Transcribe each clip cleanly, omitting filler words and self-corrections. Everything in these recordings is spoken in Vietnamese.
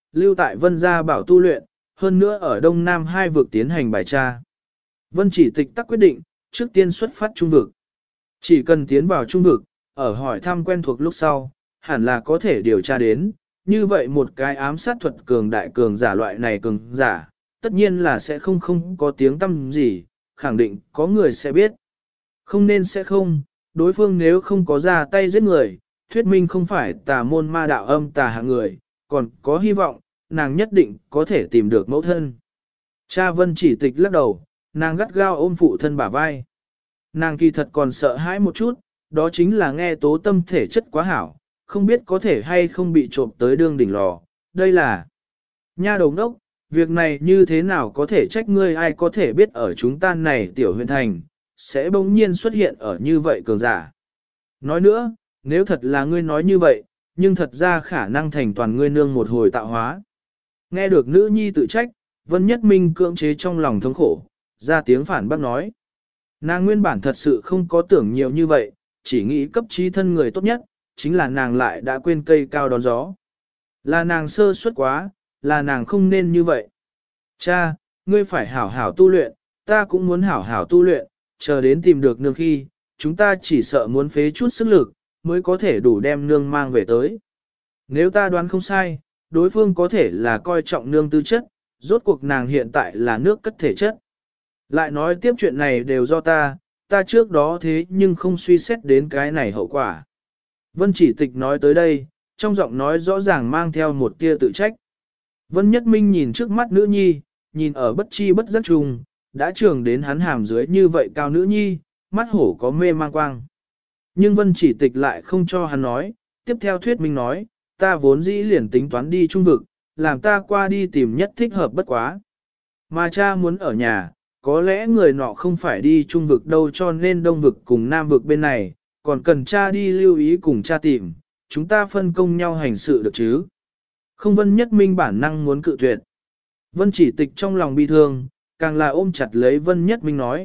lưu tại Vân Gia Bảo tu luyện, hơn nữa ở Đông Nam hai vực tiến hành bài tra. Vân Chỉ Tịch tắc quyết định, trước tiên xuất phát trung vực. Chỉ cần tiến vào trung vực, ở hỏi thăm quen thuộc lúc sau, hẳn là có thể điều tra đến, như vậy một cái ám sát thuật cường đại cường giả loại này cường giả, tất nhiên là sẽ không có tiếng tăm gì, khẳng định có người sẽ biết. Không nên sẽ không, đối phương nếu không có ra tay giết người, thuyết minh không phải tà môn ma đạo âm tà hạng người, còn có hy vọng, nàng nhất định có thể tìm được mẫu thân. Cha Vân Chỉ Tịch lắc đầu, nàng gắt gao ôm phụ thân bả vai. Nàng kỳ thật còn sợ hãi một chút, đó chính là nghe Tố Tâm thể chất quá hảo, không biết có thể hay không bị trộm tới đương đỉnh lò. Đây là nha đầu đốc, việc này như thế nào có thể trách ngươi, ai có thể biết ở chúng ta này tiểu huyện thành, sẽ bỗng nhiên xuất hiện ở như vậy cường giả. Nói nữa, nếu thật là ngươi nói như vậy, nhưng thật ra khả năng thành toàn ngươi nương một hồi tạo hóa. Nghe được nữ nhi tự trách, Vân Nhất Minh cưỡng chế trong lòng thống khổ, ra tiếng phản bác nói. Nàng nguyên bản thật sự không có tưởng nhiều như vậy, chỉ nghĩ cấp trí thân người tốt nhất, chính là nàng lại đã quên cây cao đón gió. Là nàng sơ suất quá, là nàng không nên như vậy. Cha, ngươi phải hảo hảo tu luyện, ta cũng muốn hảo hảo tu luyện, chờ đến tìm được nương khi, chúng ta chỉ sợ muốn phế chút sức lực, mới có thể đủ đem nương mang về tới. Nếu ta đoán không sai, đối phương có thể là coi trọng nương tư chất, rốt cuộc nàng hiện tại là nước cất thể chất. Lại nói tiếp chuyện này đều do ta trước đó thế nhưng không suy xét đến cái này hậu quả. Vân Chỉ Tịch nói tới đây, trong giọng nói rõ ràng mang theo một tia tự trách. Vân Nhất Minh nhìn trước mắt nữ nhi, nhìn ở bất chi bất giác trùng, đã trưởng đến hắn hàm dưới như vậy cao nữ nhi, mắt hổ có mê mang quang. Nhưng Vân Chỉ Tịch lại không cho hắn nói, tiếp theo thuyết minh nói, ta vốn dĩ liền tính toán đi trung vực, làm ta qua đi tìm nhất thích hợp bất quá. Mà cha muốn ở nhà, có lẽ người nọ không phải đi trung vực đâu, cho nên đông vực cùng nam vực bên này, còn cần cha đi lưu ý cùng cha tìm, chúng ta phân công nhau hành sự được chứ. Không. Vân Nhất Minh bản năng muốn cự tuyệt. Vân Chỉ Tịch trong lòng bi thương, càng là ôm chặt lấy Vân Nhất Minh nói,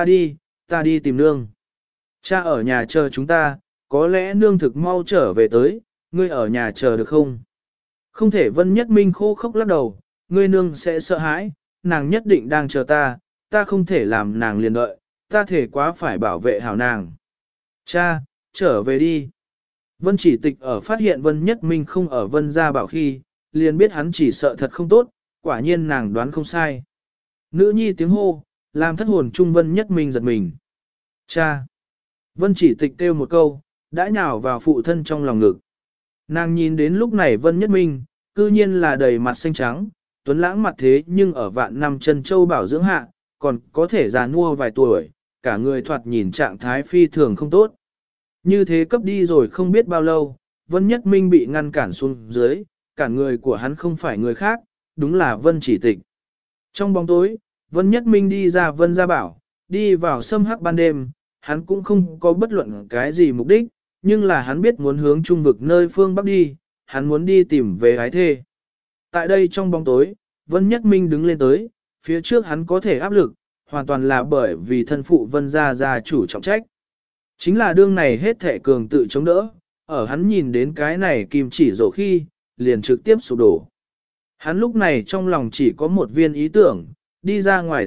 ta đi tìm nương. Cha ở nhà chờ chúng ta, có lẽ nương thực mau trở về tới, ngươi ở nhà chờ được không? Không thể. Vân Nhất Minh khô khốc lắc đầu, ngươi nương sẽ sợ hãi, nàng nhất định đang chờ ta không thể làm nàng liền đợi, ta thể quá phải bảo vệ hảo nàng. Cha, trở về đi. Vân Chỉ Tịch ở phát hiện Vân Nhất Minh không ở Vân Gia Bảo khi, liền biết hắn chỉ sợ thật không tốt, quả nhiên nàng đoán không sai. Nữ nhi tiếng hô, làm thất hồn trung Vân Nhất Minh giật mình. Cha. Vân Chỉ Tịch kêu một câu, đã nhào vào phụ thân trong lòng ngực. Nàng nhìn đến lúc này Vân Nhất Minh, cư nhiên là đầy mặt xanh trắng, tuấn lãng mặt thế nhưng ở vạn năm chân châu bảo dưỡng hạ, còn có thể già nua vài tuổi, cả người thoạt nhìn trạng thái phi thường không tốt. Như thế cấp đi rồi không biết bao lâu, Vân Nhất Minh bị ngăn cản xuống dưới, cản người của hắn không phải người khác, đúng là Vân Chỉ Tịch. Trong bóng tối, Vân Nhất Minh đi ra Vân Gia Bảo, đi vào sâm hắc ban đêm, hắn cũng không có bất luận cái gì mục đích, nhưng là hắn biết muốn hướng trung vực nơi phương Bắc đi, hắn muốn đi tìm về ái thê. Tại đây trong bóng tối, Vân Nhất Minh đứng lên tới, phía trước hắn có thể áp lực, hoàn toàn là bởi vì thân phụ Vân gia chủ trọng trách. Chính là đương này hết thể cường tự chống đỡ, ở hắn nhìn đến cái này kim chỉ rổ khi, liền trực tiếp sụp đổ. Hắn lúc này trong lòng chỉ có một viên ý tưởng, đi ra ngoài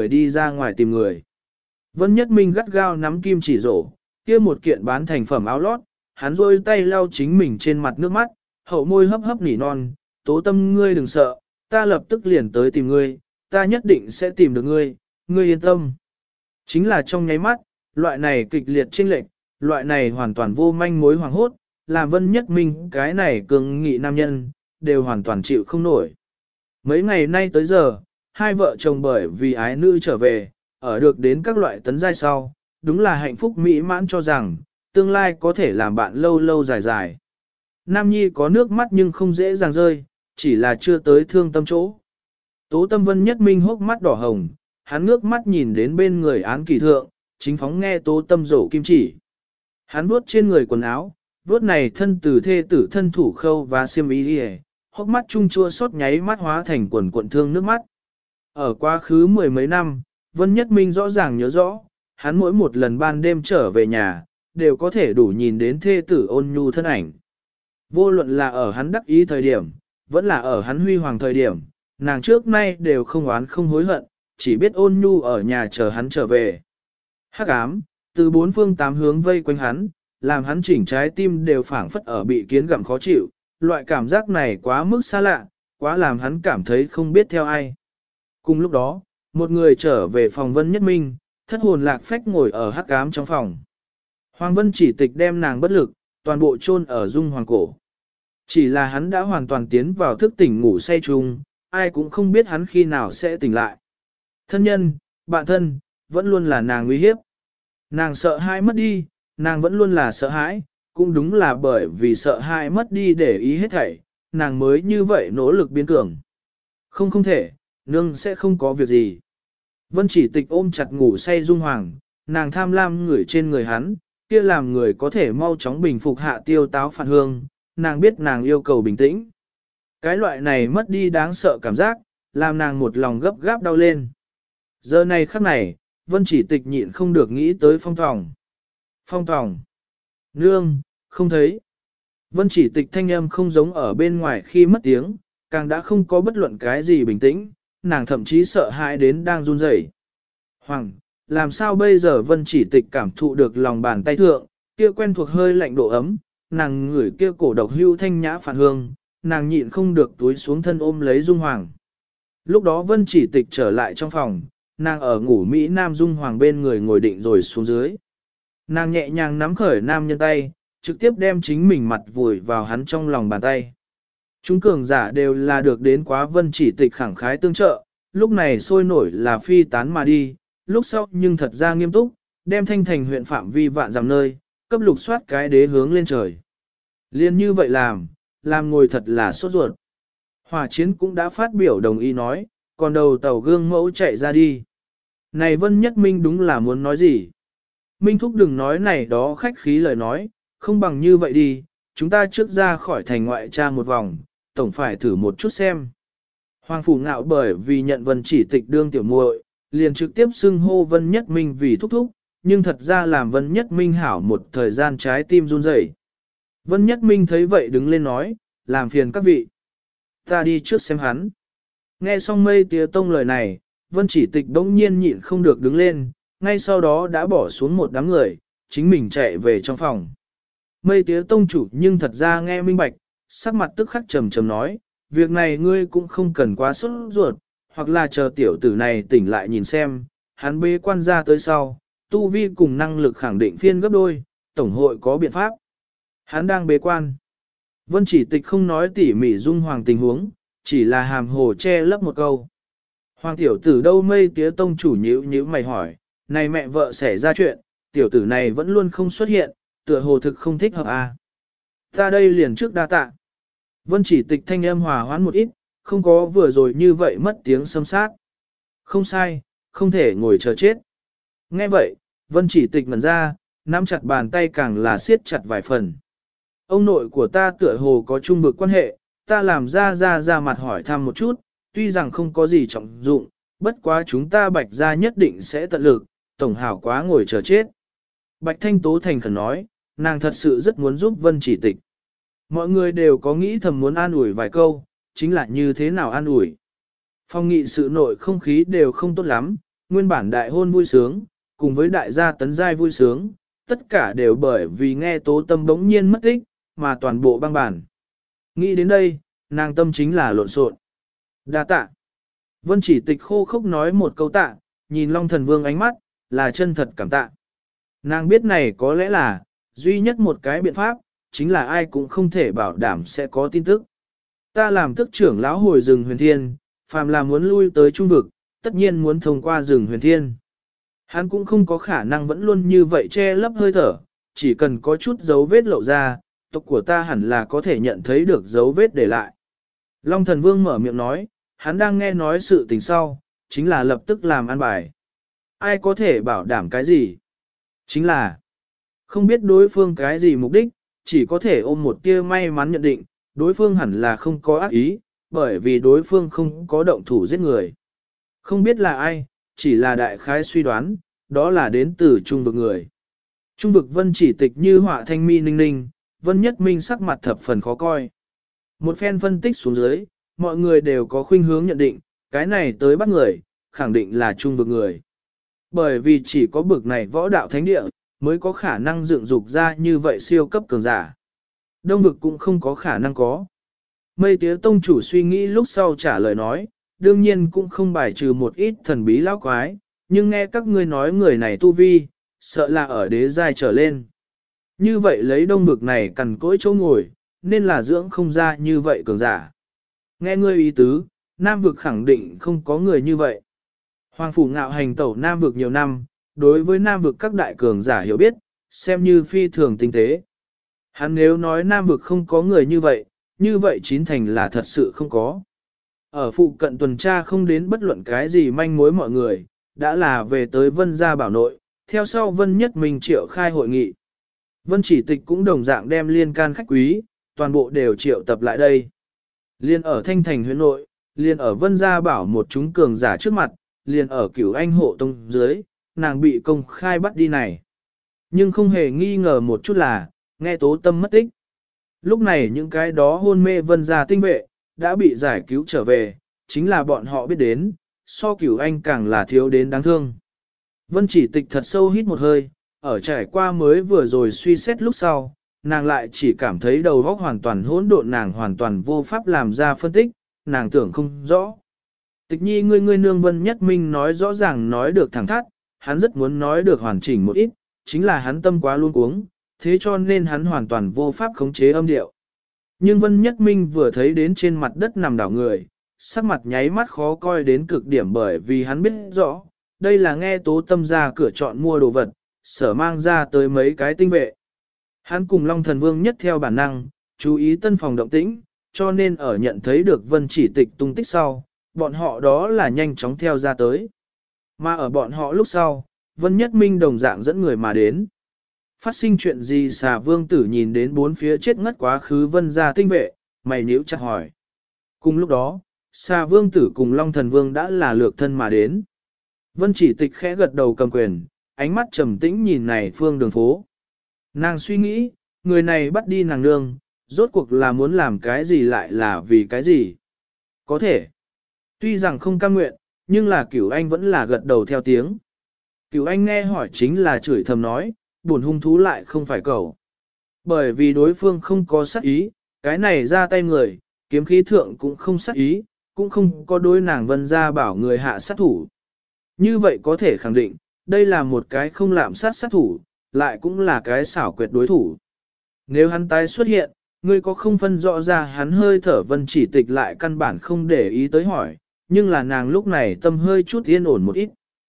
tìm người. Vân Nhất Minh gắt gao nắm kim chỉ rổ, kia một kiện bán thành phẩm áo lót, hắn rôi tay lau chính mình trên mặt nước mắt, hậu môi hấp hấp nỉ non, Tố Tâm ngươi đừng sợ, ta lập tức liền tới tìm ngươi, ta nhất định sẽ tìm được ngươi, ngươi yên tâm. Chính là trong nháy mắt, loại này kịch liệt chênh lệch, loại này hoàn toàn vô manh mối hoàng hốt, làm Vân Nhất Minh cái này cường nghị nam nhân, đều hoàn toàn chịu không nổi. Mấy ngày nay tới giờ, hai vợ chồng bởi vì ái nữ trở về, ở được đến các loại tấn giai sau, đúng là hạnh phúc mỹ mãn cho rằng, tương lai có thể làm bạn lâu lâu dài dài. Nam Nhi có nước mắt nhưng không dễ dàng rơi, chỉ là chưa tới thương tâm chỗ. Tố Tâm. Vân Nhất Minh hốc mắt đỏ hồng, hắn ngước mắt nhìn đến bên người án kỳ thượng, chính phóng nghe Tố Tâm rổ kim chỉ. Hắn vuốt trên người quần áo, vuốt này thân tử thê tử thân thủ khâu và xiêm y đi, hốc mắt trung chua xót nháy mắt hóa thành quần cuộn thương nước mắt. Ở quá khứ mười mấy năm, Vân Nhất Minh rõ ràng nhớ rõ, hắn mỗi một lần ban đêm trở về nhà, đều có thể đủ nhìn đến thê tử ôn nhu thân ảnh. Vô luận là ở hắn đắc ý thời điểm, vẫn là ở hắn huy hoàng thời điểm, nàng trước nay đều không oán không hối hận, chỉ biết ôn nhu ở nhà chờ hắn trở về. Hắc ám, từ bốn phương tám hướng vây quanh hắn, làm hắn chỉnh trái tim đều phảng phất ở bị kiến gặm khó chịu, loại cảm giác này quá mức xa lạ, quá làm hắn cảm thấy không biết theo ai. Cùng lúc đó, một người trở về phòng Vân Nhất Minh, thất hồn lạc phách ngồi ở hắc ám trong phòng. Hoàng Vân chỉ tịch đem nàng bất lực, toàn bộ chôn ở dung hoàng cổ. Chỉ là hắn đã hoàn toàn tiến vào thức tỉnh ngủ say chung, ai cũng không biết hắn khi nào sẽ tỉnh lại. Thân nhân, bạn thân, vẫn luôn là nàng nguy hiếp. Nàng sợ hãi mất đi, nàng vẫn luôn là sợ hãi, cũng đúng là bởi vì sợ hãi mất đi để ý hết thảy, nàng mới như vậy nỗ lực biến cường. Không thể, nương sẽ không có việc gì. Vân chỉ tịch ôm chặt ngủ say dung hoàng, nàng tham lam ngửi trên người hắn, kia làm người có thể mau chóng bình phục hạ tiêu táo phản hương, nàng biết nàng yêu cầu bình tĩnh. Cái loại này mất đi đáng sợ cảm giác, làm nàng một lòng gấp gáp đau lên. Giờ này khắc này, Vân chỉ tịch nhịn không được nghĩ tới Phong Tòng. Phong Tòng. Nương, không thấy. Vân chỉ tịch thanh âm không giống ở bên ngoài khi mất tiếng, càng đã không có bất luận cái gì bình tĩnh, nàng thậm chí sợ hãi đến đang run rẩy. Hoàng, làm sao bây giờ Vân chỉ tịch cảm thụ được lòng bàn tay thượng, kia quen thuộc hơi lạnh độ ấm, nàng ngửi kia cổ độc hưu thanh nhã phản hương, nàng nhịn không được túi xuống thân ôm lấy Dung Hoàng. Lúc đó Vân chỉ tịch trở lại trong phòng, nàng ở ngủ Mỹ Nam Dung Hoàng bên người ngồi định rồi xuống dưới. Nàng nhẹ nhàng nắm khởi nam nhân tay, trực tiếp đem chính mình mặt vùi vào hắn trong lòng bàn tay. Chúng cường giả đều là được đến quá Vân chỉ tịch khẳng khái tương trợ, lúc này sôi nổi là phi tán mà đi, lúc sau nhưng thật ra nghiêm túc, đem Thanh Thành huyện phạm vi vạn dặm nơi, cấp lục soát cái đế hướng lên trời. Liên như vậy làm ngồi thật là sốt ruột. Hỏa chiến cũng đã phát biểu đồng ý nói, còn đầu tàu gương mẫu chạy ra đi. Này Vân Nhất Minh đúng là muốn nói gì? Minh Thúc đừng nói này đó khách khí lời nói, không bằng như vậy đi, chúng ta trước ra khỏi thành ngoại tra một vòng, tổng phải thử một chút xem. Hoàng Phủ Ngạo bởi vì nhận Vân chỉ tịch đương tiểu muội, liền trực tiếp xưng hô Vân Nhất Minh vì thúc thúc, nhưng thật ra làm Vân Nhất Minh hảo một thời gian trái tim run rẩy. Vân Nhất Minh thấy vậy đứng lên nói, làm phiền các vị. Ta đi trước xem hắn. Nghe xong Mây Tía Tông lời này, Vân chỉ tịch bỗng nhiên nhịn không được đứng lên, ngay sau đó đã bỏ xuống một đám người, chính mình chạy về trong phòng. Mây Tía Tông chủ nhưng thật ra nghe minh bạch, sắc mặt tức khắc trầm trầm nói, việc này ngươi cũng không cần quá sốt ruột, hoặc là chờ tiểu tử này tỉnh lại nhìn xem, hắn bế quan ra tới sau, tu vi cùng năng lực khẳng định phiên gấp đôi, tổng hội có biện pháp. Hắn đang bế quan. Vân chỉ tịch không nói tỉ mỉ Dung Hoàng tình huống, chỉ là hàm hồ che lấp một câu. Hoàng tiểu tử đâu? Mây Tía Tông chủ nhíu mày hỏi, này mẹ vợ xảy ra chuyện, tiểu tử này vẫn luôn không xuất hiện, tựa hồ thực không thích hợp à. Ta đây liền trước đa tạ. Vân chỉ tịch thanh âm hòa hoãn một ít, không có vừa rồi như vậy mất tiếng xâm sát. Không sai, không thể ngồi chờ chết. Nghe vậy, Vân chỉ tịch ngẩn ra, nắm chặt bàn tay càng là siết chặt vài phần. Ông nội của ta tựa hồ có chung vực quan hệ, ta làm ra mặt hỏi thăm một chút, tuy rằng không có gì trọng dụng, bất quá chúng ta Bạch gia nhất định sẽ tận lực, tổng hảo quá ngồi chờ chết. Bạch Thanh Tố thành khẩn nói, nàng thật sự rất muốn giúp Vân chỉ tịch. Mọi người đều có nghĩ thầm muốn an ủi vài câu, chính là như thế nào an ủi. Phong nghị sự nội không khí đều không tốt lắm, nguyên bản đại hôn vui sướng, cùng với đại gia tấn giai vui sướng, tất cả đều bởi vì nghe Tố Tâm bỗng nhiên mất tích, mà toàn bộ băng bản. Nghĩ đến đây, nàng tâm chính là lộn xộn. Đa tạ. Vân chỉ tịch khô khốc nói một câu tạ, nhìn Long Thần Vương ánh mắt, là chân thật cảm tạ. Nàng biết này có lẽ là, duy nhất một cái biện pháp, chính là ai cũng không thể bảo đảm sẽ có tin tức. Ta làm tức trưởng lão hồi rừng huyền thiên, phàm là muốn lui tới trung vực, tất nhiên muốn thông qua rừng huyền thiên. Hắn cũng không có khả năng vẫn luôn như vậy che lấp hơi thở, chỉ cần có chút dấu vết lộ ra, tộc của ta hẳn là có thể nhận thấy được dấu vết để lại. Long Thần Vương mở miệng nói, hắn đang nghe nói sự tình sau, chính là lập tức làm an bài. Ai có thể bảo đảm cái gì? Chính là không biết đối phương cái gì mục đích, chỉ có thể ôm một tia may mắn nhận định, đối phương hẳn là không có ác ý, bởi vì đối phương không có động thủ giết người. Không biết là ai, chỉ là đại khái suy đoán, đó là đến từ trung vực người. Trung vực Vân chỉ tịch như họa thanh mi ninh ninh, Vân Nhất Minh sắc mặt thập phần khó coi. Một phen phân tích xuống dưới, mọi người đều có khuynh hướng nhận định, cái này tới bắt người, khẳng định là trung vực người. Bởi vì chỉ có bực này võ đạo thánh địa, mới có khả năng dựng dục ra như vậy siêu cấp cường giả. Đông vực cũng không có khả năng có. Mây tía tông chủ suy nghĩ lúc sau trả lời nói, đương nhiên cũng không bài trừ một ít thần bí lão quái, nhưng nghe các ngươi nói người này tu vi, sợ là ở đế giai trở lên. Như vậy lấy đông vực này cằn cỗi chỗ ngồi, nên là dưỡng không ra như vậy cường giả. Nghe ngươi ý tứ, Nam vực khẳng định không có người như vậy. Hoàng phủ ngạo hành tẩu Nam vực nhiều năm, đối với Nam vực các đại cường giả hiểu biết, xem như phi thường tinh tế. Hắn nếu nói Nam vực không có người như vậy chín thành là thật sự không có. Ở phụ cận tuần tra không đến bất luận cái gì manh mối mọi người, đã là về tới Vân Gia Bảo Nội, theo sau Vân Nhất Minh triệu khai hội nghị. Vân Chỉ Tịch cũng đồng dạng đem liên can khách quý, toàn bộ đều triệu tập lại đây. Liên ở Thanh Thành huyện nội, liên ở Vân Gia Bảo một chúng cường giả trước mặt, liên ở Cửu Anh hộ tông dưới, nàng bị công khai bắt đi này. Nhưng không hề nghi ngờ một chút là, nghe Tố Tâm mất tích. Lúc này những cái đó hôn mê Vân Gia tinh vệ, đã bị giải cứu trở về, chính là bọn họ biết đến, so Cửu Anh càng là thiếu đến đáng thương. Vân Chỉ Tịch thật sâu hít một hơi, ở trải qua mới vừa rồi suy xét lúc sau, nàng lại chỉ cảm thấy đầu óc hoàn toàn hỗn độn, nàng hoàn toàn vô pháp làm ra phân tích, nàng tưởng không rõ. Tịch nhi ngươi nương Vân Nhất Minh nói rõ ràng nói được thẳng thắn, hắn rất muốn nói được hoàn chỉnh một ít, chính là hắn tâm quá luôn cuống, thế cho nên hắn hoàn toàn vô pháp khống chế âm điệu. Nhưng Vân Nhất Minh vừa thấy đến trên mặt đất nằm đảo người, sắc mặt nháy mắt khó coi đến cực điểm, bởi vì hắn biết rõ, đây là nghe Tố Tâm ra cửa chọn mua đồ vật, sở mang ra tới mấy cái tinh vệ. Hắn cùng Long Thần Vương nhất theo bản năng, chú ý tân phòng động tĩnh, cho nên ở nhận thấy được Vân Chỉ Tịch tung tích sau, bọn họ đó là nhanh chóng theo ra tới. Mà ở bọn họ lúc sau, Vân Nhất Minh đồng dạng dẫn người mà đến. Phát sinh chuyện gì? Xà Vương Tử nhìn đến bốn phía chết ngất quá khứ Vân gia tinh vệ, mày nhíu chặt hỏi. Cùng lúc đó, Xà Vương Tử cùng Long Thần Vương đã là lược thân mà đến. Vân Chỉ Tịch khẽ gật đầu cầm quyền, ánh mắt trầm tĩnh nhìn này phương đường phố. Nàng suy nghĩ, người này bắt đi nàng nương, rốt cuộc là muốn làm cái gì lại là vì cái gì? Có thể. Tuy rằng không cam nguyện, nhưng là Cửu Anh vẫn là gật đầu theo tiếng. Cửu Anh nghe hỏi chính là chửi thầm nói, buồn hung thú lại không phải cậu. Bởi vì đối phương không có sát ý, cái này ra tay người, kiếm khí thượng cũng không sát ý, cũng không có đối nàng Vân gia bảo người hạ sát thủ. Như vậy có thể khẳng định, đây là một cái không lạm sát sát thủ, lại cũng là cái xảo quyệt đối thủ. Nếu hắn tái xuất hiện, ngươi có không phân rõ ra hắn hơi thở. Vân Chỉ Tịch lại căn bản không để ý tới hỏi, nhưng là nàng lúc này tâm hơi chút yên ổn một ít.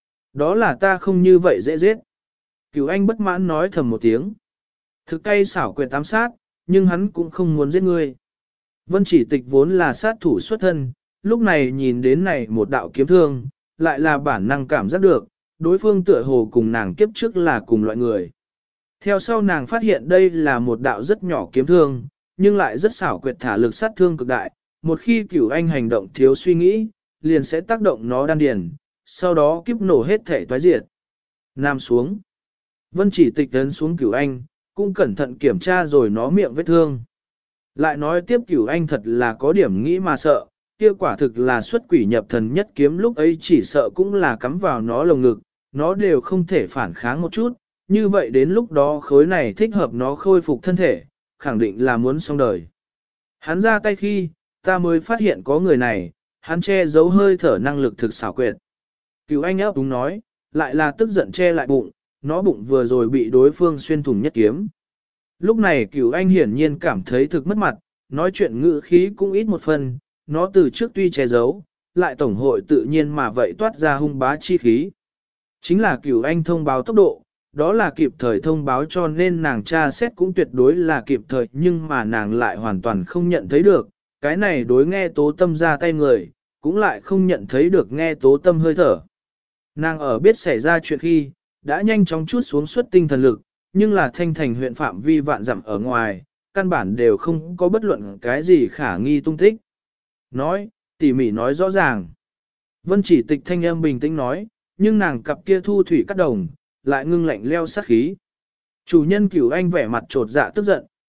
Đó là ta không như vậy dễ giết. Cửu Anh bất mãn nói thầm một tiếng. Thực cay xảo quyệt ám sát, nhưng hắn cũng không muốn giết ngươi. Vân Chỉ Tịch vốn là sát thủ xuất thân, lúc này nhìn đến này một đạo kiếm thương, lại là bản năng cảm giác được, đối phương tựa hồ cùng nàng kiếp trước là cùng loại người. Theo sau nàng phát hiện đây là một đạo rất nhỏ kiếm thương, nhưng lại rất xảo quyệt thả lực sát thương cực đại, một khi Cửu Anh hành động thiếu suy nghĩ, liền sẽ tác động nó đan điền, sau đó kiếp nổ hết thể toái diệt. Nam xuống. Vân Chỉ Tịch ấn xuống Cửu Anh, cũng cẩn thận kiểm tra rồi nó miệng vết thương. Lại nói tiếp Cửu Anh thật là có điểm nghĩ mà sợ, kia quả thực là xuất quỷ nhập thần nhất kiếm, lúc ấy chỉ sợ cũng là cắm vào nó lồng ngực, nó đều không thể phản kháng một chút, như vậy đến lúc đó khối này thích hợp nó khôi phục thân thể, khẳng định là muốn xong đời. Hắn ra tay khi, ta mới phát hiện có người này, hắn che giấu hơi thở năng lực thực xảo quyệt. Cửu Anh ấp đúng nói, lại là tức giận che lại bụng, nó bụng vừa rồi bị đối phương xuyên thủng nhất kiếm. Lúc này Cửu Anh hiển nhiên cảm thấy thực mất mặt, nói chuyện ngữ khí cũng ít một phần, nó từ trước tuy che giấu, lại tổng hội tự nhiên mà vậy toát ra hung bá chi khí. Chính là Cửu Anh thông báo tốc độ, đó là kịp thời thông báo, cho nên nàng tra xét cũng tuyệt đối là kịp thời, nhưng mà nàng lại hoàn toàn không nhận thấy được, cái này đối nghe Tố Tâm ra tay người, cũng lại không nhận thấy được nghe Tố Tâm hơi thở. Nàng ở biết xảy ra chuyện khi, đã nhanh chóng chút xuống suất tinh thần lực, nhưng là Thanh Thành huyện phạm vi vạn dặm ở ngoài, căn bản đều không có bất luận cái gì khả nghi tung tích. Nói, tỉ mỉ nói rõ ràng. Vân Chỉ Tịch thanh âm bình tĩnh nói, nhưng nàng cặp kia thu thủy cắt đồng, lại ngưng lạnh leo sát khí. Chủ nhân Cửu Anh vẻ mặt trột dạ tức giận,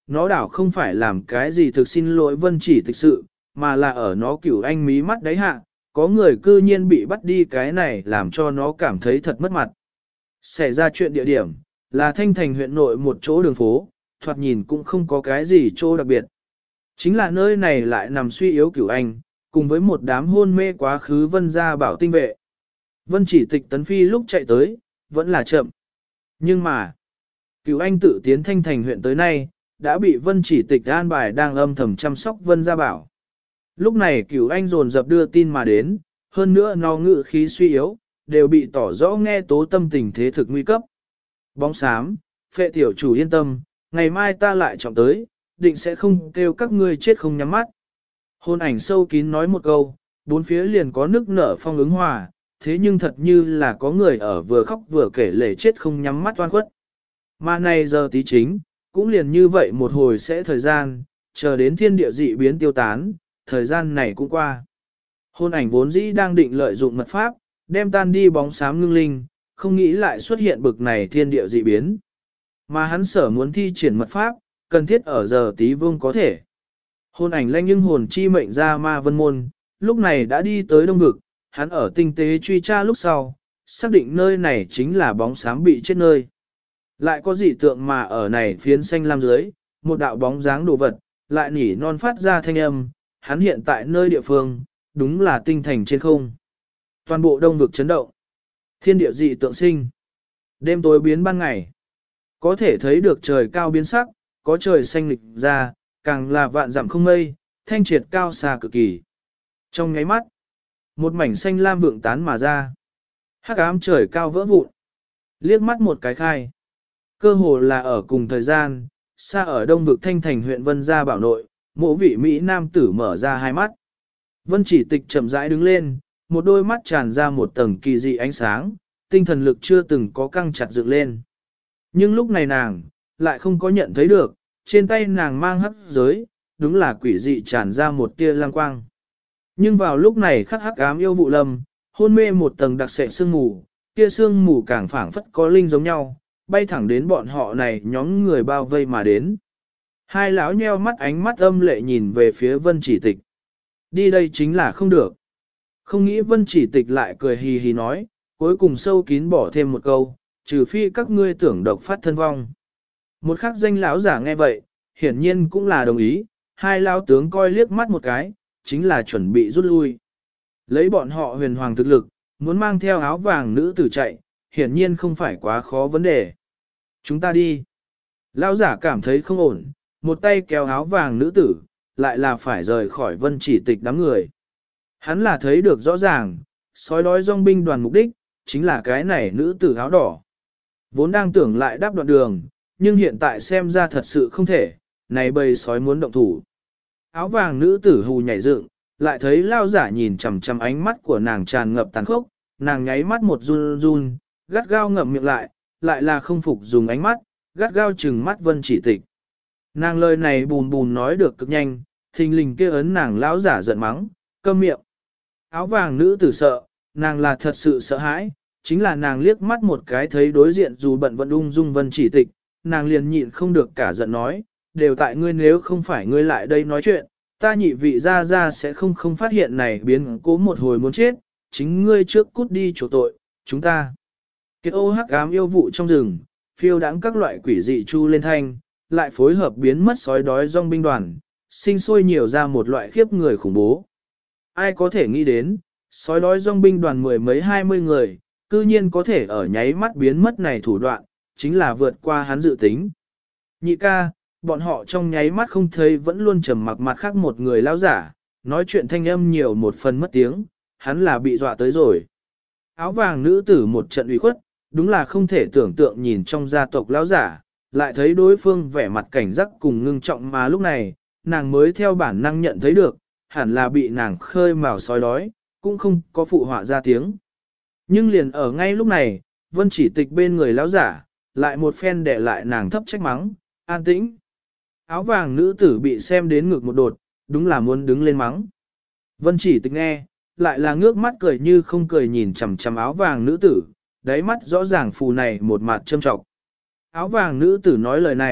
nó đảo không phải làm cái gì thực xin lỗi Vân Chỉ Tịch sự, mà là ở nó Cửu Anh mí mắt đáy hạ, có người cư nhiên bị bắt đi, cái này làm cho nó cảm thấy thật mất mặt. Xảy ra chuyện địa điểm, là Thanh Thành huyện nội một chỗ đường phố, thoạt nhìn cũng không có cái gì chỗ đặc biệt. Chính là nơi này lại nằm suy yếu Cửu Anh, cùng với một đám hôn mê quá khứ Vân gia bảo tinh vệ. Vân Chỉ Tịch tấn phi lúc chạy tới, vẫn là chậm. Nhưng mà, Cửu Anh tự tiến Thanh Thành huyện tới nay, đã bị Vân Chỉ Tịch an bài đang âm thầm chăm sóc Vân gia bảo. Lúc này Cửu Anh dồn dập đưa tin mà đến, hơn nữa nó ngự khí suy yếu, đều bị tỏ rõ nghe tố tâm tình thế thực nguy cấp. Bóng xám, phệ tiểu chủ yên tâm, ngày mai ta lại trọng tới, định sẽ không kêu các ngươi chết không nhắm mắt. Hôn ảnh sâu kín nói một câu, bốn phía liền có nước nở phong ứng hòa, thế nhưng thật như là có người ở vừa khóc vừa kể lể chết không nhắm mắt oan khuất. Mà này giờ tí chính, cũng liền như vậy một hồi sẽ thời gian, chờ đến thiên địa dị biến tiêu tán, thời gian này cũng qua. Hôn ảnh vốn dĩ đang định lợi dụng mật pháp, đem tan đi bóng xám ngưng linh, không nghĩ lại xuất hiện bực này thiên địa dị biến. Mà hắn sở muốn thi triển mật pháp, cần thiết ở giờ tí vương có thể. Hôn ảnh lanh nhưng hồn chi mệnh ra ma vân môn, lúc này đã đi tới đông vực, hắn ở tinh tế truy tra lúc sau, xác định nơi này chính là bóng xám bị chết nơi. Lại có dị tượng mà ở này phiến xanh lam dưới, một đạo bóng dáng đồ vật, lại nỉ non phát ra thanh âm, hắn hiện tại nơi địa phương, đúng là tinh thành trên không. Toàn bộ đông vực chấn động. Thiên địa dị tượng sinh. Đêm tối biến ban ngày. Có thể thấy được trời cao biến sắc, có trời xanh lịch ra, càng là vạn dặm không mây, thanh triệt cao xa cực kỳ. Trong nháy mắt, một mảnh xanh lam vượng tán mà ra. Hắc ám trời cao vỡ vụn. Liếc mắt một cái khai. Cơ hồ là ở cùng thời gian, xa ở đông vực Thanh Thành huyện Vân Gia Bảo nội, mộ vị Mỹ nam tử mở ra hai mắt. Vân Chỉ Tịch chậm rãi đứng lên, một đôi mắt tràn ra một tầng kỳ dị ánh sáng, tinh thần lực chưa từng có căng chặt dựng lên. Nhưng lúc này nàng, lại không có nhận thấy được, trên tay nàng mang hắc giới, đúng là quỷ dị tràn ra một tia lang quang. Nhưng vào lúc này khắc hắc ám yêu vụ lâm, hôn mê một tầng đặc sệ sương mù, kia sương mù càng phảng phất có linh giống nhau, bay thẳng đến bọn họ này nhóm người bao vây mà đến. Hai lão nheo mắt ánh mắt âm lệ nhìn về phía Vân Chỉ Tịch. Đi đây chính là không được. Không nghĩ Vân Chỉ Tịch lại cười hì hì nói, cuối cùng sâu kín bỏ thêm một câu, trừ phi các ngươi tưởng độc phát thân vong. Một khắc danh lão giả nghe vậy, hiển nhiên cũng là đồng ý, hai lão tướng coi liếc mắt một cái, chính là chuẩn bị rút lui. Lấy bọn họ huyền hoàng thực lực, muốn mang theo áo vàng nữ tử chạy, hiển nhiên không phải quá khó vấn đề. Chúng ta đi. Lão giả cảm thấy không ổn, một tay kéo áo vàng nữ tử, lại là phải rời khỏi Vân Chỉ Tịch đám người. Hắn là thấy được rõ ràng, sói đói dòng binh đoàn mục đích, chính là cái này nữ tử áo đỏ. Vốn đang tưởng lại đáp đoạn đường, nhưng hiện tại xem ra thật sự không thể, này bầy sói muốn động thủ. Áo vàng nữ tử hù nhảy dựng, lại thấy lao giả nhìn chằm chằm ánh mắt của nàng tràn ngập tàn khốc, nàng nháy mắt một run run, gắt gao ngậm miệng lại là không phục dùng ánh mắt, gắt gao trừng mắt Vân Chỉ Tịch. Nàng lời này bùn bùn nói được cực nhanh, thình lình kia ấn nàng lão giả giận mắng, câm miệng. Áo vàng nữ tử sợ, nàng là thật sự sợ hãi, chính là nàng liếc mắt một cái thấy đối diện dù bận vẫn ung dung Vân Chỉ Tịch, nàng liền nhịn không được cả giận nói, đều tại ngươi, nếu không phải ngươi lại đây nói chuyện, ta nhị vị ra sẽ không phát hiện này biến cố một hồi muốn chết, chính ngươi trước cút đi chỗ tội, chúng ta. Kết ô hắc ám yêu vụ trong rừng, phiêu đãng các loại quỷ dị chu lên thanh, lại phối hợp biến mất sói đói dòng binh đoàn, sinh sôi nhiều ra một loại khiếp người khủng bố. Ai có thể nghĩ đến, sói đói dòng binh đoàn mười mấy 20 người, cư nhiên có thể ở nháy mắt biến mất này thủ đoạn, chính là vượt qua hắn dự tính. Nhị ca, bọn họ trong nháy mắt không thấy vẫn luôn trầm mặc mặt khác một người lao giả, nói chuyện thanh âm nhiều một phần mất tiếng, hắn là bị dọa tới rồi. Áo vàng nữ tử một trận ủy khuất, đúng là không thể tưởng tượng nhìn trong gia tộc lão giả, lại thấy đối phương vẻ mặt cảnh giác cùng ngưng trọng, mà lúc này, nàng mới theo bản năng nhận thấy được, hẳn là bị nàng khơi mào sói đói, cũng không có phụ họa ra tiếng. Nhưng liền ở ngay lúc này, Vân Chỉ Tịch bên người lão giả, lại một phen để lại nàng thấp trách mắng, an tĩnh. Áo vàng nữ tử bị xem đến ngực một đột, đúng là muốn đứng lên mắng. Vân Chỉ Tịch nghe, lại là ngước mắt cười như không cười nhìn chằm chằm áo vàng nữ tử, đáy mắt rõ ràng phù này một mặt châm trọng. Áo vàng nữ tử nói lời này,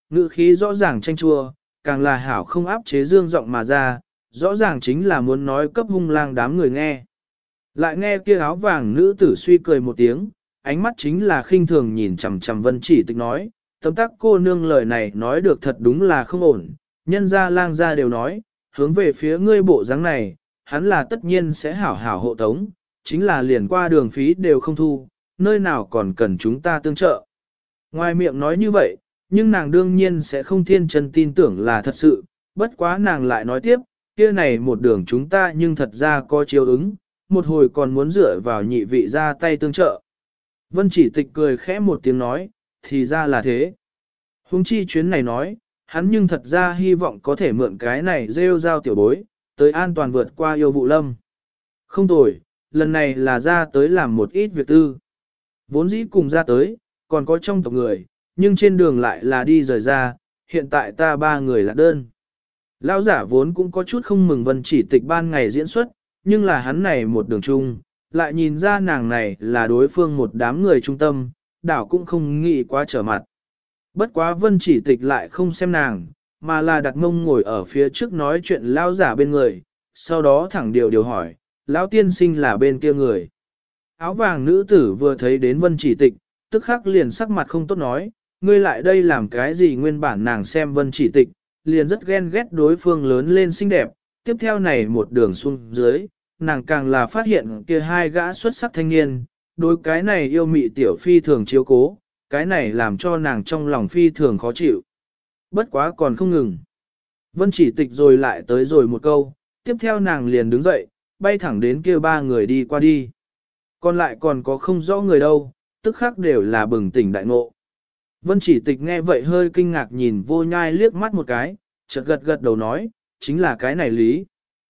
ngữ khí rõ ràng chanh chua, càng là hảo không áp chế dương giọng mà ra, rõ ràng chính là muốn nói cấp hung lang đám người nghe. Lại nghe kia áo vàng nữ tử suy cười một tiếng, ánh mắt chính là khinh thường nhìn chằm chằm Vân Chỉ Tịch nói, tấm tắc cô nương lời này nói được thật đúng là không ổn, nhân gia lang gia đều nói, hướng về phía ngươi bộ dáng này, hắn là tất nhiên sẽ hảo hảo hộ tống, chính là liền qua đường phí đều không thu, nơi nào còn cần chúng ta tương trợ. Ngoài miệng nói như vậy, nhưng nàng đương nhiên sẽ không thiên chân tin tưởng là thật sự, bất quá nàng lại nói tiếp, kia này một đường chúng ta nhưng thật ra có chiếu ứng, một hồi còn muốn dựa vào nhị vị ra tay tương trợ. Vân Chỉ Tịch cười khẽ một tiếng nói, thì ra là thế. Hùng chi chuyến này nói, hắn nhưng thật ra hy vọng có thể mượn cái này rêu rao tiểu bối, tới an toàn vượt qua yêu vụ lâm. Không tồi, lần này là ra tới làm một ít việc tư. Vốn dĩ cùng ra tới, còn có trong tộc người, nhưng trên đường lại là đi rời ra, hiện tại ta ba người là đơn. Lão giả vốn cũng có chút không mừng Vân Chỉ Tịch ban ngày diễn xuất, nhưng là hắn này một đường chung, lại nhìn ra nàng này là đối phương một đám người trung tâm, đảo cũng không nghĩ quá trở mặt. Bất quá Vân Chỉ Tịch lại không xem nàng, mà là đặt mông ngồi ở phía trước nói chuyện lão giả bên người, sau đó thẳng điều hỏi, lão tiên sinh là bên kia người. Áo vàng nữ tử vừa thấy đến Vân Chỉ Tịch, tức khắc liền sắc mặt không tốt nói, ngươi lại đây làm cái gì nguyên bản nàng xem Vân Chỉ Tịch, liền rất ghen ghét đối phương lớn lên xinh đẹp, tiếp theo này một đường xuống dưới, nàng càng là phát hiện kia hai gã xuất sắc thanh niên, đối cái này yêu mị tiểu phi thường chiếu cố, cái này làm cho nàng trong lòng phi thường khó chịu. Bất quá còn không ngừng. Vân Chỉ Tịch rồi lại tới rồi một câu, tiếp theo nàng liền đứng dậy, bay thẳng đến kia ba người đi qua đi. Còn lại còn có không rõ người đâu, tức khác đều là bừng tỉnh đại ngộ. Vân Chỉ Tịch nghe vậy hơi kinh ngạc nhìn Vô Nhai liếc mắt một cái, chợt gật gật đầu nói, chính là cái này lý.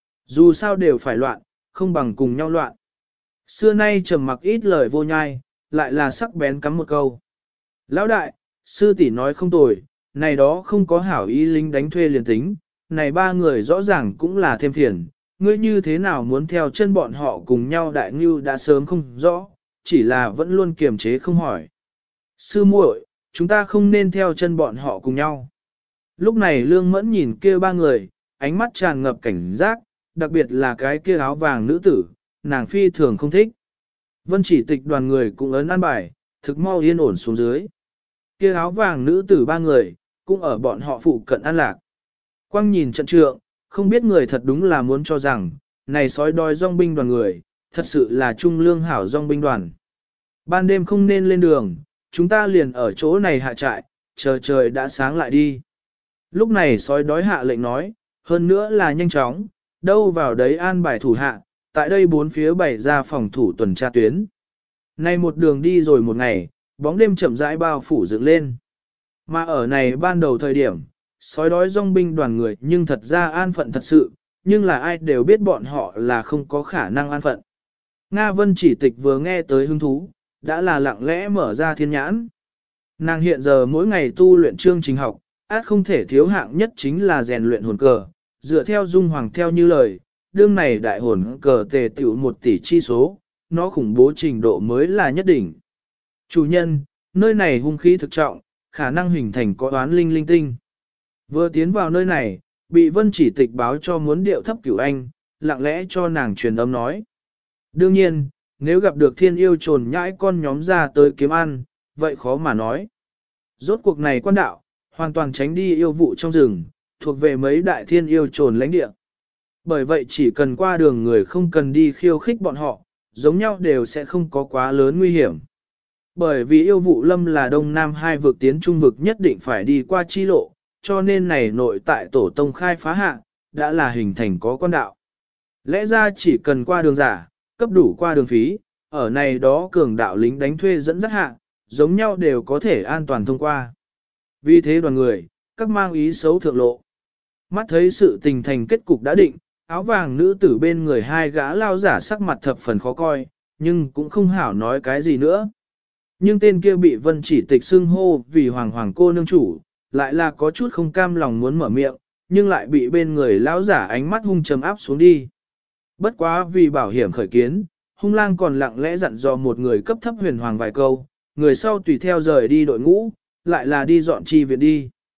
Dù sao đều phải loạn, không bằng cùng nhau loạn. Xưa nay trầm mặc ít lời Vô Nhai, lại là sắc bén cắm một câu. Lão đại, sư tỷ nói không tồi, này đó không có hảo ý lính đánh thuê liền tính, này ba người rõ ràng cũng là thêm phiền, ngươi như thế nào muốn theo chân bọn họ cùng nhau đại ngưu đã sớm không rõ, chỉ là vẫn luôn kiềm chế không hỏi. Sư muội, chúng ta không nên theo chân bọn họ cùng nhau. Lúc này Lương Mẫn nhìn kia ba người, ánh mắt tràn ngập cảnh giác, đặc biệt là cái kia áo vàng nữ tử, nàng phi thường không thích. Vân Chỉ Tịch đoàn người cũng ấn an bài, thực mau yên ổn xuống dưới. Kia áo vàng nữ tử ba người, cũng ở bọn họ phụ cận an lạc. Quang nhìn trận trượng, không biết người thật đúng là muốn cho rằng, này sói đói dòng binh đoàn người, thật sự là trung lương hảo dòng binh đoàn. Ban đêm không nên lên đường, chúng ta liền ở chỗ này hạ trại, chờ trời đã sáng lại đi. Lúc này sói đói hạ lệnh nói, hơn nữa là nhanh chóng, đâu vào đấy an bài thủ hạ, tại đây bốn phía bày ra phòng thủ tuần tra tuyến. Nay một đường đi rồi một ngày, bóng đêm chậm rãi bao phủ dựng lên. Mà ở này ban đầu thời điểm, sói đói dòng binh đoàn người nhưng thật ra an phận thật sự, nhưng là ai đều biết bọn họ là không có khả năng an phận. Nga Vân Chỉ Tịch vừa nghe tới hứng thú, đã là lặng lẽ mở ra thiên nhãn. Nàng hiện giờ mỗi ngày tu luyện chương trình học, át không thể thiếu hạng nhất chính là rèn luyện hồn cờ, dựa theo Dung Hoàng theo như lời, đương này đại hồn cờ tề tiểu 1 tỷ chi số, nó khủng bố trình độ mới là nhất định. Chủ nhân, nơi này hung khí thực trọng, khả năng hình thành có oán linh linh tinh. Vừa tiến vào nơi này, bị Vân Chỉ Tịch báo cho muốn điệu thấp cửu anh, lặng lẽ cho nàng truyền âm nói. Đương nhiên, nếu gặp được thiên yêu trồn nhãi con nhóm ra tới kiếm ăn, vậy khó mà nói. Rốt cuộc này quan đạo, hoàn toàn tránh đi yêu vụ trong rừng, thuộc về mấy đại thiên yêu trồn lãnh địa. Bởi vậy chỉ cần qua đường người không cần đi khiêu khích bọn họ, giống nhau đều sẽ không có quá lớn nguy hiểm. Bởi vì yêu vụ lâm là đông nam hai vực tiến trung vực nhất định phải đi qua chi lộ, cho nên này nội tại tổ tông khai phá hạ, đã là hình thành có quan đạo. Lẽ ra chỉ cần qua đường giả, cấp đủ qua đường phí, ở này đó cường đạo lính đánh thuê dẫn dắt hạ, giống nhau đều có thể an toàn thông qua. Vì thế đoàn người, các mang ý xấu thượng lộ. Mắt thấy sự tình thành kết cục đã định, áo vàng nữ tử bên người hai gã lao giả sắc mặt thập phần khó coi, nhưng cũng không hảo nói cái gì nữa. Nhưng tên kia bị Vân Chỉ Tịch xưng hô vì hoàng hoàng cô nương chủ, lại là có chút không cam lòng muốn mở miệng, nhưng lại bị bên người lão giả ánh mắt hung trầm áp xuống đi. Bất quá vì bảo hiểm khởi kiến, hung lang còn lặng lẽ dặn dò một người cấp thấp huyền hoàng vài câu, người sau tùy theo rời đi đội ngũ, lại là đi dọn chi viện đi.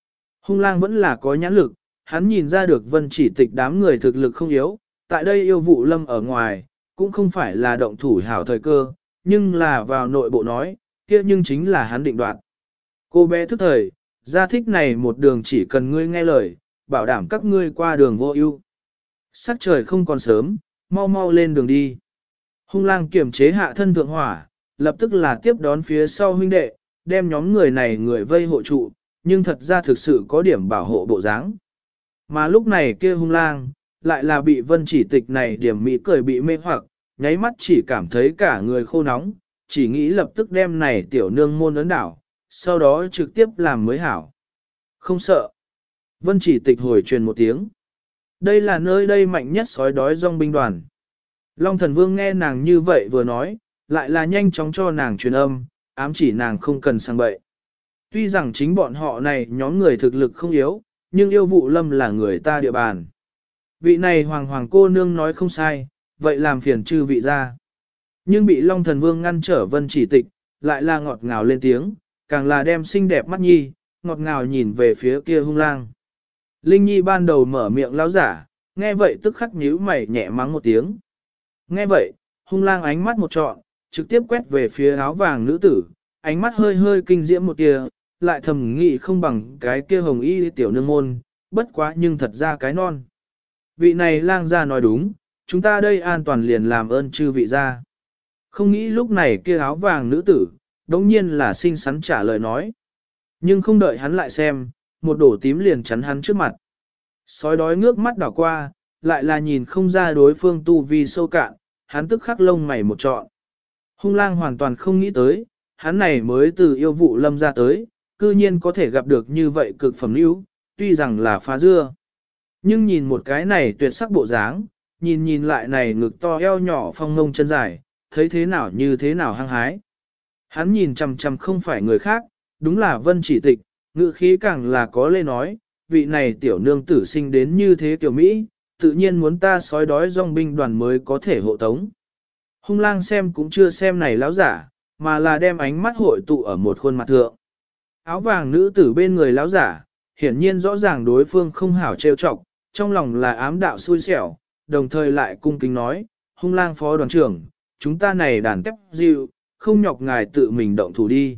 Hung lang vẫn là có nhãn lực, hắn nhìn ra được Vân Chỉ Tịch đám người thực lực không yếu, tại đây yêu vụ lâm ở ngoài, cũng không phải là động thủ hảo thời cơ, nhưng là vào nội bộ nói, kia nhưng chính là hắn định đoạt. Cô bé thức thời, gia thích này một đường chỉ cần ngươi nghe lời, bảo đảm các ngươi qua đường vô ưu. Sắc trời không còn sớm, mau mau lên đường đi. Hung lang kiềm chế hạ thân thượng hỏa, lập tức là tiếp đón phía sau huynh đệ, đem nhóm người này người vây hộ trụ, nhưng thật ra thực sự có điểm bảo hộ bộ dáng. Mà lúc này kia hung lang, lại là bị Vân Chỉ Tịch này điểm mỹ cười bị mê hoặc, nháy mắt chỉ cảm thấy cả người khô nóng, chỉ nghĩ lập tức đem này tiểu nương môn ấn đảo, sau đó trực tiếp làm mới hảo. Không sợ. Vân Chỉ Tịch hồi truyền một tiếng. Đây là nơi đây mạnh nhất sói đói dòng binh đoàn. Long Thần Vương nghe nàng như vậy vừa nói, lại là nhanh chóng cho nàng truyền âm, ám chỉ nàng không cần sang bậy. Tuy rằng chính bọn họ này nhóm người thực lực không yếu, nhưng yêu vụ lâm là người ta địa bàn. Vị này hoàng cô nương nói không sai, vậy làm phiền chư vị ra. Nhưng bị Long Thần Vương ngăn trở Vân Chỉ Tịch, lại là ngọt ngào lên tiếng, càng là đem xinh đẹp mắt nhi, ngọt ngào nhìn về phía kia hung lang. Linh Nhi ban đầu mở miệng lão giả, nghe vậy tức khắc nhíu mày nhẹ mắng một tiếng. Nghe vậy, hung lang ánh mắt một trọn, trực tiếp quét về phía áo vàng nữ tử, ánh mắt hơi hơi kinh diễm một tia, lại thầm nghĩ không bằng cái kia hồng y tiểu nương môn, bất quá nhưng thật ra cái non. Vị này lang gia nói đúng, chúng ta đây an toàn liền làm ơn chư vị gia. Không nghĩ lúc này kia áo vàng nữ tử, đống nhiên là xinh xắn trả lời nói. Nhưng không đợi hắn lại xem, một đổ tím liền chắn hắn trước mặt. Sói đói ngước mắt đảo qua, lại là nhìn không ra đối phương tu vi sâu cạn, hắn tức khắc lông mày một trọn. Hung lang hoàn toàn không nghĩ tới, hắn này mới từ yêu vụ lâm ra tới, cư nhiên có thể gặp được như vậy cực phẩm lưu, tuy rằng là phá dưa. Nhưng nhìn một cái này tuyệt sắc bộ dáng, nhìn lại này ngực to eo nhỏ phong ngông chân dài, thấy thế nào như thế nào hăng hái. Hắn nhìn chằm chằm không phải người khác, đúng là Vân Chỉ Tịch, ngữ khí càng là có lê nói, vị này tiểu nương tử sinh đến như thế tiểu Mỹ, tự nhiên muốn ta sói đói dòng binh đoàn mới có thể hộ tống. Hung lang xem cũng chưa xem này láo giả, mà là đem ánh mắt hội tụ ở một khuôn mặt thượng. Áo vàng nữ tử bên người láo giả, hiển nhiên rõ ràng đối phương không hảo trêu chọc, trong lòng là ám đạo xui xẻo, đồng thời lại cung kính nói, hung lang phó đoàn trưởng, chúng ta này đàn tép dịu, không nhọc ngài tự mình động thủ đi.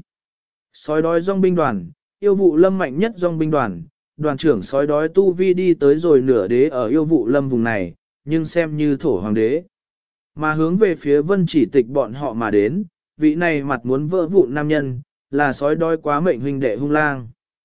Sói đói dòng binh đoàn, yêu vụ lâm mạnh nhất dòng binh đoàn, đoàn trưởng sói đói tu vi đi tới rồi nửa đế ở yêu vụ lâm vùng này, nhưng xem như thổ hoàng đế. Mà hướng về phía Vân Chỉ Tịch bọn họ mà đến, vị này mặt muốn vỡ vụn nam nhân, là sói đói quá mệnh huynh đệ hung lang.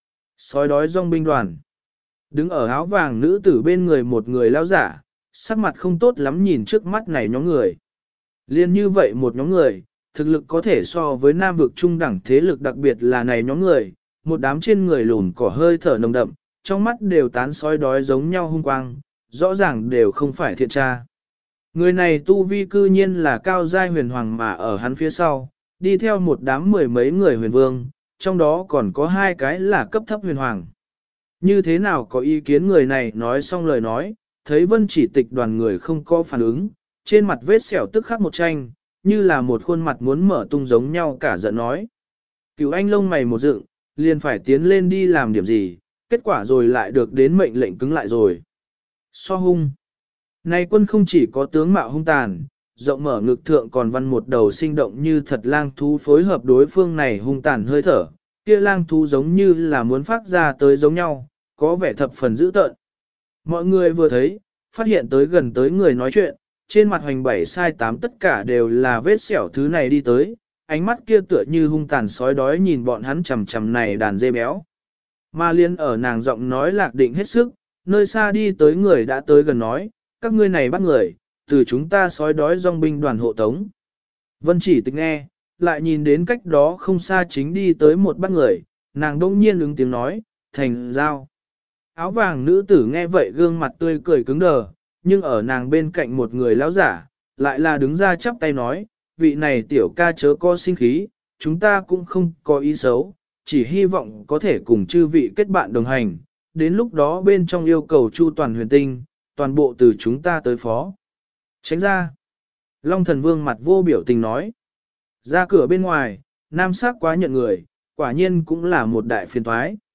Sói đói dòng binh đoàn. Đứng ở áo vàng nữ tử bên người một người lao giả, sắc mặt không tốt lắm nhìn trước mắt này nhóm người. Liên như vậy một nhóm người, thực lực có thể so với nam vực trung đẳng thế lực đặc biệt là này nhóm người, một đám trên người lùn cỏ hơi thở nồng đậm, trong mắt đều tán sói đói giống nhau hung quang, rõ ràng đều không phải thiện tra. Người này tu vi cư nhiên là cao giai huyền hoàng mà ở hắn phía sau, đi theo một đám mười mấy người huyền vương, trong đó còn có hai cái là cấp thấp huyền hoàng. Như thế nào có ý kiến người này nói xong lời nói, thấy Vân Chỉ Tịch đoàn người không có phản ứng, trên mặt vết sẹo tức khắc một tranh, như là một khuôn mặt muốn mở tung giống nhau cả giận nói. Cửu anh lông mày một dựng, liền phải tiến lên đi làm điểm gì, kết quả rồi lại được đến mệnh lệnh cứng lại rồi. So hung. Này quân không chỉ có tướng mạo hung tàn, rộng mở ngực thượng còn văn một đầu sinh động như thật lang thú phối hợp đối phương này hung tàn hơi thở, kia lang thú giống như là muốn phát ra tới giống nhau, có vẻ thập phần dữ tợn. Mọi người vừa thấy, phát hiện tới gần tới người nói chuyện, trên mặt hoành bảy sai tám tất cả đều là vết sẹo thứ này đi tới, ánh mắt kia tựa như hung tàn sói đói nhìn bọn hắn chầm chầm này đàn dê béo. Mà liên ở nàng giọng nói lạc định hết sức, nơi xa đi tới người đã tới gần nói, các ngươi này bắt người, từ chúng ta sói đói dòng binh đoàn hộ tống. Vân Chỉ Tịch nghe, lại nhìn đến cách đó không xa chính đi tới một bắt người, nàng đông nhiên ứng tiếng nói, thành giao. Áo vàng nữ tử nghe vậy gương mặt tươi cười cứng đờ, nhưng ở nàng bên cạnh một người lão giả, lại là đứng ra chắp tay nói, vị này tiểu ca chớ có sinh khí, chúng ta cũng không có ý xấu, chỉ hy vọng có thể cùng chư vị kết bạn đồng hành, đến lúc đó bên trong yêu cầu chu toàn huyền tinh, toàn bộ từ chúng ta tới phó. Tránh ra. Long Thần Vương mặt vô biểu tình nói. Ra cửa bên ngoài, nam sắc quá nhận người, quả nhiên cũng là một đại phiền toái.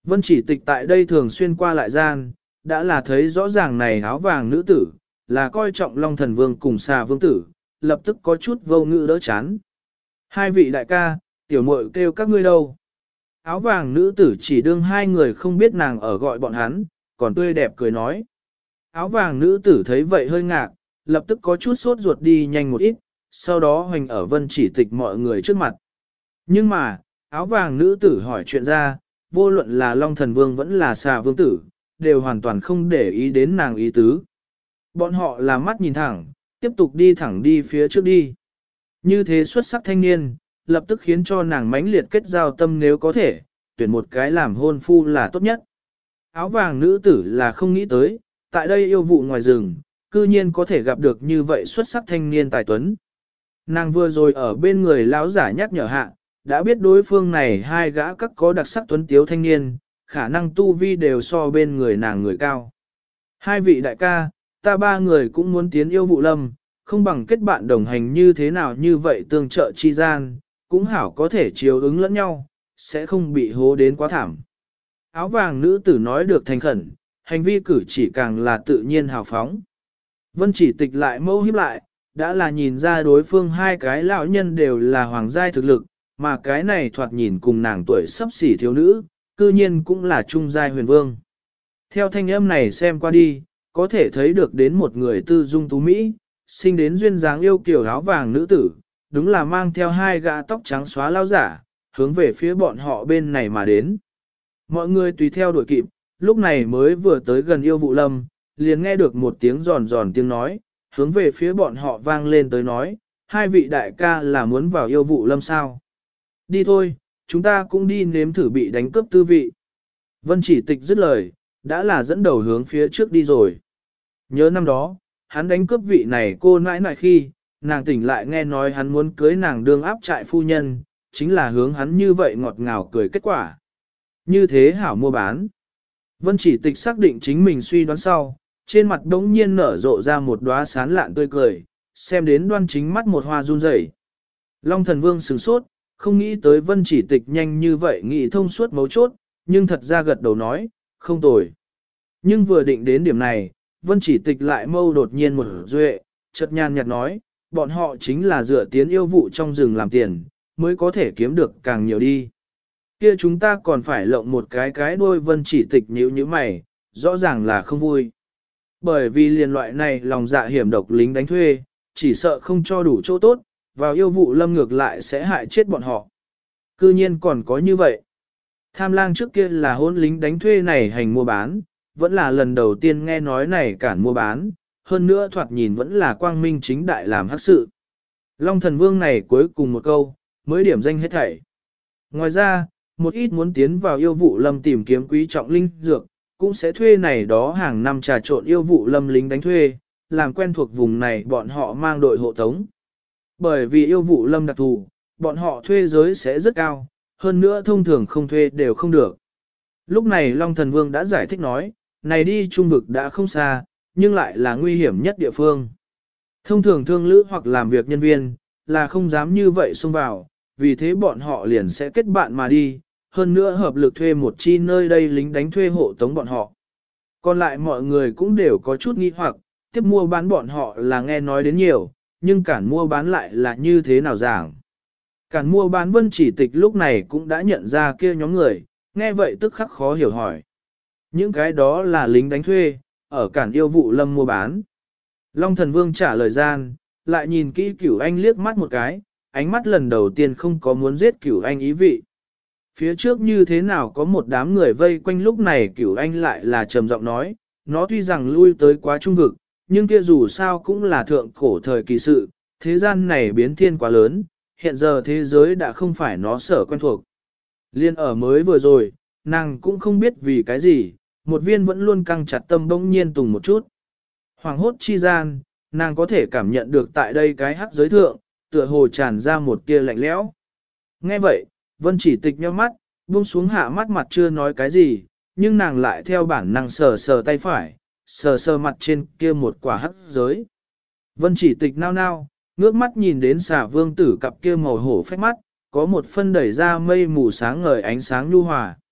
Vân chỉ tịch tại đây thường xuyên qua lại gian, đã là thấy rõ ràng này áo vàng nữ tử, là coi trọng Long Thần Vương cùng xà vương tử, lập tức có chút vô ngữ đỡ chán. Hai vị đại ca, tiểu muội kêu các ngươi đâu? Áo vàng nữ tử chỉ đương hai người không biết nàng ở gọi bọn hắn, còn tươi đẹp cười nói. Áo vàng nữ tử thấy vậy hơi ngạc, lập tức có chút sốt ruột đi nhanh một ít, sau đó hoành ở Vân chỉ tịch mọi người trước mặt. Nhưng mà, áo vàng nữ tử hỏi chuyện ra, vô luận là Long Thần Vương vẫn là xà vương tử, đều hoàn toàn không để ý đến nàng ý tứ. Bọn họ là mắt nhìn thẳng, tiếp tục đi thẳng đi phía trước đi. Như thế xuất sắc thanh niên, lập tức khiến cho nàng mãnh liệt kết giao tâm nếu có thể, tuyển một cái làm hôn phu là tốt nhất. Áo vàng nữ tử là không nghĩ tới, tại đây yêu vụ ngoài rừng, cư nhiên có thể gặp được như vậy xuất sắc thanh niên tài tuấn. Nàng vừa rồi ở bên người lão giả nhắc nhở hạ, đã biết đối phương này hai gã các có đặc sắc tuấn tiếu thanh niên, khả năng tu vi đều so bên người nàng người cao. Hai vị đại ca, ta ba người cũng muốn tiến yêu vụ lâm, không bằng kết bạn đồng hành như thế nào như vậy tương trợ chi gian, cũng hảo có thể chiếu ứng lẫn nhau, sẽ không bị hố đến quá thảm. Áo vàng nữ tử nói được thành khẩn, hành vi cử chỉ càng là tự nhiên hào phóng. Vân chỉ tịch lại mâu hiếp lại, đã là nhìn ra đối phương hai cái lão nhân đều là hoàng giai thực lực, mà cái này thoạt nhìn cùng nàng tuổi sắp xỉ thiếu nữ, cư nhiên cũng là trung giai huyền vương. Theo thanh âm này xem qua đi, có thể thấy được đến một người tư dung tú Mỹ, sinh đến duyên dáng yêu kiều áo vàng nữ tử, đúng là mang theo hai gã tóc trắng xóa lao giả, hướng về phía bọn họ bên này mà đến. Mọi người tùy theo đuổi kịp, lúc này mới vừa tới gần yêu vụ lâm, liền nghe được một tiếng giòn giòn tiếng nói, hướng về phía bọn họ vang lên tới nói, hai vị đại ca là muốn vào yêu vụ lâm sao. Đi thôi, chúng ta cũng đi nếm thử bị đánh cướp tư vị. Vân chỉ tịch dứt lời, đã là dẫn đầu hướng phía trước đi rồi. Nhớ năm đó, hắn đánh cướp vị này cô nãi nãi khi, nàng tỉnh lại nghe nói hắn muốn cưới nàng đương áp trại phu nhân, chính là hướng hắn như vậy ngọt ngào cười kết quả. Như thế hảo mua bán. Vân chỉ tịch xác định chính mình suy đoán sau, trên mặt đống nhiên nở rộ ra một đóa sán lạn tươi cười, xem đến đoan chính mắt một hoa run rẩy. Long thần vương sửng sốt, không nghĩ tới vân chỉ tịch nhanh như vậy nghĩ thông suốt mấu chốt, nhưng thật ra gật đầu nói, không tồi. Nhưng vừa định đến điểm này, vân chỉ tịch lại mâu đột nhiên một duệ, chợt nhàn nhạt nói, bọn họ chính là dựa tiến yêu vụ trong rừng làm tiền, mới có thể kiếm được càng nhiều đi. Kia chúng ta còn phải lộng một cái đuôi vân chỉ tịch nhíu như mày, rõ ràng là không vui. Bởi vì liền loại này lòng dạ hiểm độc lính đánh thuê, chỉ sợ không cho đủ chỗ tốt, vào yêu vụ lâm ngược lại sẽ hại chết bọn họ. Cư nhiên còn có như vậy. Tham lang trước kia là hôn lính đánh thuê này hành mua bán, vẫn là lần đầu tiên nghe nói này cản mua bán, hơn nữa thoạt nhìn vẫn là quang minh chính đại làm hắc sự. Long thần vương này cuối cùng một câu, mới điểm danh hết thảy. Ngoài ra, một ít muốn tiến vào yêu vụ lâm tìm kiếm quý trọng linh dược, cũng sẽ thuê này đó hàng năm trà trộn yêu vụ lâm lính đánh thuê, làm quen thuộc vùng này bọn họ mang đội hộ tống. Bởi vì yêu vụ lâm đặc thù, bọn họ thuê giới sẽ rất cao, hơn nữa thông thường không thuê đều không được. Lúc này Long Thần Vương đã giải thích nói, này đi trung vực đã không xa, nhưng lại là nguy hiểm nhất địa phương. Thông thường thương lữ hoặc làm việc nhân viên, là không dám như vậy xông vào, vì thế bọn họ liền sẽ kết bạn mà đi, hơn nữa hợp lực thuê một chi nơi đây lính đánh thuê hộ tống bọn họ. Còn lại mọi người cũng đều có chút nghi hoặc, tiếp mua bán bọn họ là nghe nói đến nhiều, nhưng cản mua bán lại là như thế nào giảng. Cản mua bán vân chỉ tịch lúc này cũng đã nhận ra kia nhóm người, nghe vậy tức khắc khó hiểu hỏi. Những cái đó là lính đánh thuê, ở cản yêu vụ lâm mua bán. Long thần vương trả lời gian, lại nhìn kỹ cửu anh liếc mắt một cái, ánh mắt lần đầu tiên không có muốn giết cửu anh ý vị. Phía trước như thế nào có một đám người vây quanh lúc này cửu anh lại là trầm giọng nói, nó tuy rằng lui tới quá trung vực, nhưng kia dù sao cũng là thượng cổ thời kỳ sự, thế gian này biến thiên quá lớn, hiện giờ thế giới đã không phải nó sở quen thuộc. Liên ở mới vừa rồi, nàng cũng không biết vì cái gì, một viên vẫn luôn căng chặt tâm bỗng nhiên tùng một chút. Hoàng hốt chi gian, nàng có thể cảm nhận được tại đây cái hắc giới thượng, tựa hồ tràn ra một tia lạnh lẽo. Nghe vậy, Vân chỉ tịch nhíu mắt, buông xuống hạ mắt mặt chưa nói cái gì, nhưng nàng lại theo bản năng sờ sờ tay phải, sờ sờ mặt trên kia một quả hắc giới. Vân chỉ tịch nao nao, ngước mắt nhìn đến xà vương tử cặp kia màu hổ phách mắt, có một phân đẩy ra mây mù sáng ngời ánh sáng nhu hòa.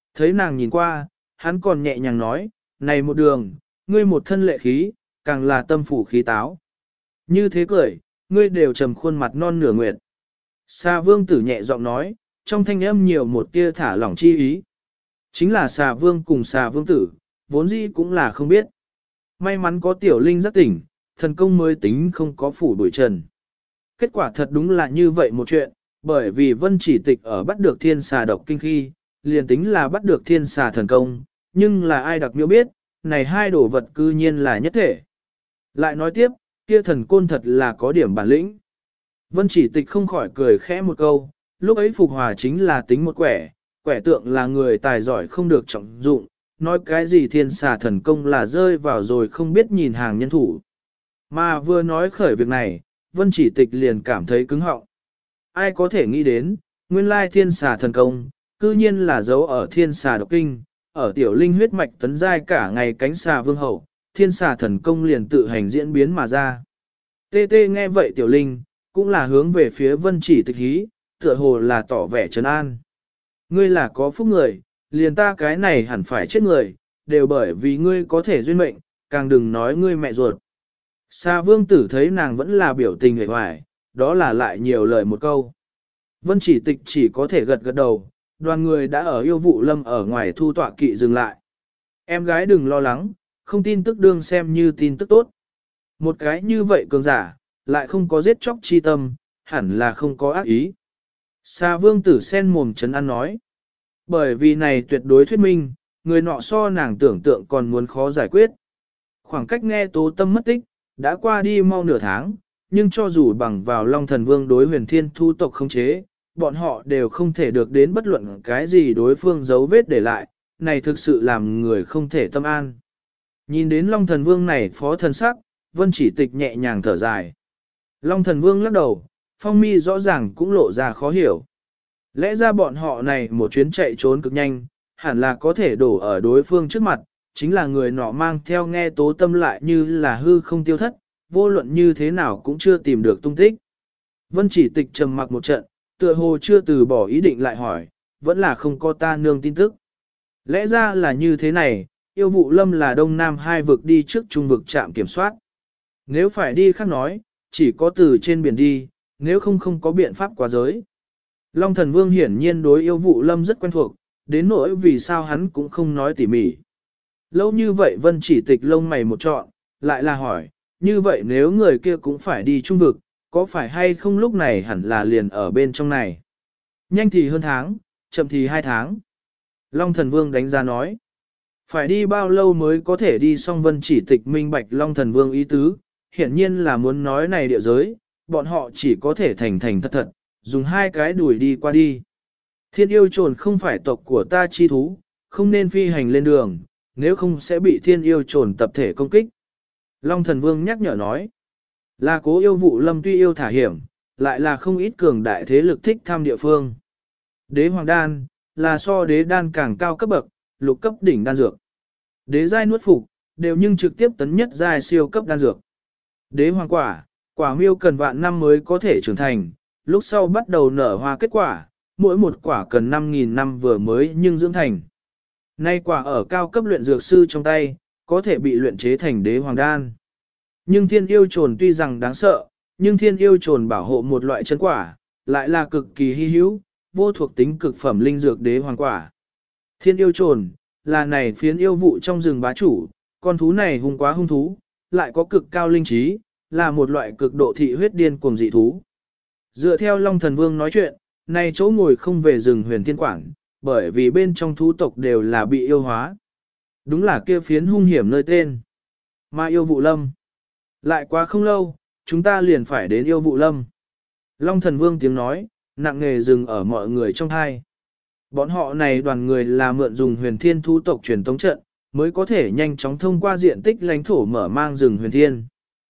Thấy nàng nhìn qua, hắn còn nhẹ nhàng nói, này một đường, ngươi một thân lệ khí, càng là tâm phủ khí táo. Như thế cười, ngươi đều trầm khuôn mặt non nửa nguyệt. Xà vương tử nhẹ giọng nói, trong thanh âm nhiều một tia thả lỏng chi ý. Chính là xà vương cùng xà vương tử, vốn dĩ cũng là không biết. May mắn có tiểu linh giác tỉnh, thần công mới tính không có phủ đuổi trần. Kết quả thật đúng là như vậy một chuyện, bởi vì vân chỉ tịch ở bắt được thiên xà độc kinh khi, liền tính là bắt được thiên xà thần công, nhưng là ai đặc miêu biết, này hai đồ vật cư nhiên là nhất thể. Lại nói tiếp, kia thần côn thật là có điểm bản lĩnh. Vân chỉ tịch không khỏi cười khẽ một câu, lúc ấy phục hòa chính là tính một quẻ, quẻ tượng là người tài giỏi không được trọng dụng, nói cái gì thiên xà thần công là rơi vào rồi không biết nhìn hàng nhân thủ. Mà vừa nói khởi việc này, vân chỉ tịch liền cảm thấy cứng họng. Ai có thể nghĩ đến, nguyên lai thiên xà thần công, cư nhiên là dấu ở thiên xà độc kinh, ở tiểu linh huyết mạch tấn giai cả ngày cánh xà vương hậu, thiên xà thần công liền tự hành diễn biến mà ra. Tê tê nghe vậy tiểu linh, cũng là hướng về phía vân chỉ tịch hí, tựa hồ là tỏ vẻ trấn an. Ngươi là có phúc người, liền ta cái này hẳn phải chết người, đều bởi vì ngươi có thể duyên mệnh, càng đừng nói ngươi mẹ ruột. Xà vương tử thấy nàng vẫn là biểu tình hề hoài, đó là lại nhiều lời một câu. Vân chỉ tịch chỉ có thể gật gật đầu, đoàn người đã ở yêu vụ lâm ở ngoài thu tọa kỵ dừng lại. Em gái đừng lo lắng, không tin tức đương xem như tin tức tốt. Một cái như vậy cường giả, lại không có giết chóc chi tâm, hẳn là không có ác ý. Xà vương tử sen mồm chấn an nói. Bởi vì này tuyệt đối thuyết minh, người nọ so nàng tưởng tượng còn muốn khó giải quyết. Khoảng cách nghe tố tâm mất tích, đã qua đi mau nửa tháng, nhưng cho dù bằng vào Long Thần Vương đối huyền thiên thu tộc không chế, bọn họ đều không thể được đến bất luận cái gì đối phương dấu vết để lại, này thực sự làm người không thể tâm an. Nhìn đến Long Thần Vương này phó thần sắc, Vân chỉ tịch nhẹ nhàng thở dài. Long Thần Vương lắc đầu, phong mi rõ ràng cũng lộ ra khó hiểu. Lẽ ra bọn họ này một chuyến chạy trốn cực nhanh, hẳn là có thể đổ ở đối phương trước mặt, chính là người nọ mang theo nghe tố tâm lại như là hư không tiêu thất, vô luận như thế nào cũng chưa tìm được tung tích. Vân chỉ tịch trầm mặc một trận, tựa hồ chưa từ bỏ ý định lại hỏi, vẫn là không có ta nương tin tức. Lẽ ra là như thế này, yêu vụ lâm là đông nam hai vực đi trước trung vực trạm kiểm soát. Nếu phải đi khác nói, chỉ có từ trên biển đi, nếu không có biện pháp qua giới. Long Thần Vương hiển nhiên đối yêu vụ lâm rất quen thuộc, đến nỗi vì sao hắn cũng không nói tỉ mỉ. Lâu như vậy Vân chỉ tịch lông mày một trọn, lại là hỏi, như vậy nếu người kia cũng phải đi trung vực, có phải hay không lúc này hẳn là liền ở bên trong này. Nhanh thì hơn tháng, chậm thì 2 tháng. Long Thần Vương đánh giá nói, phải đi bao lâu mới có thể đi xong Vân chỉ tịch minh bạch Long Thần Vương ý tứ, hiển nhiên là muốn nói này địa giới, bọn họ chỉ có thể thành thật thật, dùng 2 cái đuổi đi qua đi. Thiên yêu trồn không phải tộc của ta chi thú, không nên phi hành lên đường, nếu không sẽ bị thiên yêu trồn tập thể công kích. Long Thần Vương nhắc nhở nói, là cố yêu vụ lâm tuy yêu thả hiểm, lại là không ít cường đại thế lực thích tham địa phương. Đế hoàng đan, là so đế đan càng cao cấp bậc, lục cấp đỉnh đan dược. Đế giai nuốt phục, đều nhưng trực tiếp tấn nhất giai siêu cấp đan dược. Đế hoàng quả, quả miêu cần vạn năm mới có thể trưởng thành, lúc sau bắt đầu nở hoa kết quả, mỗi một quả cần 5.000 năm vừa mới nhưng dưỡng thành. Nay quả ở cao cấp luyện dược sư trong tay, có thể bị luyện chế thành đế hoàng đan. Nhưng thiên yêu trồn tuy rằng đáng sợ, nhưng thiên yêu trồn bảo hộ một loại chân quả, lại là cực kỳ hy hữu, vô thuộc tính cực phẩm linh dược đế hoàng quả. Thiên yêu trồn, là này phiến yêu vụ trong rừng bá chủ, con thú này hung quá hung thú, lại có cực cao linh trí, là một loại cực độ thị huyết điên cuồng dị thú. Dựa theo Long Thần Vương nói chuyện, này chỗ ngồi không về rừng huyền thiên quảng, bởi vì bên trong thú tộc đều là bị yêu hóa. Đúng là kia phiến hung hiểm nơi tên. Mà yêu vụ lâm. Lại quá không lâu, chúng ta liền phải đến yêu vụ lâm. Long Thần Vương tiếng nói, nặng nề dừng ở mọi người trong hai. Bọn họ này đoàn người là mượn dùng huyền thiên thú tộc truyền tống trận, mới có thể nhanh chóng thông qua diện tích lãnh thổ mở mang rừng huyền thiên.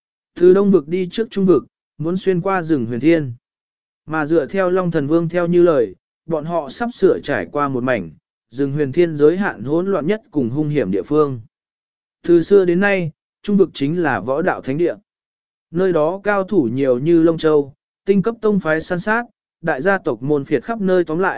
Từ đông vực đi trước trung vực, muốn xuyên qua rừng huyền thiên. Mà dựa theo Long Thần Vương theo như lời, bọn họ sắp sửa trải qua một mảnh, rừng huyền thiên giới hạn hỗn loạn nhất cùng hung hiểm địa phương. Từ xưa đến nay, trung vực chính là võ đạo thánh địa. Nơi đó cao thủ nhiều như Long Châu, tinh cấp tông phái săn sát, đại gia tộc môn phiệt khắp nơi tóm lại,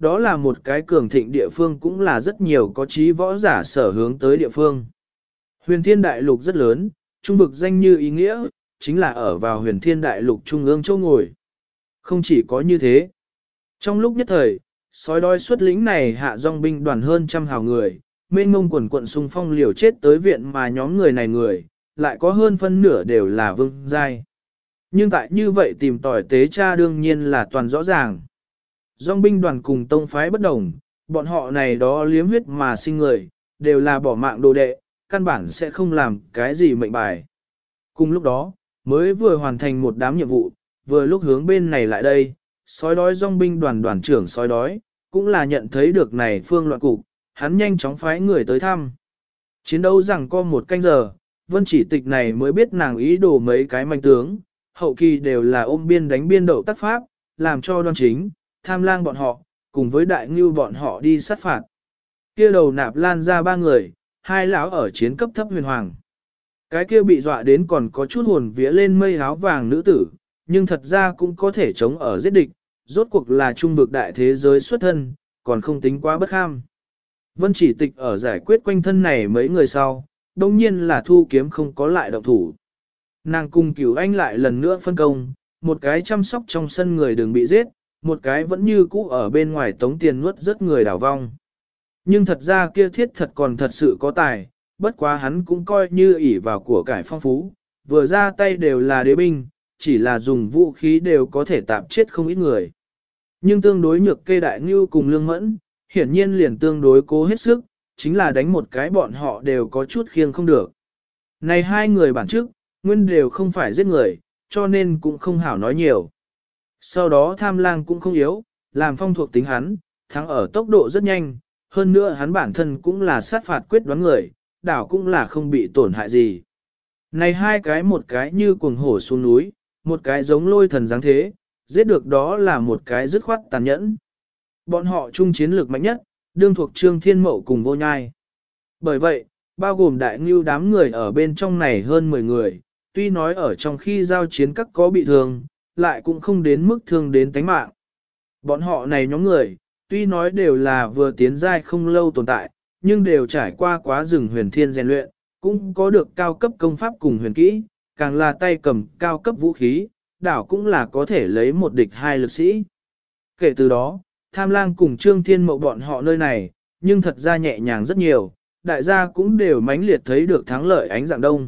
đó là một cái cường thịnh địa phương cũng là rất nhiều có trí võ giả sở hướng tới địa phương. Huyền Thiên Đại Lục rất lớn, trung vực danh như ý nghĩa, chính là ở vào Huyền Thiên Đại Lục trung ương châu ngồi. Không chỉ có như thế. Trong lúc nhất thời, sói đói xuất lĩnh này hạ dòng binh đoàn hơn trăm hào người, mênh mông quần quận xung phong liều chết tới viện mà nhóm người này người, lại có hơn phân nửa đều là vương giai. Nhưng tại như vậy tìm tòi tế cha đương nhiên là toàn rõ ràng. Dòng binh đoàn cùng tông phái bất đồng, bọn họ này đó liếm huyết mà sinh người, đều là bỏ mạng đồ đệ, căn bản sẽ không làm cái gì mệnh bài. Cùng lúc đó, mới vừa hoàn thành một đám nhiệm vụ, vừa lúc hướng bên này lại đây, sói đói dòng binh đoàn đoàn trưởng sói đói, cũng là nhận thấy được này phương loạn cục, hắn nhanh chóng phái người tới thăm. Chiến đấu rằng có một canh giờ, Vân Chỉ Tịch này mới biết nàng ý đồ mấy cái manh tướng, hậu kỳ đều là ôm biên đánh biên đậu tác pháp, làm cho Đoan Chính, Tham Lang bọn họ, cùng với Đại Ngưu bọn họ đi sát phạt. Kia đầu Nạp Lan ra ba người, hai lão ở chiến cấp thấp huyền hoàng. Cái kia bị dọa đến còn có chút hồn vía lên mây áo vàng nữ tử, nhưng thật ra cũng có thể chống ở giết địch, rốt cuộc là trung vực đại thế giới xuất thân, còn không tính quá bất kham. Vân Chỉ Tịch ở giải quyết quanh thân này mấy người sau, đồng nhiên là Thu Kiếm không có lại động thủ. Nàng cùng Cửu Anh lại lần nữa phân công, một cái chăm sóc trong sân người đừng bị giết, một cái vẫn như cũ ở bên ngoài tống tiền nuốt rất người đảo vong. Nhưng thật ra kia thiết thật còn thật sự có tài, bất quá hắn cũng coi như ỷ vào của cải phong phú, vừa ra tay đều là đế binh, chỉ là dùng vũ khí đều có thể tạp chết không ít người. Nhưng tương đối nhược kê đại ngưu cùng lương mẫn, hiển nhiên liền tương đối cố hết sức, chính là đánh một cái bọn họ đều có chút khiêng không được. Này hai người bản trước, nguyên đều không phải giết người, cho nên cũng không hảo nói nhiều. Sau đó Tham Lang cũng không yếu, làm phong thuộc tính hắn, thắng ở tốc độ rất nhanh, hơn nữa hắn bản thân cũng là sát phạt quyết đoán người, đảo cũng là không bị tổn hại gì. Này hai cái một cái như cuồng hổ xuống núi, một cái giống lôi thần dáng thế, giết được đó là một cái dứt khoát tàn nhẫn. Bọn họ chung chiến lược mạnh nhất, đương thuộc Trương Thiên Mậu cùng Vô Nhai. Bởi vậy, bao gồm đại ngưu đám người ở bên trong này hơn 10 người, tuy nói ở trong khi giao chiến các có bị thương, lại cũng không đến mức thương đến tánh mạng. Bọn họ này nhóm người, tuy nói đều là vừa tiến giai không lâu tồn tại, nhưng đều trải qua quá rừng huyền thiên rèn luyện, cũng có được cao cấp công pháp cùng huyền kỹ, càng là tay cầm cao cấp vũ khí, đảo cũng là có thể lấy một địch hai lực sĩ. Kể từ đó, Tham Lang cùng Trương Thiên Mậu bọn họ nơi này, nhưng thật ra nhẹ nhàng rất nhiều, đại gia cũng đều mãnh liệt thấy được thắng lợi ánh dạng đông.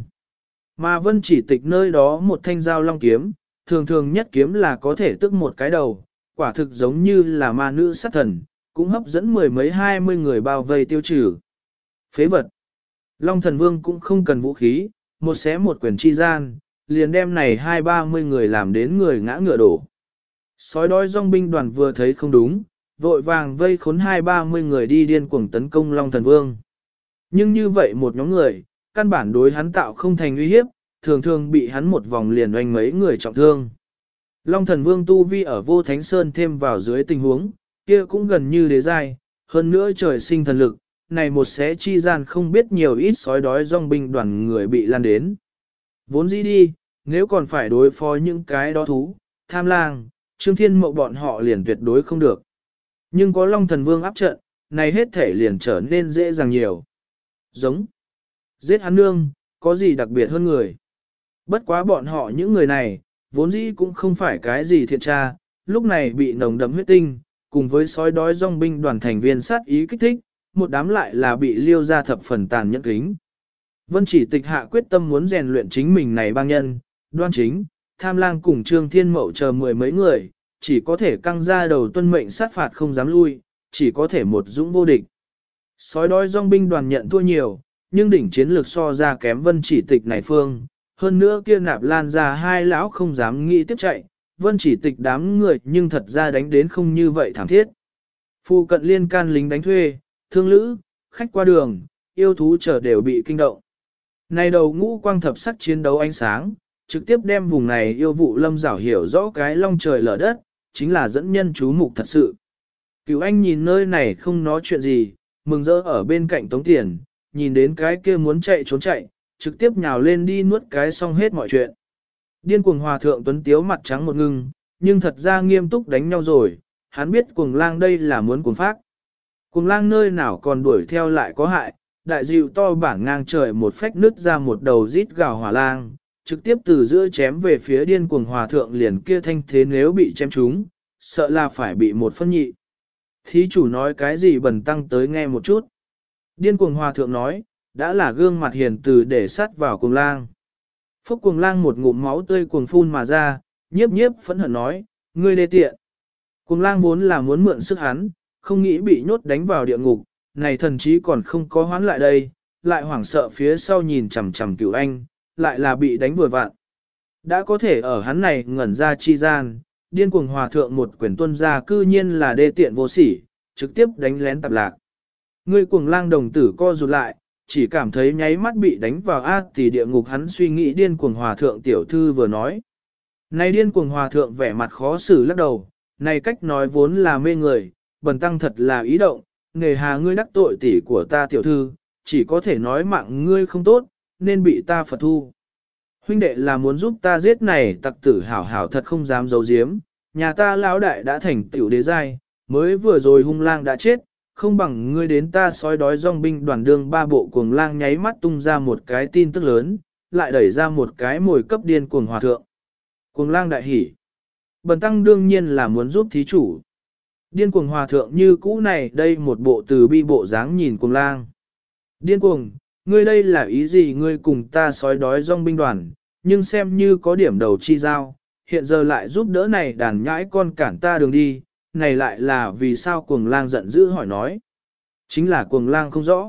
Mà Vân Chỉ Tịch nơi đó một thanh dao long kiếm, thường thường nhất kiếm là có thể tức một cái đầu, quả thực giống như là ma nữ sát thần, cũng hấp dẫn mười mấy 20 người bao vây tiêu trừ. Phế vật. Long Thần Vương cũng không cần vũ khí, một xé một quyền chi gian, liền đem này 20-30 người làm đến người ngã ngựa đổ. Sói đói dòng binh đoàn vừa thấy không đúng, vội vàng vây khốn 20-30 người đi điên cuồng tấn công Long Thần Vương. Nhưng như vậy một nhóm người, căn bản đối hắn tạo không thành uy hiếp, thường thường bị hắn một vòng liền oanh mấy người trọng thương. Long Thần Vương tu vi ở Vô Thánh Sơn thêm vào dưới tình huống, kia cũng gần như đế giai, hơn nữa trời sinh thần lực, này một xé chi gian không biết nhiều ít sói đói dòng binh đoàn người bị lan đến. Vốn dĩ đi, nếu còn phải đối phó những cái đó thú, Tham Lang, Trương Thiên Mậu bọn họ liền tuyệt đối không được. Nhưng có Long Thần Vương áp trận, này hết thể liền trở nên dễ dàng nhiều. Giống. Giết hắn nương, có gì đặc biệt hơn người. Bất quá bọn họ những người này, vốn dĩ cũng không phải cái gì thiện tra, lúc này bị nồng đậm huyết tinh, cùng với sói đói dòng binh đoàn thành viên sát ý kích thích, một đám lại là bị liêu ra thập phần tàn nhẫn kính. Vân Chỉ Tịch hạ quyết tâm muốn rèn luyện chính mình này bang nhân, Đoan Chính, Tham Lang cùng Trương Thiên Mậu chờ mười mấy người, chỉ có thể căng ra đầu tuân mệnh sát phạt không dám lui, chỉ có thể một dũng vô địch. Sói đói dòng binh đoàn nhận thua nhiều, nhưng đỉnh chiến lược so ra kém Vân Chỉ Tịch này phương, hơn nữa kia Nạp Lan ra hai lão không dám nghĩ tiếp chạy, Vân Chỉ Tịch đám người nhưng thật ra đánh đến không như vậy thảm thiết. Phu cận liên can lính đánh thuê, thương lữ, khách qua đường, yêu thú chờ đều bị kinh động. Này đầu ngũ quang thập sắc chiến đấu ánh sáng, trực tiếp đem vùng này yêu vụ lâm rảo hiểu rõ cái long trời lở đất, chính là dẫn nhân chú mục thật sự. Cửu Anh nhìn nơi này không nói chuyện gì, mừng rỡ ở bên cạnh Tống Tiền, nhìn đến cái kia muốn chạy trốn chạy, trực tiếp nhào lên đi nuốt cái xong hết mọi chuyện. Điên cuồng hòa thượng Tuấn Tiếu mặt trắng một ngưng, nhưng thật ra nghiêm túc đánh nhau rồi, hắn biết cuồng lang đây là muốn cuồng phát. Cuồng lang nơi nào còn đuổi theo lại có hại, đại dịu to bản ngang trời một phách nứt ra một đầu rít gào hỏa lang, trực tiếp từ giữa chém về phía điên cuồng hòa thượng liền kia thanh thế nếu bị chém trúng, sợ là phải bị một phân nhị. Thí chủ nói cái gì bần tăng tới nghe một chút. Điên cuồng hòa thượng nói, đã là gương mặt hiền từ để sắt vào cuồng lang. Phúc cuồng lang một ngụm máu tươi cuồng phun mà ra, nhiếp nhiếp phẫn hận nói, ngươi đê tiện. Cuồng lang vốn là muốn mượn sức hắn, không nghĩ bị nhốt đánh vào địa ngục, này thần chí còn không có hoán lại đây, lại hoảng sợ phía sau nhìn chằm chằm Cửu Anh, lại là bị đánh vừa vạn. Đã có thể ở hắn này ngẩn ra chi gian, điên cuồng hòa thượng một quyền tuân ra cư nhiên là đê tiện vô sỉ, trực tiếp đánh lén tạp lạc. Người cuồng lang đồng tử co rụt lại, chỉ cảm thấy nháy mắt bị đánh vào tỷ địa ngục hắn suy nghĩ điên cuồng hòa thượng tiểu thư vừa nói. Này điên cuồng hòa thượng vẻ mặt khó xử lắc đầu, này cách nói vốn là mê người, bần tăng thật là ý động, nghề hà ngươi đắc tội tỷ của ta tiểu thư, chỉ có thể nói mạng ngươi không tốt, nên bị ta phật thu. Huynh đệ là muốn giúp ta giết này tặc tử hảo hảo thật không dám giấu giếm, nhà ta lão đại đã thành tiểu đế giai, mới vừa rồi hung lang đã chết, không bằng ngươi đến ta sói đói dòng binh đoàn đương ba bộ cuồng lang nháy mắt tung ra một cái tin tức lớn, lại đẩy ra một cái mồi cấp điên cuồng hòa thượng. Cuồng lang đại hỉ. Bần tăng đương nhiên là muốn giúp thí chủ. Điên cuồng hòa thượng như cũ này đây một bộ từ bi bộ dáng nhìn cuồng lang. Điên cuồng, ngươi đây là ý gì ngươi cùng ta sói đói dòng binh đoàn, nhưng xem như có điểm đầu chi giao, hiện giờ lại giúp đỡ này đàn nhãi con cản ta đường đi, này lại là vì sao cuồng lang giận dữ hỏi nói. Chính là cuồng lang không rõ.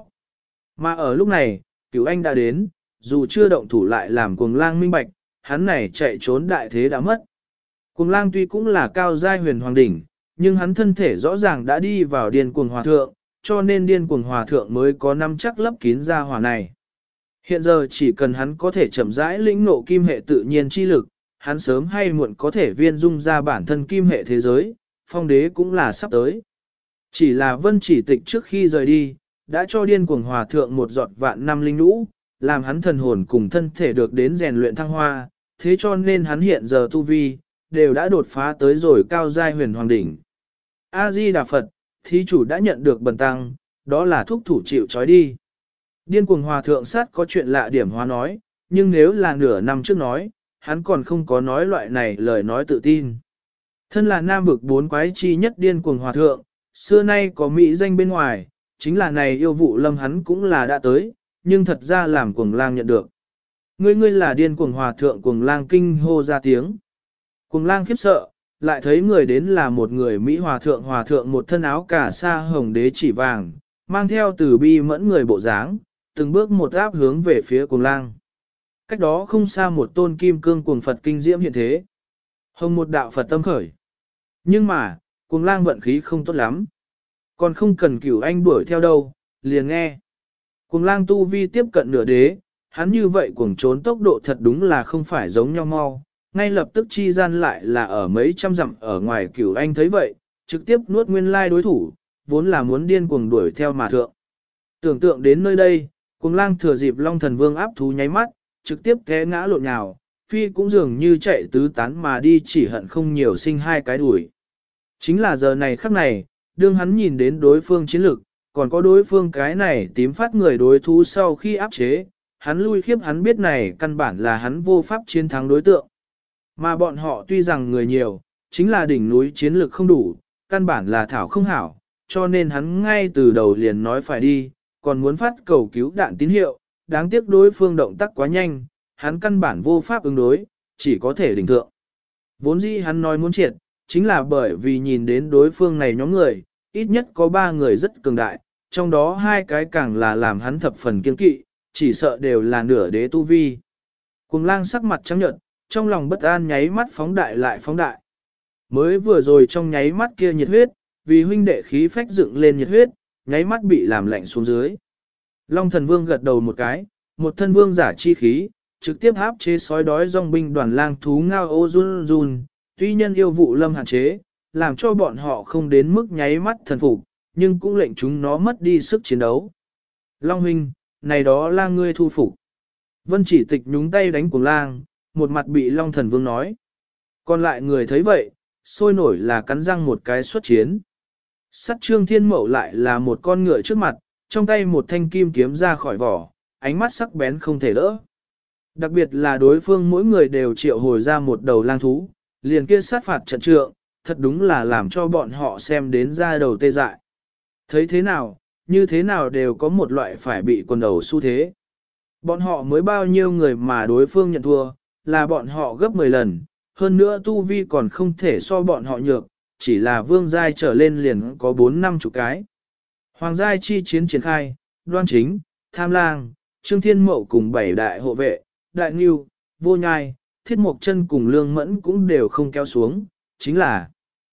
Mà ở lúc này, Cửu Anh đã đến, dù chưa động thủ lại làm cuồng lang minh bạch, hắn này chạy trốn đại thế đã mất. Cuồng lang tuy cũng là cao giai huyền hoàng đỉnh, nhưng hắn thân thể rõ ràng đã đi vào điên cuồng hòa thượng, cho nên điên cuồng hòa thượng mới có năm chắc lấp kín ra hỏa này. Hiện giờ chỉ cần hắn có thể chậm rãi lĩnh nộ kim hệ tự nhiên chi lực, hắn sớm hay muộn có thể viên dung ra bản thân kim hệ thế giới, phong đế cũng là sắp tới. Chỉ là vân chỉ tịch trước khi rời đi, đã cho điên cuồng hòa thượng một giọt vạn năm linh lũ, làm hắn thần hồn cùng thân thể được đến rèn luyện thăng hoa, thế cho nên hắn hiện giờ tu vi, đều đã đột phá tới rồi cao giai huyền hoàng đỉnh. A-di-đà Phật, thí chủ đã nhận được bần tăng, đó là thúc thủ chịu trói đi. Điên cuồng hòa thượng sát có chuyện lạ điểm hóa nói, nhưng nếu là nửa năm trước nói, hắn còn không có nói loại này lời nói tự tin. Thân là nam vực bốn quái chi nhất điên cuồng hòa thượng, xưa nay có mỹ danh bên ngoài, chính là này yêu vụ lâm hắn cũng là đã tới, nhưng thật ra làm cuồng lang nhận được. Ngươi là điên cuồng hòa thượng cuồng lang kinh hô ra tiếng. Cuồng lang khiếp sợ, lại thấy người đến là một người Mỹ hòa thượng một thân áo cà sa hồng đế chỉ vàng, mang theo từ bi mẫn người bộ dáng, từng bước một áp hướng về phía cuồng lang. Cách đó không xa một tôn kim cương cuồng Phật kinh diễm hiện thế. Hồng một đạo Phật tâm khởi. Nhưng mà, cuồng lang vận khí không tốt lắm. Còn không cần Cửu Anh đuổi theo đâu, liền nghe. Cuồng lang tu vi tiếp cận nửa đế, hắn như vậy cuồng trốn tốc độ thật đúng là không phải giống nhau mau. Ngay lập tức chi gian lại là ở mấy trăm dặm ở ngoài Cửu Anh thấy vậy, trực tiếp nuốt nguyên lai đối thủ, vốn là muốn điên cuồng đuổi theo mà thượng. Tưởng tượng đến nơi đây, cuồng lang thừa dịp Long Thần Vương áp thú nháy mắt, trực tiếp té ngã lộn nhào, phi cũng dường như chạy tứ tán mà đi chỉ hận không nhiều sinh hai cái đuổi. Chính là giờ này khắc này, đương hắn nhìn đến đối phương chiến lực, còn có đối phương cái này tím phát người đối thú sau khi áp chế, hắn lui khiếp hắn biết này căn bản là hắn vô pháp chiến thắng đối tượng. Mà bọn họ tuy rằng người nhiều, chính là đỉnh núi chiến lực không đủ, căn bản là thảo không hảo, cho nên hắn ngay từ đầu liền nói phải đi, còn muốn phát cầu cứu đạn tín hiệu, đáng tiếc đối phương động tác quá nhanh, hắn căn bản vô pháp ứng đối, chỉ có thể đỉnh thượng. Vốn dĩ hắn nói muốn triệt, chính là bởi vì nhìn đến đối phương này nhóm người, ít nhất có 3 người rất cường đại, trong đó 2 cái càng là làm hắn thập phần kiên kỵ, chỉ sợ đều là nửa đế tu vi. Cuồng lang sắc mặt trắng nhợt, trong lòng bất an nháy mắt phóng đại lại phóng đại. Mới vừa rồi trong nháy mắt kia nhiệt huyết, vì huynh đệ khí phách dựng lên nhiệt huyết, nháy mắt bị làm lạnh xuống dưới. Long Thần Vương gật đầu một cái, một thân vương giả chi khí, trực tiếp áp chế sói đói dòng binh đoàn lang thú ngao ô run run, tuy nhân yêu vụ lâm hạn chế, làm cho bọn họ không đến mức nháy mắt thần phục, nhưng cũng lệnh chúng nó mất đi sức chiến đấu. Long huynh, này đó là ngươi thu phục. Vân Chỉ Tịch nhúng tay đánh cuồng lang, một mặt bị Long Thần Vương nói. Còn lại người thấy vậy, sôi nổi là cắn răng một cái xuất chiến. Sắt Trương Thiên Mậu lại là một con ngựa trước mặt, trong tay một thanh kim kiếm ra khỏi vỏ, ánh mắt sắc bén không thể đỡ. Đặc biệt là đối phương mỗi người đều triệu hồi ra một đầu lang thú, liền kia sát phạt trận trượng, thật đúng là làm cho bọn họ xem đến ra đầu tê dại. Thấy thế nào, như thế nào đều có một loại phải bị quần đầu xu thế. Bọn họ mới bao nhiêu người mà đối phương nhận thua, là bọn họ gấp 10 lần, hơn nữa tu vi còn không thể so bọn họ nhược, chỉ là vương giai trở lên liền có 4-5 chục cái. Hoàng giai chi chiến triển khai, Đoan Chính, Tham Lang, Trương Thiên Mậu cùng 7 đại hộ vệ, Đại Ngưu, Vô Nhai, Thiết Mộc Chân cùng Lương Mẫn cũng đều không kéo xuống, chính là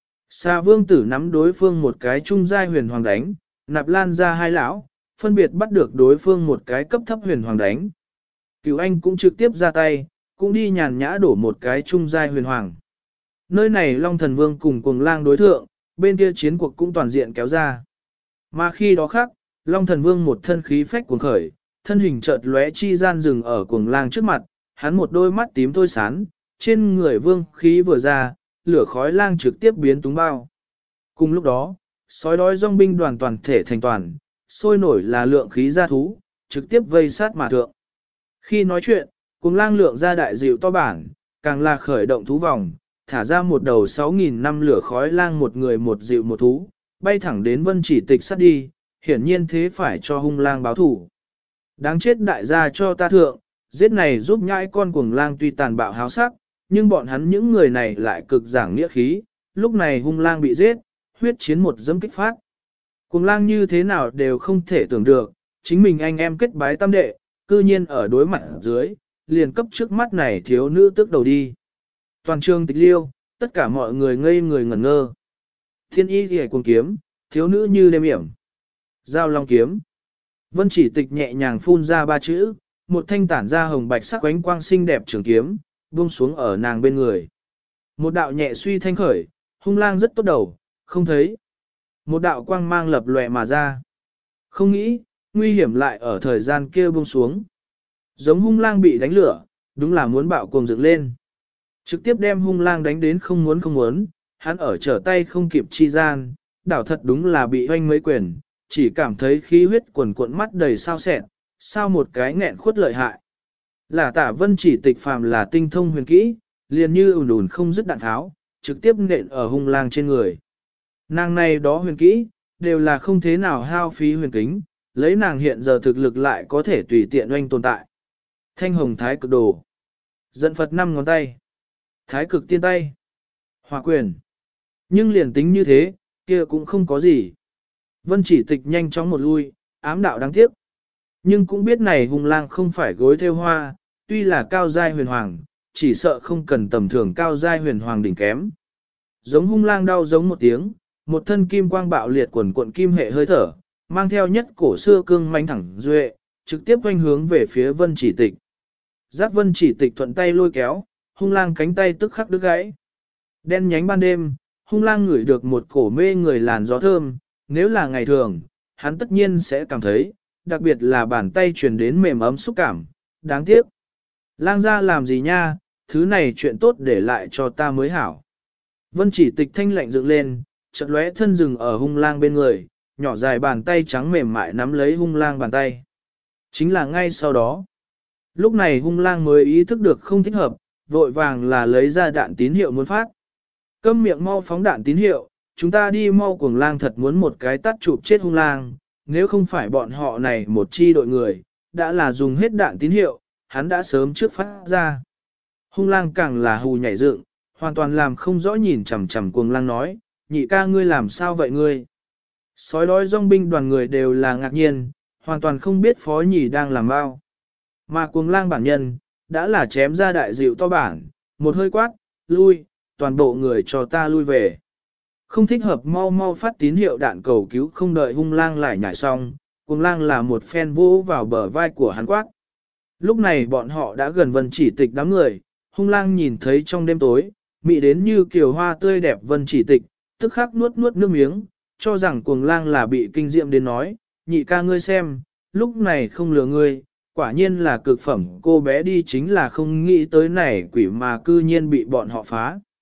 Sa Vương Tử nắm đối phương một cái trung giai huyền hoàng đánh, Nạp Lan ra hai lão, phân biệt bắt được đối phương một cái cấp thấp huyền hoàng đánh. Cửu Anh cũng trực tiếp ra tay, cũng đi nhàn nhã đổ một cái trung giai huyền hoàng. Nơi này Long Thần Vương cùng Cuồng Lang đối thượng, bên kia chiến cuộc cũng toàn diện kéo ra. Mà khi đó khác, Long Thần Vương một thân khí phách cuồng khởi, thân hình chợt lóe chi gian dừng ở Cuồng Lang trước mặt, hắn một đôi mắt tím thôi sán, trên người vương khí vừa ra, lửa khói lang trực tiếp biến túng bao. Cùng lúc đó, sói đói dòng binh đoàn toàn thể thành toàn, sôi nổi là lượng khí gia thú, trực tiếp vây sát mà thượng. Khi nói chuyện, Cuồng Lang lượng ra đại dịu to bản, càng là khởi động thú vòng, thả ra một đầu 6.000 năm lửa khói lang một người một dịu một thú, bay thẳng đến Vân Chỉ Tịch sát đi, hiển nhiên thế phải cho hung lang báo thủ. Đáng chết đại gia cho ta thượng, giết này giúp nhãi con Cuồng Lang tuy tàn bạo háo sắc, nhưng bọn hắn những người này lại cực giảng nghĩa khí, lúc này hung lang bị giết, huyết chiến một dẫm kích phát. Cuồng Lang như thế nào đều không thể tưởng được, chính mình anh em kết bái tam đệ, cư nhiên ở đối mặt dưới, liền cấp trước mắt này thiếu nữ tức đầu đi. Toàn trường tịch liêu, tất cả mọi người ngây người ngẩn ngơ. Thiên y thì cuồng kiếm, thiếu nữ như đêm yểm. Giao long kiếm. Vân Chỉ Tịch nhẹ nhàng phun ra ba chữ, một thanh tản ra hồng bạch sắc ánh quang xinh đẹp trường kiếm, buông xuống ở nàng bên người. Một đạo nhẹ suy thanh khởi, hung lang rất tốt đầu, không thấy. Một đạo quang mang lập lòe mà ra. Không nghĩ, nguy hiểm lại ở thời gian kia buông xuống. Giống hung lang bị đánh lửa, đúng là muốn bạo cuồng dựng lên. Trực tiếp đem hung lang đánh đến không muốn, hắn ở trở tay không kịp chi gian, đảo thật đúng là bị hoanh mấy quyền, chỉ cảm thấy khí huyết quần cuộn mắt đầy sao sẹn, sao một cái nghẹn khuất lợi hại. Là tả Vân Chỉ Tịch phàm là tinh thông huyền kỹ, liền như ùn ùn không dứt đạn tháo, trực tiếp nện ở hung lang trên người. Nàng này đó huyền kỹ, đều là không thế nào hao phí huyền kính, lấy nàng hiện giờ thực lực lại có thể tùy tiện oanh tồn tại. Thanh hồng thái cực đồ. Dẫn Phật 5 ngón tay. Thái cực tiên tay. Hỏa quyền. Nhưng liền tính như thế, kia cũng không có gì. Vân Chỉ Tịch nhanh chóng một lui, ám đạo đáng tiếc. Nhưng cũng biết này hung lang không phải gối theo hoa, tuy là cao giai huyền hoàng, chỉ sợ không cần tầm thường cao giai huyền hoàng đỉnh kém. Giống hung lang đau giống một tiếng, một thân kim quang bạo liệt quần cuộn kim hệ hơi thở, mang theo nhất cổ xưa cương manh thẳng duệ, trực tiếp quanh hướng về phía Vân Chỉ Tịch. Giác Vân Chỉ Tịch thuận tay lôi kéo, hung lang cánh tay tức khắc đứt gãy. Đen nhánh ban đêm, hung lang ngửi được một cổ mê người làn gió thơm, nếu là ngày thường, hắn tất nhiên sẽ cảm thấy, đặc biệt là bàn tay truyền đến mềm ấm xúc cảm, đáng tiếc. Lang ra làm gì nha, thứ này chuyện tốt để lại cho ta mới hảo. Vân Chỉ Tịch thanh lạnh dựng lên, chợt lóe thân rừng ở hung lang bên người, nhỏ dài bàn tay trắng mềm mại nắm lấy hung lang bàn tay. Chính là ngay sau đó. Lúc này hung lang mới ý thức được không thích hợp, vội vàng là lấy ra đạn tín hiệu muốn phát. Câm miệng mau phóng đạn tín hiệu, chúng ta đi mau. Cuồng lang thật muốn một cái tắt chụp chết hung lang, nếu không phải bọn họ này một chi đội người, đã là dùng hết đạn tín hiệu, hắn đã sớm trước phát ra. Hung lang càng là hù nhảy dựng, hoàn toàn làm không rõ nhìn chằm chằm Cuồng lang nói, nhị ca ngươi làm sao vậy ngươi? Sói đói dòng binh đoàn người đều là ngạc nhiên, hoàn toàn không biết phó nhị đang làm bao. Mà Cuồng lang bản nhân, đã là chém ra đại dịu to bản, một hơi quát, lui, toàn bộ người cho ta lui về. Không thích hợp mau mau phát tín hiệu đạn cầu cứu, không đợi hung lang lại nhảy xong, Cuồng lang là một phen vô vào bờ vai của hắn quát. Lúc này bọn họ đã gần Vân Chỉ Tịch đám người, hung lang nhìn thấy trong đêm tối, mị đến như kiều hoa tươi đẹp Vân Chỉ Tịch, tức khắc nuốt nuốt nước miếng, cho rằng Cuồng lang là bị kinh diệm đến nói, nhị ca ngươi xem, lúc này không lừa ngươi, quả nhiên là cực phẩm cô bé đi, chính là không nghĩ tới này quỷ mà cư nhiên bị bọn họ phá.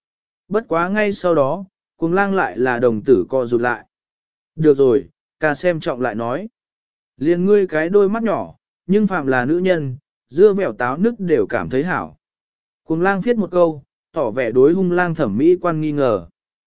Bất quá ngay sau đó, cuồng lang lại là đồng tử co rụt lại. Được rồi, ca xem trọng lại nói. Liền ngươi cái đôi mắt nhỏ, nhưng phạm là nữ nhân, dưa vẻo táo nức đều cảm thấy hảo. Cuồng lang viết một câu, tỏ vẻ đối hung lang thẩm mỹ quan nghi ngờ.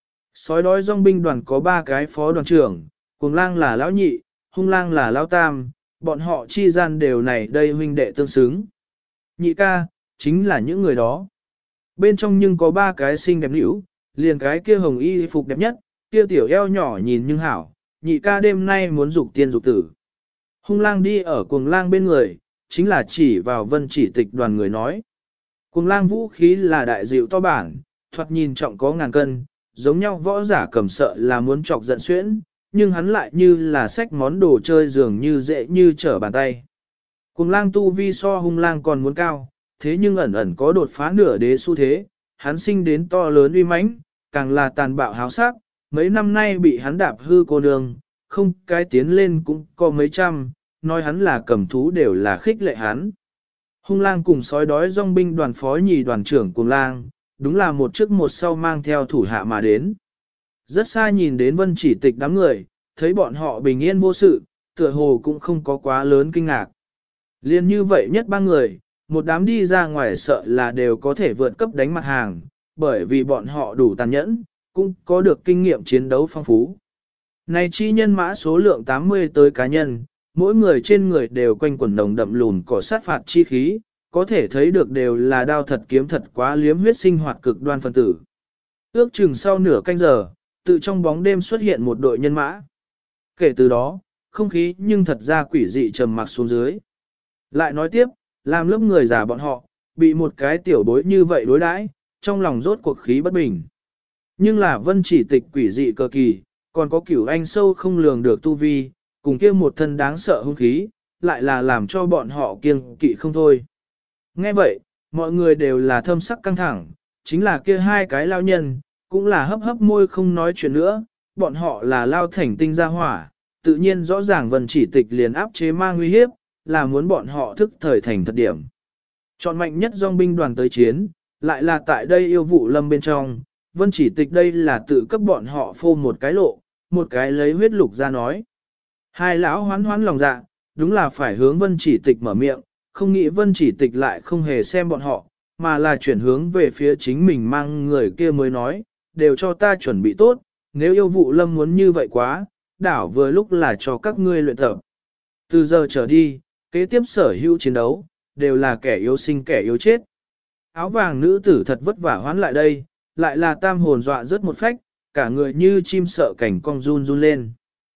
Sói đói dòng binh đoàn có 3 cái phó đoàn trưởng, cuồng lang là lão nhị, hung lang là lão tam, bọn họ chi gian đều này đây huynh đệ tương xứng. Nhị ca, chính là những người đó. Bên trong nhưng có 3 cái xinh đẹp nữ, liền cái kia hồng y phục đẹp nhất, kia tiểu eo nhỏ nhìn nhưng hảo, nhị ca đêm nay muốn dục tiên dục tử. Hung lang đi ở cuồng lang bên người, chính là chỉ vào vân chỉ tịch đoàn người nói. Cuồng lang vũ khí là đại dịu to bản, thoạt nhìn trọng có ngàn cân, giống nhau võ giả cầm sợ là muốn chọc giận xuyễn, nhưng hắn lại như là xách món đồ chơi dường như dễ như trở bàn tay. Cuồng lang tu vi so hung lang còn muốn cao, thế nhưng ẩn ẩn có đột phá nửa đế xu thế, hắn sinh đến to lớn uy mãnh, càng là tàn bạo háo sắc, mấy năm nay bị hắn đạp hư cô nương, không cái tiến lên cũng có mấy trăm, nói hắn là cầm thú đều là khích lệ hắn. Hung lang cùng sói đói dòng binh đoàn phó nhì đoàn trưởng cuồng lang, đúng là một trước một sau mang theo thủ hạ mà đến. Rất xa nhìn đến vân chỉ tịch đám người, thấy bọn họ bình yên vô sự, tựa hồ cũng không có quá lớn kinh ngạc. Liên như vậy nhất ba người, một đám đi ra ngoài sợ là đều có thể vượt cấp đánh mặt hàng, bởi vì bọn họ đủ tàn nhẫn, cũng có được kinh nghiệm chiến đấu phong phú. Này chi nhân mã số lượng 80 tới cá nhân, mỗi người trên người đều quanh quần đồng đậm lùn cỏ sát phạt chi khí, có thể thấy được đều là đao thật kiếm thật quá liếm huyết sinh hoạt cực đoan phân tử. Ước chừng sau nửa canh giờ, tự trong bóng đêm xuất hiện một đội nhân mã. Kể từ đó, không khí nhưng thật ra quỷ dị trầm mặc xuống dưới. Lại nói tiếp, làm lớp người già bọn họ, bị một cái tiểu bối như vậy đối đãi, trong lòng rốt cuộc khí bất bình. Nhưng là vân chỉ tịch quỷ dị cực kỳ, còn có cửu anh sâu không lường được tu vi, cùng kia một thân đáng sợ hung khí, lại là làm cho bọn họ kiêng kỵ không thôi. Nghe vậy, mọi người đều là thâm sắc căng thẳng, chính là kia hai cái lao nhân, cũng là hấp hấp môi không nói chuyện nữa, bọn họ là lao thành tinh ra hỏa, tự nhiên rõ ràng vân chỉ tịch liền áp chế ma nguy hiếp, là muốn bọn họ thức thời thành thật điểm. Chọn mạnh nhất dòng binh đoàn tới chiến, lại là tại đây yêu vụ lâm bên trong, vân chỉ tịch đây là tự cấp bọn họ phô một cái lộ, một cái lấy huyết lục ra nói. Hai lão hoán hoán lòng dạ, đúng là phải hướng vân chỉ tịch mở miệng, không nghĩ vân chỉ tịch lại không hề xem bọn họ, mà là chuyển hướng về phía chính mình mang người kia mới nói, đều cho ta chuẩn bị tốt, nếu yêu vụ lâm muốn như vậy quá, đảo vừa lúc là cho các ngươi luyện tập. Từ giờ trở đi, kế tiếp sở hữu chiến đấu, đều là kẻ yếu sinh kẻ yếu chết. Áo vàng nữ tử thật vất vả hoán lại đây, lại là tam hồn dọa rớt một phách, cả người như chim sợ cảnh cong run run lên.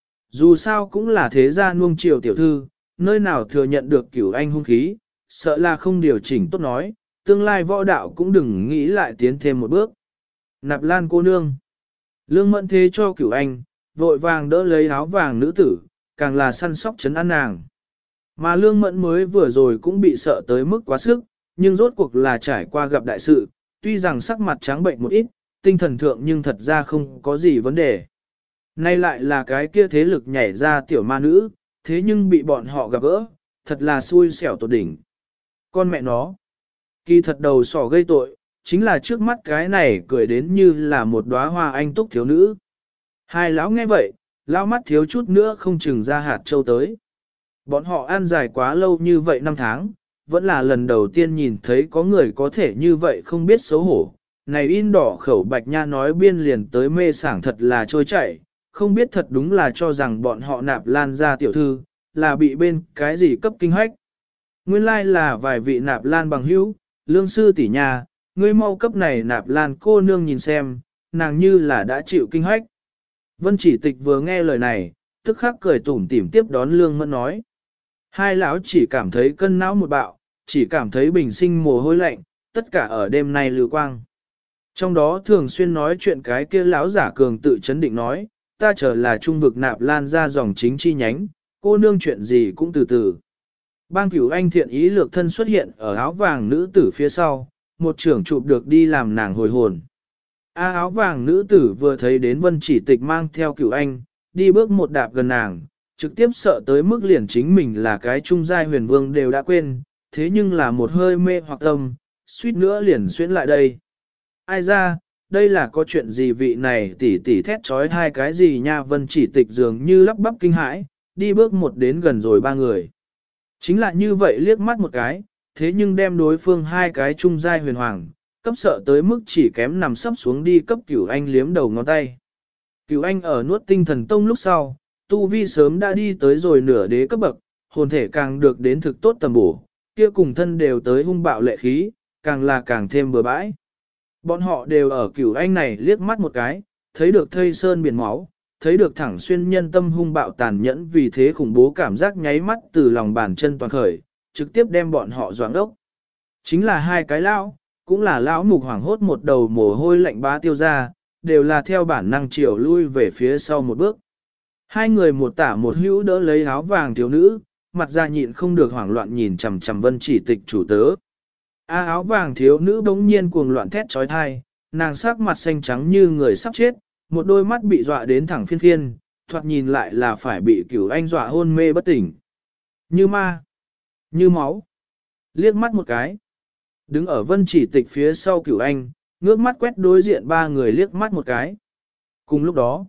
Dù sao cũng là thế gia nuông chiều tiểu thư, nơi nào thừa nhận được cửu anh hung khí, sợ là không điều chỉnh tốt nói, tương lai võ đạo cũng đừng nghĩ lại tiến thêm một bước. Nạp Lan cô nương, Lương Mẫn thế cho cửu anh, vội vàng đỡ lấy áo vàng nữ tử, càng là săn sóc chấn an nàng. Mà Lương Mẫn mới vừa rồi cũng bị sợ tới mức quá sức, nhưng rốt cuộc là trải qua gặp đại sự, tuy rằng sắc mặt trắng bệnh một ít, tinh thần thượng nhưng thật ra không có gì vấn đề. Nay lại là cái kia thế lực nhảy ra tiểu ma nữ, thế nhưng bị bọn họ gặp gỡ, thật là xui xẻo tột đỉnh. Con mẹ nó, kỳ thật đầu sỏ gây tội, chính là trước mắt cái này cười đến như là một đóa hoa anh túc thiếu nữ. Hai lão nghe vậy, lão mắt thiếu chút nữa không chừng ra hạt châu tới. Bọn họ ăn dài quá lâu như vậy 5 tháng, vẫn là lần đầu tiên nhìn thấy có người có thể như vậy không biết xấu hổ. Này in đỏ khẩu bạch nha nói biên liền tới mê sảng thật là trôi chảy, không biết thật đúng là cho rằng bọn họ Nạp Lan ra tiểu thư, là bị bên cái gì cấp kinh hách. Nguyên lai là vài vị Nạp Lan bằng hữu, lương sư tỷ nhà, ngươi mau cấp này Nạp Lan cô nương nhìn xem, nàng như là đã chịu kinh hách. Vân chỉ tịch vừa nghe lời này, tức khắc cười tủm tỉm tiếp đón Lương Mẫn nói. Hai lão chỉ cảm thấy cân não một bạo, chỉ cảm thấy bình sinh mồ hôi lạnh, tất cả ở đêm nay lưu quang. Trong đó thường xuyên nói chuyện cái kia lão giả cường tự chấn định nói, ta chờ là trung vực Nạp Lan ra dòng chính chi nhánh, cô nương chuyện gì cũng từ từ. Bang Cửu Anh thiện ý lược thân xuất hiện ở áo vàng nữ tử phía sau, một trưởng chụp được đi làm nàng hồi hồn. Áo vàng nữ tử vừa thấy đến Vân Chỉ Tịch mang theo Cửu Anh, đi bước một đạp gần nàng, trực tiếp sợ tới mức liền chính mình là cái trung giai huyền vương đều đã quên, thế nhưng là một hơi mê hoặc tâm, suýt nữa liền xuyễn lại đây. Ai ra, đây là có chuyện gì vị này tỉ tỉ thét trói hai cái gì nha. Vân Chỉ Tịch dường như lắp bắp kinh hãi, đi bước một đến gần rồi ba người. Chính là như vậy liếc mắt một cái, thế nhưng đem đối phương hai cái trung giai huyền hoàng, cấp sợ tới mức chỉ kém nằm sấp xuống đi cấp Cửu Anh liếm đầu ngón tay. Cửu Anh ở nuốt tinh thần tông lúc sau, tu vi sớm đã đi tới rồi nửa đế cấp bậc, hồn thể càng được đến thực tốt tầm bổ, kia cùng thân đều tới hung bạo lệ khí, càng là càng thêm bừa bãi. Bọn họ đều ở Cửu Anh này liếc mắt một cái, thấy được thây sơn biển máu, thấy được thẳng xuyên nhân tâm hung bạo tàn nhẫn, vì thế khủng bố cảm giác nháy mắt từ lòng bàn chân toàn khởi, trực tiếp đem bọn họ doáng đốc. Chính là hai cái lão, cũng là lão mục hoảng hốt, một đầu mồ hôi lạnh bá tiêu ra, đều là theo bản năng chiều lui về phía sau một bước. Hai người một tả một hữu đỡ lấy áo vàng thiếu nữ, mặt ra nhịn không được hoảng loạn nhìn chằm chằm Vân Chỉ Tịch chủ tớ. Áo vàng thiếu nữ bỗng nhiên cuồng loạn thét trói thai, nàng sắc mặt xanh trắng như người sắp chết, một đôi mắt bị dọa đến thẳng phiên phiên, thoạt nhìn lại là phải bị Cửu Anh dọa hôn mê bất tỉnh. Như ma, như máu, liếc mắt một cái. Đứng ở Vân Chỉ Tịch phía sau Cửu Anh, ngước mắt quét đối diện ba người liếc mắt một cái. Cùng lúc đó,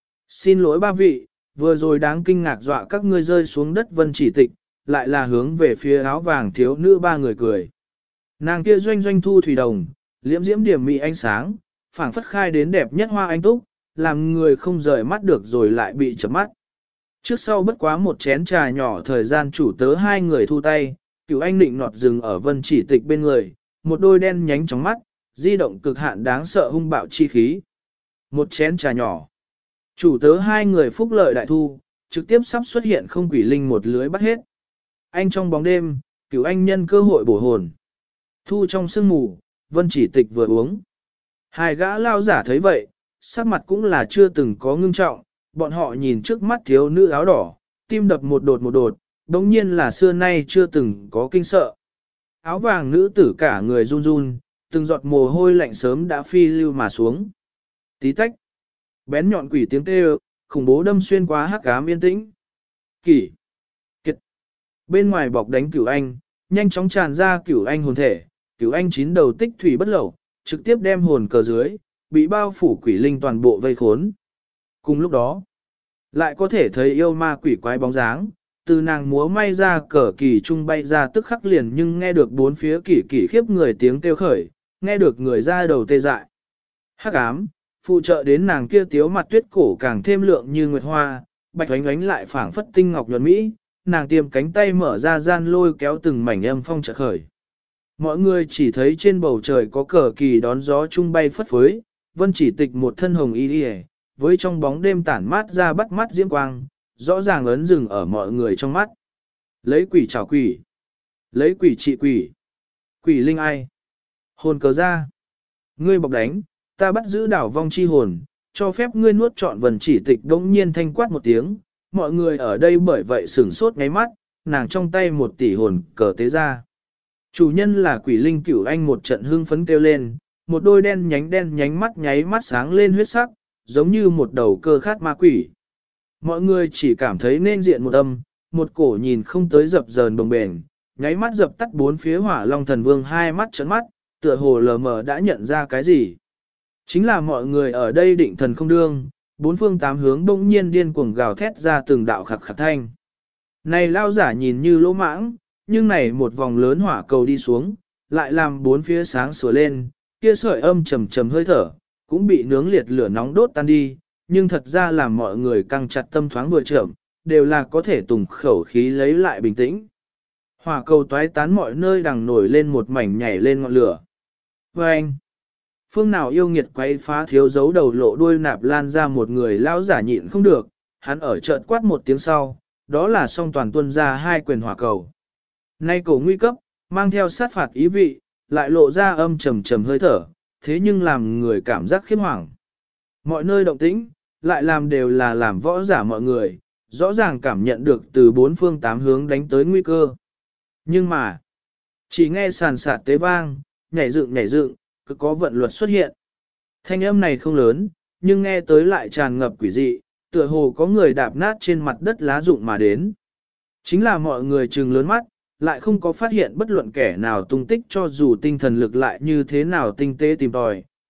xin lỗi ba vị, vừa rồi đáng kinh ngạc dọa các ngươi rơi xuống đất. Vân Chỉ Tịch, lại là hướng về phía áo vàng thiếu nữ ba người cười. Nàng kia doanh doanh thu thủy đồng, liễm diễm điểm mị ánh sáng, phảng phất khai đến đẹp nhất hoa anh túc, làm người không rời mắt được rồi lại bị chấm mắt. Trước sau bất quá một chén trà nhỏ thời gian chủ tớ hai người thu tay, Cửu Anh nịnh nọt dừng ở Vân Chỉ Tịch bên người, một đôi đen nhánh trong mắt, di động cực hạn đáng sợ hung bạo chi khí. Một chén trà nhỏ. Chủ tớ hai người phúc lợi đại thu, trực tiếp sắp xuất hiện không quỷ linh một lưới bắt hết. Anh trong bóng đêm, Cửu Anh nhân cơ hội bổ hồn. Thu trong sương mù, Vân Chỉ Tịch vừa uống. Hai gã lao giả thấy vậy, sắc mặt cũng là chưa từng có ngưng trọng, bọn họ nhìn trước mắt thiếu nữ áo đỏ, tim đập một đột, đống nhiên là xưa nay chưa từng có kinh sợ. Áo vàng nữ tử cả người run run, từng giọt mồ hôi lạnh sớm đã phi lưu mà xuống. Tí tách, bén nhọn quỷ tiếng kêu, khủng bố đâm xuyên qua hắc ám yên tĩnh. Kỷ, kiệt, bên ngoài bọc đánh Cửu Anh, nhanh chóng tràn ra Cửu Anh hồn thể, Cửu Anh chín đầu tích thủy bất lậu, trực tiếp đem hồn cờ dưới, bị bao phủ quỷ linh toàn bộ vây khốn. Cùng lúc đó, lại có thể thấy yêu ma quỷ quái bóng dáng, từ nàng múa may ra cờ kỳ trung bay ra tức khắc liền, nhưng nghe được bốn phía kỳ kỳ khiếp người tiếng kêu khởi, nghe được người ra đầu tê dại. Hắc ám, phụ trợ đến nàng kia tiếu mặt tuyết cổ càng thêm lượng như nguyệt hoa, bạch oánh oánh lại phảng phất tinh ngọc nhuận mỹ, nàng tiêm cánh tay mở ra gian lôi kéo từng mảnh âm phong chợt khởi. Mọi người chỉ thấy trên bầu trời có cờ kỳ đón gió trung bay phất phới, Vân Chỉ Tịch một thân hồng y y, với trong bóng đêm tản mát ra bắt mắt diễm quang, rõ ràng ấn rừng ở mọi người trong mắt. Lấy quỷ chảo quỷ, lấy quỷ trị quỷ, quỷ linh ai, hồn cờ ra. Ngươi bọc đánh, ta bắt giữ đảo vong chi hồn, cho phép ngươi nuốt trọn. Vân Chỉ Tịch đống nhiên thanh quát một tiếng, mọi người ở đây bởi vậy sửng sốt ngáy mắt, nàng trong tay 1 tỷ hồn cờ tế ra. Chủ nhân là quỷ linh Cửu Anh một trận hưng phấn kêu lên, một đôi đen nhánh mắt nháy mắt sáng lên huyết sắc, giống như một đầu cơ khát ma quỷ. Mọi người chỉ cảm thấy nên diện một âm, một cổ nhìn không tới dập dờn đồng bền, nháy mắt dập tắt bốn phía Hỏa Long Thần Vương hai mắt trấn mắt, tựa hồ lờ mờ đã nhận ra cái gì. Chính là mọi người ở đây định thần không đương, bốn phương tám hướng bỗng nhiên điên cuồng gào thét ra từng đạo khạc khạc thanh. Này lao giả nhìn như lỗ mãng, nhưng này một vòng lớn hỏa cầu đi xuống, lại làm bốn phía sáng sủa lên, kia sợi âm trầm hơi thở, cũng bị nướng liệt lửa nóng đốt tan đi, nhưng thật ra làm mọi người căng chặt tâm thoáng vừa chậm, đều là có thể tùng khẩu khí lấy lại bình tĩnh. Hỏa cầu toái tán mọi nơi đằng nổi lên một mảnh nhảy lên ngọn lửa. Và anh, phương nào yêu nghiệt quay phá thiếu dấu đầu lộ đuôi nạp lan ra một người lão giả nhịn không được, hắn ở chợt quát một tiếng sau, đó là song toàn tuân ra 2 quyền hỏa cầu. Nay cầu nguy cấp, mang theo sát phạt ý vị, lại lộ ra âm trầm hơi thở, thế nhưng làm người cảm giác khiếp hoảng. Mọi nơi động tĩnh, lại làm đều là làm võ giả mọi người, rõ ràng cảm nhận được từ 4 phương 8 hướng đánh tới nguy cơ. Nhưng mà, chỉ nghe sàn sạt tế vang, nhảy dựng, cứ có vận luật xuất hiện. Thanh âm này không lớn, nhưng nghe tới lại tràn ngập quỷ dị, tựa hồ có người đạp nát trên mặt đất lá rụng mà đến. Chính là mọi người trừng lớn mắt, lại không có phát hiện bất luận kẻ nào tung tích, cho dù tinh thần lực lại như thế nào tinh tế tìm tòi,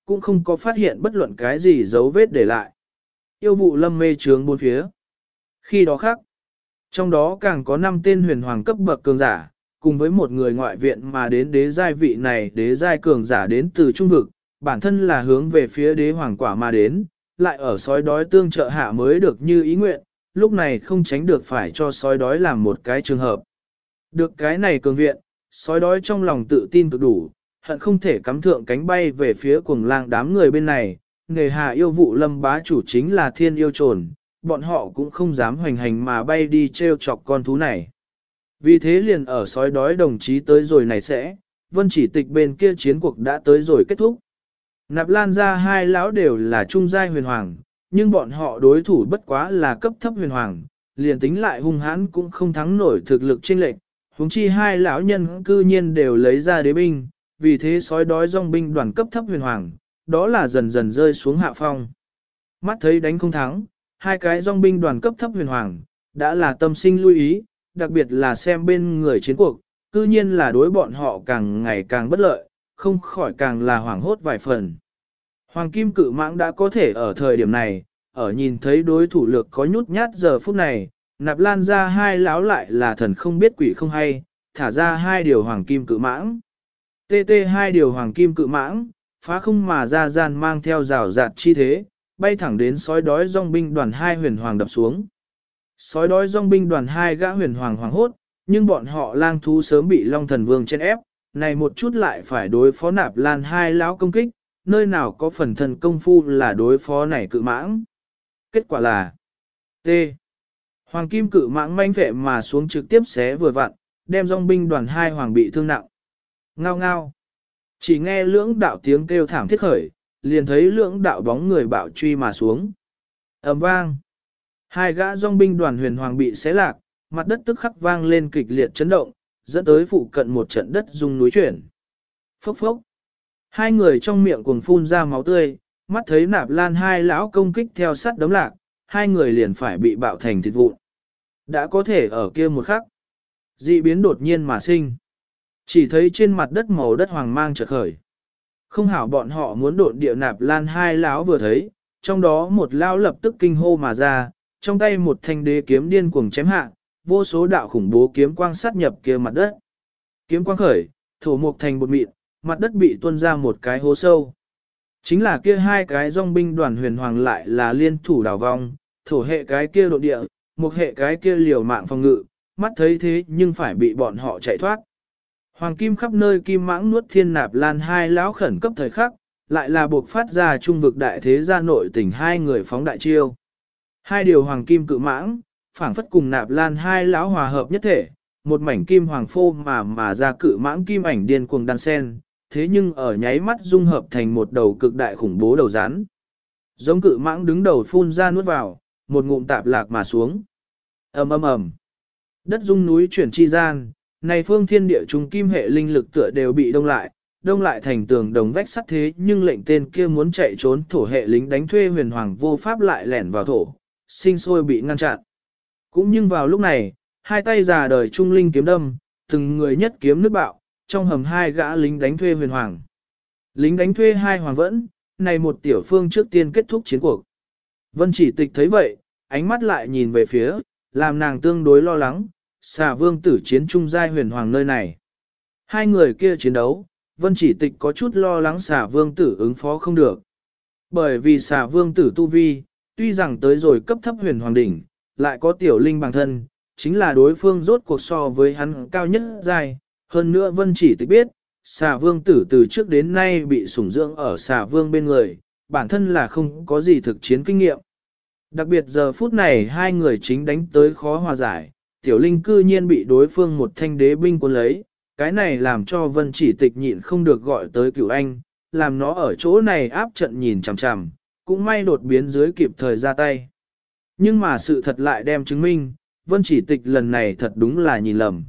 cũng không có phát hiện bất luận cái gì dấu vết để lại. Yêu vụ lâm mê trướng bốn phía. Khi đó khác, trong đó càng có 5 tên huyền hoàng cấp bậc cường giả, cùng với một người ngoại viện mà đến đế giai vị này đế giai cường giả đến từ trung vực, bản thân là hướng về phía đế hoàng quả mà đến, lại ở sói đói tương trợ hạ mới được như ý nguyện, lúc này không tránh được phải cho sói đói làm một cái trường hợp. Được cái này cường viện, sói đói trong lòng tự tin cực đủ, hận không thể cắm thượng cánh bay về phía cuồng lang đám người bên này, nghề hà yêu vụ lâm bá chủ chính là thiên yêu trồn, bọn họ cũng không dám hoành hành mà bay đi treo chọc con thú này. Vì thế liền ở sói đói đồng chí tới rồi này sẽ, vân chỉ tịch bên kia chiến cuộc đã tới rồi kết thúc. Nạp Lan ra hai lão đều là trung giai huyền hoàng, nhưng bọn họ đối thủ bất quá là cấp thấp huyền hoàng, liền tính lại hung hãn cũng không thắng nổi thực lực chênh lệch. Huống chi hai lão nhân cư nhiên đều lấy ra đế binh, vì thế sói đói dòng binh đoàn cấp thấp huyền hoàng, đó là dần dần rơi xuống hạ phong. Mắt thấy đánh không thắng, hai cái dòng binh đoàn cấp thấp huyền hoàng, đã là tâm sinh lưu ý, đặc biệt là xem bên người chiến cuộc, cư nhiên là đối bọn họ càng ngày càng bất lợi, không khỏi càng là hoảng hốt vài phần. Hoàng kim cự mãng đã có thể ở thời điểm này, ở nhìn thấy đối thủ lược có nhút nhát giờ phút này, Nạp Lan ra hai lão lại là thần không biết quỷ không hay, thả ra hai điều hoàng kim cự mãng. TT hai điều hoàng kim cự mãng, phá không mà ra gian mang theo rào rạt chi thế, bay thẳng đến sói đói dòng binh đoàn hai huyền hoàng đập xuống. Sói đói dòng binh đoàn hai gã huyền hoàng hoàng hốt, nhưng bọn họ lang thú sớm bị Long Thần Vương chen ép, này một chút lại phải đối phó Nạp Lan hai lão công kích, nơi nào có phần thần công phu là đối phó này cự mãng. Kết quả là T. Hoàng kim cự mãng manh vệ mà xuống trực tiếp xé vừa vặn, đem dòng binh đoàn hai hoàng bị thương nặng. Ngao ngao. Chỉ nghe lưỡng đạo tiếng kêu thảm thiết khởi, liền thấy lưỡng đạo bóng người bạo truy mà xuống. Ầm vang. Hai gã dòng binh đoàn huyền hoàng bị xé lạc, mặt đất tức khắc vang lên kịch liệt chấn động, dẫn tới phụ cận một trận đất rung núi chuyển. Phốc phốc. Hai người trong miệng cuồng phun ra máu tươi, mắt thấy Nạp Lan hai lão công kích theo sát đấm lạc, hai người liền phải bị bạo thành thịt vụn. Đã có thể ở kia một khắc, dị biến đột nhiên mà sinh. Chỉ thấy trên mặt đất màu đất hoàng mang chợt khởi. Không hảo bọn họ muốn độn địa Nạp Lan hai lão vừa thấy, trong đó một lão lập tức kinh hô mà ra, trong tay một thanh đế kiếm điên cuồng chém hạ, vô số đạo khủng bố kiếm quang sát nhập kia mặt đất. Kiếm quang khởi, thổ mục thành bột mịn, mặt đất bị tuôn ra một cái hố sâu. Chính là kia hai cái dòng binh đoàn huyền hoàng lại là liên thủ đảo vong, thổ hệ cái kia độ địa, một hệ cái kia liều mạng phòng ngự, mắt thấy thế nhưng phải bị bọn họ chạy thoát. Hoàng kim khắp nơi kim mãng nuốt thiên Nạp Lan hai lão khẩn cấp thời khắc, lại là buộc phát ra trung vực đại thế gia nội tỉnh hai người phóng đại chiêu. Hai điều hoàng kim cự mãng, phảng phất cùng Nạp Lan hai lão hòa hợp nhất thể, một mảnh kim hoàng phô mà ra cự mãng kim ảnh điên cuồng đan sen, thế nhưng ở nháy mắt dung hợp thành một đầu cực đại khủng bố đầu rắn. Giống cự mãng đứng đầu phun ra nuốt vào, một ngụm tạp lạc mà xuống. Ầm ầm ầm. Đất rung núi chuyển chi gian, này phương thiên địa trung kim hệ linh lực tựa đều bị đông lại thành tường đồng vách sắt thế nhưng lệnh tên kia muốn chạy trốn thổ hệ lính đánh thuê huyền hoàng vô pháp lại lẻn vào thổ, sinh sôi bị ngăn chặn. Cũng nhưng vào lúc này, hai tay già đời trung linh kiếm đâm, từng người nhất kiếm nước bạo, trong hầm hai gã lính đánh thuê huyền hoàng. Lính đánh thuê hai hoàng vẫn, này một tiểu phương trước tiên kết thúc chiến cuộc. Vân Chỉ Tịch thấy vậy, ánh mắt lại nhìn về phía, làm nàng tương đối lo lắng, Xà Vương tử chiến trung giai huyền hoàng nơi này. Hai người kia chiến đấu, Vân Chỉ Tịch có chút lo lắng Xà Vương tử ứng phó không được. Bởi vì Xà Vương tử tu vi, tuy rằng tới rồi cấp thấp huyền hoàng đỉnh, lại có tiểu linh bằng thân, chính là đối phương rốt cuộc so với hắn cao nhất giai. Hơn nữa Vân Chỉ Tịch biết, Xà Vương tử từ trước đến nay bị sủng dưỡng ở Xà Vương bên người, bản thân là không có gì thực chiến kinh nghiệm. Đặc biệt giờ phút này hai người chính đánh tới khó hòa giải, tiểu linh cư nhiên bị đối phương một thanh đế binh cuốn lấy, cái này làm cho Vân Chỉ Tịch nhịn không được gọi tới Cửu Anh, làm nó ở chỗ này áp trận nhìn chằm chằm, cũng may đột biến dưới kịp thời ra tay. Nhưng mà sự thật lại đem chứng minh, Vân Chỉ Tịch lần này thật đúng là nhìn lầm.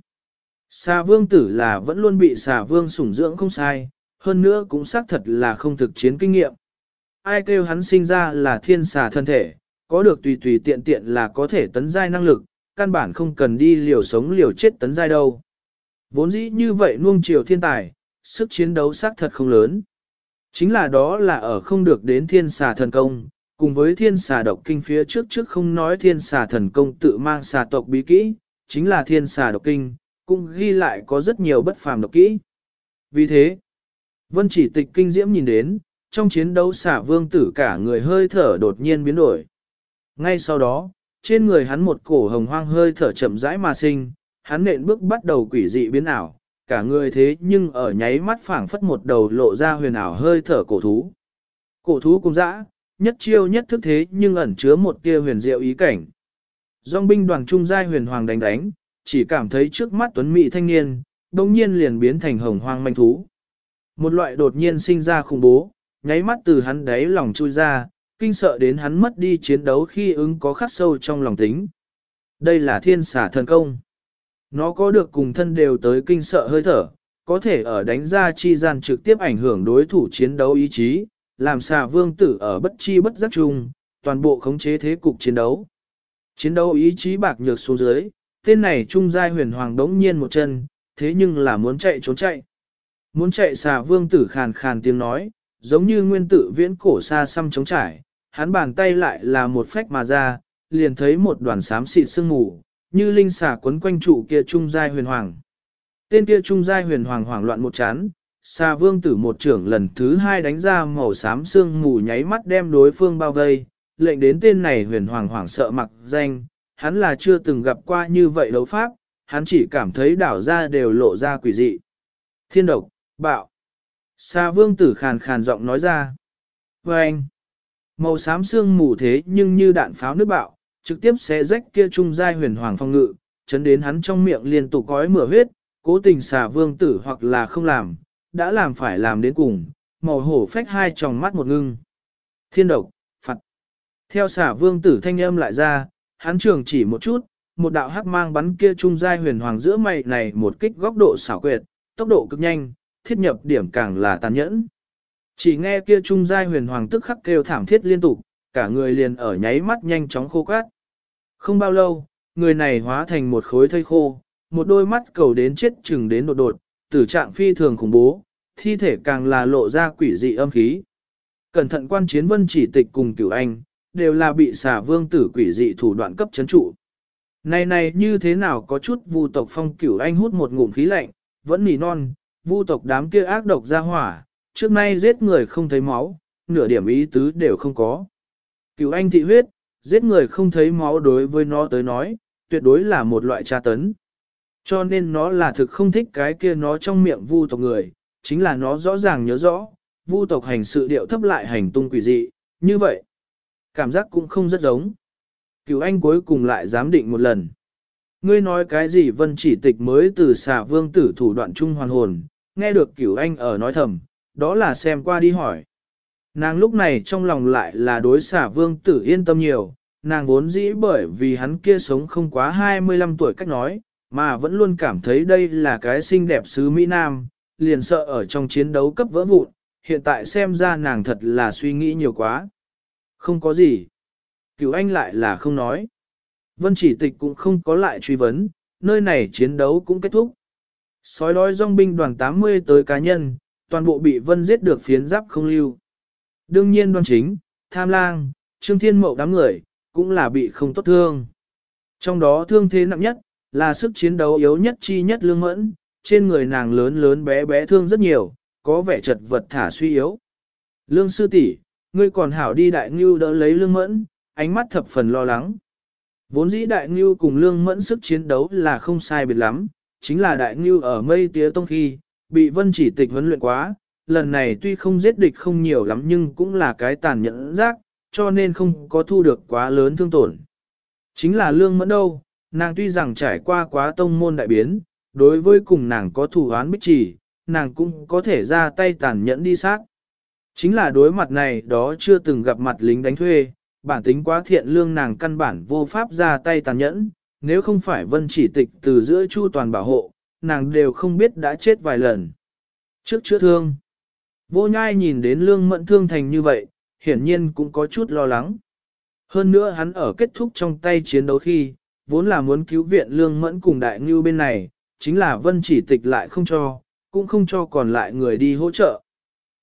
Xà Vương tử là vẫn luôn bị Xà Vương sủng dưỡng không sai, hơn nữa cũng xác thật là không thực chiến kinh nghiệm. Ai kêu hắn sinh ra là thiên xà thân thể, có được tùy tùy tiện tiện là có thể tấn giai năng lực, căn bản không cần đi liều sống liều chết tấn giai đâu. Vốn dĩ như vậy nuông chiều thiên tài, sức chiến đấu xác thật không lớn. Chính là đó là ở không được đến thiên xà thần công, cùng với thiên xà độc kinh phía trước không nói thiên xà thần công tự mang xà tộc bí kỹ, chính là thiên xà độc kinh, cũng ghi lại có rất nhiều bất phàm độc kỹ. Vì thế, Vân Chỉ Tịch kinh diễm nhìn đến, trong chiến đấu xà vương tử cả người hơi thở đột nhiên biến đổi. Ngay sau đó, trên người hắn một cổ hồng hoang hơi thở chậm rãi mà sinh, hắn nện bước bắt đầu quỷ dị biến ảo, cả người thế nhưng ở nháy mắt phảng phất một đầu lộ ra huyền ảo hơi thở cổ thú. Cổ thú cùng dã, nhất chiêu nhất thức thế nhưng ẩn chứa một tia huyền diệu ý cảnh. Dòng binh đoàn trung giai huyền hoàng đánh, chỉ cảm thấy trước mắt tuấn mỹ thanh niên, đồng nhiên liền biến thành hồng hoang manh thú. Một loại đột nhiên sinh ra khủng bố, nháy mắt từ hắn đáy lòng chui ra, kinh sợ đến hắn mất đi chiến đấu khi ứng có khắc sâu trong lòng tính. Đây là thiên xà thần công. Nó có được cùng thân đều tới kinh sợ hơi thở, có thể ở đánh ra chi gian trực tiếp ảnh hưởng đối thủ chiến đấu ý chí, làm xà vương tử ở bất chi bất giác chung, toàn bộ khống chế thế cục chiến đấu. Chiến đấu ý chí bạc nhược xuống dưới, tên này trung giai huyền hoàng đống nhiên một chân, thế nhưng là muốn chạy trốn chạy. Muốn chạy xà vương tử khàn khàn tiếng nói, giống như nguyên tử viễn cổ xa xăm chống trải, hắn bàn tay lại là một phách mà ra, liền thấy một đoàn xám xịt sương mù, như linh xà quấn quanh trụ kia trung giai huyền hoàng. Tên kia trung giai huyền hoàng hoảng loạn một chán, xà vương tử một trưởng lần thứ hai đánh ra màu xám sương mù nháy mắt đem đối phương bao vây, lệnh đến tên này huyền hoàng hoảng sợ mặc danh, hắn là chưa từng gặp qua như vậy đấu pháp, hắn chỉ cảm thấy đảo ra đều lộ ra quỷ dị. Thiên độc, bạo. Xà vương tử khàn khàn giọng nói ra. Và anh, màu xám sương mù thế nhưng như đạn pháo nước bạo, trực tiếp xé rách kia trung giai huyền hoàng phong ngự, chấn đến hắn trong miệng liên tục gói mửa huyết, cố tình xà vương tử hoặc là không làm, đã làm phải làm đến cùng, màu hổ phách hai tròng mắt một ngưng. Thiên độc, phạt. Theo xà vương tử thanh âm lại ra, hắn trường chỉ một chút, một đạo hắc mang bắn kia trung giai huyền hoàng giữa mày này một kích góc độ xảo quyệt, tốc độ cực nhanh, thiết nhập điểm càng là tàn nhẫn. Chỉ nghe kia trung giai huyền hoàng tức khắc kêu thảm thiết liên tục, cả người liền ở nháy mắt nhanh chóng khô cát. Không bao lâu, người này hóa thành một khối thây khô, một đôi mắt cầu đến chết chừng đến đột đột, tử trạng phi thường khủng bố, thi thể càng là lộ ra quỷ dị âm khí. Cẩn thận quan chiến Vân Chỉ Tịch cùng Cửu Anh, đều là bị xà vương tử quỷ dị thủ đoạn cấp chấn trụ. Này như thế nào có chút vu tộc phong Cửu Anh hút một ngụm khí lạnh, vẫn nỉ non, vu tộc đám kia ác độc ra hỏa, trước nay giết người không thấy máu, nửa điểm ý tứ đều không có. Cửu Anh thị huyết, giết người không thấy máu đối với nó tới nói, tuyệt đối là một loại tra tấn. Cho nên nó là thực không thích cái kia nó trong miệng vu tộc người, chính là nó rõ ràng nhớ rõ, vu tộc hành sự điệu thấp lại hành tung quỷ dị, như vậy. Cảm giác cũng không rất giống. Cửu Anh cuối cùng lại giám định một lần. Ngươi nói cái gì Vân Chỉ Tịch mới từ xà vương tử thủ đoạn trung hoàn hồn, nghe được Cửu Anh ở nói thầm, đó là xem qua đi hỏi. Nàng lúc này trong lòng lại là đối xà vương tử yên tâm nhiều, nàng vốn dĩ bởi vì hắn kia sống không quá 25 tuổi cách nói, mà vẫn luôn cảm thấy đây là cái xinh đẹp sứ Mỹ Nam, liền sợ ở trong chiến đấu cấp vỡ vụn, hiện tại xem ra nàng thật là suy nghĩ nhiều quá. Không có gì. Cửu Anh lại là không nói. Vân Chỉ Tịch cũng không có lại truy vấn, nơi này chiến đấu cũng kết thúc. Sói đói dòng binh đoàn 80 tới cá nhân, toàn bộ bị Vân giết được phiến giáp không lưu. Đương nhiên Đoan Chính, Tham Lang, Trương Thiên Mậu đám người, cũng là bị không tốt thương. Trong đó thương thế nặng nhất, là sức chiến đấu yếu nhất chi nhất Lương Mẫn, trên người nàng lớn lớn bé bé thương rất nhiều, có vẻ chật vật thả suy yếu. Lương sư tỷ, ngươi còn hảo đi Đại Ngưu đỡ lấy Lương Mẫn, ánh mắt thập phần lo lắng. Vốn dĩ Đại Ngưu cùng Lương Mẫn sức chiến đấu là không sai biệt lắm, chính là Đại Ngưu ở Mây Tía Tông khi, bị Vân Chỉ Tịch huấn luyện quá, lần này tuy không giết địch không nhiều lắm nhưng cũng là cái tàn nhẫn giác, cho nên không có thu được quá lớn thương tổn. Chính là Lương Mẫn đâu, nàng tuy rằng trải qua quá tông môn đại biến, đối với cùng nàng có thù oán bích chỉ, nàng cũng có thể ra tay tàn nhẫn đi sát. Chính là đối mặt này đó chưa từng gặp mặt lính đánh thuê, bản tính quá thiện lương nàng căn bản vô pháp ra tay tàn nhẫn, nếu không phải Vân Chỉ Tịch từ giữa chu toàn bảo hộ, nàng đều không biết đã chết vài lần. Trước chữa thương, Vô Nhai nhìn đến Lương Mẫn thương thành như vậy, hiển nhiên cũng có chút lo lắng. Hơn nữa hắn ở kết thúc trong tay chiến đấu khi, vốn là muốn cứu viện Lương Mẫn cùng Đại Ngưu bên này, chính là Vân Chỉ Tịch lại không cho, cũng không cho còn lại người đi hỗ trợ.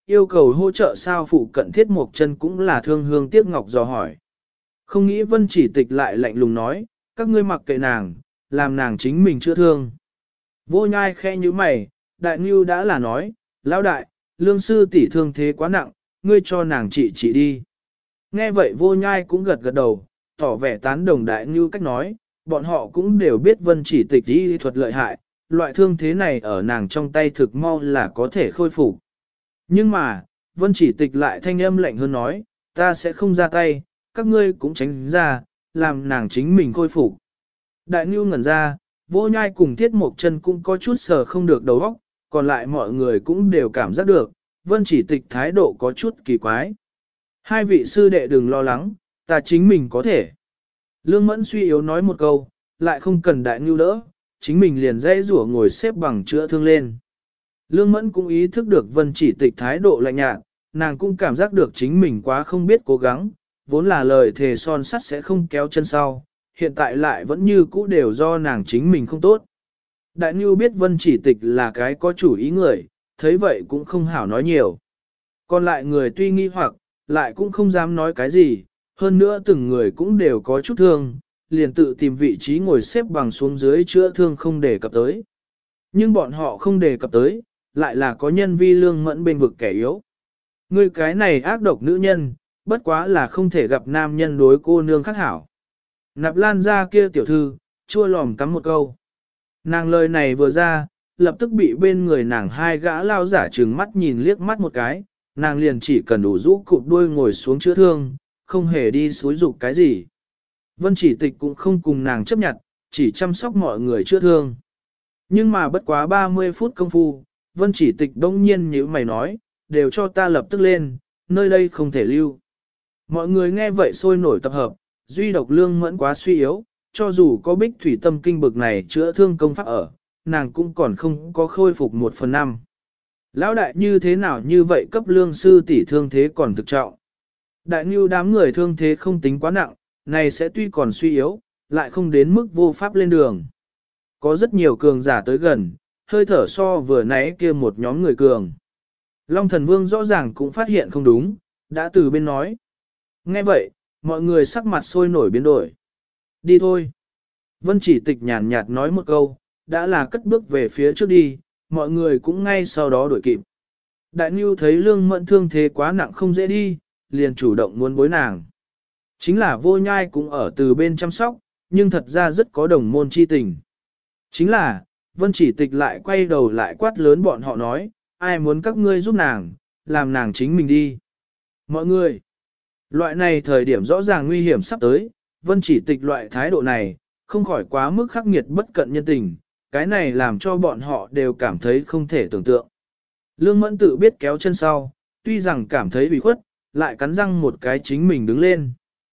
yêu cầu hỗ trợ sao phụ cận Thiết Mộc Chân cũng là thương hương tiếc ngọc dò hỏi. Không nghĩ Vân Chỉ Tịch lại lạnh lùng nói, các ngươi mặc kệ nàng, làm nàng chính mình chữa thương. Vô Nhai khẽ như mày, Đại Ngưu đã là nói, lão đại, lương sư tỷ thương thế quá nặng, ngươi cho nàng trị đi. Nghe vậy Vô Nhai cũng gật gật đầu, tỏ vẻ tán đồng Đại Ngưu cách nói, bọn họ cũng đều biết Vân Chỉ Tịch y thuật lợi hại, loại thương thế này ở nàng trong tay thực mau là có thể khôi phục. Nhưng mà, Vân Chỉ Tịch lại thanh âm lạnh hơn nói, ta sẽ không ra tay, các ngươi cũng tránh ra, làm nàng chính mình khôi phục. Đại Ngưu ngẩn ra, Vô Nhai cùng Thiết Mộc Chân cũng có chút sờ không được đầu óc, còn lại mọi người cũng đều cảm giác được, Vân Chỉ Tịch thái độ có chút kỳ quái. Hai vị sư đệ đừng lo lắng, ta chính mình có thể. Lương Mẫn suy yếu nói một câu, lại không cần Đại Ngưu đỡ, chính mình liền dãy rủa ngồi xếp bằng chữa thương lên. Lương Mẫn cũng ý thức được Vân Chỉ Tịch thái độ lạnh nhạt, nàng cũng cảm giác được chính mình quá không biết cố gắng, vốn là lời thề son sắt sẽ không kéo chân sau, hiện tại lại vẫn như cũ đều do nàng chính mình không tốt. Đại Ngưu biết Vân Chỉ Tịch là cái có chủ ý người, thấy vậy cũng không hảo nói nhiều. Còn lại người tuy nghi hoặc, lại cũng không dám nói cái gì, hơn nữa từng người cũng đều có chút thương, liền tự tìm vị trí ngồi xếp bằng xuống dưới chữa thương không đề cập tới. Nhưng bọn họ không đề cập tới, lại là có nhân vi Lương Mẫn bên vực kẻ yếu. Ngươi cái này ác độc nữ nhân, bất quá là không thể gặp nam nhân đối cô nương khác hảo. Nạp Lan ra kia tiểu thư, chua lòm cắm một câu. Nàng lời này vừa ra, lập tức bị bên người nàng hai gã lao giả trừng mắt nhìn liếc mắt một cái, nàng liền chỉ cần đủ rũ cụp đuôi ngồi xuống chữa thương, không hề đi xúi dục cái gì. Vân Chỉ Tịch cũng không cùng nàng chấp nhận, chỉ chăm sóc mọi người chữa thương. Nhưng mà bất quá 30 phút công phu, Vân Chỉ Tịch đông nhiên như mày nói, đều cho ta lập tức lên, nơi đây không thể lưu. Mọi người nghe vậy sôi nổi tập hợp, duy độc Lương Mẫn quá suy yếu, cho dù có bích thủy tâm kinh bực này chữa thương công pháp ở, nàng cũng còn không có khôi phục 1/5. Lão đại như thế nào như vậy cấp Lương sư tỷ thương thế còn thực trọng. Đại Ngưu đám người thương thế không tính quá nặng, này sẽ tuy còn suy yếu, lại không đến mức vô pháp lên đường. Có rất nhiều cường giả tới gần, hơi thở so vừa nãy kia một nhóm người cường. Long Thần Vương rõ ràng cũng phát hiện không đúng, đã từ bên nói. Nghe vậy, mọi người sắc mặt sôi nổi biến đổi. Đi thôi. Vân Chỉ Tịch nhàn nhạt nói một câu, đã là cất bước về phía trước đi, mọi người cũng ngay sau đó đuổi kịp. Đại Ngưu thấy Lương Mẫn thương thế quá nặng không dễ đi, liền chủ động muốn bối nàng. Chính là Vô Nhai cũng ở từ bên chăm sóc, nhưng thật ra rất có đồng môn chi tình. Chính là, Vân Chỉ Tịch lại quay đầu lại quát lớn bọn họ nói, ai muốn các ngươi giúp nàng, làm nàng chính mình đi. Mọi người, loại này thời điểm rõ ràng nguy hiểm sắp tới, Vân Chỉ Tịch loại thái độ này, không khỏi quá mức khắc nghiệt bất cận nhân tình, cái này làm cho bọn họ đều cảm thấy không thể tưởng tượng. Lương Mẫn tự biết kéo chân sau, tuy rằng cảm thấy bị khuất, lại cắn răng một cái chính mình đứng lên.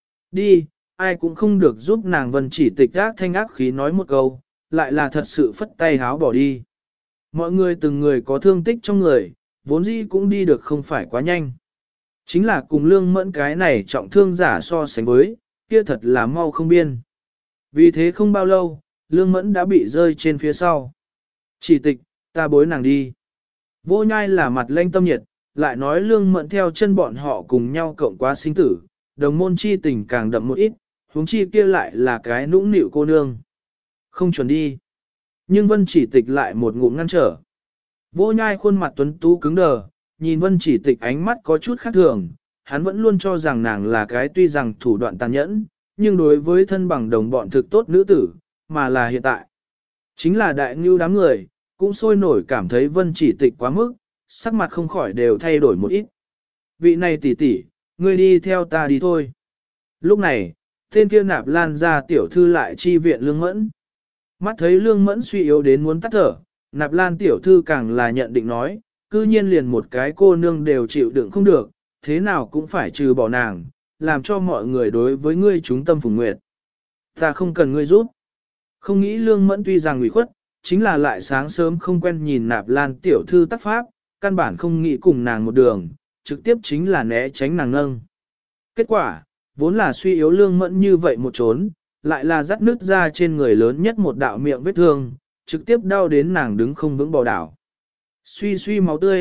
Đi, ai cũng không được giúp nàng. Vân Chỉ Tịch ác thanh ác khí nói một câu, lại là thật sự phất tay háo bỏ đi. Mọi người từng người có thương tích trong người, vốn dĩ cũng đi được không phải quá nhanh. Chính là cùng Lương Mẫn cái này trọng thương giả so sánh với, kia thật là mau không biên. Vì thế không bao lâu, Lương Mẫn đã bị rơi trên phía sau. Chỉ Tịch, ta bối nàng đi. Vô Nhai là mặt lanh tâm nhiệt, lại nói Lương Mẫn theo chân bọn họ cùng nhau cộng quá sinh tử, đồng môn chi tình càng đậm một ít, huống chi kia lại là cái nũng nịu cô nương. Không chuẩn đi. Nhưng Vân Chỉ Tịch lại một ngụm ngăn trở. Vô Nhai khuôn mặt tuấn tú cứng đờ, nhìn Vân Chỉ Tịch ánh mắt có chút khác thường, hắn vẫn luôn cho rằng nàng là cái tuy rằng thủ đoạn tàn nhẫn, nhưng đối với thân bằng đồng bọn thực tốt nữ tử, mà là hiện tại. Chính là Đại Ngưu đám người, cũng sôi nổi cảm thấy Vân Chỉ Tịch quá mức, sắc mặt không khỏi đều thay đổi một ít. Vị này tỷ tỷ, ngươi đi theo ta đi thôi. Lúc này, tên kia Nạp Lan ra tiểu thư lại chi viện Lương Mẫn. Mắt thấy Lương Mẫn suy yếu đến muốn tắt thở, Nạp Lan tiểu thư càng là nhận định nói, cư nhiên liền một cái cô nương đều chịu đựng không được, thế nào cũng phải trừ bỏ nàng, làm cho mọi người đối với ngươi chúng tâm phùng nguyệt. Ta không cần ngươi giúp. Không nghĩ Lương Mẫn tuy rằng ủy khuất, chính là lại sáng sớm không quen nhìn Nạp Lan tiểu thư tác pháp, căn bản không nghĩ cùng nàng một đường, trực tiếp chính là né tránh nàng nâng. Kết quả, vốn là suy yếu Lương Mẫn như vậy một trốn, lại là rắt nứt ra trên người lớn nhất một đạo miệng vết thương, trực tiếp đau đến nàng đứng không vững bò đảo. Suy máu tươi,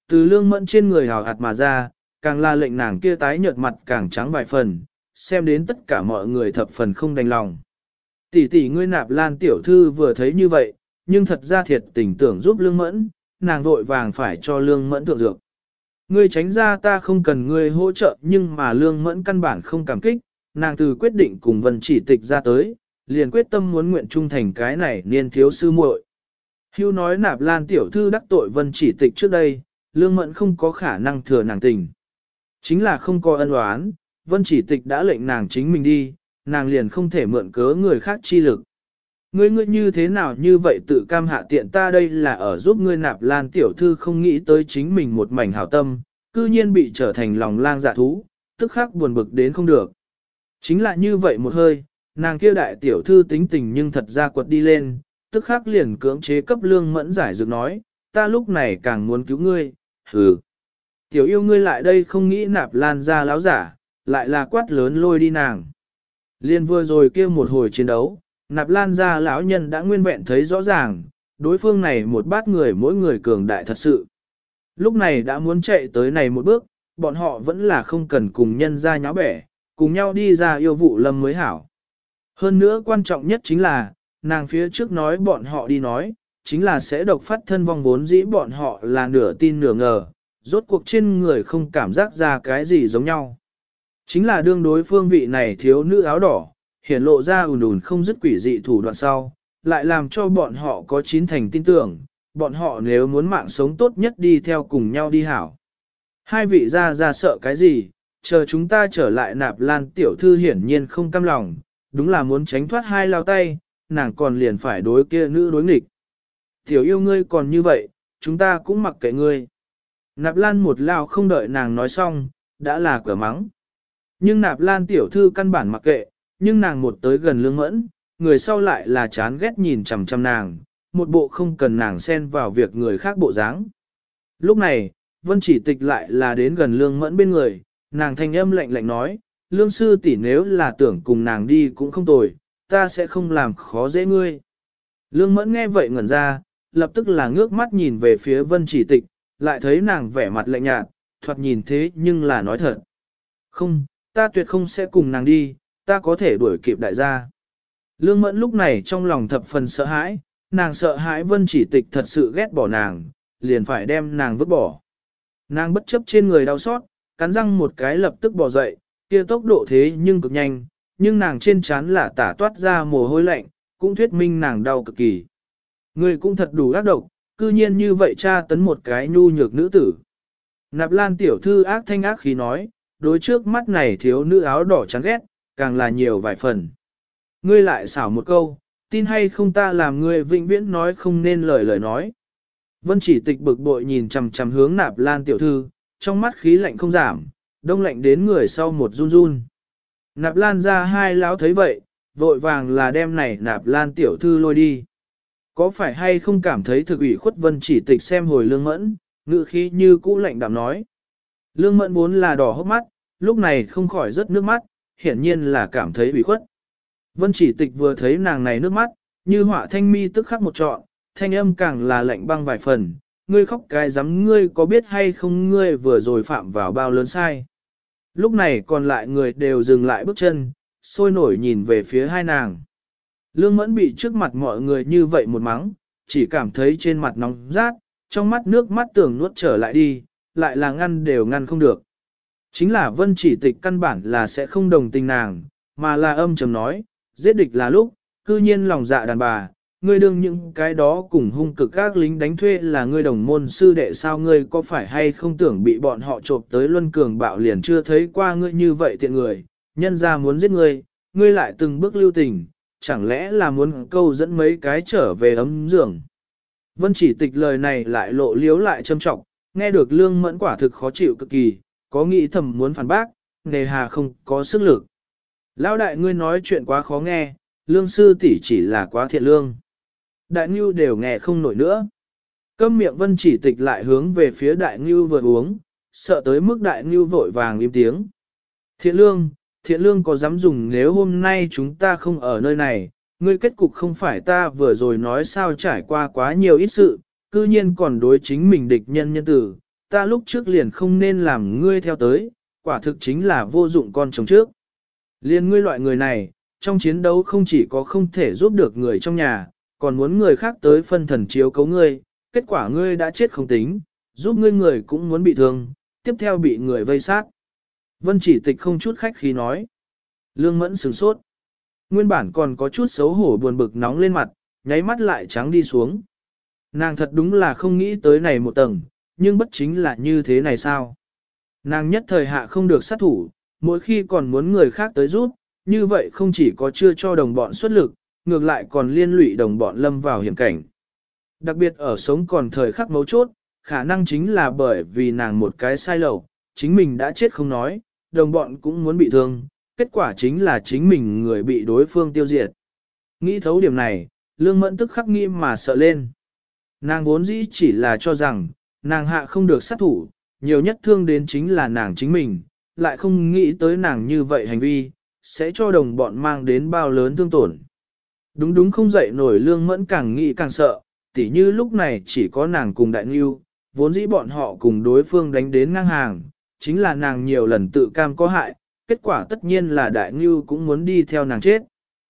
từ lương mẫn trên người hào hạt mà ra, càng là lệnh nàng kia tái nhợt mặt càng trắng vài phần, xem đến tất cả mọi người thập phần không đành lòng. Tỷ tỷ ngươi Nạp Lan tiểu thư vừa thấy như vậy, nhưng thật ra thiệt tình tưởng giúp lương mẫn, nàng vội vàng phải cho lương mẫn thượng dược. Ngươi tránh ra ta không cần ngươi hỗ trợ, nhưng mà lương mẫn căn bản không cảm kích, nàng từ quyết định cùng Vân Chỉ Tịch ra tới, liền quyết tâm muốn nguyện trung thành cái này niên thiếu sư muội. Hưu nói Nạp Lan tiểu thư đắc tội Vân Chỉ Tịch trước đây, lương mẫn không có khả năng thừa nàng tình. Chính là không có ân oán, Vân Chỉ Tịch đã lệnh nàng chính mình đi, nàng liền không thể mượn cớ người khác chi lực. Ngươi như thế nào như vậy tự cam hạ tiện, ta đây là ở giúp ngươi Nạp Lan tiểu thư không nghĩ tới chính mình một mảnh hảo tâm, cư nhiên bị trở thành lòng lang dạ thú, tức khắc buồn bực đến không được. Chính là như vậy một hơi, nàng kia đại tiểu thư tính tình nhưng thật ra quật đi lên, tức khắc liền cưỡng chế cấp lương mẫn giải dược nói, ta lúc này càng muốn cứu ngươi, hừ. Tiểu yêu ngươi lại đây không nghĩ Nạp Lan ra láo giả, lại là quát lớn lôi đi nàng. Liên vừa rồi kia một hồi chiến đấu, Nạp Lan ra lão nhân đã nguyên vẹn thấy rõ ràng, đối phương này một bát người mỗi người cường đại thật sự. Lúc này đã muốn chạy tới này một bước, bọn họ vẫn là không cần cùng nhân ra nháo bẻ, cùng nhau đi ra yêu vụ lâm mới hảo. Hơn nữa quan trọng nhất chính là, nàng phía trước nói bọn họ đi nói, chính là sẽ độc phát thân vong vốn dĩ bọn họ là nửa tin nửa ngờ, rốt cuộc trên người không cảm giác ra cái gì giống nhau. Chính là đương đối phương vị này thiếu nữ áo đỏ, hiển lộ ra ùn ùn không dứt quỷ dị thủ đoạn sau, lại làm cho bọn họ có chín thành tin tưởng, bọn họ nếu muốn mạng sống tốt nhất đi theo cùng nhau đi hảo. Hai vị ra sợ cái gì, chờ chúng ta trở lại Nạp Lan tiểu thư hiển nhiên không cam lòng, đúng là muốn tránh thoát hai lao tay, nàng còn liền phải đối kia nữ đối nghịch. Tiểu yêu ngươi còn như vậy, chúng ta cũng mặc kệ ngươi. Nạp Lan một lao không đợi nàng nói xong, đã là cửa mắng. Nhưng Nạp Lan tiểu thư căn bản mặc kệ, nhưng nàng một tới gần lương mẫn, người sau lại là chán ghét nhìn chằm chằm nàng, một bộ không cần nàng xen vào việc người khác bộ dáng. Lúc này, Vân Chỉ Tịch lại là đến gần lương mẫn bên người, nàng thanh âm lạnh lạnh nói, lương sư tỷ nếu là tưởng cùng nàng đi cũng không tồi, ta sẽ không làm khó dễ ngươi. Lương mẫn nghe vậy ngẩn ra, lập tức là ngước mắt nhìn về phía Vân Chỉ Tịch, lại thấy nàng vẻ mặt lạnh nhạt, thoạt nhìn thế nhưng là nói thật. Không, ta tuyệt không sẽ cùng nàng đi, ta có thể đuổi kịp đại gia. Lương mẫn lúc này trong lòng thập phần sợ hãi, nàng sợ hãi Vân Chỉ Tịch thật sự ghét bỏ nàng, liền phải đem nàng vứt bỏ. Nàng bất chấp trên người đau xót, cắn răng một cái lập tức bò dậy, kia tốc độ thế nhưng cực nhanh, nhưng nàng trên trán là tả toát ra mồ hôi lạnh, cũng thuyết minh nàng đau cực kỳ. Người cũng thật đủ ác độc, cư nhiên như vậy tra tấn một cái nhu nhược nữ tử. Nạp Lan tiểu thư ác thanh ác khí nói, đối trước mắt này thiếu nữ áo đỏ chán ghét, càng là nhiều vài phần. Ngươi lại xảo một câu, tin hay không ta làm ngươi vĩnh viễn nói không nên lời nói. Vân Chỉ Tịch bực bội nhìn chằm chằm hướng Nạp Lan tiểu thư, trong mắt khí lạnh không giảm, đông lạnh đến người sau một run run. Nạp Lan ra hai lão thấy vậy, vội vàng là đem này Nạp Lan tiểu thư lôi đi. Có phải hay không cảm thấy thực ủy khuất Vân Chỉ Tịch xem hồi lương mẫn, ngự khí như cũ lạnh đạm nói. Lương mẫn vốn là đỏ hốc mắt, lúc này không khỏi rớt nước mắt, hiển nhiên là cảm thấy ủy khuất. Vân Chỉ Tịch vừa thấy nàng này nước mắt, như họa thanh mi tức khắc một trọn, thanh âm càng là lạnh băng vài phần, ngươi khóc cái rắm, ngươi có biết hay không ngươi vừa rồi phạm vào bao lớn sai. Lúc này còn lại người đều dừng lại bước chân, sôi nổi nhìn về phía hai nàng. Lương Mẫn bị trước mặt mọi người như vậy một mắng, chỉ cảm thấy trên mặt nóng rát, trong mắt nước mắt tưởng nuốt trở lại đi, lại là ngăn đều ngăn không được. Chính là Vân Chỉ Tịch căn bản là sẽ không đồng tình nàng, mà là âm trầm nói, giết địch là lúc, cư nhiên lòng dạ đàn bà, ngươi đương những cái đó cùng hung cực các lính đánh thuê là ngươi đồng môn sư đệ, sao ngươi có phải hay không tưởng bị bọn họ trộm tới luân cường bạo, liền chưa thấy qua ngươi như vậy tiện người, nhân ra muốn giết ngươi, ngươi lại từng bước lưu tình, chẳng lẽ là muốn câu dẫn mấy cái trở về ấm giường. Vân Chỉ Tịch lời này lại lộ liếu lại châm trọng, nghe được Lương Mẫn quả thực khó chịu cực kỳ, có nghĩ thầm muốn phản bác, nề hà không có sức lực. Lão đại ngươi nói chuyện quá khó nghe, Lương sư tỷ chỉ là quá thiện lương. Đại Ngưu đều nghe không nổi nữa. Câm miệng Vân Chỉ Tịch lại hướng về phía Đại Ngưu vừa uống, sợ tới mức Đại Ngưu vội vàng im tiếng. Thiện lương có dám dùng, nếu hôm nay chúng ta không ở nơi này, ngươi kết cục không phải ta vừa rồi nói sao, trải qua quá nhiều ít sự, cư nhiên còn đối chính mình địch nhân nhân tử, ta lúc trước liền không nên làm ngươi theo tới, quả thực chính là vô dụng con chồng trước. Liên ngươi loại người này, trong chiến đấu không chỉ có không thể giúp được người trong nhà, còn muốn người khác tới phân thần chiếu cấu ngươi, kết quả ngươi đã chết không tính, giúp ngươi người cũng muốn bị thương, tiếp theo bị người vây sát. Vân Chỉ Tịch không chút khách khí nói. Lương Mẫn sửng sốt. Nguyên bản còn có chút xấu hổ buồn bực nóng lên mặt, nháy mắt lại trắng đi xuống. Nàng thật đúng là không nghĩ tới này một tầng, nhưng bất chính là như thế này sao? Nàng nhất thời hạ không được sát thủ, mỗi khi còn muốn người khác tới giúp, như vậy không chỉ có chưa cho đồng bọn xuất lực, ngược lại còn liên lụy đồng bọn lâm vào hiểm cảnh. Đặc biệt ở sống còn thời khắc mấu chốt, khả năng chính là bởi vì nàng một cái sai lầu, chính mình đã chết không nói, đồng bọn cũng muốn bị thương, kết quả chính là chính mình người bị đối phương tiêu diệt. Nghĩ thấu điểm này, Lương Mẫn tức khắc nghi mà sợ lên. Nàng vốn dĩ chỉ là cho rằng, nàng hạ không được sát thủ, nhiều nhất thương đến chính là nàng chính mình, lại không nghĩ tới nàng như vậy hành vi, sẽ cho đồng bọn mang đến bao lớn thương tổn. Đúng không dậy nổi Lương Mẫn càng nghĩ càng sợ, tỉ như lúc này chỉ có nàng cùng Đại Ngưu, vốn dĩ bọn họ cùng đối phương đánh đến ngang hàng, chính là nàng nhiều lần tự cam có hại, kết quả tất nhiên là Đại Ngưu cũng muốn đi theo nàng chết.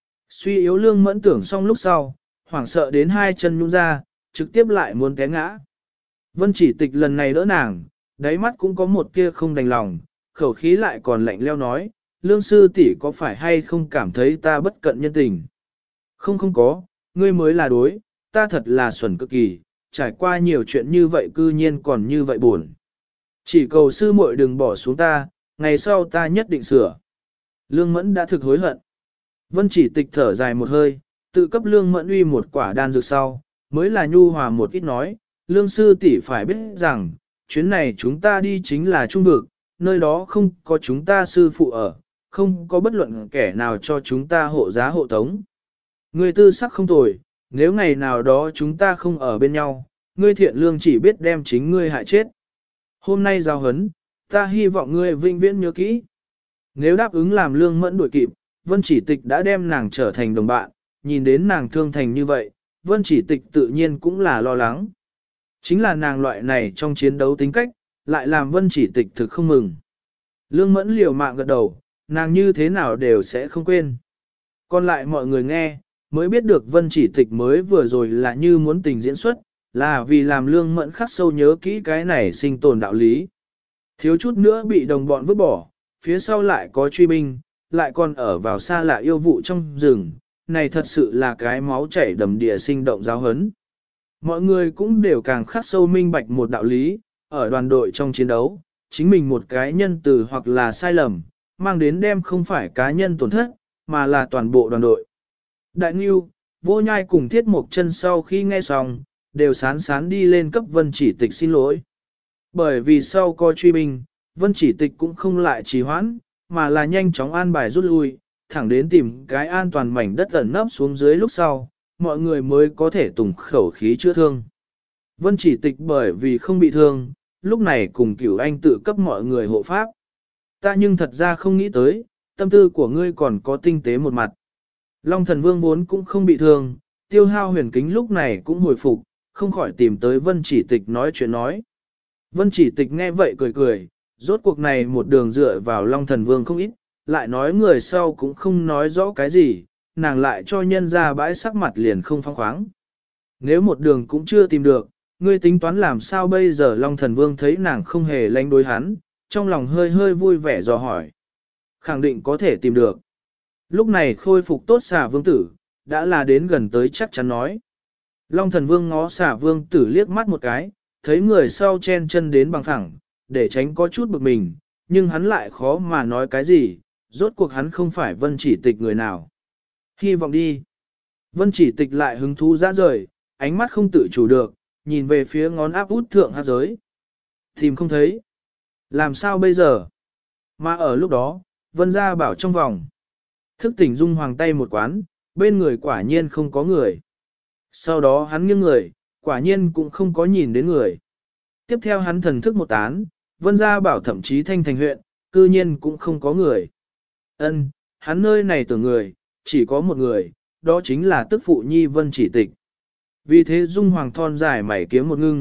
Suy yếu Lương Mẫn tưởng xong lúc sau, hoảng sợ đến hai chân nhũn ra, trực tiếp lại muốn té ngã. Vân Chỉ Tịch lần này đỡ nàng, đáy mắt cũng có một tia không đành lòng, khẩu khí lại còn lạnh leo nói, Lương sư tỷ có phải hay không cảm thấy ta bất cận nhân tình? Không có, ngươi mới là đối, ta thật là xuẩn cực kỳ, trải qua nhiều chuyện như vậy cư nhiên còn như vậy buồn. Chỉ cầu sư muội đừng bỏ xuống ta, ngày sau ta nhất định sửa. Lương Mẫn đã thực hối hận. Vân Chỉ Tịch thở dài một hơi, tự cấp Lương Mẫn uy một quả đan dược sau, mới là nhu hòa một ít nói, Lương sư tỷ phải biết rằng, chuyến này chúng ta đi chính là trung vực, nơi đó không có chúng ta sư phụ ở, không có bất luận kẻ nào cho chúng ta hộ giá hộ tống. Ngươi tư sắc không tồi, nếu ngày nào đó chúng ta không ở bên nhau, ngươi thiện lương chỉ biết đem chính ngươi hại chết. Hôm nay giao hấn, ta hy vọng ngươi vinh viễn nhớ kỹ. Nếu đáp ứng làm Lương Mẫn đuổi kịp, Vân Chỉ Tịch đã đem nàng trở thành đồng bạn, nhìn đến nàng thương thành như vậy, Vân Chỉ Tịch tự nhiên cũng là lo lắng. Chính là nàng loại này trong chiến đấu tính cách, lại làm Vân Chỉ Tịch thực không mừng. Lương Mẫn liều mạng gật đầu, nàng như thế nào đều sẽ không quên. Còn lại mọi người nghe, mới biết được Vân Chỉ Tịch mới vừa rồi là như muốn tình diễn xuất, là vì làm Lương Mẫn khắc sâu nhớ kỹ cái này sinh tồn đạo lý. Thiếu chút nữa bị đồng bọn vứt bỏ, phía sau lại có truy binh, lại còn ở vào xa lạ yêu vụ trong rừng, này thật sự là cái máu chảy đầm địa sinh động giáo hấn. Mọi người cũng đều càng khắc sâu minh bạch một đạo lý, ở đoàn đội trong chiến đấu, chính mình một cái nhân từ hoặc là sai lầm, mang đến đem không phải cá nhân tổn thất, mà là toàn bộ đoàn đội. Đại Ngưu, Vô Nhai cùng Thiết Mộc Chân sau khi nghe xong, đều sán sán đi lên cấp Vân Chỉ Tịch xin lỗi. Bởi vì sau coi truy binh, Vân Chỉ Tịch cũng không lại trì hoãn, mà là nhanh chóng an bài rút lui, thẳng đến tìm cái an toàn mảnh đất ẩn nấp xuống dưới lúc sau, mọi người mới có thể tùng khẩu khí chữa thương. Vân Chỉ Tịch bởi vì không bị thương, lúc này cùng Cửu Anh tự cấp mọi người hộ pháp. Ta nhưng thật ra không nghĩ tới, tâm tư của ngươi còn có tinh tế một mặt. Long Thần Vương vốn cũng không bị thương, Tiêu Hao Huyền Kính lúc này cũng hồi phục, không khỏi tìm tới Vân Chỉ Tịch nói chuyện nói. Vân Chỉ Tịch nghe vậy cười cười, rốt cuộc này một đường dựa vào Long Thần Vương không ít, lại nói người sau cũng không nói rõ cái gì, nàng lại cho nhân ra bãi sắc mặt liền không phong khoáng. Nếu một đường cũng chưa tìm được, ngươi tính toán làm sao bây giờ? Long Thần Vương thấy nàng không hề lánh đối hắn, trong lòng hơi hơi vui vẻ dò hỏi. Khẳng định có thể tìm được. Lúc này khôi phục tốt Xà Vương Tử, đã là đến gần tới chắc chắn nói. Long Thần Vương ngó Xà Vương Tử liếc mắt một cái, thấy người sau chen chân đến bằng thẳng, để tránh có chút bực mình, nhưng hắn lại khó mà nói cái gì, rốt cuộc hắn không phải Vân Chỉ Tịch người nào. Hy vọng đi. Vân Chỉ Tịch lại hứng thú ra rời, ánh mắt không tự chủ được, nhìn về phía ngón áp út thượng hát giới. Tìm không thấy. Làm sao bây giờ? Mà ở lúc đó, Vân Gia Bảo trong vòng. Thức tỉnh Dung Hoàng tay một quán, bên người quả nhiên không có người. Sau đó hắn nghiêng người, quả nhiên cũng không có nhìn đến người. Tiếp theo hắn thần thức một tán, Vân Gia Bảo thậm chí thanh thành huyện, cư nhiên cũng không có người. Ân, hắn nơi này tưởng người, chỉ có một người, đó chính là tức phụ nhi Vân Chỉ Tịch. Vì thế Dung Hoàng thon dài mày kiếm một ngưng,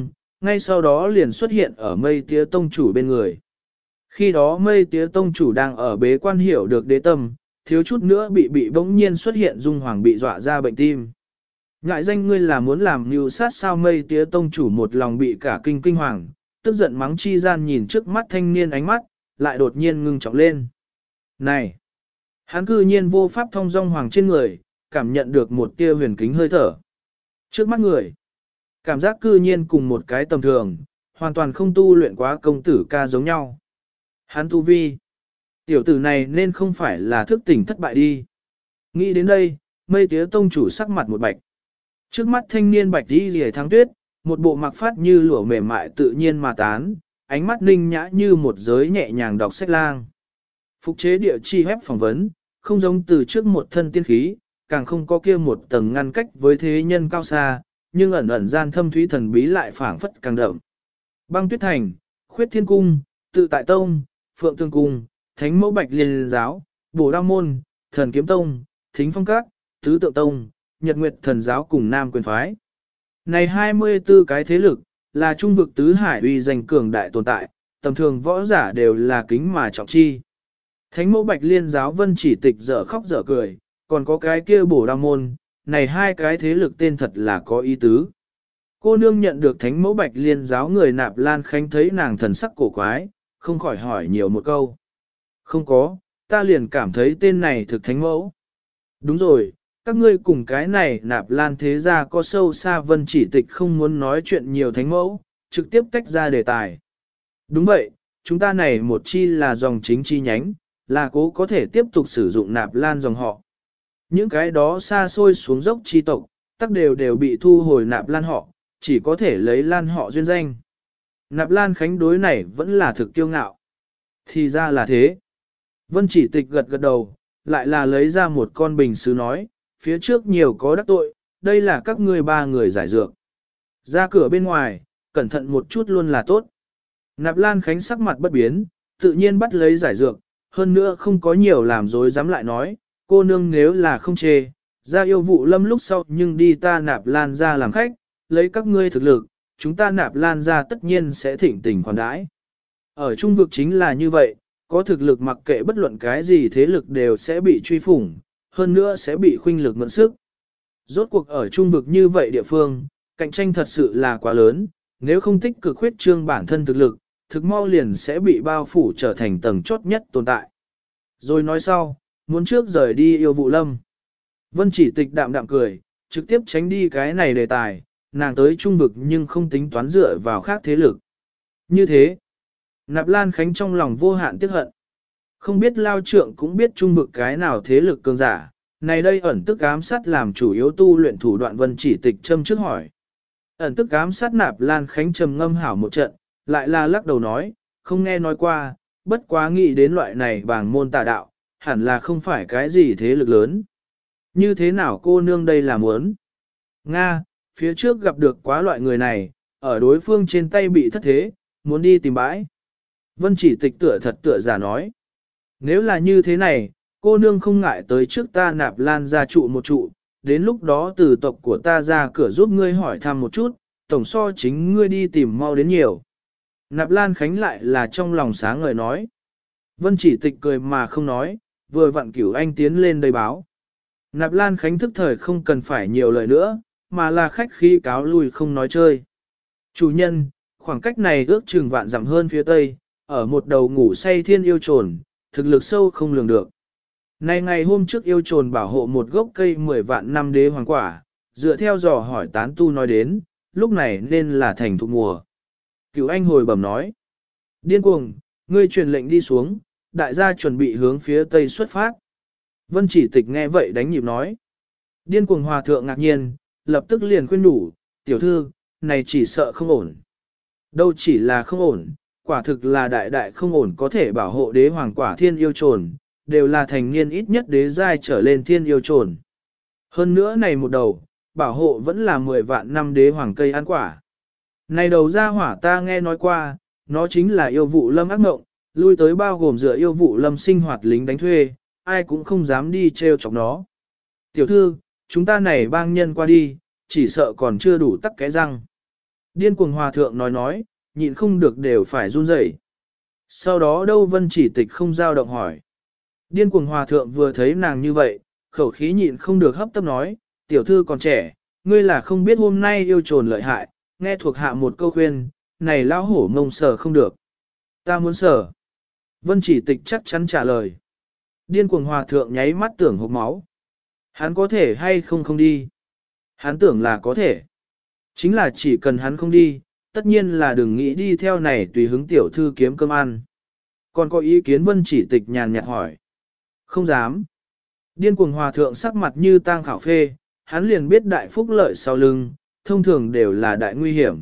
ngay sau đó liền xuất hiện ở mây tía tông chủ bên người. Khi đó mây tía tông chủ đang ở bế quan hiểu được đế tâm, thiếu chút nữa bị bỗng nhiên xuất hiện dung hoàng bị dọa ra bệnh tim. Ngại danh ngươi là muốn làm mưu sát sao? Mây tía tông chủ một lòng bị cả kinh hoàng, tức giận mắng chi gian nhìn trước mắt thanh niên ánh mắt, lại đột nhiên ngưng trọng lên. Này! Hắn cư nhiên vô pháp thông dong hoàng trên người, cảm nhận được một tia huyền kính hơi thở. Trước mắt người, cảm giác cư nhiên cùng một cái tầm thường, hoàn toàn không tu luyện quá công tử ca giống nhau. Hắn tu vi, tiểu tử này nên không phải là thức tỉnh thất bại đi. Nghĩ đến đây, mây tía tông chủ sắc mặt một bạch. Trước mắt thanh niên bạch đi rìa tháng tuyết, một bộ mặc phát như lụa mềm mại tự nhiên mà tán, ánh mắt ninh nhã như một giới nhẹ nhàng đọc sách lang. Phục chế địa chi hép phỏng vấn, không giống từ trước một thân tiên khí, càng không có kia một tầng ngăn cách với thế nhân cao xa, nhưng ẩn ẩn gian thâm thúy thần bí lại phảng phất càng đậm. Băng Tuyết Thành, Khuyết Thiên Cung, Tự Tại Tông, Phượng Tương Cung, Thánh Mẫu Bạch Liên Giáo, Bổ Đao Môn, Thần Kiếm Tông, Thính Phong Các, Tứ Tượng Tông, Nhật Nguyệt Thần Giáo cùng Nam Quyền Phái. Này 24 cái thế lực, là trung vực tứ hải uy danh cường đại tồn tại, tầm thường võ giả đều là kính mà trọng chi. Thánh Mẫu Bạch Liên Giáo Vân Chỉ Tịch dở khóc dở cười, còn có cái kia Bổ Đao Môn, này hai cái thế lực tên thật là có ý tứ. Cô nương nhận được Thánh Mẫu Bạch Liên Giáo người Nạp Lan Khánh thấy nàng thần sắc cổ quái, không khỏi hỏi nhiều một câu. Không có, ta liền cảm thấy tên này thực Thánh Mẫu. Đúng rồi, các ngươi cùng cái này Nạp Lan thế gia có sâu xa. Vân Chỉ Tịch không muốn nói chuyện nhiều Thánh Mẫu, trực tiếp tách ra đề tài. Đúng vậy, chúng ta này một chi là dòng chính chi nhánh, là cố có thể tiếp tục sử dụng Nạp Lan dòng họ. Những cái đó xa xôi xuống dốc chi tộc, tắc đều bị thu hồi Nạp Lan họ, chỉ có thể lấy Lan họ duyên danh. Nạp Lan Khánh đối này vẫn là thực kiêu ngạo. Thì ra là thế. Vân Chỉ Tịch gật gật đầu, lại là lấy ra một con bình sứ nói, phía trước nhiều có đắc tội, đây là các ngươi ba người giải dược. Ra cửa bên ngoài, cẩn thận một chút luôn là tốt. Nạp Lan Khánh sắc mặt bất biến, tự nhiên bắt lấy giải dược, hơn nữa không có nhiều làm dối dám lại nói, cô nương nếu là không chê, ra yêu vụ lâm lúc sau nhưng đi ta Nạp Lan ra làm khách, lấy các ngươi thực lực, chúng ta Nạp Lan ra tất nhiên sẽ thỉnh tình khoản đãi. Ở trung vực chính là như vậy, có thực lực mặc kệ bất luận cái gì thế lực đều sẽ bị truy phủng, hơn nữa sẽ bị khuynh lực mượn sức. Rốt cuộc ở trung vực như vậy địa phương, cạnh tranh thật sự là quá lớn, nếu không tích cực khuyết trương bản thân thực lực, thực mau liền sẽ bị bao phủ trở thành tầng chốt nhất tồn tại. Rồi nói sau, muốn trước rời đi yêu vụ lâm. Vân Chỉ Tịch đạm đạm cười, trực tiếp tránh đi cái này đề tài, nàng tới trung vực nhưng không tính toán dựa vào khác thế lực. Như thế, Nạp Lan Khánh trong lòng vô hạn tiếc hận. Không biết lao trượng cũng biết trung vực cái nào thế lực cường giả, này đây ẩn tức ám sát làm chủ yếu tu luyện thủ đoạn. Vân Chỉ Tịch châm trước hỏi. Ẩn tức ám sát Nạp Lan Khánh trầm ngâm hảo một trận, lại là lắc đầu nói, không nghe nói qua, bất quá nghĩ đến loại này bảng môn tà đạo, hẳn là không phải cái gì thế lực lớn. Như thế nào cô nương đây là muốn? Nga, phía trước gặp được quá loại người này, ở đối phương trên tay bị thất thế, muốn đi tìm bãi. Vân Chỉ Tịch tựa thật tựa giả nói. Nếu là như thế này, cô nương không ngại tới trước ta Nạp Lan ra trụ một trụ, đến lúc đó từ tộc của ta ra cửa giúp ngươi hỏi thăm một chút, tổng so chính ngươi đi tìm mau đến nhiều. Nạp Lan Khánh lại là trong lòng sáng ngời nói. Vân Chỉ Tịch cười mà không nói, vừa vặn Cửu Anh tiến lên đây báo. Nạp Lan Khánh thức thời không cần phải nhiều lời nữa, mà là khách khí cáo lui không nói chơi. Chủ nhân, khoảng cách này ước chừng vạn dặm hơn phía tây, ở một đầu ngủ say thiên yêu trồn, thực lực sâu không lường được. Này ngày hôm trước yêu trồn bảo hộ một gốc cây 10 vạn năm đế hoàng quả, dựa theo dò hỏi tán tu nói đến, lúc này nên là thành thục mùa. Cửu Anh hồi bẩm nói. Điên cuồng, ngươi truyền lệnh đi xuống, đại gia chuẩn bị hướng phía tây xuất phát. Vân Chỉ Tịch nghe vậy đánh nhịp nói. Điên cuồng hòa thượng ngạc nhiên, lập tức liền khuyên đủ, tiểu thư, này chỉ sợ không ổn. Đâu chỉ là không ổn, quả thực là đại đại không ổn, có thể bảo hộ đế hoàng quả thiên yêu trồn, đều là thành niên ít nhất đế giai trở lên thiên yêu trồn. Hơn nữa này một đầu, bảo hộ vẫn là 10 vạn năm đế hoàng cây ăn quả. Này đầu ra hỏa ta nghe nói qua, nó chính là yêu vụ lâm ác ngộng, lui tới bao gồm dựa yêu vụ lâm sinh hoạt lính đánh thuê, ai cũng không dám đi treo chọc nó. Tiểu thư, chúng ta này bang nhân qua đi, chỉ sợ còn chưa đủ tắc cái răng. Điên cuồng hòa thượng nói, nhịn không được đều phải run rẩy. Sau đó đâu Vân Chỉ Tịch không dao động hỏi. Điên cuồng hòa thượng vừa thấy nàng như vậy, khẩu khí nhịn không được hấp tấp nói, tiểu thư còn trẻ, ngươi là không biết hôm nay yêu trồn lợi hại, nghe thuộc hạ một câu khuyên, này lão hổ ngông sở không được. Ta muốn sở. Vân Chỉ Tịch chắc chắn trả lời. Điên cuồng hòa thượng nháy mắt tưởng hộc máu. Hắn có thể hay không không đi. Hắn tưởng là có thể. Chính là chỉ cần hắn không đi, tất nhiên là đừng nghĩ đi theo này tùy hứng tiểu thư kiếm cơm ăn. Còn có ý kiến Vân Chỉ Tịch nhàn nhạt hỏi. Không dám. Điên cuồng hòa thượng sắc mặt như tang khảo phê, hắn liền biết đại phúc lợi sau lưng, thông thường đều là đại nguy hiểm.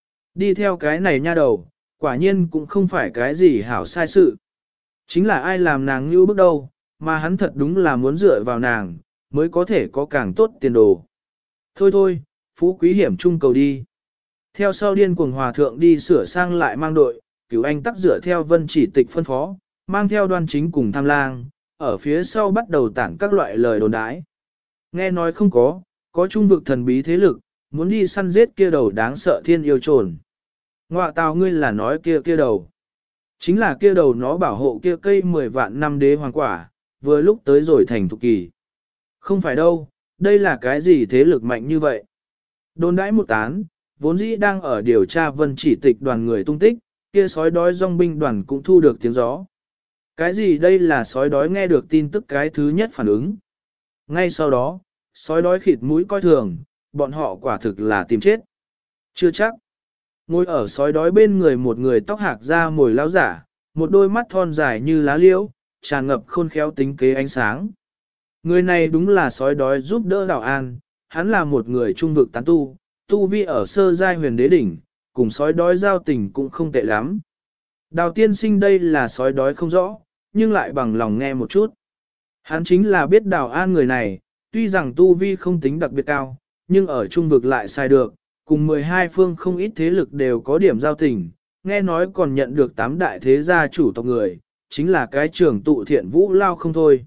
Đi theo cái này nha đầu, quả nhiên cũng không phải cái gì hảo sai sự. Chính là ai làm nàng như bước đâu, mà hắn thật đúng là muốn dựa vào nàng, mới có thể có càng tốt tiền đồ. Thôi thôi, phú quý hiểm chung cầu đi. Theo sau điên cuồng hòa thượng đi sửa sang lại mang đội, Cửu Anh tắc dựa theo Vân Chỉ Tịch phân phó, mang theo Đoan Chính cùng Tham Lang, ở phía sau bắt đầu tản các loại lời đồn đãi. Nghe nói không có trung vực thần bí thế lực, muốn đi săn giết kia đầu đáng sợ thiên yêu trồn. Ngoạ tào ngươi là nói kia đầu. Chính là kia đầu nó bảo hộ kia cây 10 vạn năm đế hoàng quả, vừa lúc tới rồi thành thục kỳ. Không phải đâu, đây là cái gì thế lực mạnh như vậy? Đồn đãi một tán, vốn dĩ đang ở điều tra Vân Chỉ Tịch đoàn người tung tích, kia sói đói dòng binh đoàn cũng thu được tiếng gió. Cái gì đây là sói đói nghe được tin tức cái thứ nhất phản ứng. Ngay sau đó, sói đói khịt mũi coi thường, bọn họ quả thực là tìm chết. Chưa chắc. Ngồi ở sói đói bên người một người tóc hạc ra mồi lao giả, một đôi mắt thon dài như lá liễu, tràn ngập khôn khéo tính kế ánh sáng. Người này đúng là sói đói giúp đỡ Đào An, hắn là một người trung vực tán tu, tu vi ở sơ giai huyền đế đỉnh, cùng sói đói giao tình cũng không tệ lắm. Đào tiên sinh đây là sói đói không rõ, nhưng lại bằng lòng nghe một chút. Hắn chính là biết Đào An người này, tuy rằng tu vi không tính đặc biệt cao, nhưng ở trung vực lại sai được, cùng 12 phương không ít thế lực đều có điểm giao tình, nghe nói còn nhận được 8 đại thế gia chủ tộc người, chính là cái trưởng tụ thiện vũ lao không thôi.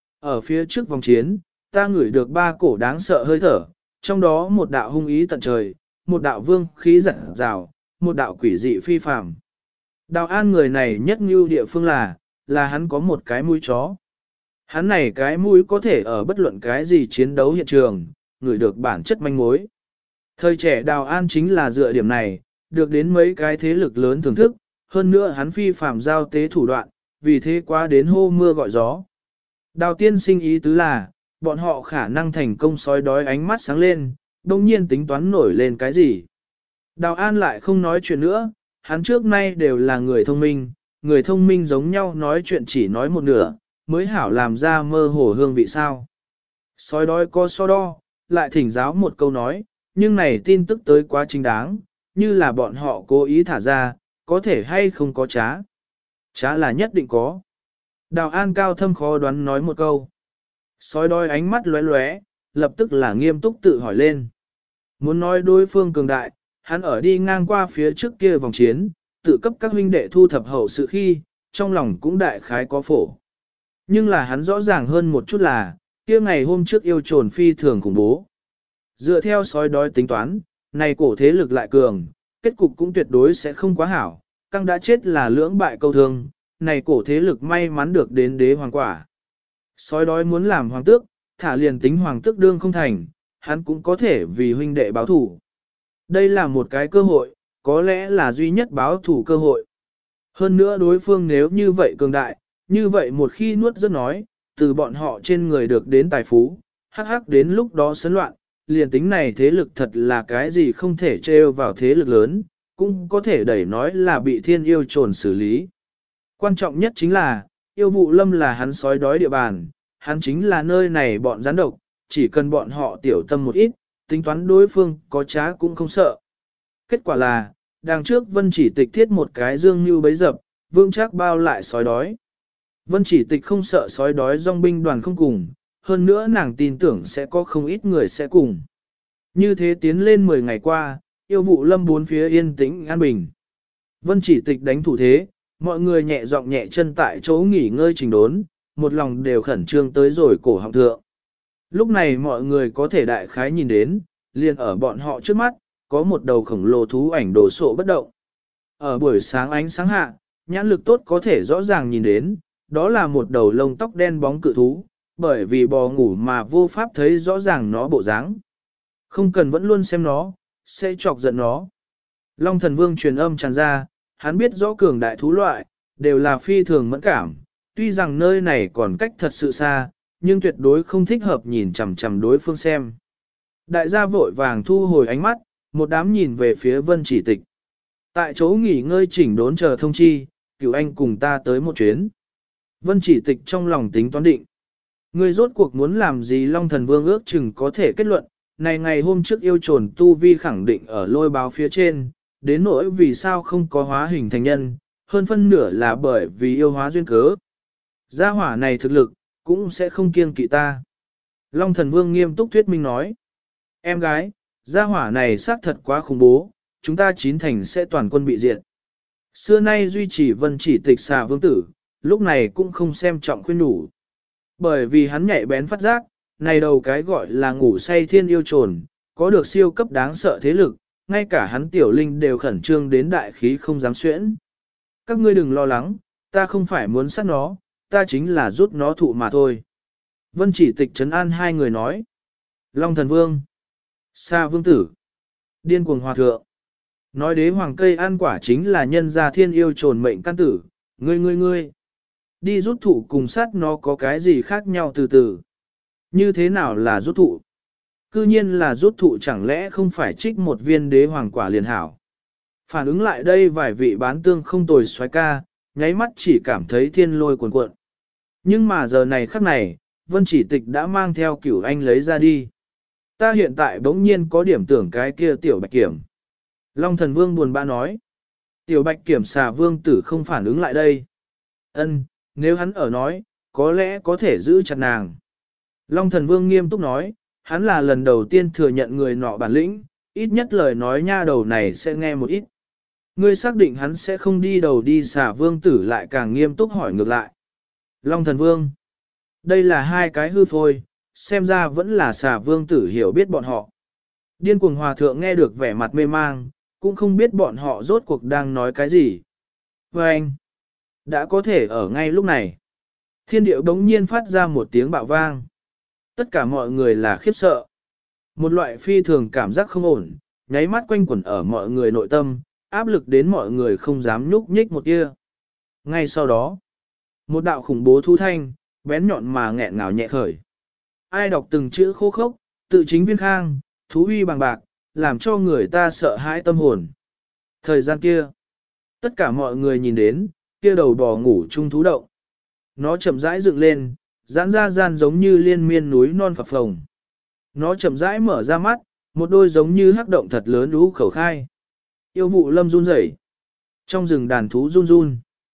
Ở phía trước vòng chiến, ta ngửi được 3 cổ đáng sợ hơi thở, trong đó một đạo hung ý tận trời, một đạo vương khí giật rào, một đạo quỷ dị phi phàm. Đào An người này nhất như địa phương là hắn có một cái mũi chó. Hắn này cái mũi có thể ở bất luận cái gì chiến đấu hiện trường, ngửi được bản chất manh mối. Thời trẻ Đào An chính là dựa điểm này, được đến mấy cái thế lực lớn thưởng thức, hơn nữa hắn phi phàm giao tế thủ đoạn, vì thế quá đến hô mưa gọi gió. Đào tiên sinh ý tứ là, bọn họ khả năng thành công sói đói ánh mắt sáng lên, đồng nhiên tính toán nổi lên cái gì. Đào An lại không nói chuyện nữa, hắn trước nay đều là người thông minh giống nhau nói chuyện chỉ nói một nửa, mới hảo làm ra mơ hồ hương vị sao. Sói đói có so đo, lại thỉnh giáo một câu nói, nhưng này tin tức tới quá chính đáng, như là bọn họ cố ý thả ra, có thể hay không có trá. Trá là nhất định có. Đào An cao thâm khó đoán nói một câu. Sói đói ánh mắt lóe lóe, lập tức là nghiêm túc tự hỏi lên. Muốn nói đối phương cường đại, hắn ở đi ngang qua phía trước kia vòng chiến, tự cấp các huynh đệ thu thập hậu sự khi, trong lòng cũng đại khái có phổ. Nhưng là hắn rõ ràng hơn một chút là, kia ngày hôm trước yêu trồn phi thường khủng bố. Dựa theo sói đói tính toán, này cổ thế lực lại cường, kết cục cũng tuyệt đối sẽ không quá hảo, căng đã chết là lưỡng bại câu thương, này cổ thế lực may mắn được đến đế hoàng quả. Sói đói muốn làm hoàng tước, thả liền tính hoàng tước đương không thành, hắn cũng có thể vì huynh đệ báo thủ. Đây là một cái cơ hội, có lẽ là duy nhất báo thủ cơ hội. Hơn nữa đối phương nếu như vậy cường đại, như vậy một khi nuốt rất nói, từ bọn họ trên người được đến tài phú, hắc đến lúc đó sấn loạn, liền tính này thế lực thật là cái gì không thể trêu vào thế lực lớn, cũng có thể đẩy nói là bị thiên yêu trồn xử lý. Quan trọng nhất chính là, yêu vụ lâm là hắn sói đói địa bàn, hắn chính là nơi này bọn gián độc, chỉ cần bọn họ tiểu tâm một ít, tính toán đối phương có trá cũng không sợ. Kết quả là, đằng trước Vân Chỉ Tịch thiết một cái dương như bấy dập, vương chắc bao lại sói đói. Vân Chỉ Tịch không sợ sói đói dòng binh đoàn không cùng, hơn nữa nàng tin tưởng sẽ có không ít người sẽ cùng. Như thế tiến lên 10 ngày qua, yêu vụ lâm bốn phía yên tĩnh an bình. Vân Chỉ Tịch đánh thủ thế, mọi người nhẹ giọng nhẹ chân tại chỗ nghỉ ngơi trình đốn, một lòng đều khẩn trương tới rồi cổ họng thượng. Lúc này mọi người có thể đại khái nhìn đến, liền ở bọn họ trước mắt, có một đầu khổng lồ thú ảnh đồ sộ bất động. Ở buổi sáng ánh sáng hạ, nhãn lực tốt có thể rõ ràng nhìn đến, đó là một đầu lông tóc đen bóng cự thú, bởi vì bò ngủ mà vô pháp thấy rõ ràng nó bộ dáng. Không cần vẫn luôn xem nó, sẽ chọc giận nó. Long thần vương truyền âm tràn ra, hắn biết rõ cường đại thú loại, đều là phi thường mẫn cảm, tuy rằng nơi này còn cách thật sự xa, nhưng tuyệt đối không thích hợp nhìn chằm chằm đối phương xem. Đại gia vội vàng thu hồi ánh mắt, một đám nhìn về phía Vân Chỉ Tịch. Tại chỗ nghỉ ngơi chỉnh đốn chờ thông chi, Cửu Anh cùng ta tới một chuyến. Vân Chỉ Tịch trong lòng tính toán định. Ngươi rốt cuộc muốn làm gì Long Thần Vương ước chừng có thể kết luận, này ngày hôm trước yêu trồn tu vi khẳng định ở lôi báo phía trên, đến nỗi vì sao không có hóa hình thành nhân, hơn phân nửa là bởi vì yêu hóa duyên cớ. Gia hỏa này thực lực, cũng sẽ không kiêng kỵ ta. Long Thần Vương nghiêm túc thuyết minh nói. Em gái, gia hỏa này xác thật quá khủng bố, chúng ta chín thành sẽ toàn quân bị diệt. Xưa nay duy trì Vân Chỉ Tịch xà vương tử, lúc này cũng không xem trọng khuyên nhủ. Bởi vì hắn nhạy bén phát giác, này đầu cái gọi là ngủ say thiên yêu trồn, có được siêu cấp đáng sợ thế lực, ngay cả hắn tiểu linh đều khẩn trương đến đại khí không dám xuyễn. Các ngươi đừng lo lắng, ta không phải muốn sát nó, ta chính là rút nó thụ mà thôi. Vân Chỉ Tịch trấn an hai người nói. Long Thần Vương, Sa Vương Tử, Điên Cuồng Hòa Thượng. Nói đế hoàng cây ăn quả chính là nhân gia thiên yêu trồn mệnh căn tử, ngươi. Đi rút thụ cùng sát nó có cái gì khác nhau từ từ. Như thế nào là rút thụ? Cư nhiên là rút thụ chẳng lẽ không phải trích một viên đế hoàng quả liền hảo. Phản ứng lại đây vài vị bán tương không tồi xoái ca, nháy mắt chỉ cảm thấy thiên lôi cuồn cuộn. Nhưng mà giờ này khắc này, Vân Chỉ Tịch đã mang theo Cửu Anh lấy ra đi. Ta hiện tại bỗng nhiên có điểm tưởng cái kia tiểu bạch kiểm. Long Thần Vương buồn bã nói. Tiểu bạch kiểm xà vương tử không phản ứng lại đây. Ân, nếu hắn ở nói, có lẽ có thể giữ chặt nàng. Long Thần Vương nghiêm túc nói, hắn là lần đầu tiên thừa nhận người nọ bản lĩnh, ít nhất lời nói nha đầu này sẽ nghe một ít. Ngươi xác định hắn sẽ không đi đầu đi xà vương tử lại càng nghiêm túc hỏi ngược lại. Long Thần Vương, đây là hai cái hư phôi, xem ra vẫn là xà vương tử hiểu biết bọn họ. Điên Cuồng Hòa Thượng nghe được vẻ mặt mê mang, cũng không biết bọn họ rốt cuộc đang nói cái gì. Và anh, đã có thể ở ngay lúc này. Thiên điệu đống nhiên phát ra một tiếng bạo vang. Tất cả mọi người là khiếp sợ. Một loại phi thường cảm giác không ổn, nháy mắt quanh quẩn ở mọi người nội tâm, áp lực đến mọi người không dám nhúc nhích một tia. Ngay sau đó, một đạo khủng bố thu thanh, bén nhọn mà nghẹn ngào nhẹ khởi. Ai đọc từng chữ khô khốc, tự chính viên khang, thú uy bằng bạc, làm cho người ta sợ hãi tâm hồn. Thời gian kia, tất cả mọi người nhìn đến, kia đầu bò ngủ chung thú động. Nó chậm rãi dựng lên, giãn ra gian giống như liên miên núi non phập phồng. Nó chậm rãi mở ra mắt, một đôi giống như hắc động thật lớn lũ khẩu khai. Yêu Vụ Lâm run rẩy. Trong rừng đàn thú run run.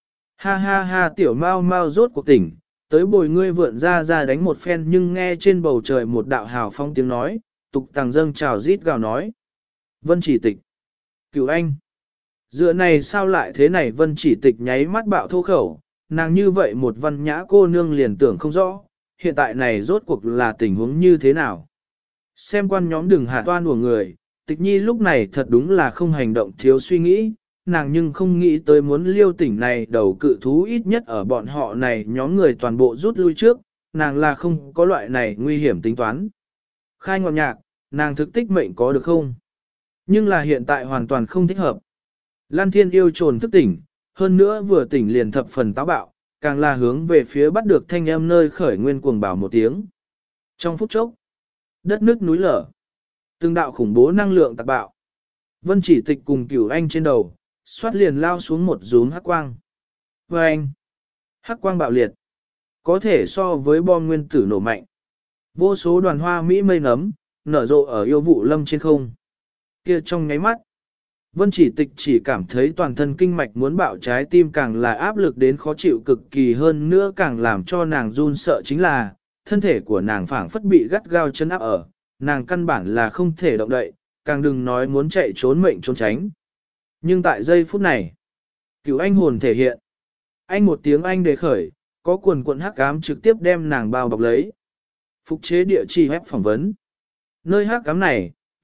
Ha ha ha tiểu mau mau rốt cuộc tỉnh, tới bồi ngươi vượn ra đánh một phen nhưng nghe trên bầu trời một đạo hào phong tiếng nói, tục tàng dâng trào rít gào nói. Vân Chỉ Tịch. Cửu Anh. Dựa này sao lại thế này Vân Chỉ Tịch nháy mắt bạo thô khẩu, nàng như vậy một văn nhã cô nương liền tưởng không rõ, hiện tại này rốt cuộc là tình huống như thế nào. Xem quan nhóm đừng hạ toan của người, Tịch Nhi lúc này thật đúng là không hành động thiếu suy nghĩ, nàng nhưng không nghĩ tới muốn liêu tỉnh này đầu cự thú ít nhất ở bọn họ này nhóm người toàn bộ rút lui trước, nàng là không có loại này nguy hiểm tính toán. Khai ngọn nhạc, nàng thực tích mệnh có được không? Nhưng là hiện tại hoàn toàn không thích hợp. Lan Thiên yêu trồn thức tỉnh, hơn nữa vừa tỉnh liền thập phần táo bạo, càng là hướng về phía bắt được thanh âm nơi khởi nguyên cuồng bảo một tiếng. Trong phút chốc, đất nước núi lở, từng đạo khủng bố năng lượng tạc bạo. Vân Chỉ Tịch cùng Cửu Anh trên đầu, xoát liền lao xuống một rúm hắc quang. Và anh, hắc quang bạo liệt, có thể so với bom nguyên tử nổ mạnh. Vô số đoàn hoa mỹ mây nấm, nở rộ ở Yêu Vụ Lâm trên không. Kia trong nháy mắt, Vân Chỉ Tịch chỉ cảm thấy toàn thân kinh mạch muốn bạo, trái tim càng là áp lực đến khó chịu cực kỳ, hơn nữa càng làm cho nàng run sợ chính là, thân thể của nàng phảng phất bị gắt gao chân áp ở, nàng căn bản là không thể động đậy, càng đừng nói muốn chạy trốn mệnh trốn tránh. Nhưng tại giây phút này, Cửu Anh hồn thể hiện. Anh một tiếng anh đề khởi, có quần quận hắc ám trực tiếp đem nàng bao bọc lấy. Phục chế địa chỉ web phỏng vấn. Nơi hắc ám này,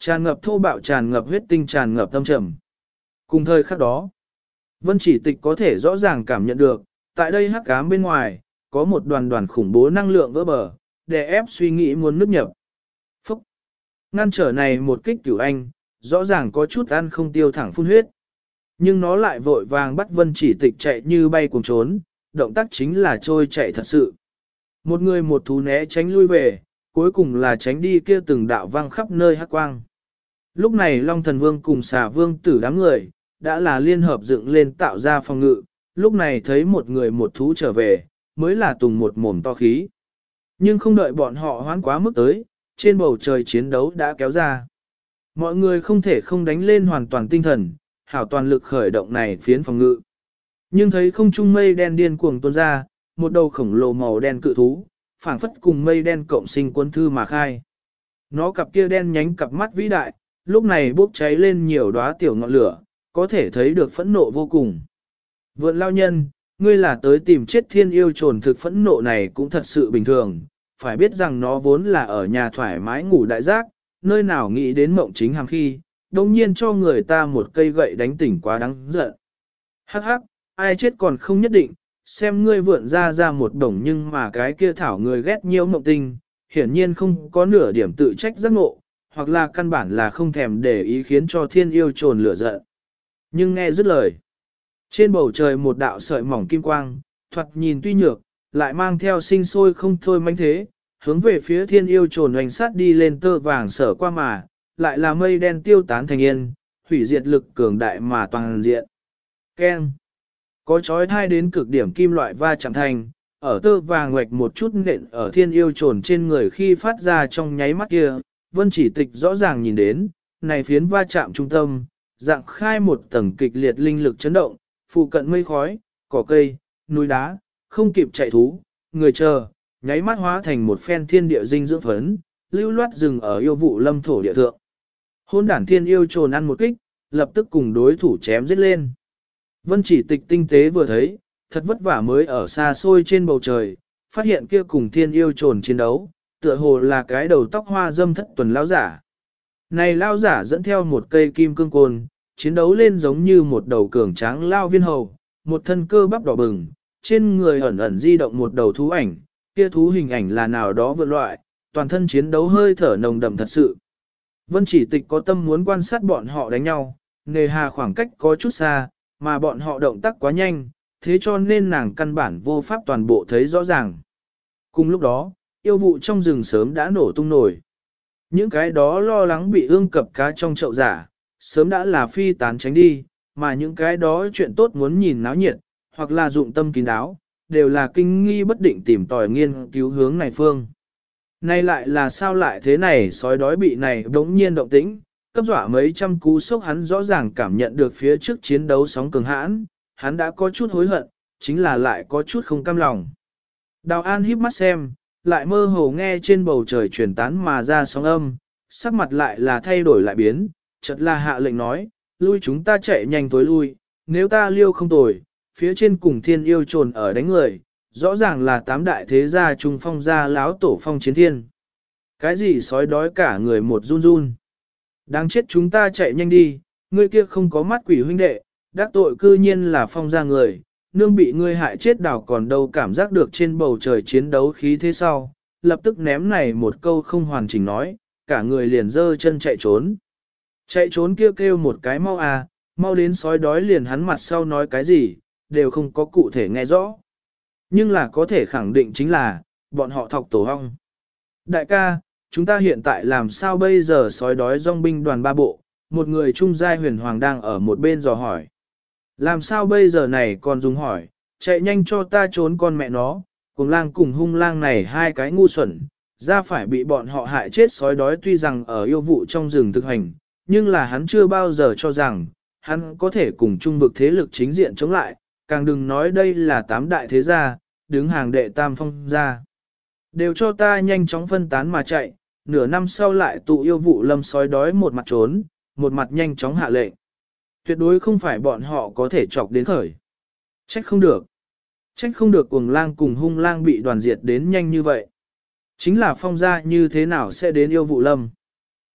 tràn ngập thô bạo, tràn ngập huyết tinh, tràn ngập tâm trầm. Cùng thời khắc đó, Vân Chỉ Tịch có thể rõ ràng cảm nhận được, tại đây hắc ám bên ngoài, có một đoàn đoàn khủng bố năng lượng vỡ bờ, đè ép suy nghĩ muốn nứt nhập. Phúc! Ngăn trở này một kích Cửu Anh, rõ ràng có chút ăn không tiêu thẳng phun huyết. Nhưng nó lại vội vàng bắt Vân Chỉ Tịch chạy như bay cuồng trốn, động tác chính là trôi chạy thật sự. Một người một thú né tránh lui về, cuối cùng là tránh đi kia từng đạo vang khắp nơi hắc quang. Lúc này Long Thần Vương cùng Xà Vương tử đám người, đã là liên hợp dựng lên tạo ra phòng ngự, lúc này thấy một người một thú trở về, mới là tùng một mồm to khí. Nhưng không đợi bọn họ hoán quá mức tới, trên bầu trời chiến đấu đã kéo ra. Mọi người không thể không đánh lên hoàn toàn tinh thần, hảo toàn lực khởi động này phiến phòng ngự. Nhưng thấy không trung mây đen điên cuồng tuôn ra, một đầu khổng lồ màu đen cự thú, phảng phất cùng mây đen cộng sinh quân thư mà khai. Nó cặp kia đen nhánh cặp mắt vĩ đại, lúc này bốc cháy lên nhiều đóa tiểu ngọn lửa, có thể thấy được phẫn nộ vô cùng. Vượn lao nhân, ngươi là tới tìm chết thiên yêu trồn thực, phẫn nộ này cũng thật sự bình thường, phải biết rằng nó vốn là ở nhà thoải mái ngủ đại giác, nơi nào nghĩ đến mộng chính hàng khi, đồng nhiên cho người ta một cây gậy đánh tỉnh quá đáng giận. Hắc hắc, ai chết còn không nhất định, xem ngươi vượn ra một đồng, nhưng mà cái kia thảo người ghét nhiễu mộng tình, hiển nhiên không có nửa điểm tự trách giác ngộ, hoặc là căn bản là không thèm để ý khiến cho thiên yêu trồn lửa giận. Nhưng nghe dứt lời, trên bầu trời một đạo sợi mỏng kim quang, thoạt nhìn tuy nhược, lại mang theo sinh sôi không thôi manh thế, hướng về phía thiên yêu trồn hoành sát đi lên, tơ vàng sở qua mà, lại là mây đen tiêu tán thành yên, hủy diệt lực cường đại mà toàn diện. Keng! Có chói thai đến cực điểm kim loại va chạm thành, ở tơ vàng ngoạch một chút nện ở thiên yêu trồn trên người khi phát ra trong nháy mắt kia, Vân Chỉ Tịch rõ ràng nhìn đến, này phiến va chạm trung tâm, dạng khai một tầng kịch liệt linh lực chấn động, phụ cận mây khói, cỏ cây, núi đá, không kịp chạy thú, người chờ, nháy mắt hóa thành một phen thiên địa dinh dưỡng phấn, lưu loát rừng ở yêu vụ lâm thổ địa thượng. Hôn đản thiên yêu trồn ăn một kích, lập tức cùng đối thủ chém giết lên. Vân Chỉ Tịch tinh tế vừa thấy, thật vất vả mới ở xa xôi trên bầu trời, phát hiện kia cùng thiên yêu trồn chiến đấu, tựa hồ là cái đầu tóc hoa dâm thất tuần lão giả. Này lão giả dẫn theo một cây kim cương côn, chiến đấu lên giống như một đầu cường tráng lao viên hầu, một thân cơ bắp đỏ bừng, trên người ẩn ẩn di động một đầu thú ảnh, kia thú hình ảnh là nào đó vượt loại, toàn thân chiến đấu hơi thở nồng đậm thật sự. Vân Chỉ Tịch có tâm muốn quan sát bọn họ đánh nhau, nề hà khoảng cách có chút xa, mà bọn họ động tác quá nhanh, thế cho nên nàng căn bản vô pháp toàn bộ thấy rõ ràng. Cùng lúc đó, yêu vụ trong rừng sớm đã nổ tung nổi. Những cái đó lo lắng bị ương cập cá trong chậu giả, sớm đã là phi tán tránh đi, mà những cái đó chuyện tốt muốn nhìn náo nhiệt, hoặc là dụng tâm kín đáo, đều là kinh nghi bất định tìm tòi nghiên cứu hướng này phương. Nay lại là sao lại thế này, sói đói bị này đống nhiên động tĩnh, cấp dọa mấy trăm cú sốc, hắn rõ ràng cảm nhận được phía trước chiến đấu sóng cường hãn, hắn đã có chút hối hận, chính là lại có chút không cam lòng. Đào An híp mắt xem, lại mơ hồ nghe trên bầu trời truyền tán mà ra sóng âm, sắc mặt lại là thay đổi lại biến, chợt là hạ lệnh nói, lui, chúng ta chạy nhanh tối lui, nếu ta liêu không tồi, phía trên cùng thiên yêu trồn ở đánh người, rõ ràng là tám đại thế gia trung phong gia láo tổ phong chiến thiên. Cái gì sói đói cả người một run run. Đáng chết, chúng ta chạy nhanh đi, ngươi kia không có mắt quỷ huynh đệ, đắc tội cư nhiên là phong gia người, nương bị ngươi hại chết đảo còn đâu, cảm giác được trên bầu trời chiến đấu khí thế sau, lập tức ném này một câu không hoàn chỉnh nói, cả người liền giơ chân chạy trốn. Chạy trốn kêu một cái mau à, mau đến sói đói liền hắn mặt sau nói cái gì, đều không có cụ thể nghe rõ. Nhưng là có thể khẳng định chính là, bọn họ thọc tổ hong. Đại ca, chúng ta hiện tại làm sao bây giờ? Sói đói dòng binh đoàn ba bộ, một người trung giai huyền hoàng đang ở một bên dò hỏi. Làm sao bây giờ này còn dùng hỏi, chạy nhanh cho ta trốn con mẹ nó, cùng lang cùng hung lang này hai cái ngu xuẩn, ra phải bị bọn họ hại chết. Sói đói tuy rằng ở yêu vụ trong rừng thực hành, nhưng là hắn chưa bao giờ cho rằng, hắn có thể cùng trung vực thế lực chính diện chống lại, càng đừng nói đây là tám đại thế gia, đứng hàng đệ tam phong gia. Đều cho ta nhanh chóng phân tán mà chạy, nửa năm sau lại tụ yêu vụ lâm. Sói đói một mặt trốn, một mặt nhanh chóng hạ lệnh. Tuyệt đối không phải bọn họ có thể chọc đến khởi. Trách không được. Trách không được cuồng lang cùng hung lang bị đoàn diệt đến nhanh như vậy. Chính là phong gia như thế nào sẽ đến yêu vụ lâm.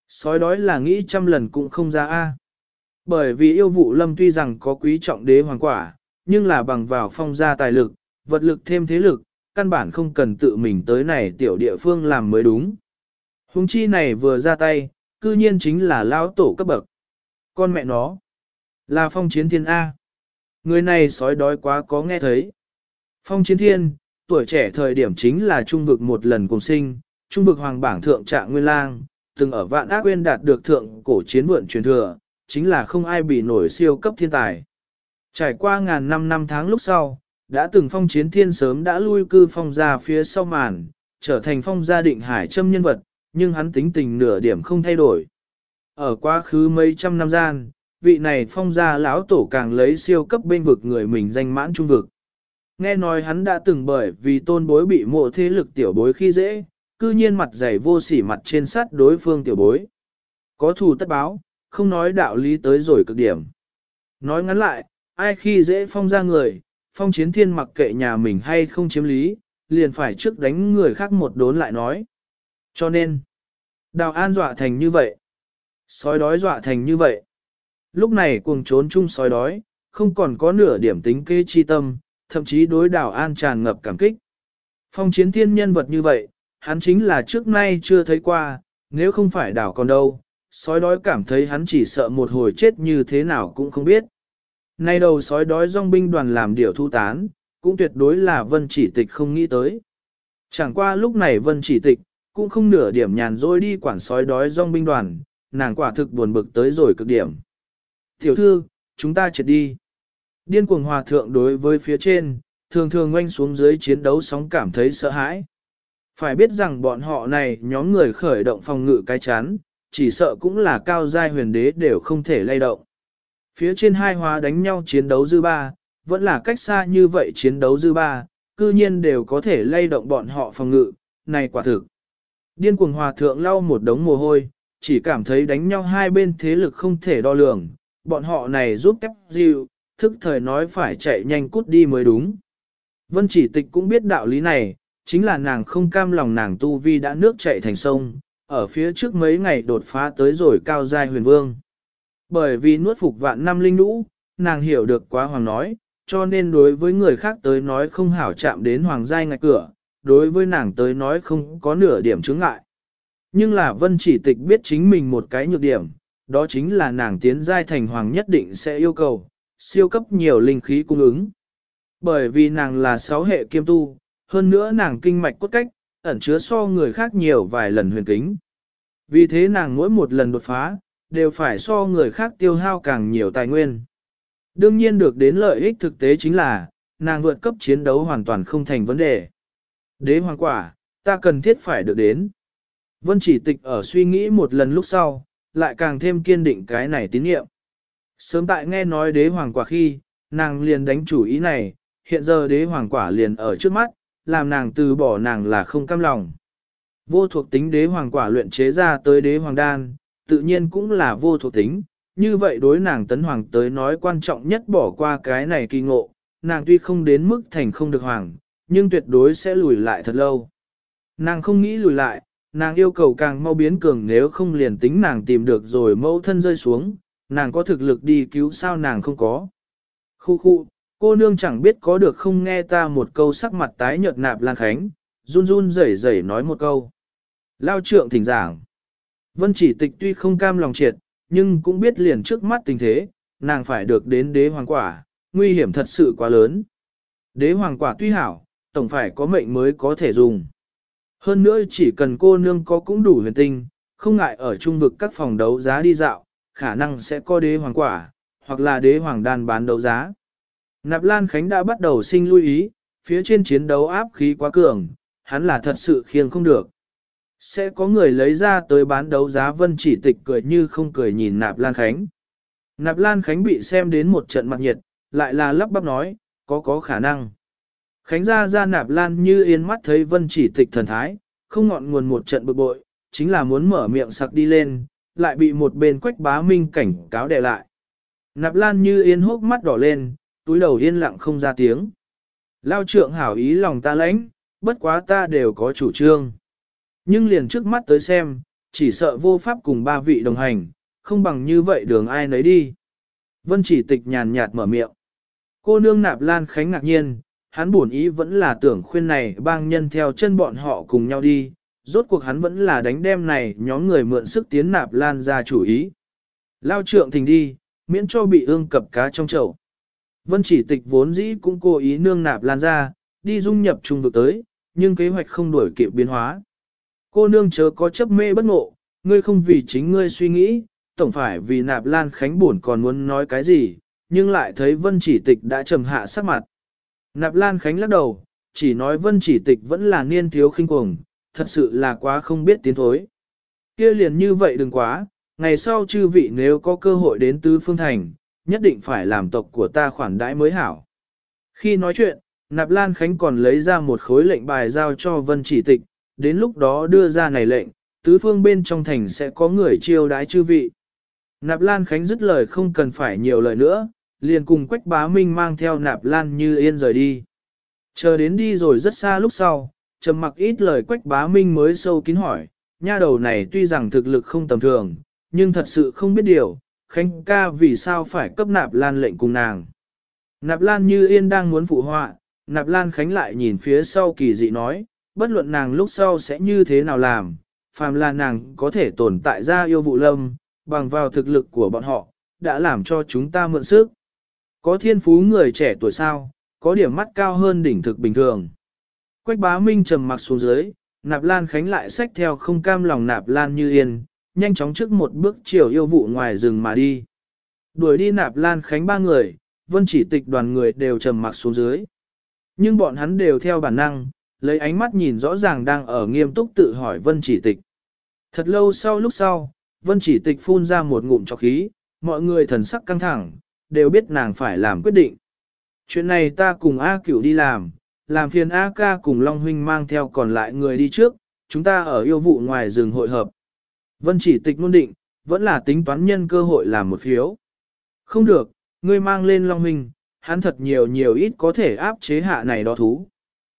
Sói đói là nghĩ trăm lần cũng không ra a. Bởi vì yêu vụ lâm tuy rằng có quý trọng đế hoàng quả, nhưng là bằng vào phong gia tài lực, vật lực thêm thế lực, căn bản không cần tự mình tới này tiểu địa phương làm mới đúng. Hùng chi này vừa ra tay, cư nhiên chính là lão tổ cấp bậc. Con mẹ nó, là Phong Chiến Thiên A. Người này sói đói quá có nghe thấy. Phong Chiến Thiên, tuổi trẻ thời điểm chính là trung vực một lần cùng sinh, trung vực hoàng bảng thượng trạng nguyên lang, từng ở vạn ác quên đạt được thượng cổ chiến vượn truyền thừa, chính là không ai bị nổi siêu cấp thiên tài. Trải qua ngàn năm tháng lúc sau, đã từng Phong Chiến Thiên sớm đã lui cư phong gia phía sau màn, trở thành phong gia định hải châm nhân vật, nhưng hắn tính tình nửa điểm không thay đổi. Ở quá khứ mấy trăm năm gian, vị này phong gia lão tổ càng lấy siêu cấp bên vực người mình danh mãn trung vực. Nghe nói hắn đã từng bởi vì tôn bối bị mộ thế lực tiểu bối khi dễ, cư nhiên mặt dày vô sỉ mặt trên sát đối phương tiểu bối. Có thù tất báo, không nói đạo lý tới rồi cực điểm. Nói ngắn lại, ai khi dễ phong gia người, Phong Chiến Thiên mặc kệ nhà mình hay không chiếm lý, liền phải trước đánh người khác một đốn lại nói. Cho nên, Đào An dọa thành như vậy. Sói đói dọa thành như vậy. Lúc này cuồng trốn chung sói đói, không còn có nửa điểm tính kế chi tâm, thậm chí đối Đào An tràn ngập cảm kích. Phong Chiến Thiên nhân vật như vậy, hắn chính là trước nay chưa thấy qua, nếu không phải Đào còn đâu, sói đói cảm thấy hắn chỉ sợ một hồi chết như thế nào cũng không biết. Nay đầu sói đói dòng binh đoàn làm điều thu tán, cũng tuyệt đối là Vân Chỉ Tịch không nghĩ tới. Chẳng qua lúc này Vân Chỉ Tịch, cũng không nửa điểm nhàn rỗi đi quản sói đói dòng binh đoàn, nàng quả thực buồn bực tới rồi cực điểm. Tiểu thư, chúng ta triệt đi. Điên cuồng hòa thượng đối với phía trên, thường thường ngoanh xuống dưới chiến đấu sóng cảm thấy sợ hãi. Phải biết rằng bọn họ này nhóm người khởi động phòng ngự cái chán, chỉ sợ cũng là cao giai huyền đế đều không thể lay động. Phía trên hai hóa đánh nhau chiến đấu dư ba, vẫn là cách xa như vậy chiến đấu dư ba, cư nhiên đều có thể lay động bọn họ phòng ngự, này quả thực. Điên cuồng hòa thượng lau một đống mồ hôi, chỉ cảm thấy đánh nhau hai bên thế lực không thể đo lường, bọn họ này giúp ép dịu, thức thời nói phải chạy nhanh cút đi mới đúng. Vân Chỉ Tịch cũng biết đạo lý này, chính là nàng không cam lòng nàng tu vi đã nước chạy thành sông, ở phía trước mấy ngày đột phá tới rồi cao giai huyền vương. Bởi vì nuốt phục vạn năm linh lũ, nàng hiểu được quá hoàng nói, cho nên đối với người khác tới nói không hảo chạm đến hoàng giai ngạch cửa, đối với nàng tới nói không có nửa điểm chướng ngại. Nhưng là Vân Chỉ Tịch biết chính mình một cái nhược điểm, đó chính là nàng tiến giai thành hoàng nhất định sẽ yêu cầu, siêu cấp nhiều linh khí cung ứng. Bởi vì nàng là 6 hệ kiêm tu, hơn nữa nàng kinh mạch cốt cách, ẩn chứa so người khác nhiều vài lần huyền kính. Vì thế nàng mỗi một lần đột phá, đều phải so người khác tiêu hao càng nhiều tài nguyên. Đương nhiên được đến lợi ích thực tế chính là, nàng vượt cấp chiến đấu hoàn toàn không thành vấn đề. Đế hoàng quả, ta cần thiết phải được đến. Vân Chỉ Tịch ở suy nghĩ một lần lúc sau, lại càng thêm kiên định cái này tín nhiệm. Sớm tại nghe nói đế hoàng quả khi, nàng liền đánh chủ ý này, hiện giờ đế hoàng quả liền ở trước mắt, làm nàng từ bỏ nàng là không cam lòng. Vô thuộc tính đế hoàng quả luyện chế ra tới đế hoàng đan, tự nhiên cũng là vô thuộc tính, như vậy đối nàng tấn hoàng tới nói quan trọng nhất bỏ qua cái này kỳ ngộ, nàng tuy không đến mức thành không được hoàng, nhưng tuyệt đối sẽ lùi lại thật lâu. Nàng không nghĩ lùi lại, nàng yêu cầu càng mau biến cường nếu không liền tính nàng tìm được rồi mẫu thân rơi xuống, nàng có thực lực đi cứu sao nàng không có. Khu khu, cô nương chẳng biết có được không nghe ta một câu sắc mặt tái nhợt Nạp Lan Khánh, run run rẩy rẩy nói một câu. Lao trượng thỉnh giảng. Vân Chỉ Tịch tuy không cam lòng triệt, nhưng cũng biết liền trước mắt tình thế, nàng phải được đến đế hoàng quả, nguy hiểm thật sự quá lớn. Đế hoàng quả tuy hảo, tổng phải có mệnh mới có thể dùng. Hơn nữa chỉ cần cô nương có cũng đủ huyền tinh, không ngại ở trung vực các phòng đấu giá đi dạo, khả năng sẽ có đế hoàng quả, hoặc là đế hoàng đan bán đấu giá. Nạp Lan Khánh đã bắt đầu sinh lưu ý, phía trên chiến đấu áp khí quá cường, hắn là thật sự khiêng không được. Sẽ có người lấy ra tới bán đấu giá. Vân Chỉ Tịch cười như không cười nhìn Nạp Lan Khánh. Nạp Lan Khánh bị xem đến một trận mặt nhiệt, lại là lắp bắp nói, có khả năng. Khánh ra Nạp Lan Như Yên mắt thấy Vân Chỉ Tịch thần thái, không ngọn nguồn một trận bực bội, chính là muốn mở miệng sặc đi lên, lại bị một bên Quách Bá Minh cảnh cáo đè lại. Nạp Lan Như Yên hốc mắt đỏ lên, túi đầu yên lặng không ra tiếng. Lao trượng hảo ý lòng ta lãnh, bất quá ta đều có chủ trương. Nhưng liền trước mắt tới xem, chỉ sợ vô pháp cùng ba vị đồng hành, không bằng như vậy đường ai nấy đi. Vân Chỉ Tịch nhàn nhạt mở miệng. Cô nương Nạp Lan Khánh ngạc nhiên, hắn buồn ý vẫn là tưởng khuyên này bang nhân theo chân bọn họ cùng nhau đi, rốt cuộc hắn vẫn là đánh đem này nhóm người mượn sức tiến Nạp Lan ra chủ ý. Lao trượng thình đi, miễn cho bị ương cập cá trong chậu. Vân Chỉ Tịch vốn dĩ cũng cố ý nương Nạp Lan ra, đi dung nhập trung vực tới, nhưng kế hoạch không đuổi kịp biến hóa. Cô nương chớ có chấp mê bất ngộ, ngươi không vì chính ngươi suy nghĩ, tổng phải vì Nạp Lan Khánh buồn còn muốn nói cái gì, nhưng lại thấy Vân Chỉ Tịch đã trầm hạ sắc mặt. Nạp Lan Khánh lắc đầu, chỉ nói Vân Chỉ Tịch vẫn là niên thiếu khinh cuồng, thật sự là quá không biết tiến thối. Kia liền như vậy đừng quá, ngày sau chư vị nếu có cơ hội đến Tứ Phương Thành, nhất định phải làm tộc của ta khoản đãi mới hảo. Khi nói chuyện, Nạp Lan Khánh còn lấy ra một khối lệnh bài giao cho Vân Chỉ Tịch, đến lúc đó đưa ra này lệnh, tứ phương bên trong thành sẽ có người chiêu đãi chư vị. Nạp Lan Khánh dứt lời không cần phải nhiều lời nữa, liền cùng Quách Bá Minh mang theo Nạp Lan Như Yên rời đi. Chờ đến đi rồi rất xa lúc sau, trầm mặc ít lời Quách Bá Minh mới sâu kín hỏi, nha đầu này tuy rằng thực lực không tầm thường, nhưng thật sự không biết điều, Khánh ca vì sao phải cấp Nạp Lan lệnh cùng nàng. Nạp Lan Như Yên đang muốn phụ họa, Nạp Lan Khánh lại nhìn phía sau kỳ dị nói, bất luận nàng lúc sau sẽ như thế nào làm, phàm là nàng có thể tồn tại ra yêu vụ lâm, bằng vào thực lực của bọn họ, đã làm cho chúng ta mượn sức. Có thiên phú người trẻ tuổi sao, có điểm mắt cao hơn đỉnh thực bình thường. Quách Bá Minh trầm mặc xuống dưới, Nạp Lan Khánh lại xách theo không cam lòng Nạp Lan Như Yên, nhanh chóng trước một bước chiều yêu vụ ngoài rừng mà đi. Đuổi đi Nạp Lan Khánh ba người, Vân Chỉ Tịch đoàn người đều trầm mặc xuống dưới. Nhưng bọn hắn đều theo bản năng, lấy ánh mắt nhìn rõ ràng đang ở nghiêm túc tự hỏi Vân Chỉ Tịch. Thật lâu lúc sau, Vân Chỉ Tịch phun ra một ngụm trọc khí, mọi người thần sắc căng thẳng, đều biết nàng phải làm quyết định. Chuyện này ta cùng A Cửu đi làm phiền A Ca cùng Long Huynh mang theo còn lại người đi trước, chúng ta ở yêu vụ ngoài rừng hội hợp. Vân Chỉ Tịch luôn định, vẫn là tính toán nhân cơ hội làm một phiếu. Không được, ngươi mang lên Long Huynh, hắn thật nhiều ít có thể áp chế hạ này đó thú.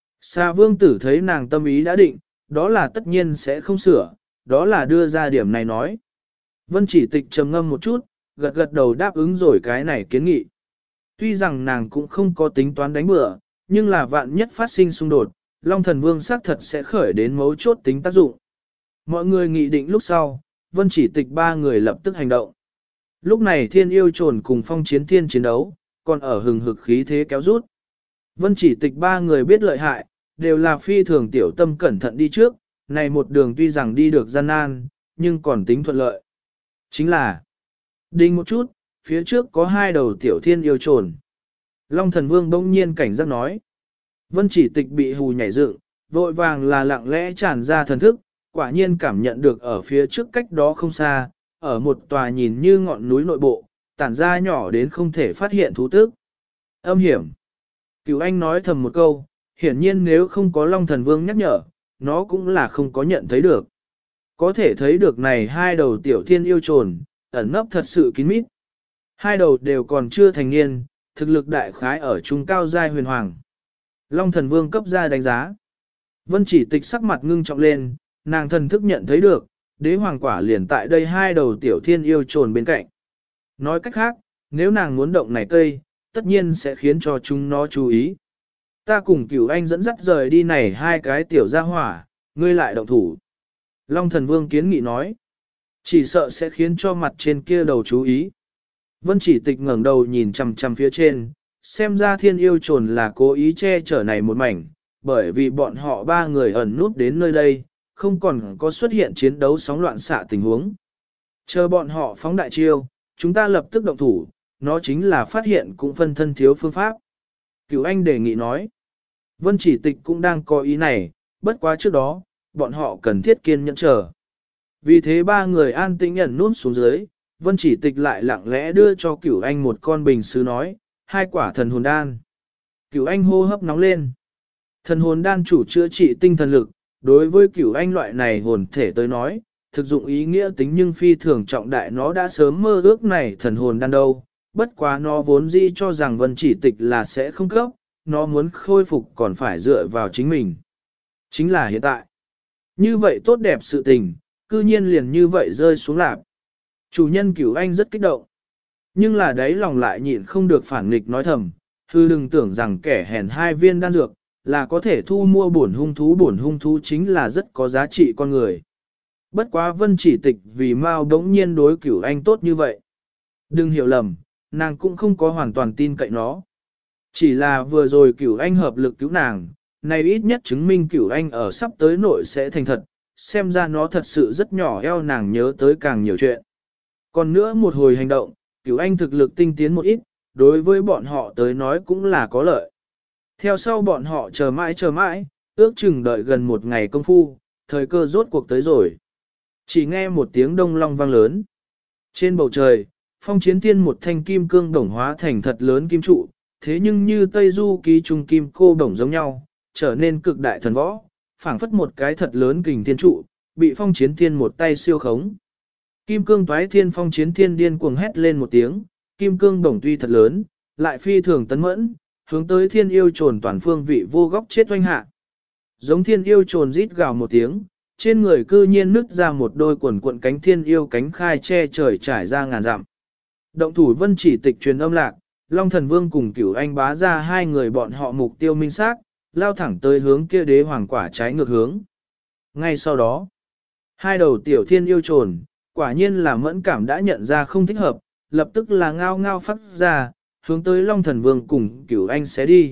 Sa Vương Tử thấy nàng tâm ý đã định, đó là tất nhiên sẽ không sửa, đó là đưa ra điểm này nói. Vân Chỉ Tịch trầm ngâm một chút, gật gật đầu đáp ứng rồi cái này kiến nghị. Tuy rằng nàng cũng không có tính toán đánh bừa, nhưng là vạn nhất phát sinh xung đột, Long Thần Vương xác thật sẽ khởi đến mấu chốt tính tác dụng. Mọi người nghị định lúc sau, Vân Chỉ Tịch ba người lập tức hành động. Lúc này Thiên Yêu Trồn cùng Phong Chiến Thiên chiến đấu, còn ở hừng hực khí thế kéo rút. Vân Chỉ Tịch ba người biết lợi hại, đều là phi thường tiểu tâm cẩn thận đi trước, này một đường tuy rằng đi được gian nan, nhưng còn tính thuận lợi. Chính là, đinh một chút, phía trước có hai đầu tiểu thiên yêu trồn. Long Thần Vương bỗng nhiên cảnh giác nói. Vân Chỉ Tịch bị hù nhảy dựng, vội vàng là lặng lẽ tràn ra thần thức, quả nhiên cảm nhận được ở phía trước cách đó không xa, ở một tòa nhìn như ngọn núi nội bộ, tản ra nhỏ đến không thể phát hiện thú tức. Âm hiểm. Cửu Anh nói thầm một câu, hiển nhiên nếu không có Long Thần Vương nhắc nhở, nó cũng là không có nhận thấy được. Có thể thấy được này hai đầu tiểu thiên yêu trồn, ẩn nấp thật sự kín mít. Hai đầu đều còn chưa thành niên, thực lực đại khái ở trung cao giai huyền hoàng. Long Thần Vương cấp ra đánh giá. Vân Chỉ Tịch sắc mặt ngưng trọng lên, nàng thần thức nhận thấy được, đế hoàng quả liền tại đây hai đầu tiểu thiên yêu trồn bên cạnh. Nói cách khác, nếu nàng muốn động này cây, tất nhiên sẽ khiến cho chúng nó chú ý. Ta cùng Cửu Anh dẫn dắt rời đi này hai cái tiểu gia hỏa, ngươi lại động thủ. Long Thần Vương kiến nghị nói, chỉ sợ sẽ khiến cho mặt trên kia đầu chú ý. Vân Chỉ Tịch ngẩng đầu nhìn chằm chằm phía trên, xem ra thiên yêu trồn là cố ý che chở này một mảnh, bởi vì bọn họ ba người ẩn núp đến nơi đây, không còn có xuất hiện chiến đấu sóng loạn xạ tình huống. Chờ bọn họ phóng đại chiêu, chúng ta lập tức động thủ, nó chính là phát hiện cũng phân thân thiếu phương pháp. Cửu Anh đề nghị nói, Vân Chỉ Tịch cũng đang có ý này, bất quá trước đó, bọn họ cần thiết kiên nhẫn chờ. Vì thế ba người an tĩnh ẩn núp xuống dưới, Vân Chỉ Tịch lại lặng lẽ đưa cho Cửu Anh một con bình sứ nói, hai quả thần hồn đan. Cửu Anh hô hấp nóng lên. Thần hồn đan chủ chữa trị tinh thần lực, đối với Cửu Anh loại này hồn thể tới nói, thực dụng ý nghĩa tính nhưng phi thường trọng đại, nó đã sớm mơ ước này thần hồn đan đâu, bất quá nó vốn dĩ cho rằng Vân Chỉ Tịch là sẽ không cấp, nó muốn khôi phục còn phải dựa vào chính mình. Chính là hiện tại. Như vậy tốt đẹp sự tình, cư nhiên liền như vậy rơi xuống lạp. Chủ nhân Cửu Anh rất kích động. Nhưng là đấy lòng lại nhịn không được phản nghịch nói thầm, hư đừng tưởng rằng kẻ hèn 2 viên đan dược, là có thể thu mua bổn hung thú chính là rất có giá trị con người. Bất quá Vân Chỉ Tịch vì Mao đống nhiên đối Cửu Anh tốt như vậy. Đừng hiểu lầm, nàng cũng không có hoàn toàn tin cậy nó. Chỉ là vừa rồi Cửu Anh hợp lực cứu nàng, này ít nhất chứng minh Cửu Anh ở sắp tới nội sẽ thành thật, xem ra nó thật sự rất nhỏ eo nàng nhớ tới càng nhiều chuyện. Còn nữa một hồi hành động, Cửu Anh thực lực tinh tiến một ít, đối với bọn họ tới nói cũng là có lợi. Theo sau bọn họ chờ mãi, ước chừng đợi gần 1 ngày công phu, thời cơ rốt cuộc tới rồi. Chỉ nghe một tiếng đông long vang lớn. Trên bầu trời, Phong Chiến Thiên một thanh kim cương đồng hóa thành thật lớn kim trụ, thế nhưng như Tây Du ký trung kim cô đồng giống nhau, trở nên cực đại thần võ, phảng phất một cái thật lớn kình thiên trụ, bị Phong Chiến Thiên một tay siêu khống. Kim cương toái thiên Phong Chiến Thiên điên cuồng hét lên một tiếng, kim cương đồng tuy thật lớn, lại phi thường tấn mẫn, hướng tới thiên yêu trồn toàn phương vị vô góc chết oanh hạ. Giống thiên yêu trồn rít gào một tiếng, trên người cư nhiên nứt ra một đôi quần cuộn cánh thiên yêu cánh khai che trời trải ra ngàn dặm. Động thủ Vân Chỉ Tịch truyền âm lạc, Long Thần Vương cùng Cửu Anh bá ra 2 người bọn họ mục tiêu minh xác, lao thẳng tới hướng kia đế hoàng quả trái ngược hướng. Ngay sau đó, 2 đầu tiểu thiên yêu trồn, quả nhiên là mẫn cảm đã nhận ra không thích hợp, lập tức là ngao ngao phát ra, hướng tới Long Thần Vương cùng Cửu Anh sẽ đi.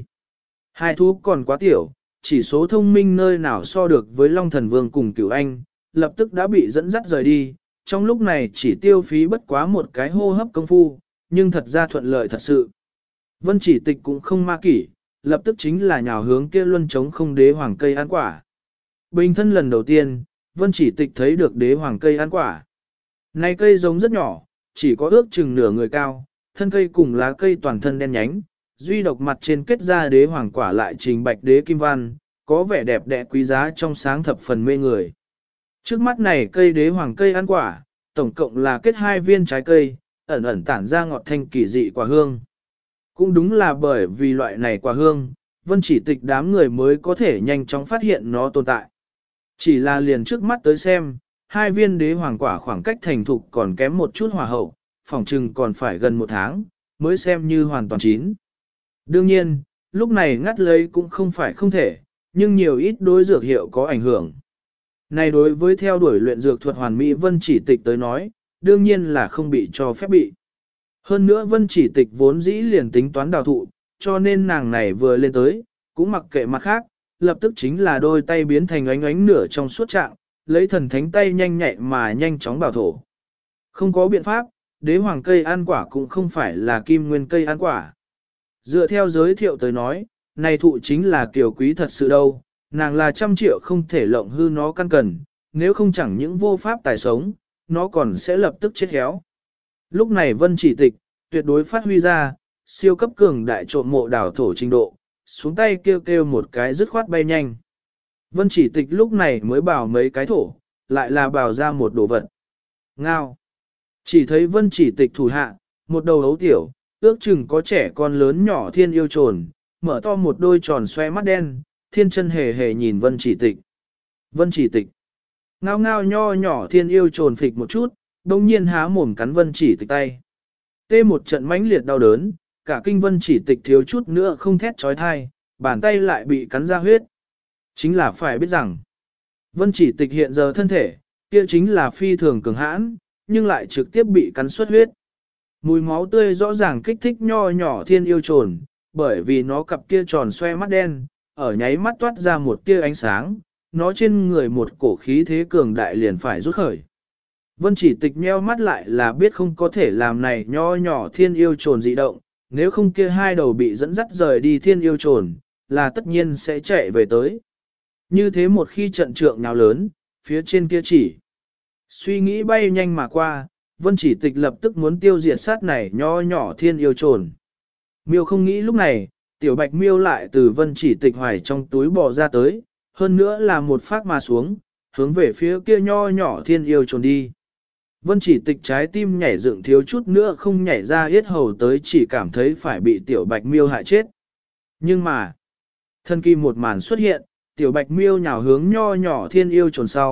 2 thú còn quá tiểu, chỉ số thông minh nơi nào so được với Long Thần Vương cùng Cửu Anh, lập tức đã bị dẫn dắt rời đi, trong lúc này chỉ tiêu phí bất quá một cái hô hấp công phu, nhưng thật ra thuận lợi thật sự. Vân Chỉ Tịch cũng không ma kỷ, lập tức chính là nhào hướng kia luân chống không đế hoàng cây ăn quả. Bình thân lần đầu tiên, Vân Chỉ Tịch thấy được đế hoàng cây ăn quả. Này cây giống rất nhỏ, chỉ có ước chừng nửa người cao, thân cây cùng lá cây toàn thân đen nhánh, duy độc mặt trên kết ra đế hoàng quả lại trình bạch đế kim văn, có vẻ đẹp đẽ quý giá trong sáng thập phần mê người. Trước mắt này cây đế hoàng cây ăn quả, tổng cộng là kết 2 viên trái cây, ẩn ẩn tản ra ngọt thanh kỳ dị quả hương. Cũng đúng là bởi vì loại này quả hương, Vân Chỉ Tịch đám người mới có thể nhanh chóng phát hiện nó tồn tại. Chỉ là liền trước mắt tới xem, 2 viên đế hoàng quả khoảng cách thành thục còn kém một chút hòa hậu, phòng trừng còn phải gần 1 tháng, mới xem như hoàn toàn chín. Đương nhiên, lúc này ngắt lấy cũng không phải không thể, nhưng nhiều ít đối dược hiệu có ảnh hưởng. Này đối với theo đuổi luyện dược thuật hoàn mỹ Vân Chỉ Tịch tới nói, đương nhiên là không bị cho phép bị. Hơn nữa Vân Chỉ Tịch vốn dĩ liền tính toán đào thụ, cho nên nàng này vừa lên tới, cũng mặc kệ mặt khác, lập tức chính là đôi tay biến thành ánh ánh nửa trong suốt trạng, lấy thần thánh tay nhanh nhạy mà nhanh chóng bảo thổ. Không có biện pháp, đế hoàng cây ăn quả cũng không phải là kim nguyên cây ăn quả. Dựa theo giới thiệu tới nói, này thụ chính là kiều quý thật sự đâu, nàng là 100 triệu không thể lộng hư nó căn cần, nếu không chẳng những vô pháp tài sống, nó còn sẽ lập tức chết héo. Lúc này Vân Chỉ Tịch, tuyệt đối phát huy ra, siêu cấp cường đại trộm mộ đảo thổ trình độ, xuống tay kêu kêu một cái dứt khoát bay nhanh. Vân Chỉ Tịch lúc này mới bảo mấy cái thổ, lại là bảo ra một đồ vật. Ngao. Chỉ thấy Vân Chỉ Tịch thủ hạ, một đầu ấu tiểu, ước chừng có trẻ con lớn nhỏ thiên yêu trồn, mở to một đôi tròn xoe mắt đen, thiên chân hề hề nhìn Vân Chỉ Tịch. Vân Chỉ Tịch. Ngao ngao nho nhỏ thiên yêu trồn phịch một chút, đông nhiên há mồm cắn Vân Chỉ Tịch tay. Tê một trận mãnh liệt đau đớn, cả kinh Vân Chỉ Tịch thiếu chút nữa không thét trói thai, bàn tay lại bị cắn ra huyết. Chính là phải biết rằng, Vân Chỉ Tịch hiện giờ thân thể, kia chính là phi thường cường hãn, nhưng lại trực tiếp bị cắn xuất huyết. Mùi máu tươi rõ ràng kích thích nho nhỏ thiên yêu trồn, bởi vì nó cặp kia tròn xoe mắt đen, ở nháy mắt toát ra một tia ánh sáng, nó trên người một cổ khí thế cường đại liền phải rút khởi. Vân Chỉ Tịch nheo mắt lại là biết không có thể làm này nho nhỏ thiên yêu trồn dị động, nếu không kia 2 đầu bị dẫn dắt rời đi thiên yêu trồn, là tất nhiên sẽ chạy về tới. Như thế một khi trận trượng nào lớn, phía trên kia chỉ. Suy nghĩ bay nhanh mà qua, Vân Chỉ Tịch lập tức muốn tiêu diệt sát này nho nhỏ thiên yêu trồn. Miêu không nghĩ lúc này, tiểu bạch miêu lại từ Vân Chỉ Tịch hoài trong túi bò ra tới, hơn nữa là một phát mà xuống, hướng về phía kia nho nhỏ thiên yêu trồn đi. Vân Chỉ Tịch trái tim nhảy dựng thiếu chút nữa không nhảy ra yết hầu tới, chỉ cảm thấy phải bị tiểu bạch miêu hại chết. Nhưng mà, thân kỳ một màn xuất hiện, tiểu bạch miêu nhào hướng nho nhỏ thiên yêu trồn sau,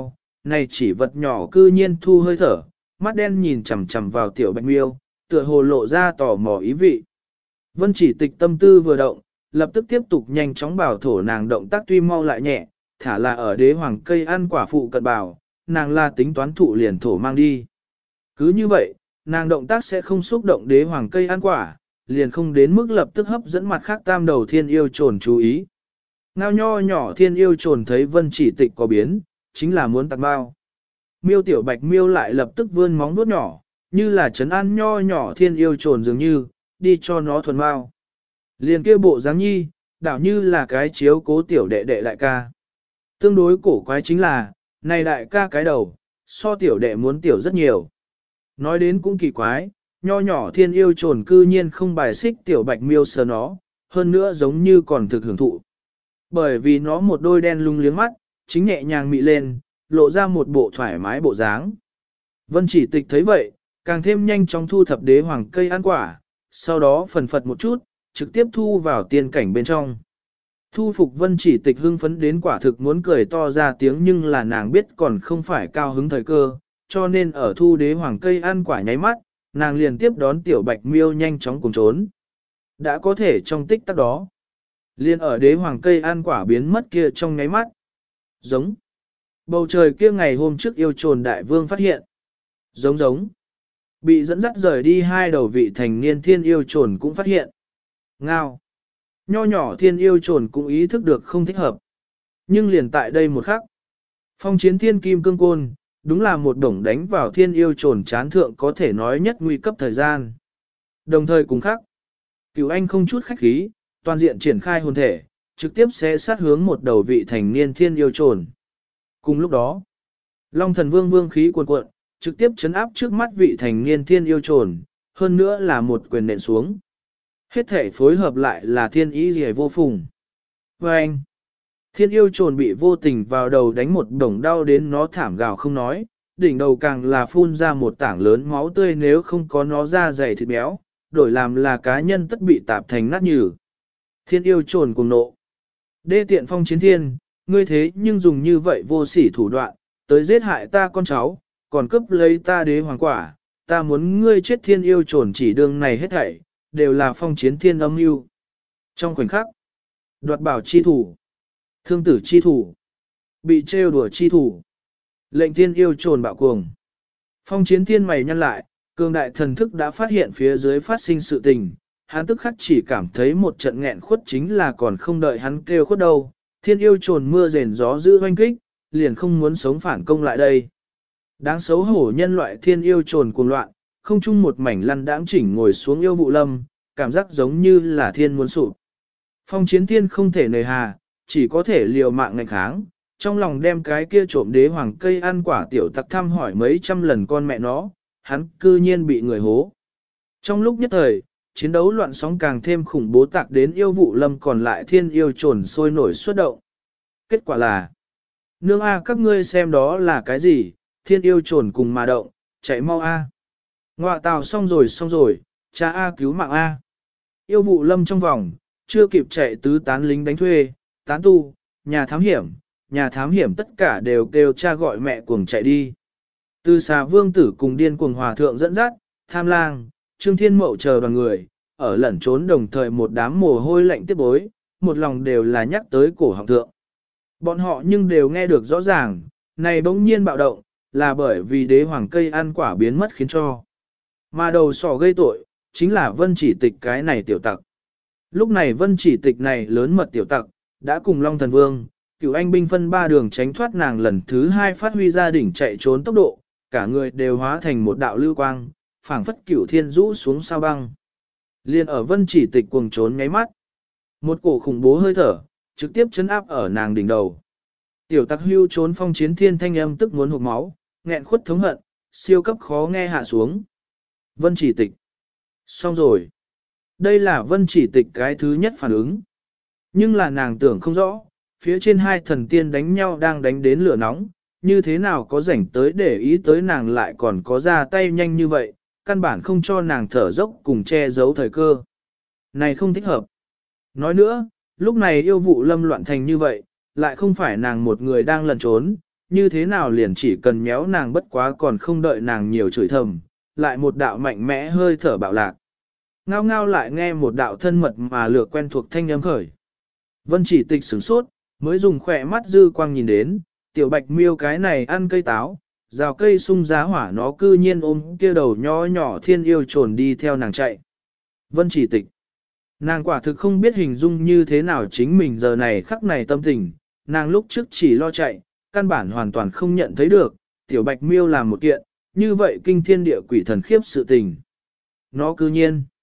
này chỉ vật nhỏ cư nhiên thu hơi thở, mắt đen nhìn chằm chằm vào tiểu bạch miêu, tựa hồ lộ ra tò mò ý vị. Vân chỉ tịch tâm tư vừa động, lập tức tiếp tục nhanh chóng bảo thổ nàng động tác tuy mau lại nhẹ, thả là ở đế hoàng cây ăn quả phụ cận bảo, nàng là tính toán thụ liền thổ mang đi. Cứ như vậy, nàng động tác sẽ không xúc động đế hoàng cây ăn quả, liền không đến mức lập tức hấp dẫn mặt khác tam đầu thiên yêu trồn chú ý. Ngao nho nhỏ thiên yêu trồn thấy vân chỉ tịch có biến, chính là muốn tặng bao. Miêu tiểu bạch miêu lại lập tức vươn móng vuốt nhỏ, như là trấn an nho nhỏ thiên yêu trồn dường như, đi cho nó thuần bao. Liền kia bộ dáng nhi, đảo như là cái chiếu cố tiểu đệ đệ đại ca. Tương đối cổ quái chính là, này đại ca cái đầu, so tiểu đệ muốn tiểu rất nhiều. Nói đến cũng kỳ quái, nho nhỏ thiên yêu trồn cư nhiên không bài xích tiểu bạch miêu sờ nó, hơn nữa giống như còn thực hưởng thụ. Bởi vì nó một đôi đen lung liếng mắt, chính nhẹ nhàng mị lên, lộ ra một bộ thoải mái bộ dáng. Vân chỉ tịch thấy vậy, càng thêm nhanh chóng thu thập đế hoàng cây ăn quả, sau đó phần phật một chút, trực tiếp thu vào tiên cảnh bên trong. Thu phục vân chỉ tịch hưng phấn đến quả thực muốn cười to ra tiếng, nhưng là nàng biết còn không phải cao hứng thời cơ, cho nên ở thu đế hoàng cây ăn quả nháy mắt, nàng liền tiếp đón tiểu bạch miêu nhanh chóng cùng trốn. Đã có thể trong tích tắc đó, liền ở đế hoàng cây ăn quả biến mất kia trong nháy mắt. Giống. Bầu trời kia ngày hôm trước yêu trồn đại vương phát hiện. Giống giống. Bị dẫn dắt rời đi hai đầu vị thành niên thiên yêu trồn cũng phát hiện. Ngao. Nho nhỏ thiên yêu trồn cũng ý thức được không thích hợp. Nhưng liền tại đây một khắc, phong chiến thiên kim cương côn, đúng là một đổng đánh vào thiên yêu trồn chán thượng có thể nói nhất nguy cấp thời gian. Đồng thời cùng khắc, Cửu Anh không chút khách khí, toàn diện triển khai hồn thể, trực tiếp sẽ sát hướng một đầu vị thành niên thiên yêu trồn. Cùng lúc đó, Long thần vương vương khí cuồn cuộn, trực tiếp chấn áp trước mắt vị thành niên thiên yêu trồn, hơn nữa là một quyền nện xuống. Hết thể phối hợp lại là thiên ý gì vô phùng. Và anh, thiên yêu trồn bị vô tình vào đầu đánh một đồng đau đến nó thảm gào không nói, đỉnh đầu càng là phun ra một tảng lớn máu tươi, nếu không có nó ra dày thịt béo, đổi làm là cá nhân tất bị tạp thành nát nhừ. Thiên yêu trồn cùng nộ. Đê tiện phong chiến thiên, ngươi thế nhưng dùng như vậy vô sỉ thủ đoạn, tới giết hại ta con cháu, còn cướp lấy ta đế hoàng quả, ta muốn ngươi chết. Thiên yêu trồn chỉ đường này hết thảy, đều là phong chiến thiên âm mưu. Trong khoảnh khắc, đoạt bảo chi thủ, thương tử chi thủ, bị trêu đùa chi thủ, lệnh thiên yêu trồn bạo cuồng. Phong chiến thiên mày nhăn lại, cường đại thần thức đã phát hiện phía dưới phát sinh sự tình, hắn tức khắc chỉ cảm thấy một trận nghẹn khuất, chính là còn không đợi hắn kêu khuất đâu, thiên yêu trồn mưa rền gió dữ hoanh kích, liền không muốn sống phản công lại đây. Đáng xấu hổ nhân loại thiên yêu trồn cuồng loạn, không chung một mảnh lăn đãng chỉnh ngồi xuống yêu vụ lâm, cảm giác giống như là thiên muốn sụp. Phong chiến thiên không thể nề hà, chỉ có thể liều mạng ngạnh kháng, trong lòng đem cái kia trộm đế hoàng cây ăn quả tiểu tặc thăm hỏi mấy trăm lần con mẹ nó, hắn cư nhiên bị người hố. Trong lúc nhất thời, chiến đấu loạn sóng càng thêm khủng bố, tạc đến yêu vụ lâm còn lại thiên yêu trồn sôi nổi xuất động. Kết quả là, nương a các ngươi xem đó là cái gì, thiên yêu trồn cùng mà động, chạy mau a. Ngoạ tào xong rồi, cha a cứu mạng a. Yêu vụ lâm trong vòng, chưa kịp chạy tứ tán lính đánh thuê, tán tu, nhà thám hiểm tất cả đều kêu cha gọi mẹ cuồng chạy đi. Từ xà vương tử cùng điên cuồng hòa thượng dẫn dắt, tham lang, trương thiên mậu chờ đoàn người, ở lẩn trốn đồng thời một đám mồ hôi lạnh tiếp bối, một lòng đều là nhắc tới cổ học thượng. Bọn họ nhưng đều nghe được rõ ràng, này bỗng nhiên bạo động, là bởi vì đế hoàng cây ăn quả biến mất khiến cho. Mà đầu sỏ gây tội, chính là vân chỉ tịch cái này tiểu tặc. Lúc này vân chỉ tịch này lớn mật tiểu tặc, đã cùng Long thần vương, Cửu Anh binh phân ba đường tránh thoát nàng lần thứ hai phát huy ra đỉnh chạy trốn tốc độ, cả người đều hóa thành một đạo lưu quang, phảng phất cửu thiên rũ xuống sao băng. Liên ở vân chỉ tịch cuồng trốn nháy mắt. Một cổ khủng bố hơi thở, trực tiếp chấn áp ở nàng đỉnh đầu. Tiểu tặc hưu trốn phong chiến thiên thanh âm tức muốn hụt máu, nghẹn khuất thống hận, siêu cấp khó nghe hạ xuống. Vân chỉ tịch. Xong rồi. Đây là vân chỉ tịch cái thứ nhất phản ứng. Nhưng là nàng tưởng không rõ, phía trên hai thần tiên đánh nhau đang đánh đến lửa nóng, như thế nào có rảnh tới để ý tới nàng lại còn có ra tay nhanh như vậy, căn bản không cho nàng thở dốc cùng che giấu thời cơ. Này không thích hợp. Nói nữa, lúc này yêu vụ lâm loạn thành như vậy, lại không phải nàng một người đang lẩn trốn, như thế nào liền chỉ cần méo nàng bất quá còn không đợi nàng nhiều chửi thầm, lại một đạo mạnh mẽ hơi thở bạo lạc. Ngao ngao lại nghe một đạo thân mật mà lược quen thuộc thanh âm khởi. Vân Chỉ Tịch sửng sốt, mới dùng khỏe mắt dư quang nhìn đến, tiểu bạch miêu cái này ăn cây táo, rào cây sung giá hỏa nó cư nhiên ôm kia đầu nho nhỏ thiên yêu trồn đi theo nàng chạy. Vân Chỉ Tịch. Nàng quả thực không biết hình dung như thế nào chính mình giờ này khắc này tâm tình, nàng lúc trước chỉ lo chạy, căn bản hoàn toàn không nhận thấy được, tiểu bạch miêu làm một kiện, như vậy kinh thiên địa quỷ thần khiếp sự tình. Nó cư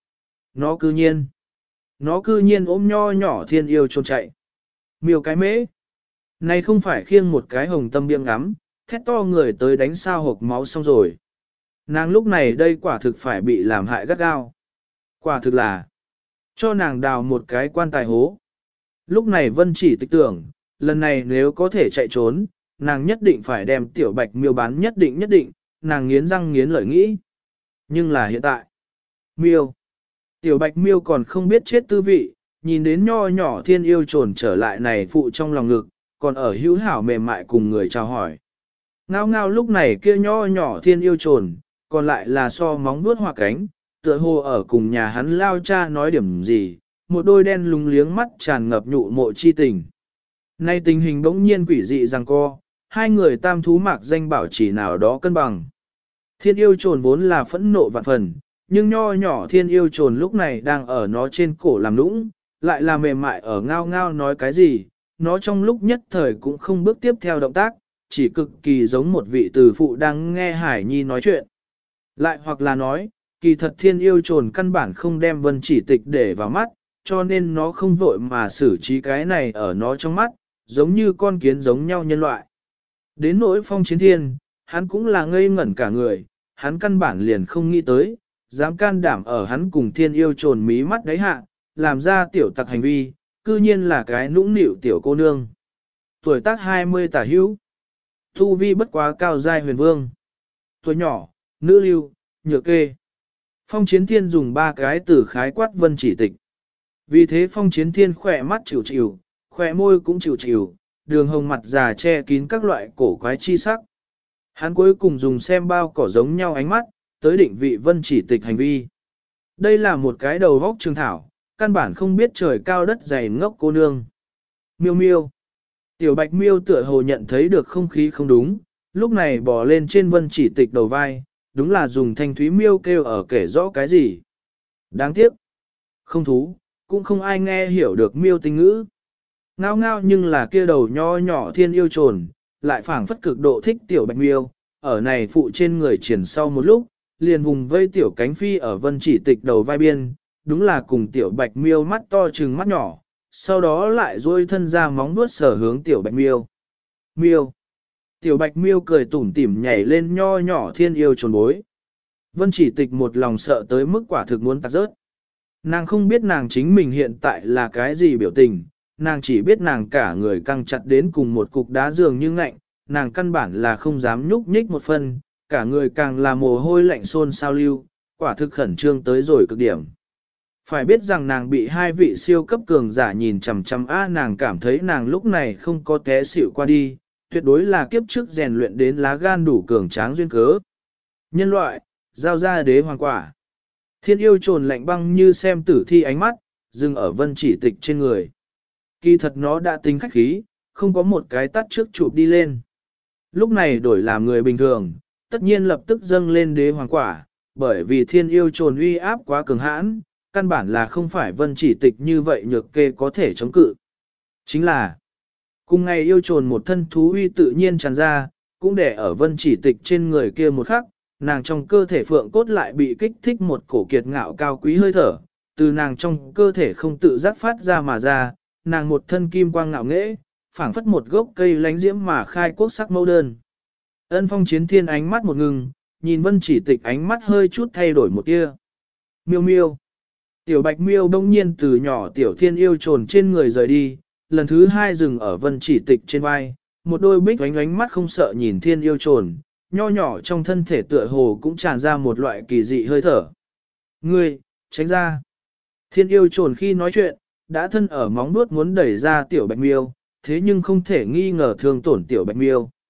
nhiên ôm nho nhỏ thiên yêu trồn chạy. Miêu cái mễ. Này không phải khiêng một cái hồng tâm biếng ngắm, thét to người tới đánh sao hộp máu xong rồi. Nàng lúc này đây quả thực phải bị làm hại gắt gao. Quả thực là cho nàng đào một cái quan tài hố. Lúc này Vân Chỉ Tịch tưởng, lần này nếu có thể chạy trốn, nàng nhất định phải đem tiểu bạch miêu bán nhất định, nàng nghiến răng nghiến lợi nghĩ. Nhưng là hiện tại, miêu, tiểu bạch miêu còn không biết chết tư vị, nhìn đến nho nhỏ thiên yêu trồn trở lại này phụ trong lòng ngực, còn ở hữu hảo mềm mại cùng người chào hỏi. Ngao ngao lúc này kia nho nhỏ thiên yêu trồn, còn lại là so móng vuốt hoa cánh, tựa hồ ở cùng nhà hắn lao cha nói điểm gì, một đôi đen lúng liếng mắt tràn ngập nhụ mộ chi tình. Nay tình hình bỗng nhiên quỷ dị rằng co, hai người tam thú mạc danh bảo chỉ nào đó cân bằng. Thiên yêu trồn vốn là phẫn nộ vạn phần, nhưng nho nhỏ thiên yêu trồn lúc này đang ở nó trên cổ làm nũng, lại là mềm mại ở ngao ngao nói cái gì, nó trong lúc nhất thời cũng không bước tiếp theo động tác, chỉ cực kỳ giống một vị từ phụ đang nghe Hải Nhi nói chuyện. Lại hoặc là nói, kỳ thật thiên yêu trồn căn bản không đem Vân Chỉ Tịch để vào mắt, cho nên nó không vội mà xử trí cái này ở nó trong mắt, giống như con kiến giống nhau nhân loại. Đến nỗi Phong Chiến Thiên, hắn cũng là ngây ngẩn cả người, hắn căn bản liền không nghĩ tới, dám can đảm ở hắn cùng thiên yêu trồn mí mắt đáy hạ, làm ra tiểu tặc hành vi, cư nhiên là cái nũng nịu tiểu cô nương. Tuổi tác 20 tả hữu, thu vi bất quá cao giai huyền vương. Tuổi nhỏ, nữ lưu, nhược kê. Phong Chiến Thiên dùng ba cái từ khái quát Vân Chỉ Tịch. Vì thế Phong Chiến Thiên khỏe mắt chịu chịu, khỏe môi cũng chịu chịu, đường hồng mặt già che kín các loại cổ quái chi sắc. Hắn cuối cùng dùng xem bao cỏ giống nhau ánh mắt, tới định vị Vân Chỉ Tịch hành vi. Đây là một cái đầu vóc trường thảo, căn bản không biết trời cao đất dày ngốc cô nương. Miêu miêu. Tiểu bạch miêu tựa hồ nhận thấy được không khí không đúng, lúc này bò lên trên Vân Chỉ Tịch đầu vai, đúng là dùng thanh thúy miêu kêu ở kể rõ cái gì. Đáng tiếc. Không thú, cũng không ai nghe hiểu được miêu tinh ngữ. Ngao ngao nhưng là kia đầu nho nhỏ thiên yêu trồn, lại phảng phất cực độ thích tiểu bạch miêu, ở này phụ trên người triển sau một lúc, liền vùng vây tiểu cánh phi ở Vân Chỉ Tịch đầu vai biên, đúng là cùng tiểu bạch miêu mắt to trừng mắt nhỏ, sau đó lại duỗi thân ra móng vuốt sở hướng tiểu bạch miêu. Miêu. Tiểu bạch miêu cười tủm tỉm nhảy lên nho nhỏ thiên yêu trồn bối. Vân Chỉ Tịch một lòng sợ tới mức quả thực muốn tạt rớt. Nàng không biết nàng chính mình hiện tại là cái gì biểu tình, nàng chỉ biết nàng cả người căng chặt đến cùng một cục đá dường như ngạnh, nàng căn bản là không dám nhúc nhích một phân, cả người càng là mồ hôi lạnh xôn sao lưu, quả thực khẩn trương tới rồi cực điểm. Phải biết rằng nàng bị hai vị siêu cấp cường giả nhìn chằm chằm nàng cảm thấy nàng lúc này không có té xỉu qua đi, tuyệt đối là kiếp trước rèn luyện đến lá gan đủ cường tráng duyên cớ. Nhân loại, giao ra đế hoàng quả. Thiên yêu trồn lạnh băng như xem tử thi ánh mắt, dừng ở Vân Chỉ Tịch trên người. Kỳ thật nó đã tính khách khí, không có một cái tắt trước chụp đi lên. Lúc này đổi làm người bình thường, tất nhiên lập tức dâng lên đế hoàng quả, bởi vì thiên yêu trồn uy áp quá cường hãn, căn bản là không phải Vân Chỉ Tịch như vậy nhược kê có thể chống cự. Chính là, cùng ngày yêu trồn một thân thú uy tự nhiên tràn ra, cũng để ở Vân Chỉ Tịch trên người kia một khắc, nàng trong cơ thể phượng cốt lại bị kích thích một cổ kiệt ngạo cao quý hơi thở, từ nàng trong cơ thể không tự giác phát ra mà ra, nàng một thân kim quang ngạo nghễ, phảng phất một gốc cây lánh diễm mà khai quốc sắc mẫu đơn. Ân Phong Chiến Thiên ánh mắt một ngừng, nhìn Vân Chỉ Tịch ánh mắt hơi chút thay đổi một tia. Miêu miêu. Tiểu bạch miêu bỗng nhiên từ nhỏ tiểu thiên yêu trồn trên người rời đi, lần thứ hai dừng ở Vân Chỉ Tịch trên vai, một đôi bích ánh ánh mắt không sợ nhìn thiên yêu trồn, nho nhỏ trong thân thể tựa hồ cũng tràn ra một loại kỳ dị hơi thở. Ngươi, tránh ra. Thiên yêu trồn khi nói chuyện, đã thân ở móng vuốt muốn đẩy ra tiểu bạch miêu, thế nhưng không thể nghi ngờ thương tổn tiểu bạch miêu.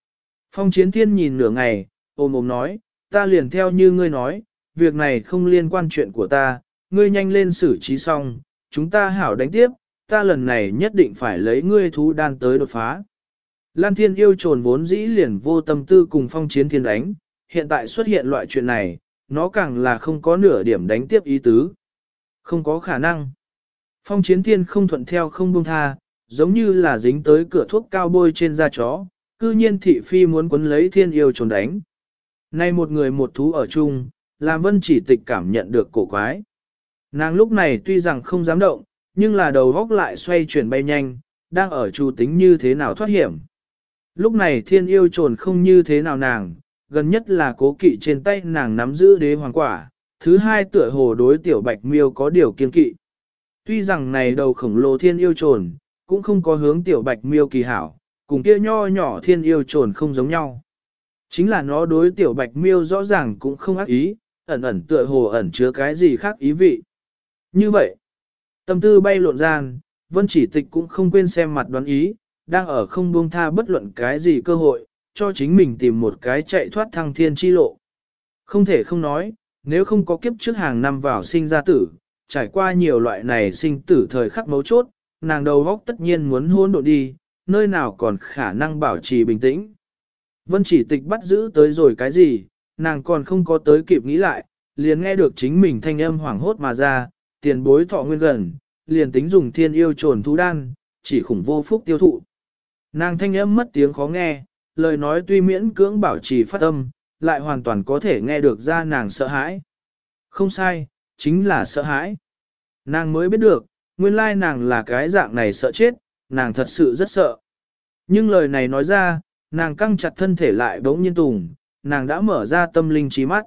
Phong Chiến Thiên nhìn nửa ngày, ôm ôm nói, ta liền theo như ngươi nói, việc này không liên quan chuyện của ta, ngươi nhanh lên xử trí xong, chúng ta hảo đánh tiếp, ta lần này nhất định phải lấy ngươi thú đan tới đột phá. Lan Thiên yêu trồn vốn dĩ liền vô tâm tư cùng Phong Chiến Thiên đánh, hiện tại xuất hiện loại chuyện này, nó càng là không có nửa điểm đánh tiếp ý tứ. Không có khả năng. Phong Chiến Thiên không thuận theo không buông tha, giống như là dính tới cửa thuốc cao bôi trên da chó, cư nhiên thị phi muốn quấn lấy Thiên yêu trồn đánh. Nay một người một thú ở chung, làm Vân Chỉ Tịch cảm nhận được cổ quái. Nàng lúc này tuy rằng không dám động, nhưng là đầu góc lại xoay chuyển bay nhanh, đang ở chủ tính như thế nào thoát hiểm. Lúc này Thiên yêu trồn không như thế nào nàng, gần nhất là cố kỵ trên tay nàng nắm giữ đế hoàng quả, thứ hai tựa hồ đối tiểu bạch miêu có điều kiên kỵ. Tuy rằng này đầu khổng lồ Thiên yêu trồn, cũng không có hướng tiểu bạch miêu kỳ hảo, cùng kia nho nhỏ Thiên yêu trồn không giống nhau. Chính là nó đối tiểu bạch miêu rõ ràng cũng không ác ý, ẩn ẩn tựa hồ ẩn chứa cái gì khác ý vị. Như vậy, tâm tư bay lộn gian, Vân Chỉ Tịch cũng không quên xem mặt đoán ý, đang ở không buông tha bất luận cái gì cơ hội, cho chính mình tìm một cái chạy thoát thăng thiên chi lộ. Không thể không nói, nếu không có kiếp trước hàng năm vào sinh ra tử, trải qua nhiều loại này sinh tử thời khắc mấu chốt, nàng đầu góc tất nhiên muốn hôn độn đi, nơi nào còn khả năng bảo trì bình tĩnh. Vân Chỉ Tịch bắt giữ tới rồi cái gì, nàng còn không có tới kịp nghĩ lại, liền nghe được chính mình thanh âm hoảng hốt mà ra, tiền bối thọ nguyên gần, liền tính dùng thiên yêu trồn thú đan, chỉ khủng vô phúc tiêu thụ. Nàng thanh âm mất tiếng khó nghe, lời nói tuy miễn cưỡng bảo trì phát âm, lại hoàn toàn có thể nghe được ra nàng sợ hãi. Không sai, chính là sợ hãi. Nàng mới biết được, nguyên lai nàng là cái dạng này sợ chết, nàng thật sự rất sợ. Nhưng lời này nói ra, nàng căng chặt thân thể lại bỗng nhiên tùng, nàng đã mở ra tâm linh trí mắt.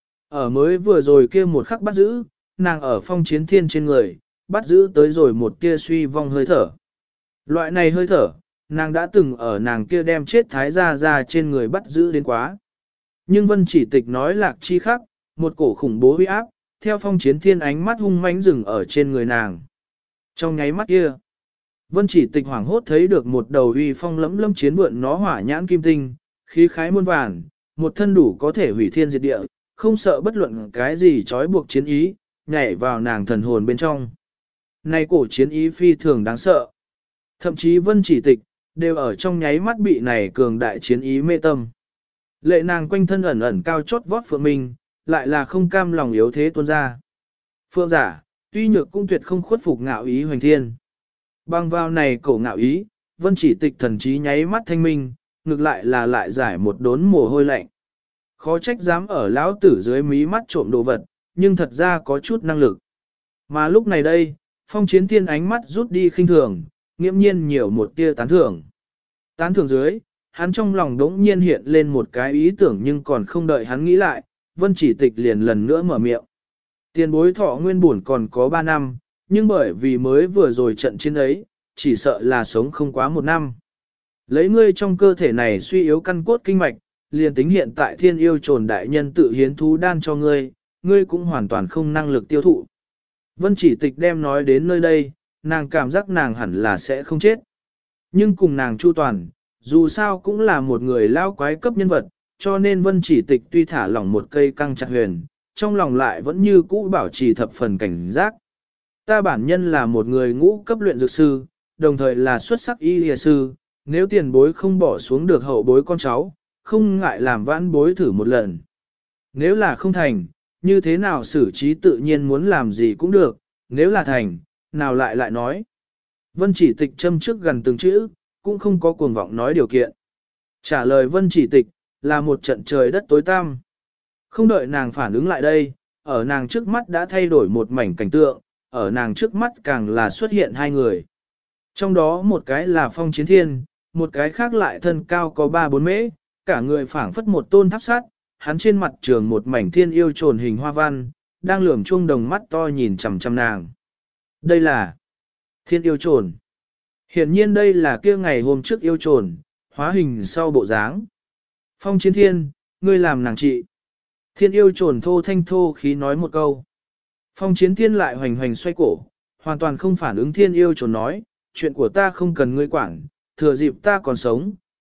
Ở mới vừa rồi kia một khắc bắt giữ, nàng ở Phong Chiến Thiên trên người, bắt giữ tới rồi một tia suy vong hơi thở. Loại này hơi thở, nàng đã từng ở nàng kia đem chết thái ra trên người bắt giữ đến quá. Nhưng Vân Chỉ Tịch nói lạc chi khắc, một cổ khủng bố uy áp, theo Phong Chiến Thiên ánh mắt hung mãnh dừng ở trên người nàng. Trong nháy mắt kia, Vân Chỉ Tịch hoảng hốt thấy được một đầu uy phong lẫm lẫm chiến vượn nó hỏa nhãn kim tinh, khí khái muôn vàn, một thân đủ có thể hủy thiên diệt địa, không sợ bất luận cái gì trói buộc chiến ý, nhảy vào nàng thần hồn bên trong. Này cổ chiến ý phi thường đáng sợ. Thậm chí Vân Chỉ Tịch, đều ở trong nháy mắt bị này cường đại chiến ý mê tâm. Lệ nàng quanh thân ẩn ẩn cao chót vót phượng mình, lại là không cam lòng yếu thế tuôn ra. Phượng giả, tuy nhược cũng tuyệt không khuất phục ngạo ý hoành thiên. Bằng vào này cổ ngạo ý, Vân Chỉ Tịch thần trí nháy mắt thanh minh, ngược lại là lại giải một đốn mồ hôi lạnh. Khó trách dám ở lão tử dưới mí mắt trộm đồ vật, nhưng thật ra có chút năng lực. Mà lúc này đây, Phong Chiến Thiên ánh mắt rút đi khinh thường, nghiễm nhiên nhiều một tia tán thưởng. Tán thưởng dưới, hắn trong lòng đống nhiên hiện lên một cái ý tưởng nhưng còn không đợi hắn nghĩ lại, Vân Chỉ Tịch liền lần nữa mở miệng. Tiền bối thọ nguyên buồn còn có 3 năm, nhưng bởi vì mới vừa rồi trận chiến ấy, chỉ sợ là sống không quá 1 năm. Lấy ngươi trong cơ thể này suy yếu căn cốt kinh mạch, liền tính hiện tại thiên yêu trồn đại nhân tự hiến thú đan cho ngươi, ngươi cũng hoàn toàn không năng lực tiêu thụ. Vân Chỉ Tịch đem nói đến nơi đây, nàng cảm giác nàng hẳn là sẽ không chết. Nhưng cùng nàng chu toàn, dù sao cũng là một người lao quái cấp nhân vật, cho nên Vân Chỉ Tịch tuy thả lỏng một cây căng chặt huyền, trong lòng lại vẫn như cũ bảo trì thập phần cảnh giác. Ta bản nhân là một người ngũ cấp luyện dược sư, đồng thời là xuất sắc y y sư, nếu tiền bối không bỏ xuống được hậu bối con cháu, không ngại làm vãn bối thử một lần. Nếu là không thành, như thế nào xử trí tự nhiên muốn làm gì cũng được, nếu là thành, nào lại nói. Vân Chỉ Tịch châm trước gần từng chữ, cũng không có cuồng vọng nói điều kiện. Trả lời Vân Chỉ Tịch, là một trận trời đất tối tăm. Không đợi nàng phản ứng lại đây, ở nàng trước mắt đã thay đổi một mảnh cảnh tượng, ở nàng trước mắt càng là xuất hiện 2 người. Trong đó một cái là Phong Chiến Thiên, một cái khác lại thân cao có 3-4 mễ, cả người phảng phất một tôn tháp sắt, hắn trên mặt trường một mảnh thiên yêu trồn hình hoa văn, đang lườm chuông đồng mắt to nhìn chằm chằm nàng. Đây là thiên yêu trồn. Hiển nhiên đây là kia ngày hôm trước yêu trồn, hóa hình sau bộ dáng. Phong Chiến Thiên, ngươi làm nàng trị. Thiên yêu trồn thô thanh thô khí nói một câu. Phong Chiến Thiên lại hoành hoành xoay cổ, hoàn toàn không phản ứng thiên yêu trồn nói, chuyện của ta không cần ngươi quản, thừa dịp ta còn sống,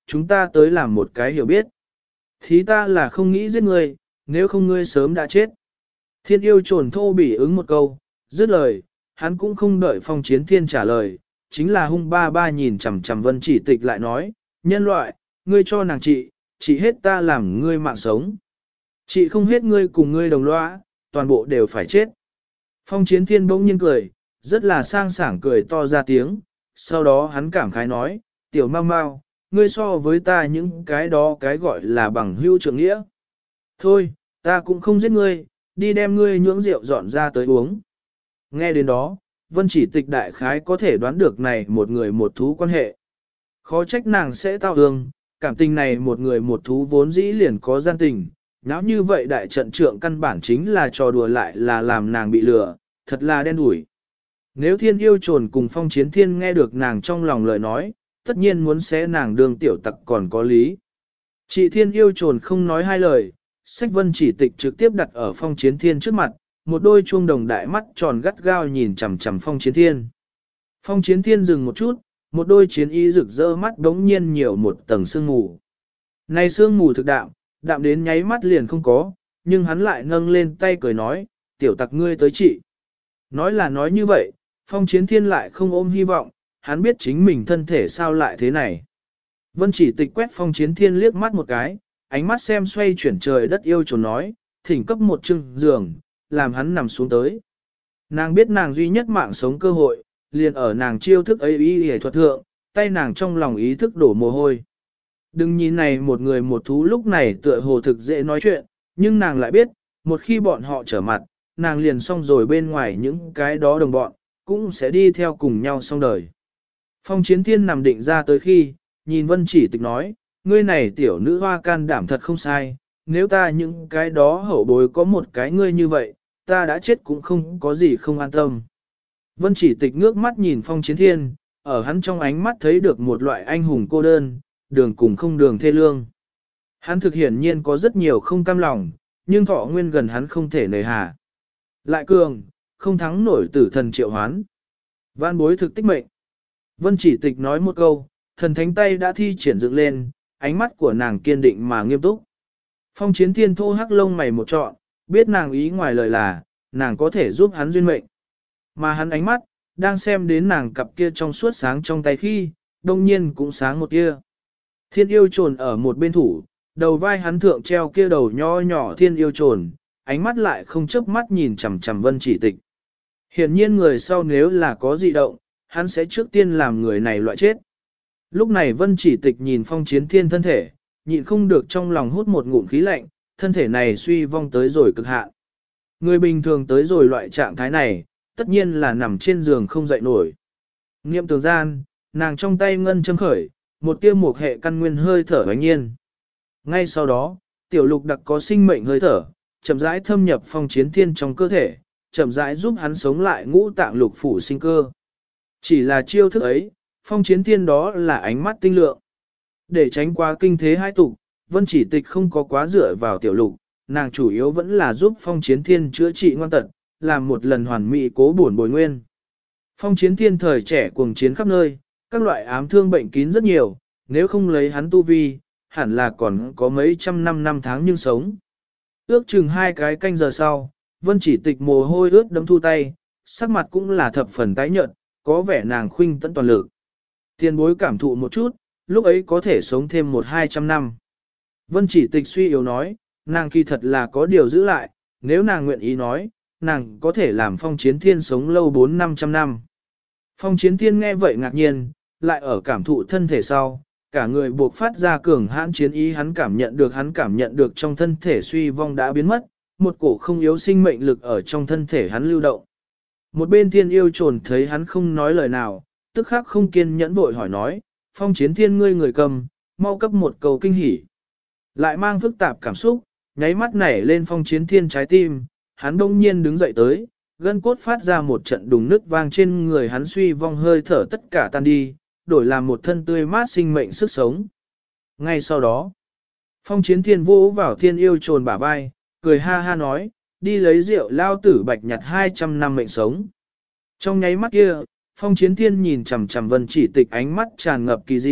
chúng ta tới làm một cái hiểu biết. Thí ta là không nghĩ giết ngươi, nếu không ngươi sớm đã chết. Thiên yêu trồn thô bỉ ứng một câu, dứt lời, hắn cũng không đợi Phong Chiến Thiên trả lời, chính là hung ba ba nhìn chằm chằm Vân Chỉ Tịch lại nói, nhân loại, ngươi cho nàng trị hết ta làm ngươi mạng sống. Chị không hết ngươi cùng ngươi đồng lõa, toàn bộ đều phải chết. Phong Chiến Thiên bỗng nhiên cười, rất là sang sảng cười to ra tiếng, sau đó hắn cảm khái nói, tiểu mau mau, ngươi so với ta những cái đó cái gọi là bằng hữu trưởng nghĩa. Thôi, ta cũng không giết ngươi, đi đem ngươi nhưỡng rượu dọn ra tới uống. Nghe đến đó, Vân Chỉ Tịch đại khái có thể đoán được này một người một thú quan hệ. Khó trách nàng sẽ tao hương, cảm tình này một người một thú vốn dĩ liền có gian tình, nháo như vậy đại trận trượng căn bản chính là trò đùa lại là làm nàng bị lừa, thật là đen đủi. Nếu Thiên yêu trồn cùng Phong Chiến Thiên nghe được nàng trong lòng lời nói, tất nhiên muốn xé nàng đường tiểu tặc còn có lý. Chị Thiên yêu trồn không nói hai lời, sách Vân Chỉ Tịch trực tiếp đặt ở Phong Chiến Thiên trước mặt, một đôi chuông đồng đại mắt tròn gắt gao nhìn chằm chằm Phong Chiến Thiên. Phong Chiến Thiên dừng một chút, một đôi chiến y rực rỡ mắt đống nhiên nhiều một tầng sương mù. Này sương mù thực đạm đến nháy mắt liền không có, nhưng hắn lại nâng lên tay cười nói, tiểu tặc ngươi tới chị. Nói là nói như vậy, Phong Chiến Thiên lại không ôm hy vọng, hắn biết chính mình thân thể sao lại thế này. Vân Chỉ Tịch quét Phong Chiến Thiên liếc mắt một cái, ánh mắt xem xoay chuyển trời đất yêu trồn nói, thỉnh cấp một chưng giường, làm hắn nằm xuống tới. Nàng biết nàng duy nhất mạng sống cơ hội, liền ở nàng chiêu thức ấy y hề thuật thượng, tay nàng trong lòng ý thức đổ mồ hôi. Đừng nhìn này một người một thú lúc này tựa hồ thực dễ nói chuyện, nhưng nàng lại biết, một khi bọn họ trở mặt, nàng liền xong rồi bên ngoài những cái đó đồng bọn, cũng sẽ đi theo cùng nhau xong đời. Phong Chiến Thiên nằm định ra tới khi, nhìn Vân Chỉ Tịch nói, ngươi này tiểu nữ hoa can đảm thật không sai, nếu ta những cái đó hậu bối có một cái ngươi như vậy, ta đã chết cũng không có gì không an tâm. Vân Chỉ Tịch ngước mắt nhìn Phong Chiến Thiên, ở hắn trong ánh mắt thấy được một loại anh hùng cô đơn, đường cùng không đường thê lương. Hắn thực hiển nhiên có rất nhiều không cam lòng, nhưng thọ nguyên gần hắn không thể nề hà. Lại cường, không thắng nổi tử thần triệu hoán. Van bối thực tích mệnh. Vân Chỉ Tịch nói một câu, thần thánh tay đã thi triển dựng lên, ánh mắt của nàng kiên định mà nghiêm túc. Phong Chiến Thiên thô hắc lông mày một trọn, biết nàng ý ngoài lời là, nàng có thể giúp hắn duyên mệnh. Mà hắn ánh mắt, đang xem đến nàng cặp kia trong suốt sáng trong tay khi, đông nhiên cũng sáng một kia. Thiên yêu trồn ở một bên thủ, đầu vai hắn thượng treo kia đầu nho nhỏ thiên yêu trồn, ánh mắt lại không chớp mắt nhìn chằm chằm Vân Chỉ Tịch. Hiển nhiên người sau nếu là có dị động, hắn sẽ trước tiên làm người này loại chết. Lúc này Vân Chỉ Tịch nhìn Phong Chiến Thiên thân thể, nhịn không được trong lòng hút một ngụm khí lạnh, thân thể này suy vong tới rồi cực hạn. Người bình thường tới rồi loại trạng thái này, tất nhiên là nằm trên giường không dậy nổi. Niệm tường gian, nàng trong tay ngân châm khởi, một tia một hệ căn nguyên hơi thở bánh nhiên. Ngay sau đó, tiểu lục đặc có sinh mệnh hơi thở, chậm rãi thâm nhập Phong Chiến Thiên trong cơ thể, chậm rãi giúp hắn sống lại ngũ tạng lục phủ sinh cơ. Chỉ là chiêu thức ấy, Phong Chiến Thiên đó là ánh mắt tinh lượng. Để tránh qua kinh thế hai tục, Vân Chỉ Tịch không có quá dựa vào tiểu lục, nàng chủ yếu vẫn là giúp Phong Chiến Thiên chữa trị ngoan tật, làm một lần hoàn mỹ cố bổn bồi nguyên. Phong Chiến Thiên thời trẻ cuồng chiến khắp nơi, các loại ám thương bệnh kín rất nhiều, nếu không lấy hắn tu vi, hẳn là còn có mấy trăm năm tháng nhưng sống. Ước chừng 2 cái canh giờ sau, Vân Chỉ Tịch mồ hôi ướt đẫm thu tay, sắc mặt cũng là thập phần tái nhợt, có vẻ nàng khuynh tận toàn lực. Tiền bối cảm thụ một chút, lúc ấy có thể sống thêm 100-200 năm. Vân Chỉ Tịch suy yếu nói, nàng kỳ thật là có điều giữ lại, nếu nàng nguyện ý nói, nàng có thể làm Phong Chiến Thiên sống lâu 400-500 năm. Phong Chiến Thiên nghe vậy ngạc nhiên, lại ở cảm thụ thân thể sau, cả người buộc phát ra cường hãn chiến ý, hắn cảm nhận được trong thân thể suy vong đã biến mất, một cổ không yếu sinh mệnh lực ở trong thân thể hắn lưu động. Một bên Thiên yêu trồn thấy hắn không nói lời nào, tức khắc không kiên nhẫn vội hỏi nói, Phong Chiến Thiên ngươi người cầm, mau cấp một cầu kinh hỉ. Lại mang phức tạp cảm xúc, nháy mắt nảy lên Phong Chiến Thiên trái tim, hắn đông nhiên đứng dậy tới, gân cốt phát ra một trận đùng nứt vang trên người hắn, suy vong hơi thở tất cả tan đi, đổi làm một thân tươi mát sinh mệnh sức sống. Ngay sau đó, Phong Chiến Thiên vỗ vào Thiên yêu trồn bả vai, cười ha ha nói, đi lấy rượu lao tử bạch nhặt 200 năm mệnh sống. Trong nháy mắt kia, Phong Chiến Thiên nhìn chằm chằm Vân Chỉ Tịch, ánh mắt tràn ngập kỳ dị,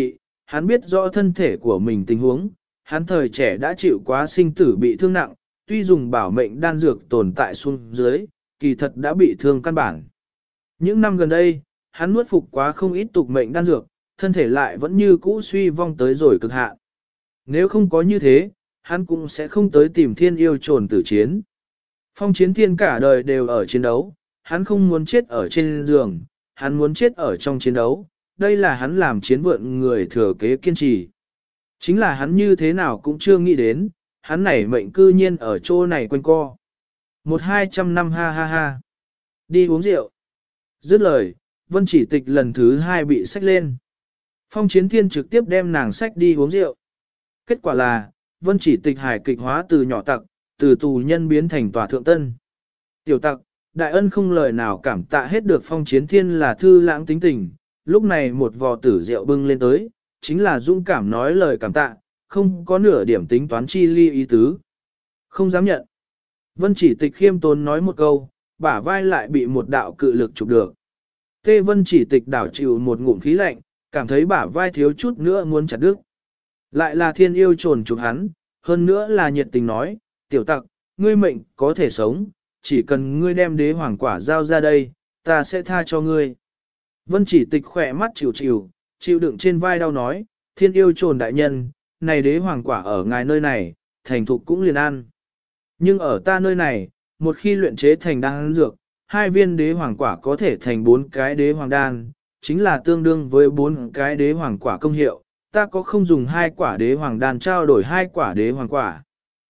hắn biết rõ thân thể của mình tình huống, hắn thời trẻ đã chịu quá sinh tử bị thương nặng, tuy dùng bảo mệnh đan dược tồn tại xuống dưới, kỳ thật đã bị thương căn bản. Những năm gần đây, hắn nuốt phục quá không ít tục mệnh đan dược, thân thể lại vẫn như cũ suy vong tới rồi cực hạn. Nếu không có như thế, hắn cũng sẽ không tới tìm thiên yêu trồn tử chiến. Phong Chiến Thiên cả đời đều ở chiến đấu, hắn không muốn chết ở trên giường, hắn muốn chết ở trong chiến đấu, đây là hắn làm chiến vượn người thừa kế kiên trì. Chính là hắn như thế nào cũng chưa nghĩ đến, hắn này mệnh cư nhiên ở chỗ này quanh co. 1-200 năm ha ha ha. Đi uống rượu. Dứt lời, Vân Chỉ Tịch lần thứ 2 bị xách lên. Phong Chiến Thiên trực tiếp đem nàng xách đi uống rượu. Kết quả là, Vân Chỉ Tịch hài kịch hóa từ nhỏ tặc, từ tù nhân biến thành tòa thượng tân. Tiểu tặc, đại ân không lời nào cảm tạ hết được Phong Chiến Thiên là thư lãng tính tình, lúc này một vò tử rượu bưng lên tới, chính là dũng cảm nói lời cảm tạ, không có nửa điểm tính toán chi ly ý tứ. Không dám nhận. Vân Chỉ Tịch khiêm tốn nói một câu, bả vai lại bị một đạo cự lực chụp được. Tê Vân Chỉ Tịch đảo chịu một ngụm khí lạnh, cảm thấy bả vai thiếu chút nữa muốn chặt đứt. Lại là thiên yêu trồn chụp hắn, hơn nữa là nhiệt tình nói, tiểu tặc, ngươi mệnh có thể sống, chỉ cần ngươi đem đế hoàng quả giao ra đây, ta sẽ tha cho ngươi. Vân Chỉ Tịch khỏe mắt chịu đựng trên vai đau nói, thiên yêu trồn đại nhân, này đế hoàng quả ở ngài nơi này, thành thục cũng liền ăn. Nhưng ở ta nơi này, một khi luyện chế thành đan dược, 2 viên đế hoàng quả có thể thành 4 cái đế hoàng đan, chính là tương đương với 4 cái đế hoàng quả công hiệu, ta có không dùng 2 quả đế hoàng đan trao đổi 2 quả đế hoàng quả.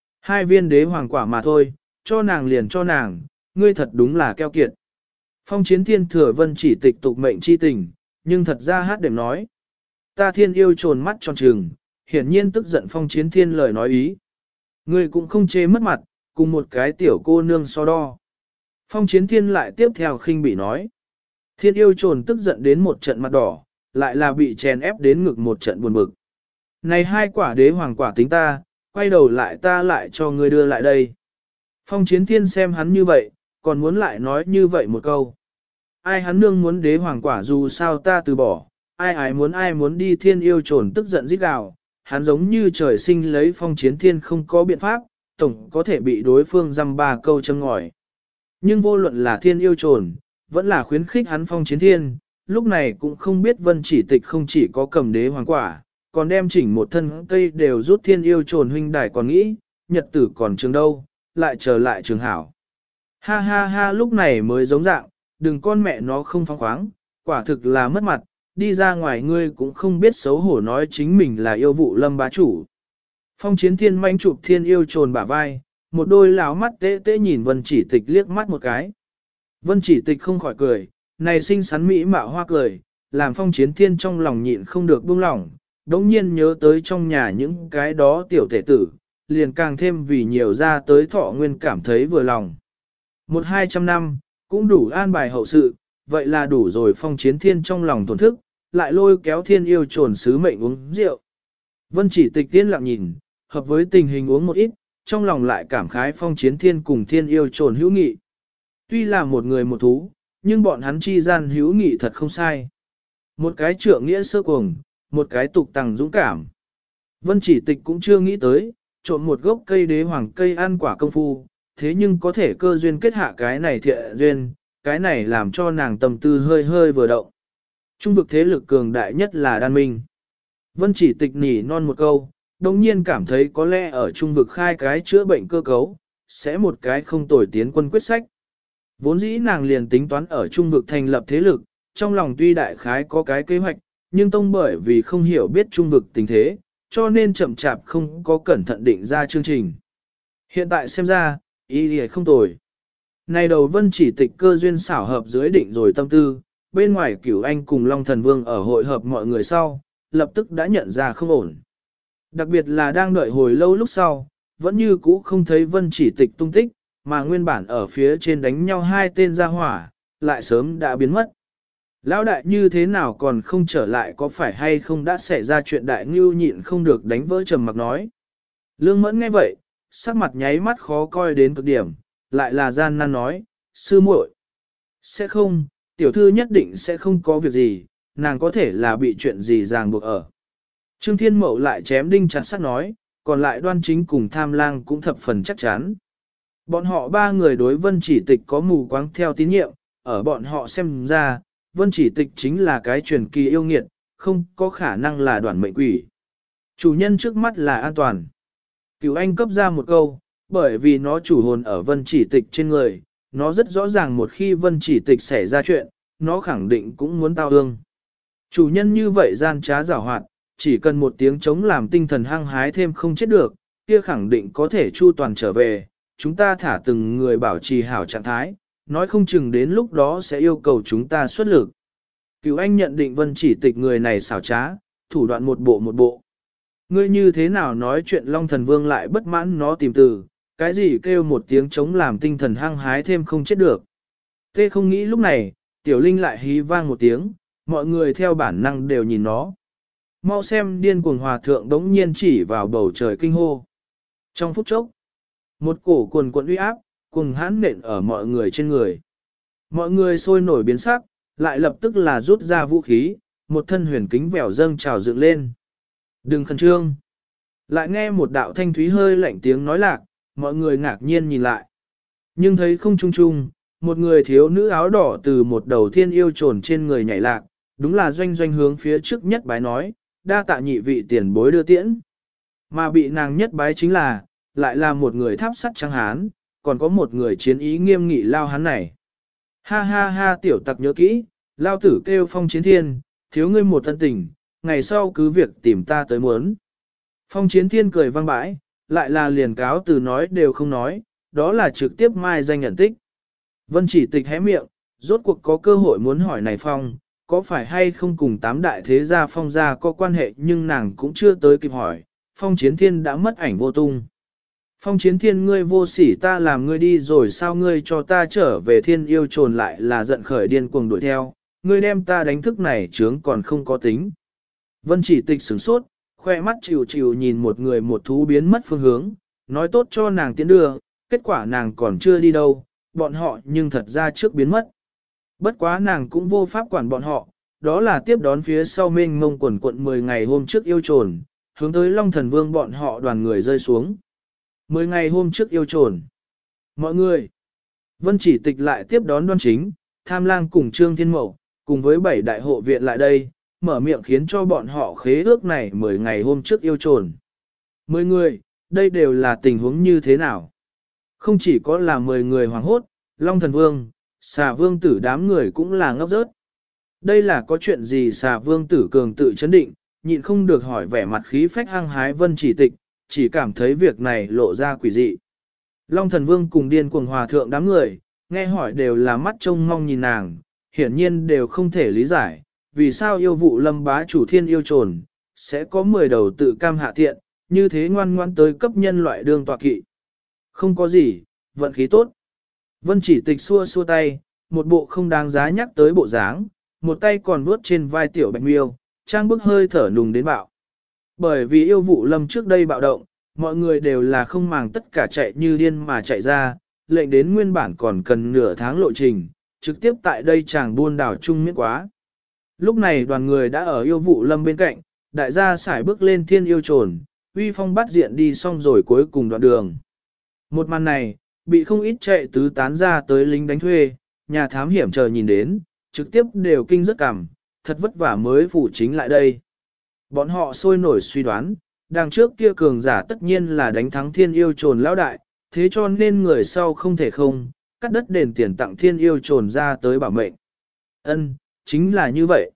2 viên đế hoàng quả mà thôi, cho nàng liền cho nàng, ngươi thật đúng là keo kiệt. Phong Chiến Thiên thừa Vân Chỉ Tịch tục mệnh chi tình, nhưng thật ra hát đệm nói. Ta thiên yêu trồn mắt tròn trừng, hiển nhiên tức giận Phong Chiến Thiên lời nói ý. Ngươi cũng không chê mất mặt, cùng một cái tiểu cô nương so đo. Phong Chiến Thiên lại tiếp theo khinh bị nói. Thiên yêu trồn tức giận đến một trận mặt đỏ, lại là bị chèn ép đến ngực một trận buồn bực. Này 2 quả đế hoàng quả tính ta, quay đầu lại ta lại cho ngươi đưa lại đây. Phong Chiến Thiên xem hắn như vậy, còn muốn lại nói như vậy một câu. Ai hắn nương muốn đế hoàng quả dù sao ta từ bỏ, ai muốn đi thiên yêu trồn tức giận rít gào, hắn giống như trời sinh lấy Phong Chiến Thiên không có biện pháp, tổng có thể bị đối phương dăm 3 câu châm ngòi. Nhưng vô luận là thiên yêu trồn, vẫn là khuyến khích hắn Phong Chiến Thiên, lúc này cũng không biết Vân Chỉ Tịch không chỉ có cầm đế hoàng quả, còn đem chỉnh một thân cây đều rút thiên yêu trồn huynh đài còn nghĩ, nhật tử còn trường đâu, lại trở lại trường hảo. Ha ha ha lúc này mới giống dạng, đừng con mẹ nó không phóng khoáng, quả thực là mất mặt, đi ra ngoài ngươi cũng không biết xấu hổ nói chính mình là yêu vụ Lâm bá chủ. Phong Chiến Thiên manh chụp thiên yêu trồn bả vai, một đôi láo mắt tế tế nhìn Vân Chỉ Tịch liếc mắt một cái. Vân Chỉ Tịch không khỏi cười, này xinh xắn mỹ mạo hoa cười, làm Phong Chiến Thiên trong lòng nhịn không được buông lỏng, đống nhiên nhớ tới trong nhà những cái đó tiểu tể tử, liền càng thêm vì nhiều ra tới thọ nguyên cảm thấy vừa lòng. 1-200 năm, cũng đủ an bài hậu sự, vậy là đủ rồi. Phong Chiến Thiên trong lòng tổn thức, lại lôi kéo thiên yêu trồn sứ mệnh uống rượu. Vân Chỉ Tịch tiên lặng nhìn, hợp với tình hình uống một ít, trong lòng lại cảm khái Phong Chiến Thiên cùng thiên yêu trồn hữu nghị. Tuy là một người một thú, nhưng bọn hắn chi gian hữu nghị thật không sai. Một cái trượng nghĩa sơ cuồng, một cái tục tằng dũng cảm. Vân Chỉ Tịch cũng chưa nghĩ tới, trộn một gốc cây đế hoàng cây ăn quả công phu, thế nhưng có thể cơ duyên kết hạ cái này thiện duyên, cái này làm cho nàng tâm tư hơi hơi vừa động. Trung vực thế lực cường đại nhất là Đan Minh. Vân Chỉ Tịch nỉ non một câu, đồng nhiên cảm thấy có lẽ ở trung vực khai cái chữa bệnh cơ cấu, sẽ một cái không tồi tiến quân quyết sách. Vốn dĩ nàng liền tính toán ở trung vực thành lập thế lực, trong lòng tuy đại khái có cái kế hoạch, nhưng tông bởi vì không hiểu biết trung vực tình thế, cho nên chậm chạp không có cẩn thận định ra chương trình. Hiện tại xem ra, ý thì không tồi. Này đầu Vân Chỉ Tịch cơ duyên xảo hợp dưới định rồi tâm tư, bên ngoài Cửu Anh cùng Long Thần Vương ở hội hợp mọi người sau, lập tức đã nhận ra không ổn. Đặc biệt là đang đợi hồi lâu lúc sau, vẫn như cũ không thấy Vân Chỉ Tịch tung tích, mà nguyên bản ở phía trên đánh nhau 2 tên gia hỏa, lại sớm đã biến mất. Lão đại như thế nào còn không trở lại, có phải hay không đã xảy ra chuyện đại ngưu nhịn không được đánh vỡ trầm mặc nói. Lương Mẫn nghe vậy, sắc mặt nháy mắt khó coi đến cực điểm, lại là gian nan nói, sư muội, sẽ không, tiểu thư nhất định sẽ không có việc gì, nàng có thể là bị chuyện gì ràng buộc ở. Trương Thiên Mậu lại chém đinh chặt sắt nói, còn lại Đoan Chính cùng Tham Lang cũng thập phần chắc chắn. Bọn họ ba người đối Vân Chỉ Tịch có mù quáng theo tín nhiệm, ở bọn họ xem ra, Vân Chỉ Tịch chính là cái truyền kỳ yêu nghiệt, không có khả năng là đoản mệnh quỷ. Chủ nhân trước mắt là an toàn. Cửu Anh cấp ra một câu, bởi vì nó chủ hồn ở Vân Chỉ Tịch trên người, nó rất rõ ràng một khi Vân Chỉ Tịch xảy ra chuyện, nó khẳng định cũng muốn tao ương. Chủ nhân như vậy gian trá giảo hoạt, chỉ cần một tiếng chống làm tinh thần hăng hái thêm không chết được, kia khẳng định có thể chu toàn trở về, chúng ta thả từng người bảo trì hảo trạng thái, nói không chừng đến lúc đó sẽ yêu cầu chúng ta xuất lực. Cửu Anh nhận định Vân Chỉ Tịch người này xảo trá, thủ đoạn một bộ. Ngươi như thế nào nói chuyện Long Thần Vương lại bất mãn nó tìm từ, cái gì kêu một tiếng chống làm tinh thần hăng hái thêm không chết được. Tê không nghĩ lúc này, Tiểu Linh lại hí vang một tiếng, mọi người theo bản năng đều nhìn nó. Mau xem điên cuồng hòa thượng đống nhiên chỉ vào bầu trời kinh hô. Trong phút chốc, một cổ quần quận uy áp, cùng hãn nện ở mọi người trên người. Mọi người sôi nổi biến sắc, lại lập tức là rút ra vũ khí, một thân huyền kính vẻo dâng trào dựng lên. Đừng khẩn trương. Lại nghe một đạo thanh thúy hơi lạnh tiếng nói lạc, mọi người ngạc nhiên nhìn lại. Nhưng thấy không trung trung, một người thiếu nữ áo đỏ từ một đầu thiên yêu trồn trên người nhảy lạc, đúng là doanh doanh hướng phía trước nhất bái nói, đa tạ nhị vị tiền bối đưa tiễn. Mà bị nàng nhất bái chính là, lại là một người tháp sắt trắng hán, còn có một người chiến ý nghiêm nghị lao hán này. Ha ha ha tiểu tặc nhớ kỹ, lao tử kêu Phong Chiến Thiên, thiếu ngươi một thân tình, ngày sau cứ việc tìm ta tới muốn. Phong Chiến Thiên cười vang bãi, lại là liền cáo từ nói đều không nói, đó là trực tiếp mai danh nhận tích. Vân Chỉ Tịch hé miệng, rốt cuộc có cơ hội muốn hỏi này Phong, có phải hay không cùng tám đại thế gia Phong gia có quan hệ, nhưng nàng cũng chưa tới kịp hỏi, Phong Chiến Thiên đã mất ảnh vô tung. Phong Chiến Thiên, ngươi vô sỉ, ta làm ngươi đi rồi sao ngươi cho ta trở về thiên yêu trồn, lại là giận khởi điên cuồng đuổi theo, ngươi đem ta đánh thức này chướng còn không có tính. Vân Chỉ Tịch sửng sốt, khoe mắt chịu chịu nhìn một người một thú biến mất phương hướng, nói tốt cho nàng tiến đưa, kết quả nàng còn chưa đi đâu, bọn họ nhưng thật ra trước biến mất. Bất quá nàng cũng vô pháp quản bọn họ, đó là tiếp đón phía sau mênh mông quần quận 10 ngày hôm trước yêu trồn, hướng tới Long Thần Vương bọn họ đoàn người rơi xuống. 10 ngày hôm trước yêu trồn. Mọi người, Vân Chỉ Tịch lại tiếp đón Đoan Chính, Tham Lang cùng Trương Thiên Mậu, cùng với 7 đại hộ viện lại đây, mở miệng khiến cho bọn họ khế ước này 10 ngày hôm trước yêu trồn. 10 người, đây đều là tình huống như thế nào? Không chỉ có là 10 người hoảng hốt, Long Thần Vương, Xà Vương Tử đám người cũng là ngốc rớt. Đây là có chuyện gì? Xà Vương Tử cường tự chấn định, nhịn không được hỏi vẻ mặt khí phách hăng hái Vân Chỉ Tịch, chỉ cảm thấy việc này lộ ra quỷ dị. Long Thần Vương cùng điên cuồng hòa thượng đám người, nghe hỏi đều là mắt trông mong nhìn nàng, hiển nhiên đều không thể lý giải, vì sao yêu vụ lâm bá chủ thiên yêu trồn, sẽ có 10 đầu tự cam hạ thiện, như thế ngoan ngoan tới cấp nhân loại đương tọa kỵ. Không có gì, vận khí tốt. Vân Chỉ Tịch xua xua tay, một bộ không đáng giá nhắc tới bộ dáng, một tay còn vuốt trên vai tiểu bạch miêu, trang bức hơi thở nùng đến bạo. Bởi vì yêu vụ lâm trước đây bạo động, mọi người đều là không màng tất cả chạy như điên mà chạy ra, lệnh đến nguyên bản còn cần nửa tháng lộ trình, trực tiếp tại đây chàng buôn đảo chung miễn quá. Lúc này đoàn người đã ở yêu vụ lâm bên cạnh, đại gia sải bước lên thiên yêu trồn, uy phong bắt diện đi xong rồi cuối cùng đoạn đường. Một màn này, bị không ít chạy tứ tán ra tới lính đánh thuê, nhà thám hiểm chờ nhìn đến, trực tiếp đều kinh rất cảm, thật vất vả mới phủ chính lại đây. Bọn họ sôi nổi suy đoán, đằng trước kia cường giả tất nhiên là đánh thắng thiên yêu trồn lão đại, thế cho nên người sau không thể không, cắt đất đền tiền tặng thiên yêu trồn ra tới bảo mệnh. Ân, chính là như vậy.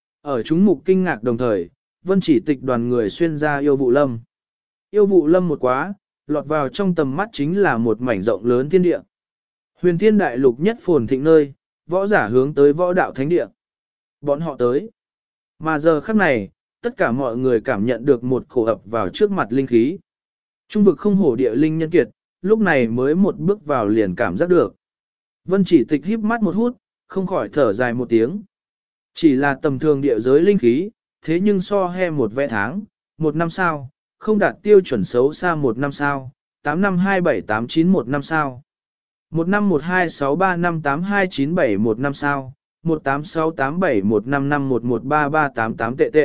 Ở chúng mục kinh ngạc đồng thời, Vân Chỉ Tịch đoàn người xuyên ra yêu vụ lâm. Yêu vụ lâm một quá, lọt vào trong tầm mắt chính là một mảnh rộng lớn thiên địa. Huyền thiên đại lục nhất phồn thịnh nơi, võ giả hướng tới võ đạo thánh địa. Bọn họ tới. Mà giờ khắc này, tất cả mọi người cảm nhận được một cổ ập vào trước mặt linh khí. Trung vực không hổ địa linh nhân kiệt, lúc này mới một bước vào liền cảm giác được. Vân Chỉ Tịch híp mắt một hút, không khỏi thở dài một tiếng. Chỉ là tầm thường địa giới linh khí, thế nhưng so he một vẽ tháng, một năm sao, không đạt tiêu chuẩn xấu xa một năm sao, 8 năm 2789 một năm sao. 1 năm 1263 năm 8297 một năm sao, 18687 155 1133888 tệ tệ,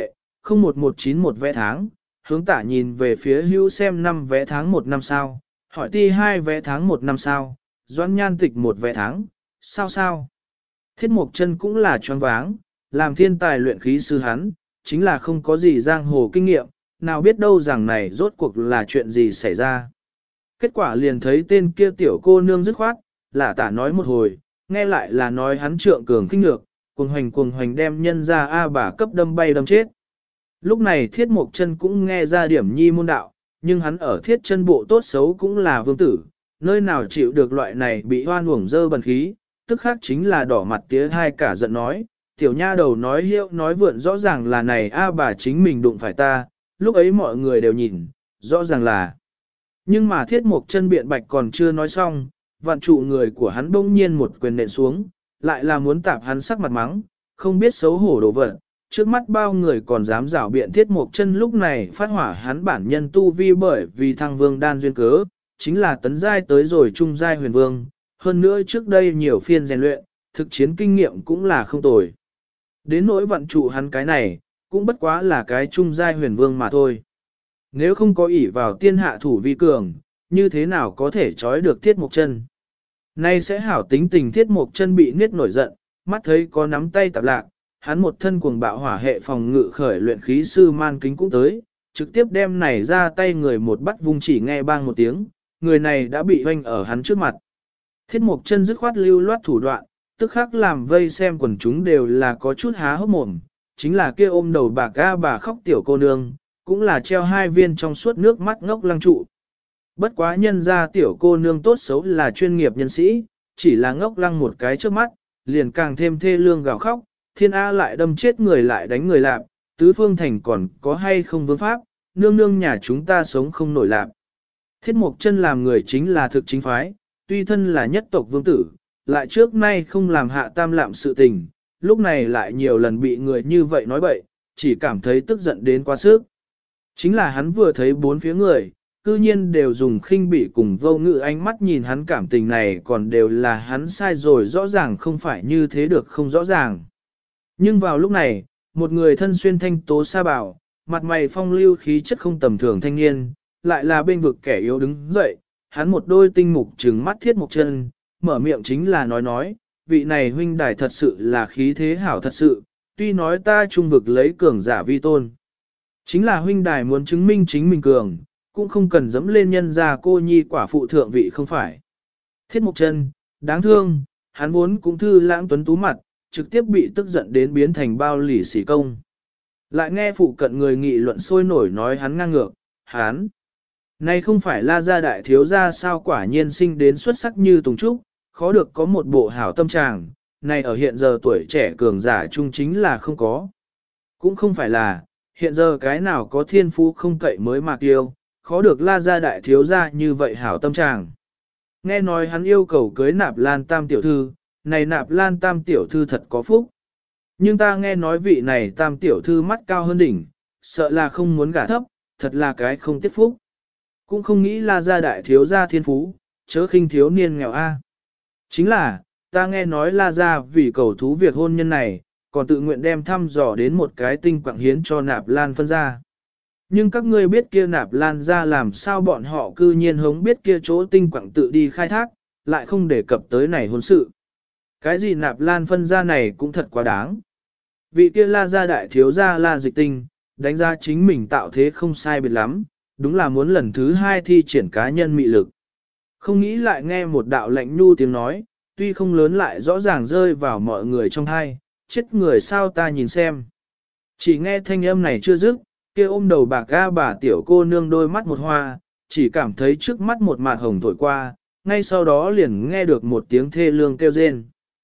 0119 một vé tháng, hướng tả nhìn về phía hữu xem 5 vé tháng 1 năm sao, hỏi ti 2 vé tháng 1 năm sao, Doãn Nhan Tịch 1 vé tháng, sao. Thiết Mộc Chân cũng là choáng váng, làm thiên tài luyện khí sư hắn, chính là không có gì giang hồ kinh nghiệm, nào biết đâu rằng này rốt cuộc là chuyện gì xảy ra. Kết quả liền thấy tên kia tiểu cô nương dứt khoát, là tả nói một hồi, nghe lại là nói hắn trượng cường kinh lược, cuồng hoành đem nhân ra A bà cấp đâm bay đâm chết. Lúc này Thiết Mộc Chân cũng nghe ra điểm nhi môn đạo, nhưng hắn ở thiết chân bộ tốt xấu cũng là vương tử, nơi nào chịu được loại này bị hoan uổng dơ bẩn khí, tức khác chính là đỏ mặt tía hai cả giận nói, tiểu nha đầu nói hiệu nói vượn rõ ràng là này A bà chính mình đụng phải ta, lúc ấy mọi người đều nhìn, rõ ràng là. Nhưng mà Thiết Mộc Chân biện bạch còn chưa nói xong, vạn trụ người của hắn bỗng nhiên một quyền nện xuống, lại là muốn tạp hắn sắc mặt mắng, không biết xấu hổ đổ vật. Trước mắt bao người còn dám rảo biện Thiết Mộc Chân lúc này phát hỏa hắn bản nhân tu vi bởi vì thăng vương đan duyên cớ, chính là tấn giai tới rồi trung giai huyền vương, hơn nữa trước đây nhiều phiên rèn luyện, thực chiến kinh nghiệm cũng là không tồi. Đến nỗi vận trụ hắn cái này, cũng bất quá là cái trung giai huyền vương mà thôi. Nếu không có ỷ vào tiên hạ thủ vi cường, như thế nào có thể trói được Thiết Mộc Chân? Nay sẽ hảo tính tình Thiết Mộc Chân bị niết nổi giận, mắt thấy có nắm tay tạp lạc, hắn một thân cuồng bạo hỏa hệ phòng ngự khởi luyện khí sư man kính cũng tới, trực tiếp đem này ra tay người một bắt vung chỉ nghe bang một tiếng, người này đã bị hoanh ở hắn trước mặt. Thiết Mộc Chân dứt khoát lưu loát thủ đoạn, tức khắc làm vây xem quần chúng đều là có chút há hốc mồm, chính là kia ôm đầu bà ca bà khóc tiểu cô nương, cũng là treo hai viên trong suốt nước mắt ngốc lăng trụ. Bất quá nhân ra tiểu cô nương tốt xấu là chuyên nghiệp nhân sĩ, chỉ là ngốc lăng một cái trước mắt, liền càng thêm thê lương gào khóc, thiên A lại đâm chết người lại đánh người lạp, tứ phương thành còn có hay không vương pháp, nương nương nhà chúng ta sống không nổi lạp. Thiết Mộc Chân làm người chính là thực chính phái, tuy thân là nhất tộc vương tử, lại trước nay không làm hạ tam lạm sự tình, lúc này lại nhiều lần bị người như vậy nói bậy, chỉ cảm thấy tức giận đến quá sức. Chính là hắn vừa thấy bốn phía người, cư nhiên đều dùng khinh bỉ cùng vô ngữ ánh mắt nhìn hắn, cảm tình này còn đều là hắn sai rồi, rõ ràng không phải như thế được không rõ ràng. Nhưng vào lúc này, một người thân xuyên thanh tố sa bảo, mặt mày phong lưu khí chất không tầm thường thanh niên, lại là bên vực kẻ yếu đứng dậy, hắn một đôi tinh mục trừng mắt Thiết Mộc Chân, mở miệng chính là nói, vị này huynh đài thật sự là khí thế hảo thật sự, tuy nói ta trung vực lấy cường giả vi tôn. Chính là huynh đài muốn chứng minh chính mình cường, cũng không cần dẫm lên nhân gia cô nhi quả phụ thượng vị không phải. Thiết Mộc Chân, đáng thương, hắn vốn cũng thư lãng tuấn tú mặt, trực tiếp bị tức giận đến biến thành bao lì xì công. Lại nghe phụ cận người nghị luận sôi nổi nói hắn ngang ngược, hắn. Này không phải La gia đại thiếu gia sao, quả nhiên sinh đến xuất sắc như Tùng Trúc, khó được có một bộ hảo tâm trạng, này ở hiện giờ tuổi trẻ cường giả trung chính là không có. Cũng không phải là, hiện giờ cái nào có thiên phú không cậy mới mà kiêu, khó được La gia đại thiếu gia như vậy hảo tâm trạng. Nghe nói hắn yêu cầu cưới Nạp Lan Tam tiểu thư, này Nạp Lan Tam tiểu thư thật có phúc. Nhưng ta nghe nói vị này Tam tiểu thư mắt cao hơn đỉnh, sợ là không muốn gả thấp, thật là cái không tiếc phúc. Cũng không nghĩ La gia đại thiếu gia thiên phú, chớ khinh thiếu niên nghèo a. Chính là, ta nghe nói La gia vì cầu thú việc hôn nhân này, còn tự nguyện đem thăm dò đến một cái tinh quạng hiến cho Nạp Lan phân gia. Nhưng các ngươi biết kia Nạp Lan gia làm sao bọn họ cư nhiên hống biết kia chỗ tinh quạng tự đi khai thác, lại không đề cập tới này hôn sự. Cái gì Nạp Lan phân gia này cũng thật quá đáng. Vị kia La gia đại thiếu gia La Dịch Tinh, đánh giá chính mình tạo thế không sai biệt lắm, đúng là muốn lần thứ hai thi triển cá nhân mị lực. Không nghĩ lại nghe một đạo lạnh nhu tiếng nói, tuy không lớn lại rõ ràng rơi vào mọi người trong hai, chết người sao ta nhìn xem. Chỉ nghe thanh âm này chưa dứt, kia ôm đầu bạc ga bà tiểu cô nương đôi mắt một hoa, chỉ cảm thấy trước mắt một mạt hồng thổi qua, ngay sau đó liền nghe được một tiếng thê lương kêu rên.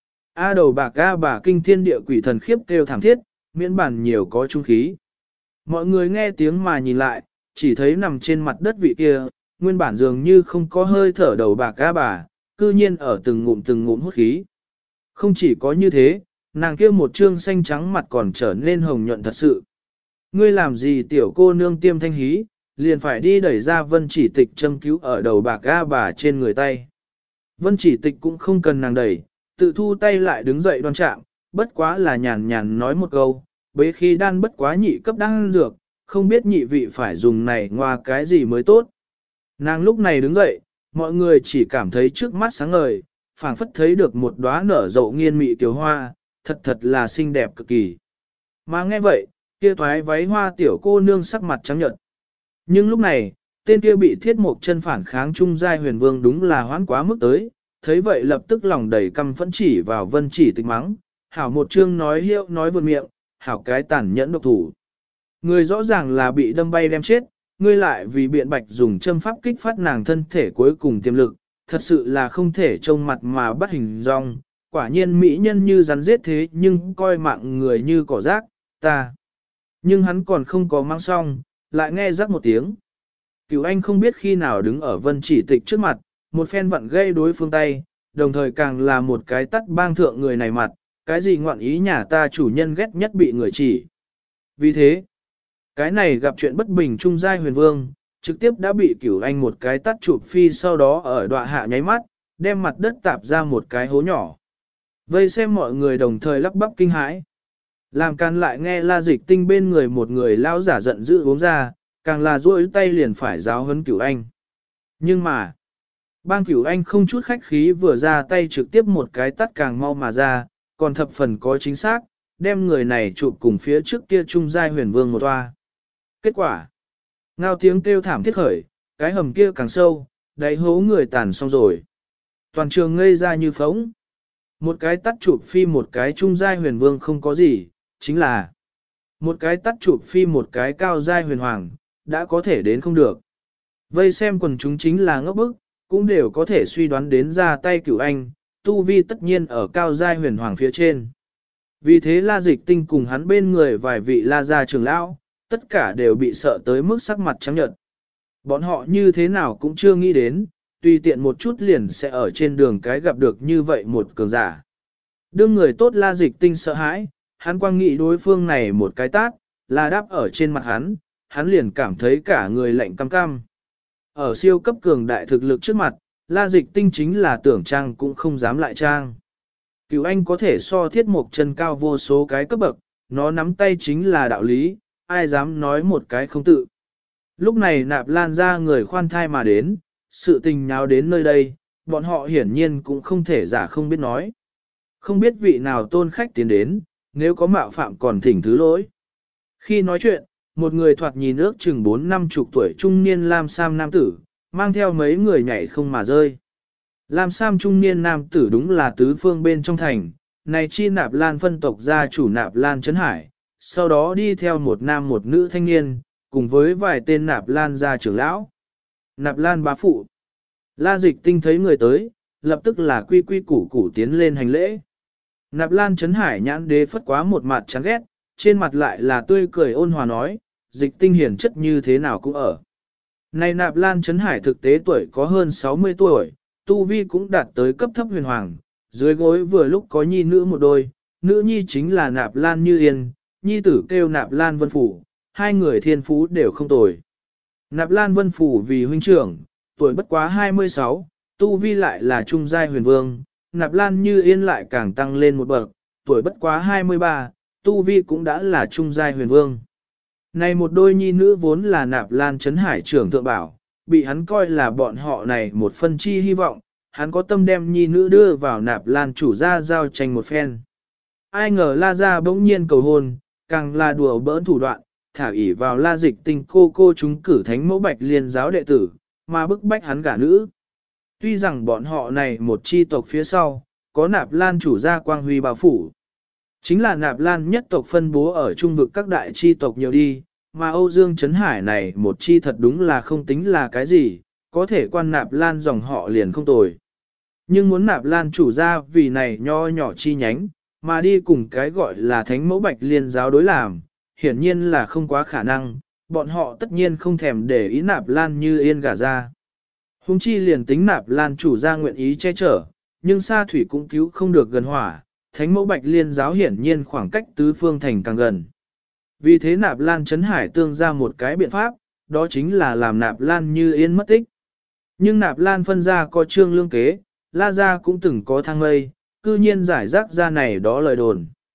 A đầu bạc ga bà kinh thiên địa quỷ thần khiếp kêu thảm thiết, miễn bản nhiều có trung khí. Mọi người nghe tiếng mà nhìn lại, chỉ thấy nằm trên mặt đất vị kia, nguyên bản dường như không có hơi thở đầu bạc ga bà, cư nhiên ở từng ngụm hút khí. Không chỉ có như thế, nàng kia một trương xanh trắng mặt còn trở nên hồng nhuận thật sự. Ngươi làm gì tiểu cô nương tiêm thanh hí, liền phải đi đẩy ra Vân Chỉ Tịch châm cứu ở đầu bạc ga bà trên người tay. Vân Chỉ Tịch cũng không cần nàng đẩy, tự thu tay lại đứng dậy đoan trạng, bất quá là nhàn nhàn nói một câu, bế khi đan bất quá nhị cấp đan dược, không biết nhị vị phải dùng này ngoa cái gì mới tốt. Nàng lúc này đứng dậy, mọi người chỉ cảm thấy trước mắt sáng ngời, phảng phất thấy được một đóa nở rộ nghiên mị tiểu hoa, thật thật là xinh đẹp cực kỳ. Mà nghe vậy, kia thoái váy hoa tiểu cô nương sắc mặt trắng nhợt. Nhưng lúc này, tên kia bị thiết một chân phản kháng trung giai huyền vương đúng là hoãn quá mức tới, thấy vậy lập tức lòng đầy căm phẫn chỉ vào Vân Chỉ Tịch mắng, hảo một chương nói hiệu nói vượt miệng, hảo cái tàn nhẫn độc thủ. Người rõ ràng là bị đâm bay đem chết, ngươi lại vì biện bạch dùng châm pháp kích phát nàng thân thể cuối cùng tiềm lực, thật sự là không thể trông mặt mà bắt hình dong. Quả nhiên mỹ nhân như rắn giết thế nhưng coi mạng người như cỏ rác, ta. Nhưng hắn còn không có mang xong, lại nghe rắc một tiếng. Cửu anh không biết khi nào đứng ở Vân Chỉ Tịch trước mặt, một phen vặn gây đối phương tay, đồng thời càng là một cái tắt bang thượng người này mặt, cái gì ngoạn ý nhà ta chủ nhân ghét nhất bị người chỉ. Vì thế, cái này gặp chuyện bất bình trung giai huyền vương, trực tiếp đã bị Cửu anh một cái tắt chụp phi sau đó ở đọa hạ nháy mắt, đem mặt đất tạp ra một cái hố nhỏ. Vây xem mọi người đồng thời lắp bắp kinh hãi. Làm can lại nghe La Dịch Tinh bên người một người lão giả giận dữ uống ra, càng là duỗi tay liền phải giáo huấn Cửu anh. Nhưng mà, bang Cửu anh không chút khách khí vừa ra tay trực tiếp một cái tắt càng mau mà ra, còn thập phần có chính xác, đem người này chụp cùng phía trước kia trung giai huyền vương một toa. Kết quả, ngao tiếng kêu thảm thiết khởi, cái hầm kia càng sâu, đáy hố người tàn xong rồi. Toàn trường ngây ra như phóng. Một cái tắt chụp phi một cái trung giai huyền vương không có gì, chính là một cái tắt chụp phi một cái cao giai huyền hoàng, đã có thể đến không được. Vây xem quần chúng chính là ngốc bức, cũng đều có thể suy đoán đến ra tay Cửu anh, tu vi tất nhiên ở cao giai huyền hoàng phía trên. Vì thế La Dịch Tinh cùng hắn bên người vài vị La gia trưởng lão, tất cả đều bị sợ tới mức sắc mặt trắng nhợt. Bọn họ như thế nào cũng chưa nghĩ đến, tùy tiện một chút liền sẽ ở trên đường cái gặp được như vậy một cường giả. Đương người tốt La Dịch Tinh sợ hãi, hắn quang nghĩ đối phương này một cái tát, là đáp ở trên mặt hắn liền cảm thấy cả người lạnh cam cam. Ở siêu cấp cường đại thực lực trước mặt, La Dịch Tinh chính là tưởng trang cũng không dám lại trang. Cửu anh có thể so thiết một chân cao vô số cái cấp bậc, nó nắm tay chính là đạo lý, ai dám nói một cái không tự. Lúc này Nạp Lan ra người khoan thai mà đến, sự tình nháo đến nơi đây, bọn họ hiển nhiên cũng không thể giả không biết nói. Không biết vị nào tôn khách tiến đến, nếu có mạo phạm còn thỉnh thứ lỗi. Khi nói chuyện, một người thoạt nhìn ước chừng 4-50 tuổi trung niên lam sam nam tử, mang theo mấy người nhảy không mà rơi. Lam sam trung niên nam tử đúng là tứ phương bên trong thành, này chi Nạp Lan phân tộc gia chủ Nạp Lan Trấn Hải, sau đó đi theo một nam một nữ thanh niên, cùng với vài tên Nạp Lan gia trưởng lão. Nạp Lan bá phụ. La Dịch Tinh thấy người tới, lập tức là quy quy củ củ tiến lên hành lễ. Nạp Lan Trấn Hải nhãn đế phất quá một mặt chán ghét, trên mặt lại là tươi cười ôn hòa nói, Dịch Tinh hiển chất như thế nào cũng ở. Này Nạp Lan Trấn Hải thực tế tuổi có hơn 60 tuổi, tu vi cũng đạt tới cấp thấp huyền hoàng, dưới gối vừa lúc có nhi nữ một đôi, nữ nhi chính là Nạp Lan Như Yên, nhi tử kêu Nạp Lan Vân Phủ, hai người thiên phú đều không tồi. Nạp Lan Vân Phủ vì huynh trưởng, tuổi bất quá 26, tu vi lại là trung giai huyền vương, Nạp Lan Như Yên lại càng tăng lên một bậc, tuổi bất quá 23, tu vi cũng đã là trung giai huyền vương. Này một đôi nhi nữ vốn là Nạp Lan Trấn Hải trưởng thượng bảo, bị hắn coi là bọn họ này một phân chi hy vọng, hắn có tâm đem nhi nữ đưa vào Nạp Lan chủ gia giao tranh một phen. Ai ngờ La gia bỗng nhiên cầu hôn, càng là đùa bỡn thủ đoạn, thả ỷ vào La Dịch Tinh cô chúng cử thánh mẫu Bạch Liên giáo đệ tử, mà bức bách hắn gả nữ. Tuy rằng bọn họ này một chi tộc phía sau, có Nạp Lan chủ gia quang huy bao phủ. Chính là Nạp Lan nhất tộc phân bố ở trung vực các đại chi tộc nhiều đi, mà Âu Dương Trấn Hải này một chi thật đúng là không tính là cái gì, có thể quan Nạp Lan dòng họ liền không tồi. Nhưng muốn Nạp Lan chủ gia vì này nho nhỏ chi nhánh, mà đi cùng cái gọi là thánh mẫu Bạch Liên giáo đối làm, hiển nhiên là không quá khả năng, bọn họ tất nhiên không thèm để ý Nạp Lan Như Yên gả ra. Hùng chi liền tính Nạp Lan chủ gia nguyện ý che chở, nhưng Sa Thủy cũng cứu không được gần hỏa, thánh mẫu Bạch Liên giáo hiển nhiên khoảng cách tứ phương thành càng gần. Vì thế Nạp Lan Trấn Hải tương ra một cái biện pháp, đó chính là làm Nạp Lan Như Yên mất tích. Nhưng Nạp Lan phân ra có trương lương kế, La gia cũng từng có thăng mây, cư nhiên giải rác ra này đó lời đồn.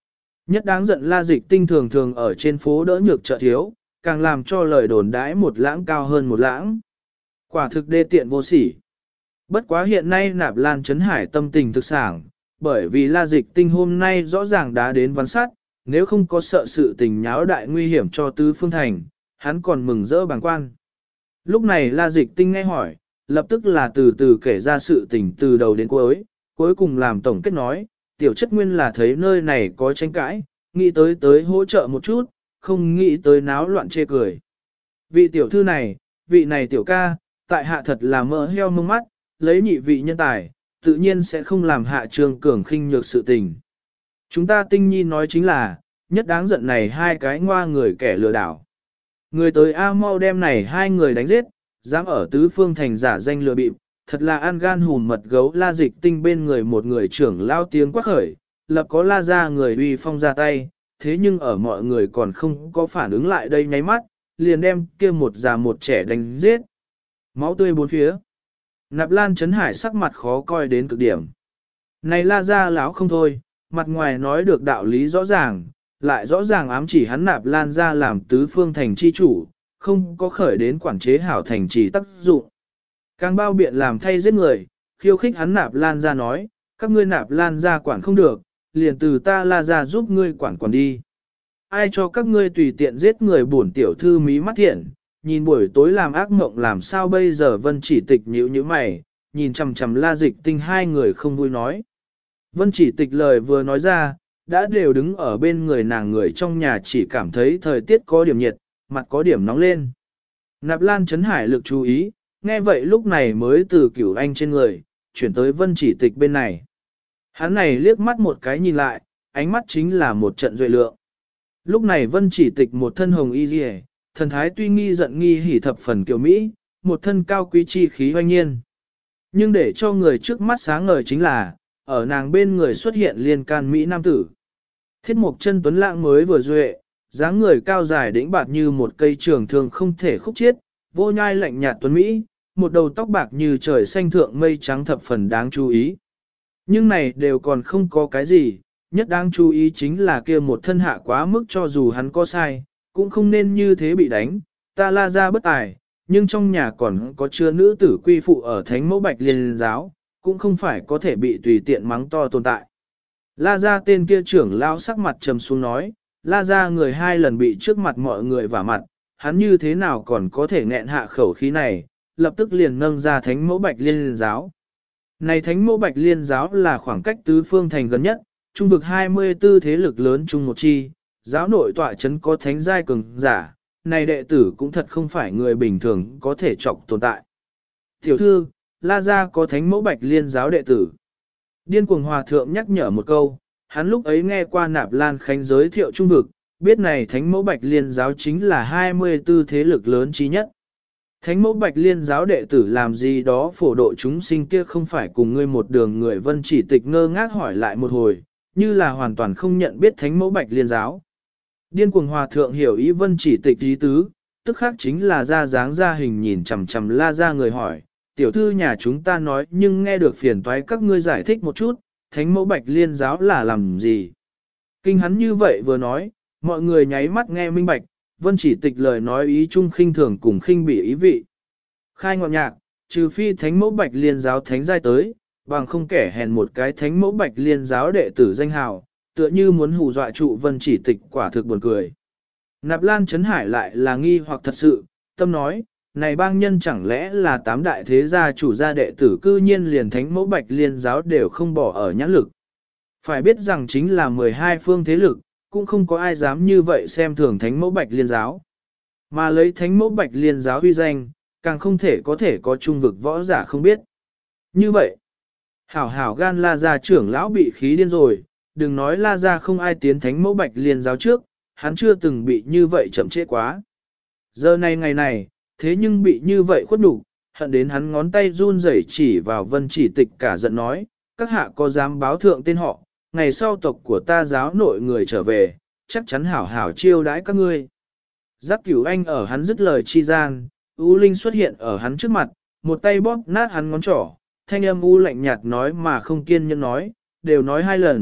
Nhất đáng giận La Dịch Tinh thường thường ở trên phố đỡ nhược trợ thiếu, càng làm cho lời đồn đãi một lãng cao hơn một lãng. Quả thực đê tiện vô sỉ. Bất quá hiện nay Nạp Lan Trấn Hải tâm tình thực sảng, bởi vì La Dịch Tinh hôm nay rõ ràng đã đến ván sát, nếu không có sợ sự tình nháo đại nguy hiểm cho Tứ Phương Thành, hắn còn mừng rỡ bàng quan. Lúc này La Dịch Tinh nghe hỏi, lập tức là từ từ kể ra sự tình từ đầu đến cuối, cuối cùng làm tổng kết nói, tiểu chất nguyên là thấy nơi này có tranh cãi, nghĩ tới hỗ trợ một chút, không nghĩ tới náo loạn chê cười. Vị tiểu thư này, vị này tiểu ca, tại hạ thật là mỡ heo mông mắt, lấy nhị vị nhân tài, tự nhiên sẽ không làm hạ Trương Cường khinh nhược sự tình. Chúng ta Tinh Nhi nói chính là, nhất đáng giận này hai cái ngoa người kẻ lừa đảo. Người tới A mau đem này hai người đánh giết, dám ở Tứ Phương Thành giả danh lừa bịp, thật là ăn gan hùn mật gấu. La Dịch Tinh bên người một người trưởng lao tiếng quát khởi, lập có La ra người uy phong ra tay, thế nhưng ở mọi người còn không có phản ứng lại đây nháy mắt, liền đem kia một già một trẻ đánh giết. Máu tươi bốn phía. Nạp Lan Trấn Hải sắc mặt khó coi đến cực điểm. Này La ra lão không thôi, mặt ngoài nói được đạo lý rõ ràng, lại rõ ràng ám chỉ hắn Nạp Lan ra làm Tứ Phương Thành chi chủ, không có khởi đến quản chế hảo thành trì tác dụng. Càng bao biện làm thay giết người, khiêu khích hắn Nạp Lan ra nói, các ngươi Nạp Lan ra quản không được, liền từ ta La ra giúp ngươi quản đi. Ai cho các ngươi tùy tiện giết người bổn tiểu thư mí mắt thiện, nhìn buổi tối làm ác mộng làm sao bây giờ. Vân Chỉ Tịch nhíu nhíu mày, nhìn chằm chằm La Dịch Tinh hai người không vui nói. Vân Chỉ Tịch lời vừa nói ra, đã đều đứng ở bên người nàng người trong nhà chỉ cảm thấy thời tiết có điểm nhiệt, mặt có điểm nóng lên. Nạp Lan Trấn Hải lực chú ý, nghe vậy lúc này mới từ Cửu Anh trên người, chuyển tới Vân Chỉ Tịch bên này. Hắn này liếc mắt một cái nhìn lại, ánh mắt chính là một trận duệ lượng. Lúc này Vân Chỉ Tịch một thân hồng y liễu, thần thái tuy nghi giận nghi hỉ thập phần kiều Mỹ, một thân cao quý chi khí hoanh nhiên. Nhưng để cho người trước mắt sáng ngời chính là, ở nàng bên người xuất hiện liên can Mỹ nam tử. Thiết Mộc Chân tuấn lãng mới vừa duệ, dáng người cao dài đĩnh bạt như một cây trường thường không thể khúc chiết, vô nhai lạnh nhạt tuấn Mỹ, một đầu tóc bạc như trời xanh thượng mây trắng thập phần đáng chú ý. Nhưng này đều còn không có cái gì, nhất đáng chú ý chính là kia một thân hạ quá mức cho dù hắn có sai, cũng không nên như thế bị đánh, ta La ra bất tài, nhưng trong nhà còn có chưa nữ tử quy phụ ở Thánh Mẫu Bạch Liên giáo, cũng không phải có thể bị tùy tiện mắng to tồn tại. La ra tên kia trưởng lao sắc mặt trầm xuống nói, La ra người hai lần bị trước mặt mọi người vả mặt, hắn như thế nào còn có thể nghẹn hạ khẩu khí này, lập tức liền nâng ra Thánh Mẫu Bạch Liên giáo. Này Thánh Mẫu Bạch Liên giáo là khoảng cách Tứ Phương Thành gần nhất, trung vực 24 thế lực lớn chung một chi, giáo nội tọa chấn có thánh giai cường giả, này đệ tử cũng thật không phải người bình thường có thể chọc tồn tại. Tiểu thư, La gia có Thánh Mẫu Bạch Liên giáo đệ tử. Điên cuồng hòa thượng nhắc nhở một câu, hắn lúc ấy nghe qua Nạp Lan Khánh giới thiệu trung vực, biết này Thánh Mẫu Bạch Liên giáo chính là 24 thế lực lớn chí nhất. Thánh Mẫu Bạch Liên giáo đệ tử làm gì đó phổ độ chúng sinh kia không phải cùng ngươi một đường. Người Vân Chỉ Tịch ngơ ngác hỏi lại một hồi, như là hoàn toàn không nhận biết Thánh Mẫu Bạch Liên giáo. Điên cuồng hòa thượng hiểu ý Vân Chỉ Tịch ý tứ, tức khác chính là ra dáng ra hình nhìn chằm chằm La ra người hỏi, tiểu thư nhà chúng ta nói nhưng nghe được phiền toái các ngươi giải thích một chút, Thánh Mẫu Bạch Liên giáo là làm gì? Kinh hắn như vậy vừa nói, mọi người nháy mắt nghe minh bạch, Vân Chỉ Tịch lời nói ý chung khinh thường cùng khinh bỉ ý vị. Khai ngọn nhạc, trừ phi Thánh Mẫu Bạch Liên giáo thánh giai tới, bằng không kẻ hèn một cái Thánh Mẫu Bạch Liên giáo đệ tử danh hào, tựa như muốn hù dọa trụ Vân Chỉ Tịch quả thực buồn cười. Nạp Lan Trấn Hải lại là nghi hoặc thật sự, tâm nói, này bang nhân chẳng lẽ là tám đại thế gia chủ gia đệ tử cư nhiên liền Thánh Mẫu Bạch Liên giáo đều không bỏ ở nhãn lực. Phải biết rằng chính là 12 phương thế lực, cũng không có ai dám như vậy xem thường Thánh Mẫu Bạch Liên giáo. Mà lấy Thánh Mẫu Bạch Liên giáo uy danh, càng không thể có trung vực võ giả không biết. Như vậy, hảo hảo gan La gia trưởng lão bị khí điên rồi, đừng nói La gia không ai tiến Thánh Mẫu Bạch Liên giáo trước, hắn chưa từng bị như vậy chậm trễ quá. Giờ này ngày này, thế nhưng bị như vậy khuất nhục, hận đến hắn ngón tay run rẩy chỉ vào Vân Chỉ Tịch cả giận nói, các hạ có dám báo thượng tên họ, ngày sau tộc của ta giáo nội người trở về, chắc chắn hảo hảo chiêu đãi các ngươi. Giác Cửu Anh ở hắn dứt lời chi gian, U Linh xuất hiện ở hắn trước mặt, một tay bóp nát hắn ngón trỏ, thanh âm u lạnh nhạt nói mà không kiên nhẫn nói, đều nói hai lần,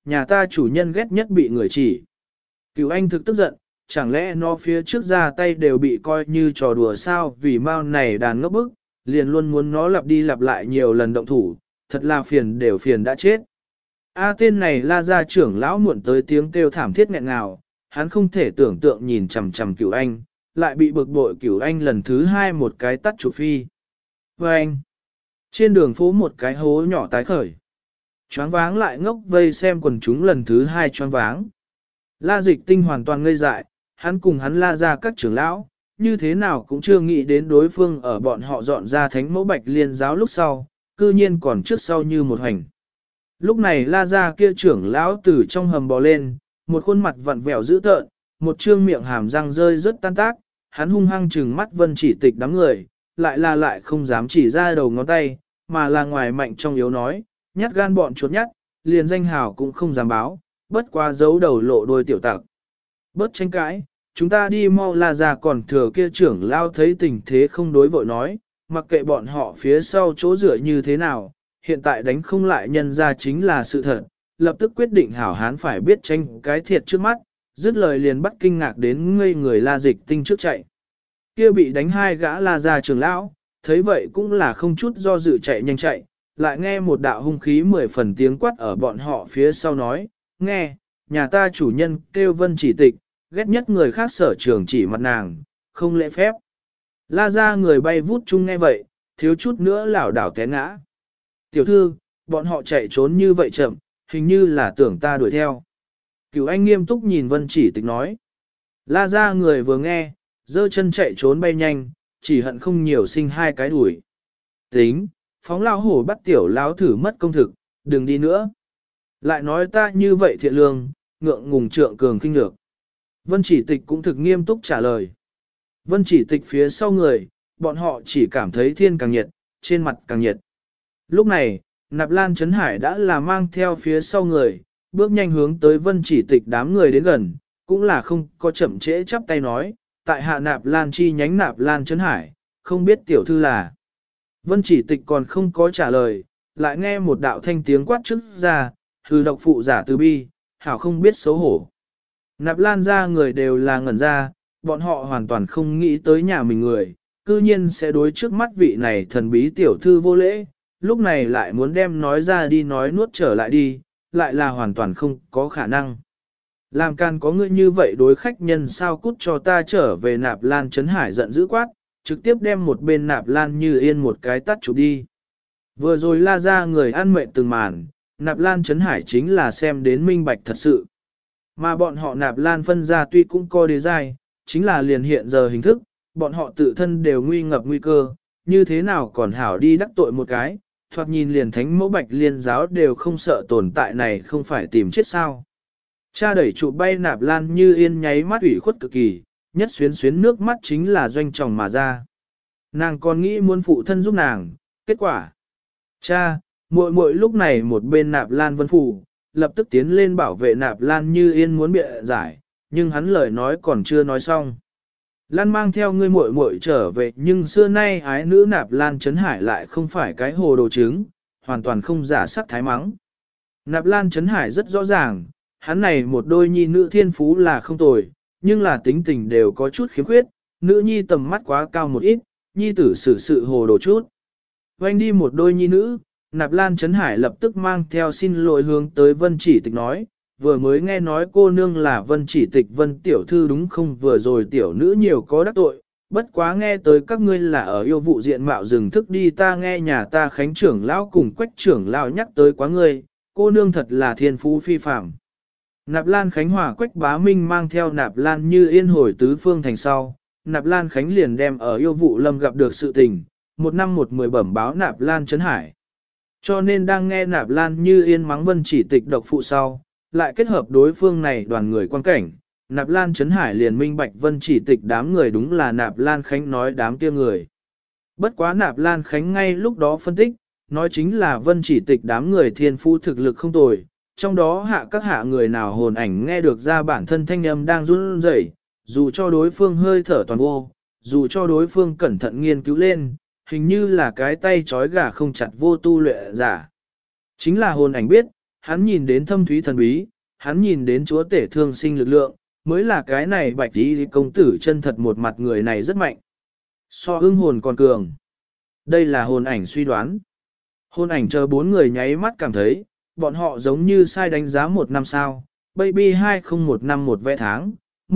nhà ta chủ nhân ghét nhất bị người chỉ. Cửu Anh thực tức giận, chẳng lẽ nó phía trước ra tay đều bị coi như trò đùa sao, vì mau này đàn ngốc bức, liền luôn muốn nó lặp đi lặp lại nhiều lần động thủ, thật là phiền đều phiền đã chết. Tên này La gia trưởng lão muộn tới tiếng kêu thảm thiết nghẹn ngào, hắn không thể tưởng tượng nhìn chằm chằm Cửu Anh, lại bị bực bội Cửu Anh lần thứ hai một cái tắt chụp phi. Và anh, trên đường phố một cái hố nhỏ tái khởi. Choáng váng lại ngốc vây xem quần chúng lần thứ hai choáng váng. La Dịch Tinh hoàn toàn ngây dại, hắn cùng hắn La gia các trưởng lão, như thế nào cũng chưa nghĩ đến đối phương ở bọn họ dọn ra thánh mẫu Bạch Liên giáo lúc sau, cư nhiên còn trước sau như một hành. Lúc này La gia kia trưởng lão từ trong hầm bò lên, một khuôn mặt vặn vẹo dữ tợn, một trương miệng hàm răng rơi rất tan tác, hắn hung hăng trừng mắt Vân Chỉ Tịch đám người, lại không dám chỉ ra đầu ngón tay, mà là ngoài mạnh trong yếu nói, nhát gan bọn chuột nhát, liền danh hào cũng không dám báo, bất qua giấu đầu lộ đôi tiểu tặc. Bớt tranh cãi, chúng ta đi mau. La gia còn thừa kia trưởng lao thấy tình thế không đối vội nói, mặc kệ bọn họ phía sau chỗ dựa như thế nào, hiện tại đánh không lại nhân ra chính là sự thật, lập tức quyết định hảo hán phải biết tranh cái thiệt trước mắt, dứt lời liền bắt kinh ngạc đến ngây người La Dịch Tinh trước chạy. Kia bị đánh hai gã La gia trưởng lão, thấy vậy cũng là không chút do dự chạy nhanh chạy, lại nghe một đạo hung khí 10 phần tiếng quát ở bọn họ phía sau nói, nghe, nhà ta chủ nhân kêu Vân Chỉ Tịch, ghét nhất người khác sở trường chỉ mặt nàng, không lễ phép. La gia người bay vút chung nghe vậy, thiếu chút nữa lảo đảo té ngã. Tiểu thư, bọn họ chạy trốn như vậy chậm, hình như là tưởng ta đuổi theo. Cửu Anh nghiêm túc nhìn Vân Chỉ Tịch nói. La gia người vừa nghe, giơ chân chạy trốn bay nhanh, chỉ hận không nhiều sinh hai cái đuổi. Tính, phóng lao hổ bắt tiểu lão thử mất công thực, đừng đi nữa. Lại nói ta như vậy thiện lương, ngượng ngùng trượng cường khinh lược. Vân Chỉ Tịch cũng thực nghiêm túc trả lời. Vân Chỉ Tịch phía sau người, bọn họ chỉ cảm thấy thiên càng nhiệt, trên mặt càng nhiệt. Lúc này, Nạp Lan Trấn Hải đã là mang theo phía sau người, bước nhanh hướng tới Vân Chỉ Tịch đám người đến gần, cũng là không có chậm trễ chắp tay nói, tại hạ Nạp Lan chi nhánh Nạp Lan Trấn Hải, không biết tiểu thư là. Vân Chỉ Tịch còn không có trả lời, lại nghe một đạo thanh tiếng quát trước ra, hừ độc phụ giả từ bi, hảo không biết xấu hổ. Nạp Lan ra người đều là ngẩn ra, bọn họ hoàn toàn không nghĩ tới nhà mình người, cư nhiên sẽ đối trước mắt vị này thần bí tiểu thư vô lễ, lúc này lại muốn đem nói ra đi nói nuốt trở lại đi, lại là hoàn toàn không có khả năng. Làm can có ngươi như vậy đối khách nhân sao cút cho ta trở về. Nạp Lan Trấn Hải giận dữ quát, trực tiếp đem một bên Nạp Lan Như Yên một cái tắt chụp đi. Vừa rồi La ra người ăn mệt từng màn, Nạp Lan Trấn Hải chính là xem đến minh bạch thật sự. Mà bọn họ Nạp Lan phân ra tuy cũng có đế giai, chính là liền hiện giờ hình thức, bọn họ tự thân đều nguy ngập nguy cơ, như thế nào còn hảo đi đắc tội một cái, thoạt nhìn liền thánh mẫu Bạch Liên giáo đều không sợ tồn tại này không phải tìm chết sao. Cha đẩy trụ bay Nạp Lan Như Yên nháy mắt ủy khuất cực kỳ, nhất xuyến nước mắt chính là doanh tròng mà ra. Nàng còn nghĩ muốn phụ thân giúp nàng, kết quả. Cha, muội muội lúc này một bên Nạp Lan Vân Phủ, lập tức tiến lên bảo vệ Nạp Lan Như Yên muốn bịa giải, nhưng hắn lời nói còn chưa nói xong. Lan mang theo ngươi muội muội trở về, nhưng xưa nay ái nữ Nạp Lan Trấn Hải lại không phải cái hồ đồ trứng, hoàn toàn không giả sắc thái mắng. Nạp Lan Trấn Hải rất rõ ràng, hắn này một đôi nhi nữ thiên phú là không tồi, nhưng là tính tình đều có chút khiếm khuyết, nữ nhi tầm mắt quá cao một ít, nhi tử xử sự hồ đồ chút. Vành đi một đôi nhi nữ, Nạp Lan Trấn Hải lập tức mang theo xin lỗi hướng tới Vân Chỉ Tịch nói, vừa mới nghe nói cô nương là Vân Chỉ Tịch Vân tiểu thư đúng không, vừa rồi tiểu nữ nhiều có đắc tội, bất quá nghe tới các ngươi là ở yêu vụ diện mạo rừng thức đi, ta nghe nhà ta Khánh trưởng lão cùng Quách trưởng lão nhắc tới quá ngươi, cô nương thật là thiên phú phi phàm. Nạp Lan Khánh Hòa Quách Bá Minh mang theo Nạp Lan Như Yên hồi tứ phương thành sau, Nạp Lan Khánh liền đem ở yêu vụ lâm gặp được sự tình, một năm một mười bẩm báo Nạp Lan Trấn Hải. Cho nên đang nghe Nạp Lan Như Yên mắng Vân Chỉ Tịch độc phụ sau, lại kết hợp đối phương này đoàn người quan cảnh, Nạp Lan Trấn Hải liền minh bạch Vân Chỉ Tịch đám người đúng là Nạp Lan Khánh nói đám kia người. Bất quá Nạp Lan Khánh ngay lúc đó phân tích, nói chính là Vân Chỉ Tịch đám người thiên phú thực lực không tồi, trong đó hạ các hạ người nào hồn ảnh nghe được ra bản thân thanh âm đang run rẩy, dù cho đối phương hơi thở toàn vô, dù cho đối phương cẩn thận nghiên cứu lên, hình như là cái tay trói gà không chặt vô tu luyện giả. Chính là hồn ảnh biết, hắn nhìn đến thâm thúy thần bí, hắn nhìn đến chúa tể thương sinh lực lượng, mới là cái này bạch tí công tử chân thật một mặt người này rất mạnh. So ưng hồn còn cường. Đây là hồn ảnh suy đoán. Hồn ảnh chờ bốn người nháy mắt cảm thấy, bọn họ giống như sai đánh giá một năm sao. Baby 20151 vé tháng,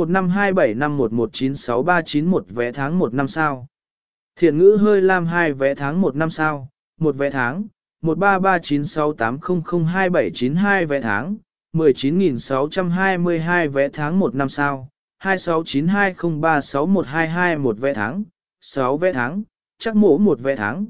15275119631 vé tháng 1 năm sao. Thiện ngữ hơi lam 2 vé tháng 1 năm sao, 1 vé tháng, 13396800272 vé tháng, 19.622 vé tháng 1 năm sao, 2692036122 vé tháng, 6 vé tháng, chắc mổ 1 vé tháng,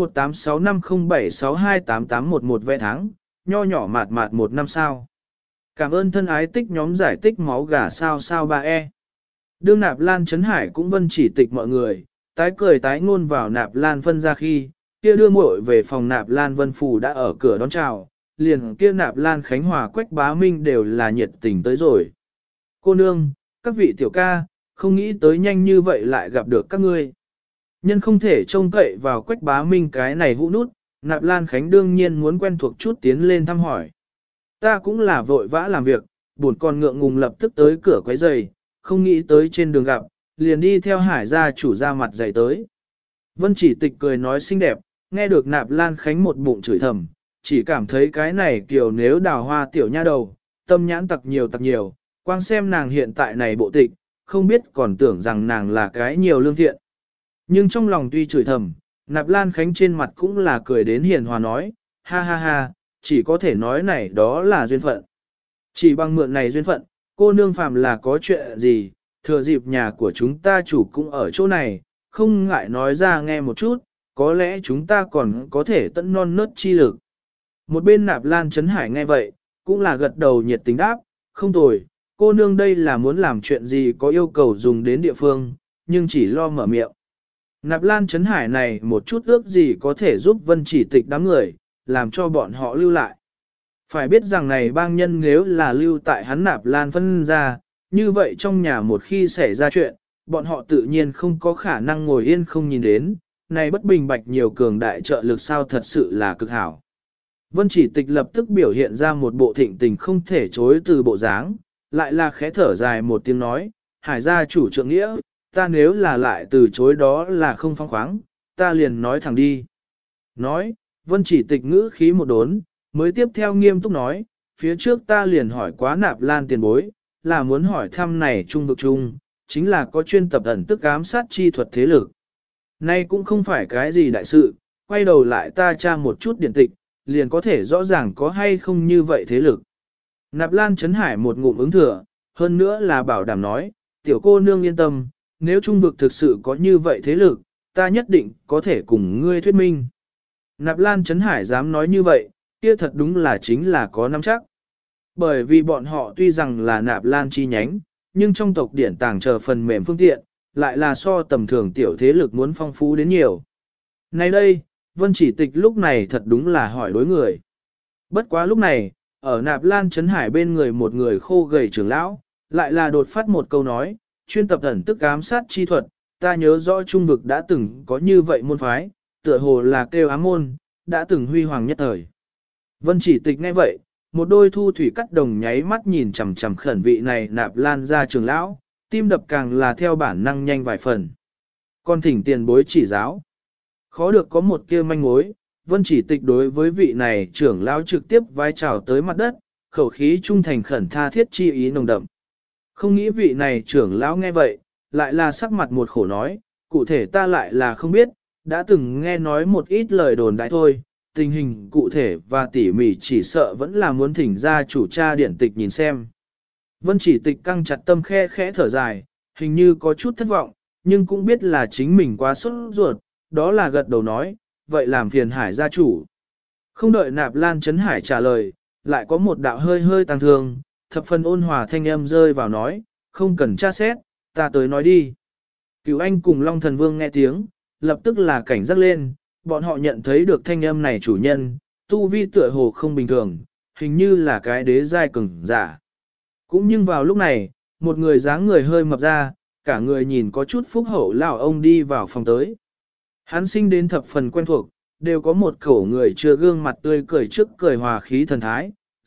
18650762881 vé tháng, nho nhỏ mạt mạt 1 năm sao. Cảm ơn thân ái tích nhóm giải tích máu gà sao sao 3E. Đương Nạp Lan Trấn Hải cũng vân chỉ tịch mọi người, tái cười tái ngôn vào Nạp Lan phân ra khi, kia đưa muội về phòng Nạp Lan Vân Phủ đã ở cửa đón chào, liền kia Nạp Lan Khánh Hòa Quách Bá Minh đều là nhiệt tình tới rồi. Cô nương, các vị tiểu ca, không nghĩ tới nhanh như vậy lại gặp được các ngươi. Nhân không thể trông cậy vào Quách Bá Minh cái này hũ nút, Nạp Lan Khánh đương nhiên muốn quen thuộc chút tiến lên thăm hỏi. Ta cũng là vội vã làm việc, buồn còn ngượng ngùng lập tức tới cửa quấy giày, không nghĩ tới trên đường gặp, liền đi theo Hải gia chủ ra mặt dày tới. Vân chỉ tịch cười nói xinh đẹp, nghe được Nạp Lan Khánh một bụng chửi thầm, chỉ cảm thấy cái này kiểu nếu đào hoa tiểu nha đầu, tâm nhãn tặc nhiều, quang xem nàng hiện tại này bộ tịch, không biết còn tưởng rằng nàng là cái nhiều lương thiện. Nhưng trong lòng tuy chửi thầm, Nạp Lan Khánh trên mặt cũng là cười đến hiền hòa nói, ha ha ha, chỉ có thể nói này đó là duyên phận. Chỉ bằng mượn này duyên phận, cô nương phàm là có chuyện gì, thừa dịp nhà của chúng ta chủ cũng ở chỗ này, không ngại nói ra nghe một chút, có lẽ chúng ta còn có thể tận non nớt chi lực. Một bên Nạp Lan Trấn Hải nghe vậy, cũng là gật đầu nhiệt tình đáp, không tồi, cô nương đây là muốn làm chuyện gì có yêu cầu dùng đến địa phương, nhưng chỉ lo mở miệng. Nạp Lan Trấn Hải này một chút ước gì có thể giúp Vân Chỉ Tịch đám người, làm cho bọn họ lưu lại. Phải biết rằng này bang nhân nếu là lưu tại hắn Nạp Lan phân ra, như vậy trong nhà một khi xảy ra chuyện, bọn họ tự nhiên không có khả năng ngồi yên không nhìn đến, này bất bình bạch nhiều cường đại trợ lực sao thật sự là cực hảo. Vân Chỉ Tịch lập tức biểu hiện ra một bộ thịnh tình không thể chối từ bộ dáng, lại là khẽ thở dài một tiếng nói, Hải gia chủ trượng nghĩa, ta nếu là lại từ chối đó là không phóng khoáng, ta liền nói thẳng đi. Nói, Vân Chỉ Tịch ngữ khí một đốn, mới tiếp theo nghiêm túc nói, phía trước ta liền hỏi quá Nạp Lan tiền bối, là muốn hỏi thăm này trung vực trung, chính là có chuyên tập ẩn tức ám sát chi thuật thế lực. Nay cũng không phải cái gì đại sự, quay đầu lại ta tra một chút điển tịch, liền có thể rõ ràng có hay không như vậy thế lực. Nạp Lan Trấn Hải một ngụm ứng thừa, hơn nữa là bảo đảm nói, tiểu cô nương yên tâm, nếu trung vực thực sự có như vậy thế lực, ta nhất định có thể cùng ngươi thuyết minh. Nạp Lan Trấn Hải dám nói như vậy, kia thật đúng là chính là có nắm chắc. Bởi vì bọn họ tuy rằng là Nạp Lan chi nhánh, nhưng trong tộc điển tàng chờ phần mềm phương tiện, lại là so tầm thường tiểu thế lực muốn phong phú đến nhiều. Nay đây, Vân Chỉ Tịch lúc này thật đúng là hỏi đối người. Bất quá lúc này, ở Nạp Lan Trấn Hải bên người một người khô gầy trưởng lão, lại là đột phát một câu nói, chuyên tập ẩn tức ám sát chi thuật, ta nhớ rõ trung vực đã từng có như vậy môn phái, tựa hồ là kêu ám môn, đã từng huy hoàng nhất thời. Vân Chỉ Tịch nghe vậy, một đôi thu thủy cắt đồng nháy mắt nhìn chằm chằm khẩn vị này Nạp Lan ra trưởng lão, tim đập càng là theo bản năng nhanh vài phần. Con thỉnh tiền bối chỉ giáo. Khó được có một kia manh mối, Vân Chỉ Tịch đối với vị này trưởng lão trực tiếp vai trào tới mặt đất, khẩu khí trung thành khẩn tha thiết chi ý nồng đậm. Không nghĩ vị này trưởng lão nghe vậy, lại là sắc mặt một khổ nói, cụ thể ta lại là không biết, đã từng nghe nói một ít lời đồn đại thôi, tình hình cụ thể và tỉ mỉ chỉ sợ vẫn là muốn thỉnh ra chủ tra điển tịch nhìn xem. Vân Chỉ Tịch căng chặt tâm khe khẽ thở dài, hình như có chút thất vọng, nhưng cũng biết là chính mình quá sốt ruột, đó là gật đầu nói, vậy làm phiền Hải gia chủ. Không đợi Nạp Lan Trấn Hải trả lời, lại có một đạo hơi hơi tăng thương, thập phần ôn hòa thanh âm rơi vào nói, không cần tra xét, ta tới nói đi. Cửu Anh cùng Long Thần Vương nghe tiếng, lập tức là cảnh giác lên, bọn họ nhận thấy được thanh âm này chủ nhân, tu vi tựa hồ không bình thường, hình như là cái đế giai cường giả. Cũng nhưng vào lúc này, một người dáng người hơi mập ra, cả người nhìn có chút phúc hậu lão ông đi vào phòng tới. Hắn sinh đến thập phần quen thuộc, đều có một khẩu người chưa gương mặt tươi cười trước cười hòa khí thần thái,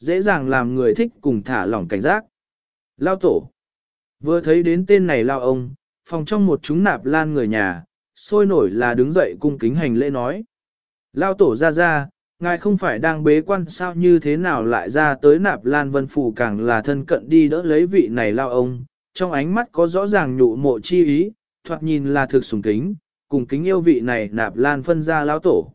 dễ dàng làm người thích cùng thả lỏng cảnh giác. Lao tổ. Vừa thấy đến tên này lao ông, phòng trong một chúng nạp lan người nhà, sôi nổi là đứng dậy cung kính hành lễ nói. Lao tổ ra, ngài không phải đang bế quan sao như thế nào lại ra tới nạp lan vân phủ càng là thân cận đi đỡ lấy vị này lao ông, trong ánh mắt có rõ ràng nhụ mộ chi ý, thoạt nhìn là thực sùng kính, cùng kính yêu vị này nạp lan phân ra lao tổ.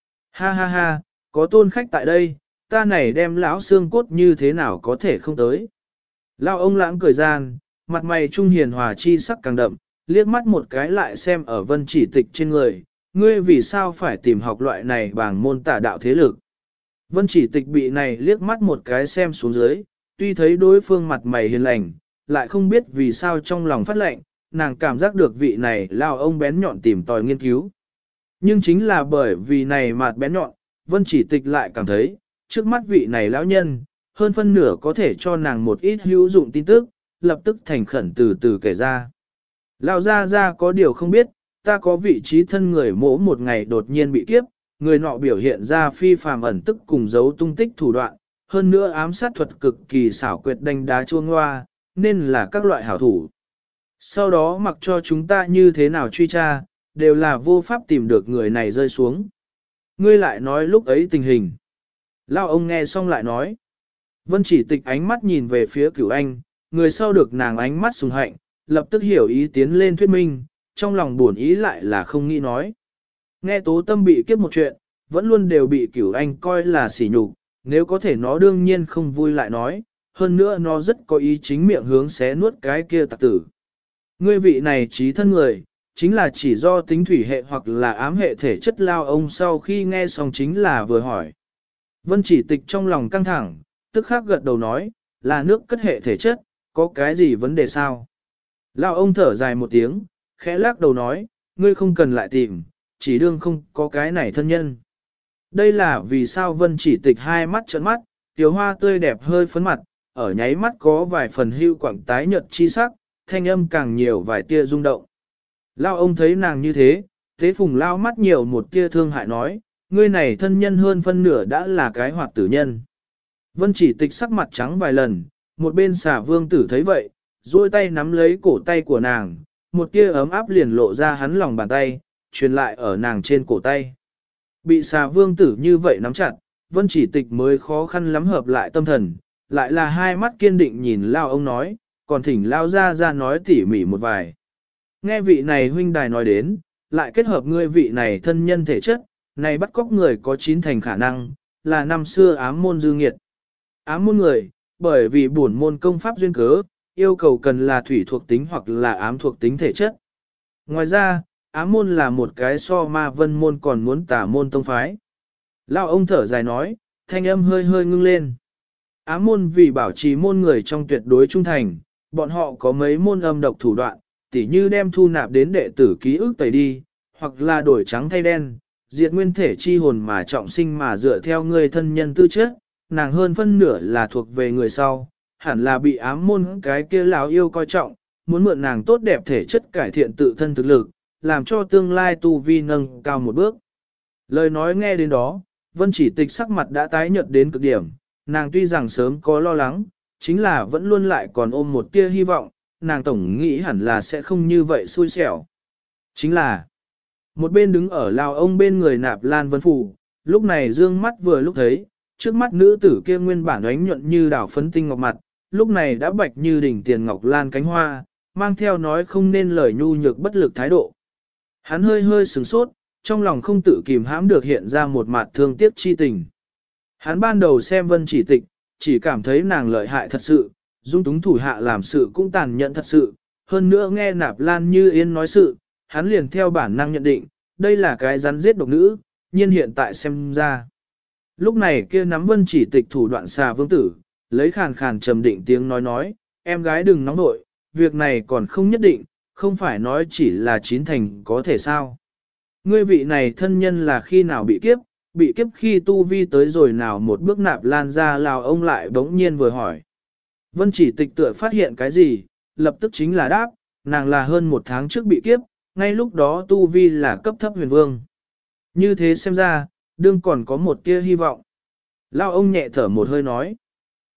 Ha, có tôn khách tại đây, ta này đem lão xương cốt như thế nào có thể không tới. Lao ông lãng cười gian, mặt mày trung hiền hòa chi sắc càng đậm, liếc mắt một cái lại xem ở vân chỉ tịch trên người, ngươi vì sao phải tìm học loại này bằng môn tả đạo thế lực. Vân chỉ tịch bị này liếc mắt một cái xem xuống dưới, tuy thấy đối phương mặt mày hiền lành, lại không biết vì sao trong lòng phát lệnh, nàng cảm giác được vị này lao ông bén nhọn tìm tòi nghiên cứu. Nhưng chính là bởi vì này mặt bén nhọn, vân chỉ tịch lại cảm thấy, trước mắt vị này lão nhân, hơn phân nửa có thể cho nàng một ít hữu dụng tin tức, lập tức thành khẩn từ từ kể ra. Lão gia có điều không biết, ta có vị trí thân người mỗ một ngày đột nhiên bị kiếp, người nọ biểu hiện ra phi phàm ẩn tức cùng giấu tung tích thủ đoạn, hơn nữa ám sát thuật cực kỳ xảo quyệt đánh đá chuông hoa, nên là các loại hảo thủ. Sau đó mặc cho chúng ta như thế nào truy tra, đều là vô pháp tìm được người này rơi xuống. Ngươi lại nói lúc ấy tình hình. Lao ông nghe xong lại nói. Vân chỉ tịch ánh mắt nhìn về phía cửu anh, người sau được nàng ánh mắt sùng hạnh, lập tức hiểu ý tiến lên thuyết minh, trong lòng buồn ý lại là không nghĩ nói. Nghe tố tâm bị kiếp một chuyện, vẫn luôn đều bị cửu anh coi là sỉ nhục, nếu có thể nó đương nhiên không vui lại nói, hơn nữa nó rất có ý chính miệng hướng xé nuốt cái kia tặc tử. Ngươi vị này trí thân người, chính là chỉ do tính thủy hệ hoặc là ám hệ thể chất lao ông sau khi nghe xong chính là vừa hỏi. Vân chỉ tịch trong lòng căng thẳng, tức khắc gật đầu nói, là nước cất hệ thể chất, có cái gì vấn đề sao? Lao ông thở dài một tiếng, khẽ lắc đầu nói, ngươi không cần lại tìm, chỉ đương không có cái này thân nhân. Đây là vì sao Vân chỉ tịch hai mắt trợn mắt, tiểu hoa tươi đẹp hơi phấn mặt, ở nháy mắt có vài phần hưu quảng tái nhợt chi sắc, thanh âm càng nhiều vài tia rung động. Lao ông thấy nàng như thế, thế phùng lao mắt nhiều một tia thương hại nói, ngươi này thân nhân hơn phân nửa đã là cái hoạt tử nhân. Vân chỉ tịch sắc mặt trắng vài lần, một bên xà vương tử thấy vậy, duỗi tay nắm lấy cổ tay của nàng, một tia ấm áp liền lộ ra hắn lòng bàn tay, truyền lại ở nàng trên cổ tay. Bị xà vương tử như vậy nắm chặt, vân chỉ tịch mới khó khăn lắm hợp lại tâm thần, lại là hai mắt kiên định nhìn lao ông nói, còn thỉnh lao ra nói tỉ mỉ một vài. Nghe vị này huynh đài nói đến, lại kết hợp ngươi vị này thân nhân thể chất, này bắt cóc người có 9 thành khả năng, là năm xưa ám môn dư nghiệt. Ám môn người, bởi vì bổn môn công pháp duyên cớ, yêu cầu cần là thủy thuộc tính hoặc là ám thuộc tính thể chất. Ngoài ra, ám môn là một cái so ma vân môn còn muốn tả môn tông phái. Lao ông thở dài nói, thanh âm hơi hơi ngưng lên. Ám môn vì bảo trì môn người trong tuyệt đối trung thành, bọn họ có mấy môn âm độc thủ đoạn, tỉ như đem thu nạp đến đệ tử ký ức tẩy đi, hoặc là đổi trắng thay đen, diệt nguyên thể chi hồn mà trọng sinh mà dựa theo người thân nhân tư chất, nàng hơn phân nửa là thuộc về người sau, hẳn là bị ám môn cái kia lão yêu coi trọng, muốn mượn nàng tốt đẹp thể chất cải thiện tự thân thực lực, làm cho tương lai tu vi nâng cao một bước. Lời nói nghe đến đó, Vân chỉ tịch sắc mặt đã tái nhợt đến cực điểm, nàng tuy rằng sớm có lo lắng, chính là vẫn luôn lại còn ôm một tia hy vọng, nàng tổng nghĩ hẳn là sẽ không như vậy xui xẻo. Chính là, một bên đứng ở lao ông bên người nạp lan vân phủ, lúc này dương mắt vừa lúc thấy, trước mắt nữ tử kia nguyên bản ánh nhuận như đảo phấn tinh ngọc mặt, lúc này đã bạch như đỉnh tiền ngọc lan cánh hoa, mang theo nói không nên lời nhu nhược bất lực thái độ. Hắn hơi hơi sửng sốt, trong lòng không tự kìm hãm được hiện ra một mặt thương tiếc chi tình. Hắn ban đầu xem Vân chỉ tịch, chỉ cảm thấy nàng lợi hại thật sự, dung túng thủ hạ làm sự cũng tàn nhẫn thật sự, hơn nữa nghe nạp lan như yên nói sự, hắn liền theo bản năng nhận định, đây là cái rắn giết độc nữ, nhiên hiện tại xem ra. Lúc này kia nắm Vân chỉ tịch thủ đoạn xà vương tử, lấy khàn khàn trầm định tiếng nói, em gái đừng nóng nội, việc này còn không nhất định, không phải nói chỉ là 9 thành có thể sao. Ngươi vị này thân nhân là khi nào bị kiếp khi tu vi tới rồi nào một bước nạp lan ra lào ông lại bỗng nhiên vừa hỏi. Vân chỉ tịch tựa phát hiện cái gì, lập tức chính là đáp, nàng là hơn 1 tháng trước bị kiếp, ngay lúc đó tu vi là cấp thấp huyền vương. Như thế xem ra, đương còn có một tia hy vọng. Lao ông nhẹ thở một hơi nói.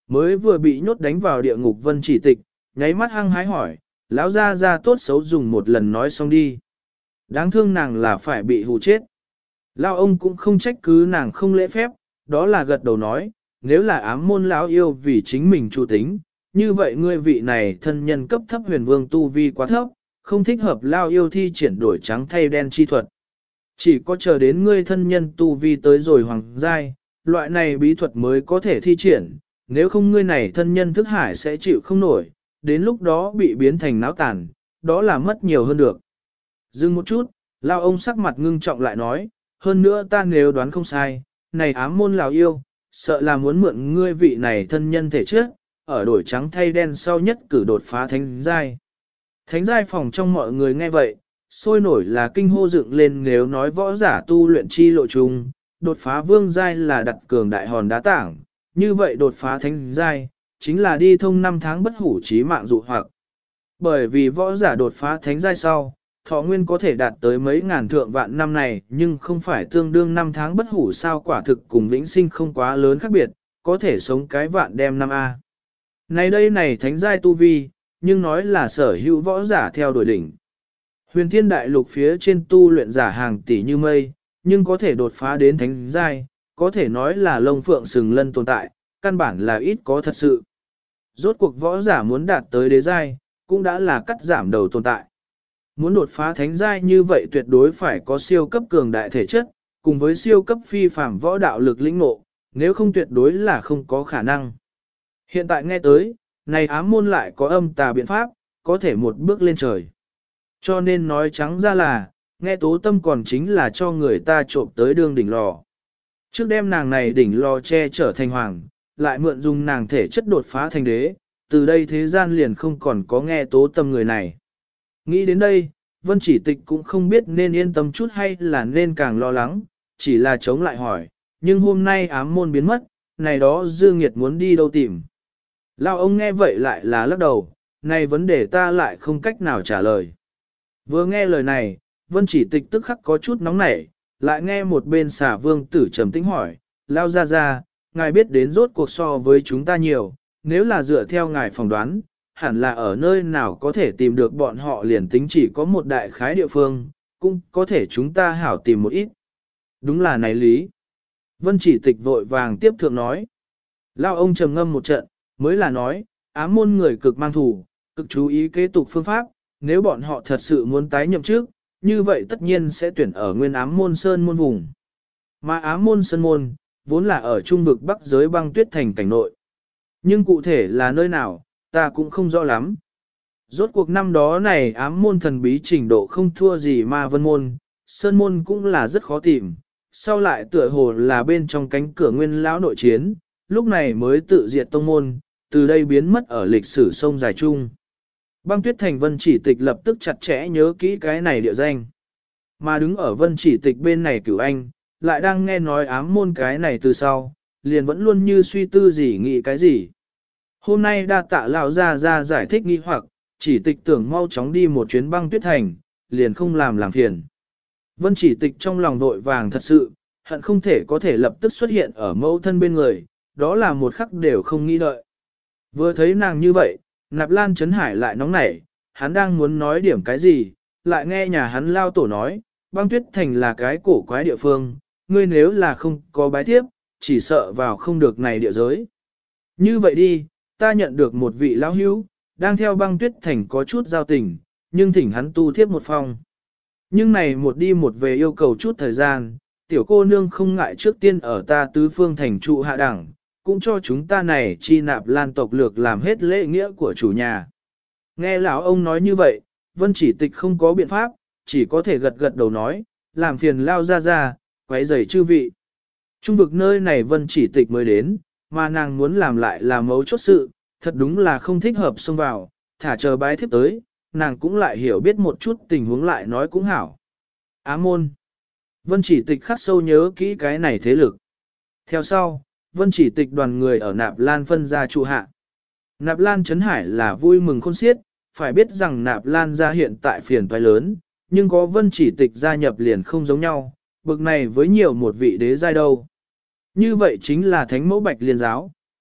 Mới vừa bị nhốt đánh vào địa ngục Vân Chỉ Tịch, nháy mắt hăng hái hỏi, lão gia gia tốt xấu dùng một lần nói xong đi. Đáng thương nàng là phải bị hù chết. Lão ông cũng không trách cứ nàng không lễ phép, đó là gật đầu nói, nếu là ám môn lão yêu vì chính mình chủ tính, như vậy ngươi vị này thân nhân cấp thấp huyền vương tu vi quá thấp, không thích hợp lão yêu thi triển đổi trắng thay đen chi thuật. Chỉ có chờ đến ngươi thân nhân tu vi tới rồi hoàng giai, loại này bí thuật mới có thể thi triển, nếu không ngươi này thân nhân thức hải sẽ chịu không nổi, đến lúc đó bị biến thành náo tàn, đó là mất nhiều hơn được. Dừng một chút, lão ông sắc mặt ngưng trọng lại nói, hơn nữa ta nếu đoán không sai, này ám môn lão yêu, sợ là muốn mượn ngươi vị này thân nhân thể trước, ở đổi trắng thay đen sau nhất cử đột phá thánh giai. Thánh giai phòng trong mọi người nghe vậy, sôi nổi là kinh hô dựng lên nếu nói võ giả tu luyện chi lộ chung, đột phá vương giai là đặt cường đại hòn đá tảng, như vậy đột phá thánh giai, chính là đi thông 5 tháng bất hủ chí mạng dụ hoặc. Bởi vì võ giả đột phá thánh giai sau, thọ nguyên có thể đạt tới mấy ngàn thượng vạn năm này nhưng không phải tương đương 5 tháng bất hủ sao quả thực cùng vĩnh sinh không quá lớn khác biệt, có thể sống cái vạn đem năm A. Này đây này thánh giai tu vi, nhưng nói là sở hữu võ giả theo đuổi đỉnh. Huyền thiên đại lục phía trên tu luyện giả hàng tỷ như mây, nhưng có thể đột phá đến thánh giai, có thể nói là lông phượng sừng lân tồn tại, căn bản là ít có thật sự. Rốt cuộc võ giả muốn đạt tới đế giai, cũng đã là cắt giảm đầu tồn tại. Muốn đột phá thánh giai như vậy tuyệt đối phải có siêu cấp cường đại thể chất, cùng với siêu cấp phi phàm võ đạo lực lĩnh ngộ, nếu không tuyệt đối là không có khả năng. Hiện tại nghe tới, này ám môn lại có âm tà biện pháp, có thể một bước lên trời. Cho nên nói trắng ra là, nghe tố tâm còn chính là cho người ta trộm tới đương đỉnh lò. Trước đêm nàng này đỉnh lò che trở thành hoàng, lại mượn dùng nàng thể chất đột phá thành đế, từ đây thế gian liền không còn có nghe tố tâm người này. Nghĩ đến đây, Vân Chỉ Tịch cũng không biết nên yên tâm chút hay là nên càng lo lắng, chỉ là chống lại hỏi, nhưng hôm nay ám môn biến mất, này đó dư nghiệt muốn đi đâu tìm. Lão ông nghe vậy lại là lắc đầu, này vấn đề ta lại không cách nào trả lời. Vừa nghe lời này, Vân Chỉ Tịch tức khắc có chút nóng nảy, lại nghe một bên xà vương tử trầm tĩnh hỏi, lao ra, ngài biết đến rốt cuộc so với chúng ta nhiều, nếu là dựa theo ngài phỏng đoán, hẳn là ở nơi nào có thể tìm được bọn họ liền tính chỉ có một đại khái địa phương, cũng có thể chúng ta hảo tìm một ít. Đúng là này lý. Vân Chỉ Tịch vội vàng tiếp thượng nói. Lao ông trầm ngâm một trận, mới là nói, ám môn người cực mang thủ, cực chú ý kế tục phương pháp, nếu bọn họ thật sự muốn tái nhậm chức, như vậy tất nhiên sẽ tuyển ở nguyên ám môn sơn môn vùng. Mà ám môn sơn môn, vốn là ở trung vực bắc giới băng tuyết thành cảnh nội. Nhưng cụ thể là nơi nào, ta cũng không rõ lắm. Rốt cuộc năm đó này ám môn thần bí trình độ không thua gì ma vân môn, sơn môn cũng là rất khó tìm, sau lại tựa hồ là bên trong cánh cửa nguyên lão nội chiến, lúc này mới tự diệt tông môn, từ đây biến mất ở lịch sử sông dài chung. Băng tuyết thành Vân Chỉ Tịch lập tức chặt chẽ nhớ kỹ cái này địa danh. Mà đứng ở Vân Chỉ Tịch bên này Cửu Anh, lại đang nghe nói ám môn cái này từ sau, liền vẫn luôn như suy tư gì nghĩ cái gì. Hôm nay đa tạ lão ra giải thích nghi hoặc, Chỉ Tịch tưởng mau chóng đi một chuyến băng tuyết thành, liền không làm phiền. Vân Chỉ Tịch trong lòng vội vàng thật sự, hận không thể có thể lập tức xuất hiện ở mẫu thân bên người, đó là một khắc đều không nghĩ đợi. Vừa thấy nàng như vậy, Nạp Lan Chấn Hải lại nóng nảy, hắn đang muốn nói điểm cái gì, lại nghe nhà hắn lao tổ nói, băng tuyết thành là cái cổ quái địa phương, ngươi nếu là không có bái tiếp, chỉ sợ vào không được này địa giới. Như vậy đi, ta nhận được một vị lão hữu, đang theo băng tuyết thành có chút giao tình, nhưng thỉnh hắn tu thiếp một phòng. Nhưng này một đi một về yêu cầu chút thời gian, tiểu cô nương không ngại trước tiên ở ta tứ phương thành trụ hạ đẳng, cũng cho chúng ta này chi Nạp Lan tộc lược làm hết lễ nghĩa của chủ nhà. Nghe lão ông nói như vậy, Vân Chỉ Tịch không có biện pháp, chỉ có thể gật gật đầu nói, làm phiền lao ra, quấy rầy chư vị. Trung vực nơi này Vân Chỉ Tịch mới đến, mà nàng muốn làm lại là mấu chốt sự, thật đúng là không thích hợp xông vào, thả chờ bái thiếp tới, nàng cũng lại hiểu biết một chút tình huống lại nói cũng hảo. Á môn. Vân Chỉ Tịch khắc sâu nhớ kỹ cái này thế lực. Theo sau, Vân Chỉ Tịch đoàn người ở Nạp Lan phân ra trụ hạ. Nạp Lan Chấn Hải là vui mừng khôn xiết, phải biết rằng Nạp Lan gia hiện tại phiền toái lớn, nhưng có Vân Chỉ Tịch gia nhập liền không giống nhau, bực này với nhiều một vị đế giai đâu. Như vậy chính là thánh mẫu Bạch Liên giáo,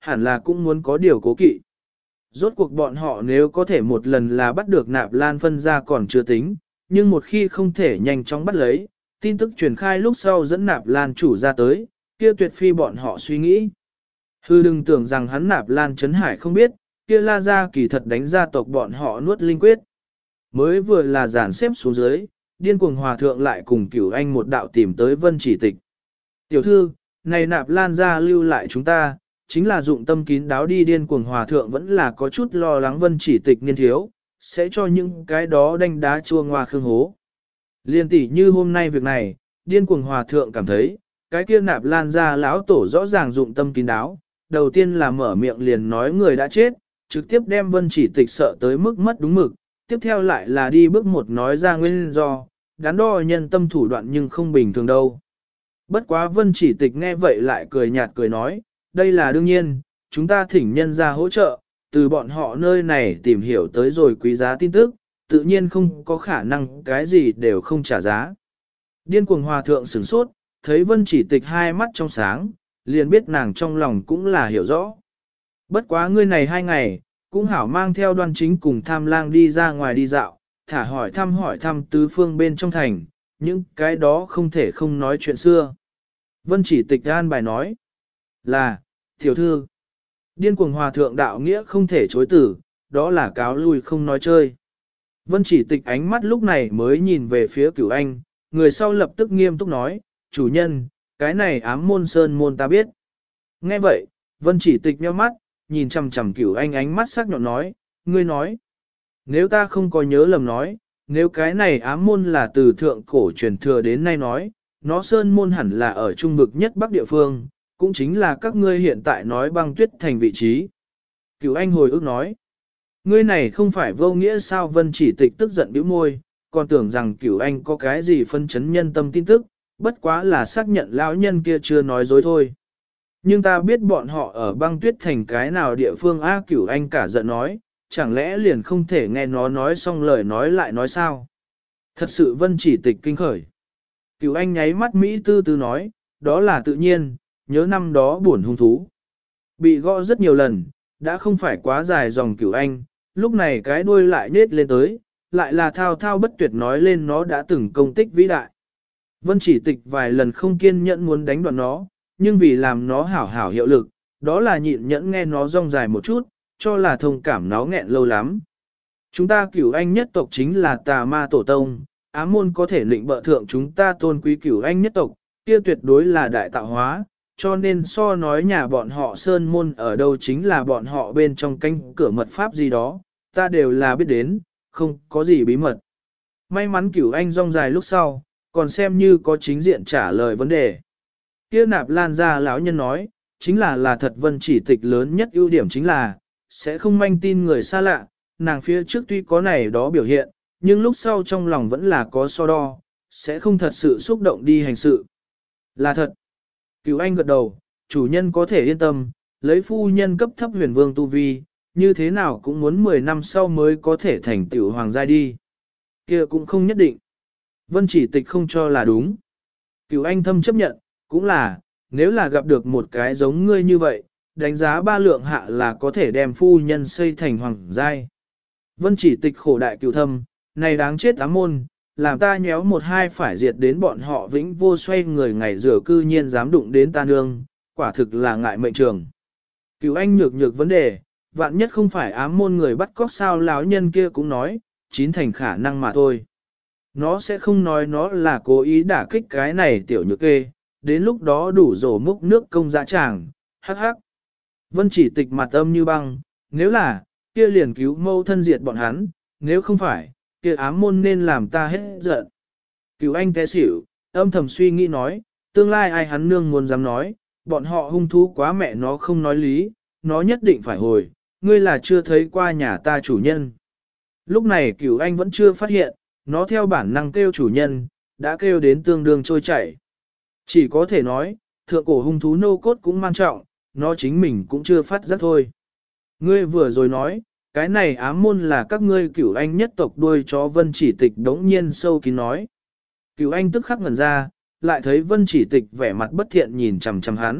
hẳn là cũng muốn có điều cố kỵ. Rốt cuộc bọn họ nếu có thể một lần là bắt được Nạp Lan phân ra còn chưa tính, nhưng một khi không thể nhanh chóng bắt lấy, tin tức truyền khai lúc sau dẫn Nạp Lan chủ ra tới, kia tuyệt phi bọn họ suy nghĩ. Hư đừng tưởng rằng hắn Nạp Lan Trấn Hải không biết, kia La Gia kỳ thật đánh gia tộc bọn họ nuốt linh quyết. Mới vừa là giản xếp xuống dưới, điên cuồng hòa thượng lại cùng Cửu Anh một đạo tìm tới Vân Chỉ Tịch. Tiểu thư, này Nạp Lan gia lưu lại chúng ta, chính là dụng tâm kín đáo đi. Điên cuồng hòa thượng vẫn là có chút lo lắng Vân Chỉ Tịch niên thiếu, sẽ cho những cái đó đanh đá chua ngoa khương hố. Liên tỷ như hôm nay việc này, điên cuồng hòa thượng cảm thấy, cái kia Nạp Lan gia lão tổ rõ ràng dụng tâm kín đáo, đầu tiên là mở miệng liền nói người đã chết, trực tiếp đem Vân Chỉ Tịch sợ tới mức mất đúng mực, tiếp theo lại là đi bước một nói ra nguyên do, đắn đo nhân tâm thủ đoạn nhưng không bình thường đâu. Bất quá Vân Chỉ Tịch nghe vậy lại cười nhạt cười nói, đây là đương nhiên, chúng ta thỉnh nhân ra hỗ trợ, từ bọn họ nơi này tìm hiểu tới rồi quý giá tin tức, tự nhiên không có khả năng cái gì đều không trả giá. Điên cuồng hòa thượng sửng sốt, thấy Vân Chỉ Tịch hai mắt trong sáng, liền biết nàng trong lòng cũng là hiểu rõ. Bất quá ngươi này 2 ngày, cũng hảo mang theo Đoan Chính cùng Tham Lang đi ra ngoài đi dạo, thả hỏi thăm tứ phương bên trong thành, những cái đó không thể không nói chuyện xưa. Vân Chỉ Tịch an bài nói là, tiểu thư, điên cuồng hòa thượng đạo nghĩa không thể chối tử, đó là cáo lui không nói chơi. Vân Chỉ Tịch ánh mắt lúc này mới nhìn về phía Cửu Anh, người sau lập tức nghiêm túc nói, chủ nhân, cái này ám môn sơn môn ta biết. Nghe vậy, Vân Chỉ Tịch nhíu mắt, nhìn chằm chằm Cửu Anh ánh mắt sắc nhọn nói, ngươi nói, nếu ta không có nhớ lầm nói, nếu cái này ám môn là từ thượng cổ truyền thừa đến nay nói, nó sơn môn hẳn là ở trung vực nhất bắc địa phương, cũng chính là các ngươi hiện tại nói băng tuyết thành vị trí. Cửu Anh hồi ức nói, ngươi này không phải vô nghĩa sao? Vân Chỉ Tịch tức giận bĩu môi, còn tưởng rằng Cửu Anh có cái gì phân chấn nhân tâm tin tức, bất quá là xác nhận lão nhân kia chưa nói dối thôi. Nhưng ta biết bọn họ ở băng tuyết thành cái nào địa phương. Cửu Anh cả giận nói, chẳng lẽ liền không thể nghe nó nói xong lời nói lại nói sao? Thật sự Vân Chỉ Tịch kinh khởi. Cửu Anh nháy mắt Mỹ tư tư nói, đó là tự nhiên, nhớ năm đó buồn hung thú. Bị gõ rất nhiều lần, đã không phải quá dài dòng Cửu Anh, lúc này cái đuôi lại nết lên tới, lại là thao thao bất tuyệt nói lên nó đã từng công tích vĩ đại. Vân Chỉ Tịch vài lần không kiên nhẫn muốn đánh đoạn nó, nhưng vì làm nó hảo hảo hiệu lực, đó là nhịn nhẫn nghe nó rong dài một chút, cho là thông cảm nó nghẹn lâu lắm. Chúng ta Cửu Anh nhất tộc chính là tà ma tổ tông, ám môn có thể lệnh bợ thượng chúng ta tôn quý Cửu Anh nhất tộc, kia tuyệt đối là đại tạo hóa, cho nên so nói nhà bọn họ sơn môn ở đâu chính là bọn họ bên trong canh cửa mật pháp gì đó, ta đều là biết đến, không có gì bí mật. May mắn Cửu Anh rong dài lúc sau, còn xem như có chính diện trả lời vấn đề. Kia Nạp Lan gia lão nhân nói, chính là thật. Vân Chỉ Tịch lớn nhất ưu điểm chính là, sẽ không manh tin người xa lạ, nàng phía trước tuy có này đó biểu hiện, nhưng lúc sau trong lòng vẫn là có so đo, sẽ không thật sự xúc động đi hành sự. Là thật. Cửu Anh gật đầu, chủ nhân có thể yên tâm, lấy phu nhân cấp thấp huyền vương tu vi, như thế nào cũng muốn 10 năm sau mới có thể thành tiểu hoàng giai đi. Kia cũng không nhất định. Vân Chỉ Tịch không cho là đúng. Cửu Anh thâm chấp nhận, cũng là, nếu là gặp được một cái giống ngươi như vậy, đánh giá 3 lượng hạ là có thể đem phu nhân xây thành hoàng giai. Vân Chỉ Tịch khổ đại cửu thâm, này đáng chết ám môn, làm ta nhéo một hai phải diệt đến bọn họ vĩnh vô xoay người ngày rửa cư nhiên dám đụng đến ta nương, quả thực là ngại mệnh trường. Cửu Anh nhược vấn đề, vạn nhất không phải ám môn người bắt cóc sao? Lão nhân kia cũng nói, 9 thành khả năng mà thôi. Nó sẽ không nói nó là cố ý đả kích cái này tiểu nhược kê, đến lúc đó đủ rổ múc nước công dã tràng, hắc hắc. Vân Chỉ Tịch mặt âm như băng, nếu là, kia liền cứu mâu thân diệt bọn hắn, nếu không phải, kia ám môn nên làm ta hết giận. Cửu Anh té xỉu, âm thầm suy nghĩ nói, tương lai ai hắn nương muốn dám nói, bọn họ hung thú quá mẹ nó không nói lý, nó nhất định phải hồi, ngươi là chưa thấy qua nhà ta chủ nhân. Lúc này Cửu Anh vẫn chưa phát hiện, nó theo bản năng kêu chủ nhân, đã kêu đến tương đương trôi chảy. Chỉ có thể nói, thượng cổ hung thú nô cốt cũng man trọng, nó chính mình cũng chưa phát giác thôi. Ngươi vừa rồi nói, cái này ám môn là các ngươi Cửu Anh nhất tộc đuôi chó. Vân Chỉ Tịch đống nhiên sâu kín nói. Cửu Anh tức khắc ngẩn ra, lại thấy Vân Chỉ Tịch vẻ mặt bất thiện nhìn chằm chằm hắn,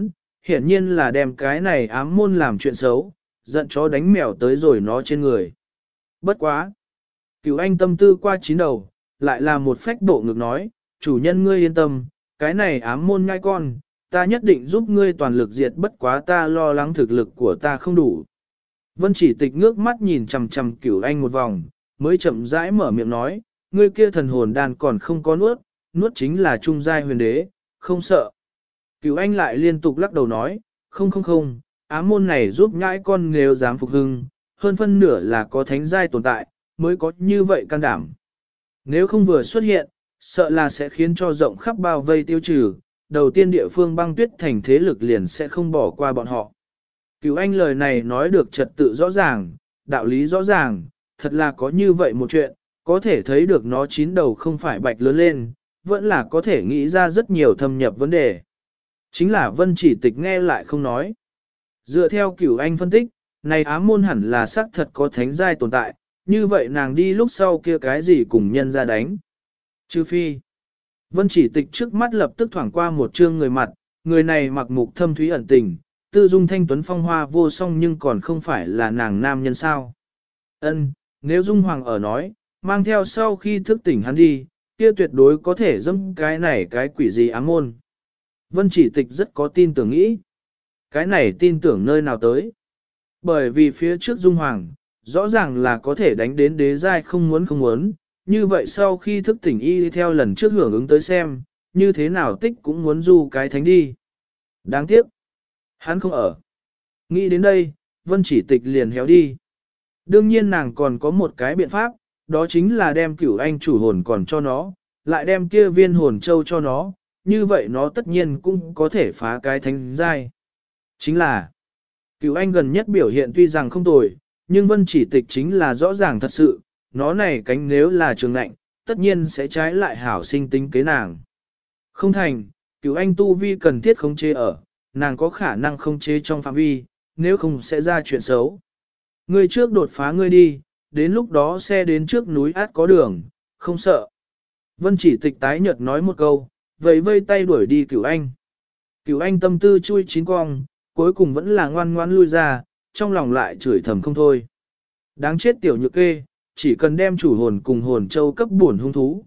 hiển nhiên là đem cái này ám môn làm chuyện xấu, giận chó đánh mèo tới rồi nó trên người. Bất quá. Cửu Anh tâm tư qua chín đầu, lại là một phách bộ ngực nói, chủ nhân ngươi yên tâm, cái này ám môn ngai con, ta nhất định giúp ngươi toàn lực diệt, bất quá ta lo lắng thực lực của ta không đủ. Vân Chỉ Tịch ngước mắt nhìn chằm chằm Cửu Anh một vòng, mới chậm rãi mở miệng nói, ngươi kia thần hồn đan còn không có nuốt, nuốt chính là trung giai huyền đế, không sợ. Cửu Anh lại liên tục lắc đầu nói, không, ám môn này giúp nhãi con nếu dám phục hưng, hơn phân nửa là có thánh giai tồn tại, mới có như vậy can đảm. Nếu không vừa xuất hiện, sợ là sẽ khiến cho rộng khắp bao vây tiêu trừ, đầu tiên địa phương băng tuyết thành thế lực liền sẽ không bỏ qua bọn họ. Cửu Anh lời này nói được trật tự rõ ràng, đạo lý rõ ràng, thật là có như vậy một chuyện, có thể thấy được nó chín đầu không phải bạch lớn lên, vẫn là có thể nghĩ ra rất nhiều thâm nhập vấn đề. Chính là Vân Chỉ Tịch nghe lại không nói. Dựa theo Cửu Anh phân tích, này ám môn hẳn là xác thật có thánh giai tồn tại, như vậy nàng đi lúc sau kia cái gì cùng nhân ra đánh. Trừ phi. Vân Chỉ Tịch trước mắt lập tức thoảng qua một trương người mặt, người này mặc mục thâm thúy ẩn tình, tư dung thanh tuấn phong hoa vô song nhưng còn không phải là nàng nam nhân sao. Ân, nếu Dung Hoàng ở nói, mang theo sau khi thức tỉnh hắn đi, kia tuyệt đối có thể dâm cái này cái quỷ gì ám môn. Vân Chỉ Tịch rất có tin tưởng nghĩ. Cái này tin tưởng nơi nào tới. Bởi vì phía trước Dung Hoàng, rõ ràng là có thể đánh đến đế giai không muốn, như vậy sau khi thức tỉnh y theo lần trước hưởng ứng tới xem, như thế nào tích cũng muốn du cái thánh đi. Đáng tiếc, hắn không ở. Nghĩ đến đây, Vân Chỉ Tịch liền héo đi. Đương nhiên nàng còn có một cái biện pháp, đó chính là đem Cửu Anh chủ hồn còn cho nó, lại đem kia viên hồn châu cho nó, như vậy nó tất nhiên cũng có thể phá cái thánh giai. Chính là, Cửu Anh gần nhất biểu hiện tuy rằng không tồi, nhưng Vân Chỉ Tịch chính là rõ ràng thật sự, nó này cánh nếu là trường nạnh, tất nhiên sẽ trái lại hảo sinh tính kế nàng. Không thành, Cửu Anh tu vi cần thiết khống chế ở, nàng có khả năng khống chế trong phạm vi, nếu không sẽ ra chuyện xấu. Ngươi trước đột phá ngươi đi, đến lúc đó xe đến trước núi át có đường, không sợ. Vân Chỉ Tịch tái nhợt nói một câu, vậy vây tay đuổi đi Cửu Anh. Cửu Anh tâm tư chui chín cong, cuối cùng vẫn là ngoan ngoãn lui ra, trong lòng lại chửi thầm không thôi. Đáng chết tiểu nhược kê, chỉ cần đem chủ hồn cùng hồn châu cấp buồn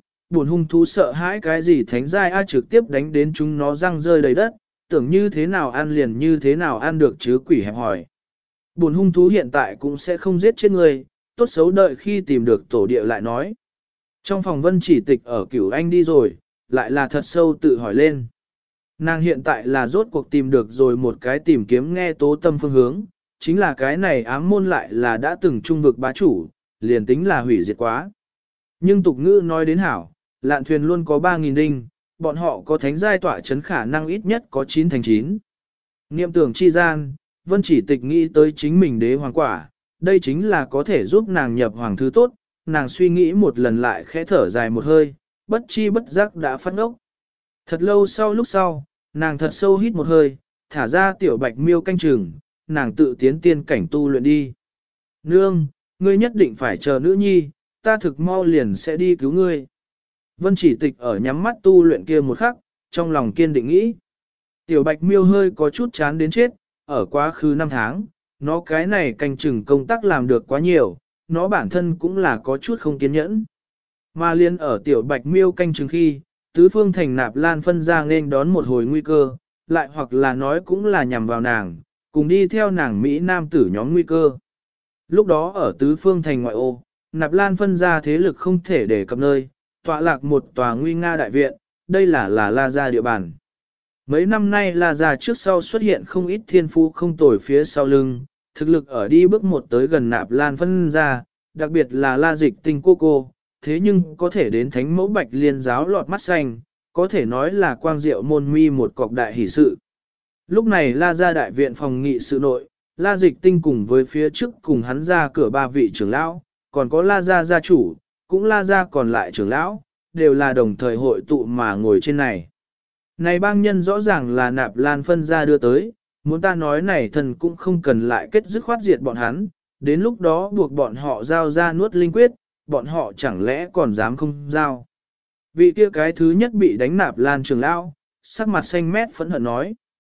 hung thú sợ hãi cái gì thánh giai a trực tiếp đánh đến chúng nó răng rơi đầy đất, tưởng như thế nào ăn liền như thế nào ăn được chứ quỷ hẹp hỏi. Buồn hung thú hiện tại cũng sẽ không giết chết người, tốt xấu đợi khi tìm được tổ địa lại nói. Trong phòng Vân Chỉ Tịch ở Cửu Anh đi rồi, lại là thật sâu tự hỏi lên. Nàng hiện tại là rốt cuộc tìm được rồi một cái tìm kiếm nghe tố tâm phương hướng, chính là cái này ám môn lại là đã từng trung vực bá chủ, liền tính là hủy diệt quá. Nhưng tục ngữ nói đến hảo, lạn thuyền luôn có 3.000 đinh, bọn họ có thánh giai tỏa chấn khả năng ít nhất có 9 thành 9. Niệm tưởng chi gian, Vân Chỉ Tịch nghĩ tới chính mình đế hoàng quả, đây chính là có thể giúp nàng nhập hoàng thứ tốt, nàng suy nghĩ một lần lại khẽ thở dài một hơi, bất chi bất giác đã phát ngốc. Thật lâu sau lúc sau, nàng thật sâu hít một hơi, thả ra tiểu bạch miêu canh chừng, nàng tự tiến tiên cảnh tu luyện đi. Nương, ngươi nhất định phải chờ nữ nhi, ta thực mau liền sẽ đi cứu ngươi. Vân Chỉ Tịch ở nhắm mắt tu luyện kia một khắc, trong lòng kiên định nghĩ. Tiểu bạch miêu hơi có chút chán đến chết, ở quá khứ 5 tháng, nó cái này canh chừng công tác làm được quá nhiều, nó bản thân cũng là có chút không kiên nhẫn. Mà liên ở tiểu bạch miêu canh chừng khi, tứ phương thành Nạp Lan phân ra nên đón một hồi nguy cơ, lại hoặc là nói cũng là nhằm vào nàng, cùng đi theo nàng Mỹ Nam tử nhóm nguy cơ. Lúc đó ở tứ phương thành ngoại ô, Nạp Lan phân ra thế lực không thể để cập nơi, tọa lạc một tòa nguy nga đại viện, đây là La Gia địa bàn. Mấy năm nay La Gia trước sau xuất hiện không ít thiên phú không tồi phía sau lưng, thực lực ở đi bước một tới gần Nạp Lan phân ra, đặc biệt là La Dịch Tinh cô, thế nhưng có thể đến thánh mẫu bạch liên giáo lọt mắt xanh, có thể nói là quang diệu môn mi một cọc đại hỷ sự. Lúc này La Gia đại viện phòng nghị sự nội, La Dịch Tinh cùng với phía trước cùng hắn ra cửa 3 vị trưởng lão, còn có La Gia gia chủ, cũng La Gia còn lại trưởng lão, đều là đồng thời hội tụ mà ngồi trên này. Này bang nhân rõ ràng là Nạp Lan phân ra đưa tới, muốn ta nói này thần cũng không cần lại kết dứt khoát diệt bọn hắn, đến lúc đó buộc bọn họ giao ra nuốt linh quyết, bọn họ chẳng lẽ còn dám không giao. Vị kia cái thứ nhất bị đánh Nạp Lan trưởng lão, sắc mặt xanh mét phẫn hận nói.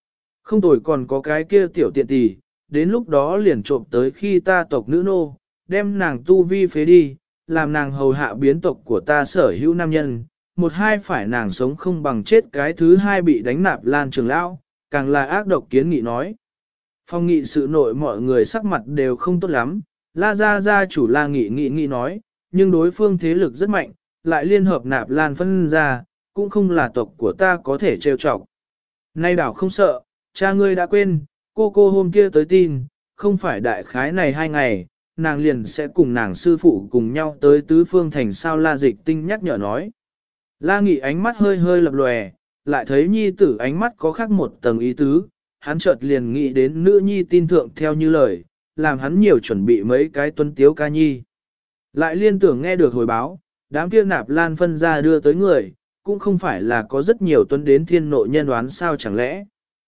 Không tồi, còn có cái kia tiểu tiện tỷ, đến lúc đó liền trộm tới khi ta tộc nữ nô, đem nàng tu vi phế đi, làm nàng hầu hạ biến tộc của ta sở hữu nam nhân, một hai phải nàng sống không bằng chết, cái thứ hai bị đánh nạp Lan Trường lão, càng là ác độc kiến nghị nói. Phong nghị sự nội mọi người sắc mặt đều không tốt lắm, La gia chủ La nghị nói, nhưng đối phương thế lực rất mạnh, lại liên hợp nạp Lan phân ra, cũng không là tộc của ta có thể trêu chọc. Nay đảo không sợ, cha ngươi đã quên, cô hôm kia tới tin, không phải đại khái này 2 ngày, nàng liền sẽ cùng nàng sư phụ cùng nhau tới tứ phương thành sao. La Dịch Tinh nhắc nhở nói. La Nghị ánh mắt hơi hơi lập lòe, lại thấy nhi tử ánh mắt có khác một tầng ý tứ, hắn chợt liền nghĩ đến nữ nhi tin thượng theo như lời, làm hắn nhiều chuẩn bị mấy cái tuấn tiếu ca nhi. Lại liên tưởng nghe được hồi báo, đám kia nạp Lan phân ra đưa tới người, cũng không phải là có rất nhiều tuấn đến thiên nội nhân đoán sao chẳng lẽ.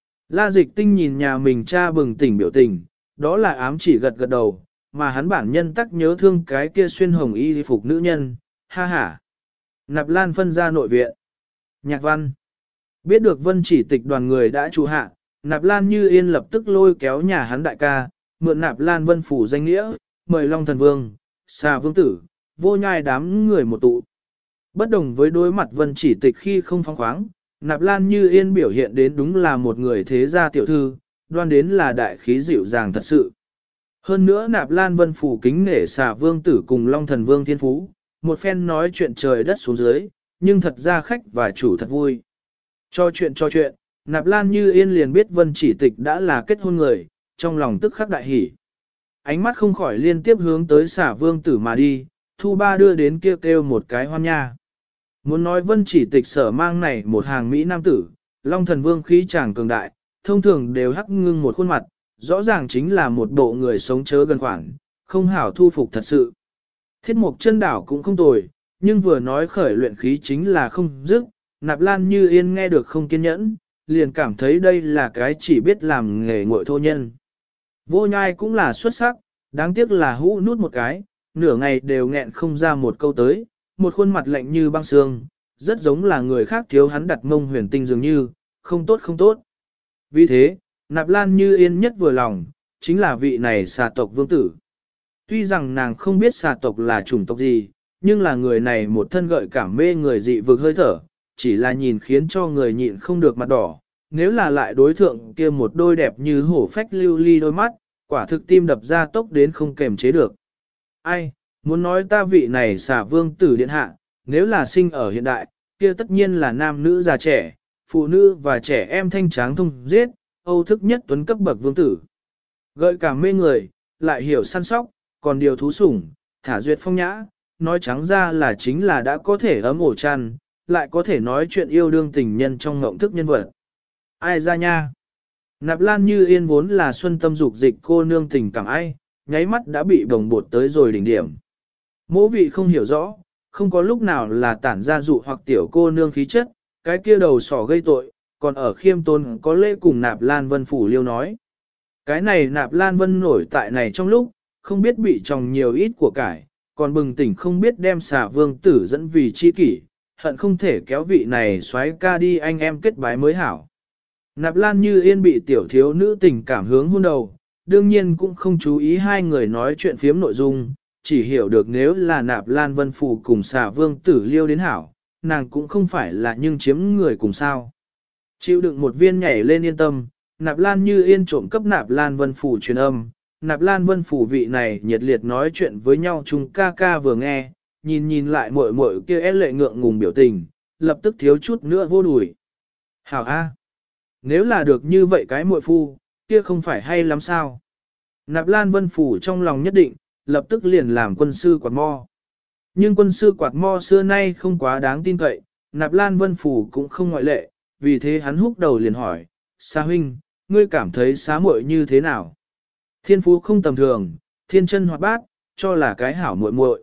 La Dịch Tinh nhìn nhà mình cha bừng tỉnh biểu tình, đó là ám chỉ gật gật đầu, mà hắn bản nhân tắc nhớ thương cái kia xuyên hồng y phục nữ nhân, ha ha. Nạp Lan phân ra nội viện. Nhạc văn. Biết được Vân Chỉ Tịch đoàn người đã trụ hạ, Nạp Lan Như Yên lập tức lôi kéo nhà hắn đại ca, mượn Nạp Lan Vân phủ danh nghĩa, mời Long Thần Vương, Xà Vương Tử, Vô Nhai đám người một tụ. Bất đồng với đối mặt Vân Chỉ Tịch khi không phóng khoáng, Nạp Lan Như Yên biểu hiện đến đúng là một người thế gia tiểu thư, đoan đến là đại khí dịu dàng thật sự. Hơn nữa Nạp Lan Vân phủ kính nể Xà Vương Tử cùng Long Thần Vương Thiên Phú, một phen nói chuyện trời đất xuống dưới, nhưng thật ra khách và chủ thật vui. Cho chuyện, Nạp Lan Như Yên liền biết Vân Chỉ Tịch đã là kết hôn người, trong lòng tức khắc đại hỉ. Ánh mắt không khỏi liên tiếp hướng tới Xà Vương Tử mà đi, Thu Ba đưa đến kêu một cái hoan nha. Muốn nói Vân Chỉ Tịch sở mang này một hàng Mỹ nam tử, Long Thần Vương khí chàng cường đại, thông thường đều hắc ngưng một khuôn mặt, rõ ràng chính là một bộ người sống chớ gần khoảng, không hảo thu phục thật sự. Thiết Mộc Chân đảo cũng không tồi, nhưng vừa nói khởi luyện khí chính là không dứt, Nạp Lan Như Yên nghe được không kiên nhẫn, liền cảm thấy đây là cái chỉ biết làm nghề nguội thô nhân. Vô Nhai cũng là xuất sắc, đáng tiếc là hũ nút một cái, nửa ngày đều nghẹn không ra một câu tới, một khuôn mặt lạnh như băng xương, rất giống là người khác thiếu hắn đặt mông huyền tinh dường như, không tốt. Vì thế, Nạp Lan Như Yên nhất vừa lòng, chính là vị này xà tộc vương tử. Tuy rằng nàng không biết xà tộc là chủng tộc gì, nhưng là người này một thân gợi cảm mê người dị vực hơi thở, chỉ là nhìn khiến cho người nhịn không được mặt đỏ. Nếu là lại đối thượng kia một đôi đẹp như hổ phách lưu ly đôi mắt, quả thực tim đập ra tốc đến không kềm chế được. Ai, muốn nói ta vị này xà vương tử điện hạ, nếu là sinh ở hiện đại, kia tất nhiên là nam nữ già trẻ, phụ nữ và trẻ em thanh tráng thông giết, âu thức nhất tuấn cấp bậc vương tử. Gợi cảm mê người, lại hiểu săn sóc, còn điều thú sủng, thả duyệt phong nhã, nói trắng ra là chính là đã có thể ấm ổ chăn, lại có thể nói chuyện yêu đương tình nhân trong ngộng thức nhân vật. Ai ra nha? Nạp Lan Như Yên vốn là xuân tâm dục dịch cô nương tình cảm ai, nháy mắt đã bị bồng bột tới rồi đỉnh điểm. Mỗ vị không hiểu rõ, không có lúc nào là tản ra dụ hoặc tiểu cô nương khí chất, cái kia đầu sỏ gây tội, còn ở khiêm tôn có lễ cùng Nạp Lan Vân phủ liêu nói. Cái này Nạp Lan Vân nổi tại này trong lúc, không biết bị tròng nhiều ít của cải, còn bừng tỉnh không biết đem xà vương tử dẫn vì chi kỷ, hận không thể kéo vị này xoáy ca đi anh em kết bái mới hảo. Nạp Lan Như Yên bị tiểu thiếu nữ tình cảm hướng hôn đầu, đương nhiên cũng không chú ý hai người nói chuyện phiếm nội dung, chỉ hiểu được nếu là Nạp Lan Vân Phù cùng xà vương tử liêu đến hảo, nàng cũng không phải là nhưng chiếm người cùng sao. Chịu đựng một viên nhảy lên yên tâm, Nạp Lan Như Yên trộm cấp Nạp Lan Vân Phù truyền âm, Nạp Lan Vân Phù vị này nhiệt liệt nói chuyện với nhau chung ca ca vừa nghe, nhìn lại muội muội kia é lệ ngượng ngùng biểu tình, lập tức thiếu chút nữa vô đùi. Hảo A. Nếu là được như vậy cái muội phu, kia không phải hay lắm sao. Nạp Lan Vân Phủ trong lòng nhất định, lập tức liền làm quân sư quạt mo. Nhưng quân sư quạt mo xưa nay không quá đáng tin cậy, Nạp Lan Vân Phủ cũng không ngoại lệ, vì thế hắn húc đầu liền hỏi, Xá huynh, ngươi cảm thấy xá muội như thế nào? Thiên phú không tầm thường, thiên chân hoạt bát, cho là cái hảo muội muội.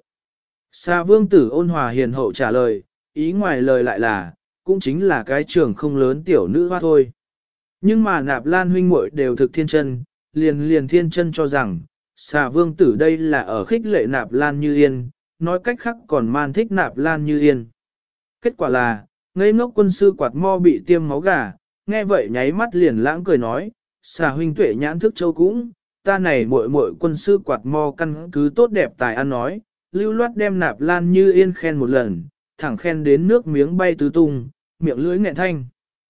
Xà vương tử ôn hòa hiền hậu trả lời, ý ngoài lời lại là, cũng chính là cái trường không lớn tiểu nữ hoa thôi. Nhưng mà Nạp Lan huynh muội đều thực thiên chân, liền thiên chân cho rằng, xà vương tử đây là ở khích lệ Nạp Lan Như Yên, nói cách khác còn man thích Nạp Lan Như Yên. Kết quả là, ngây ngốc quân sư quạt mo bị tiêm máu gà, nghe vậy nháy mắt liền lãng cười nói, xà huynh tuệ nhãn thức châu cũng, ta này muội muội quân sư quạt mo căn cứ tốt đẹp tài ăn nói, lưu loát đem Nạp Lan Như Yên khen một lần, thẳng khen đến nước miếng bay tứ tung, miệng lưỡi nghẹn thanh.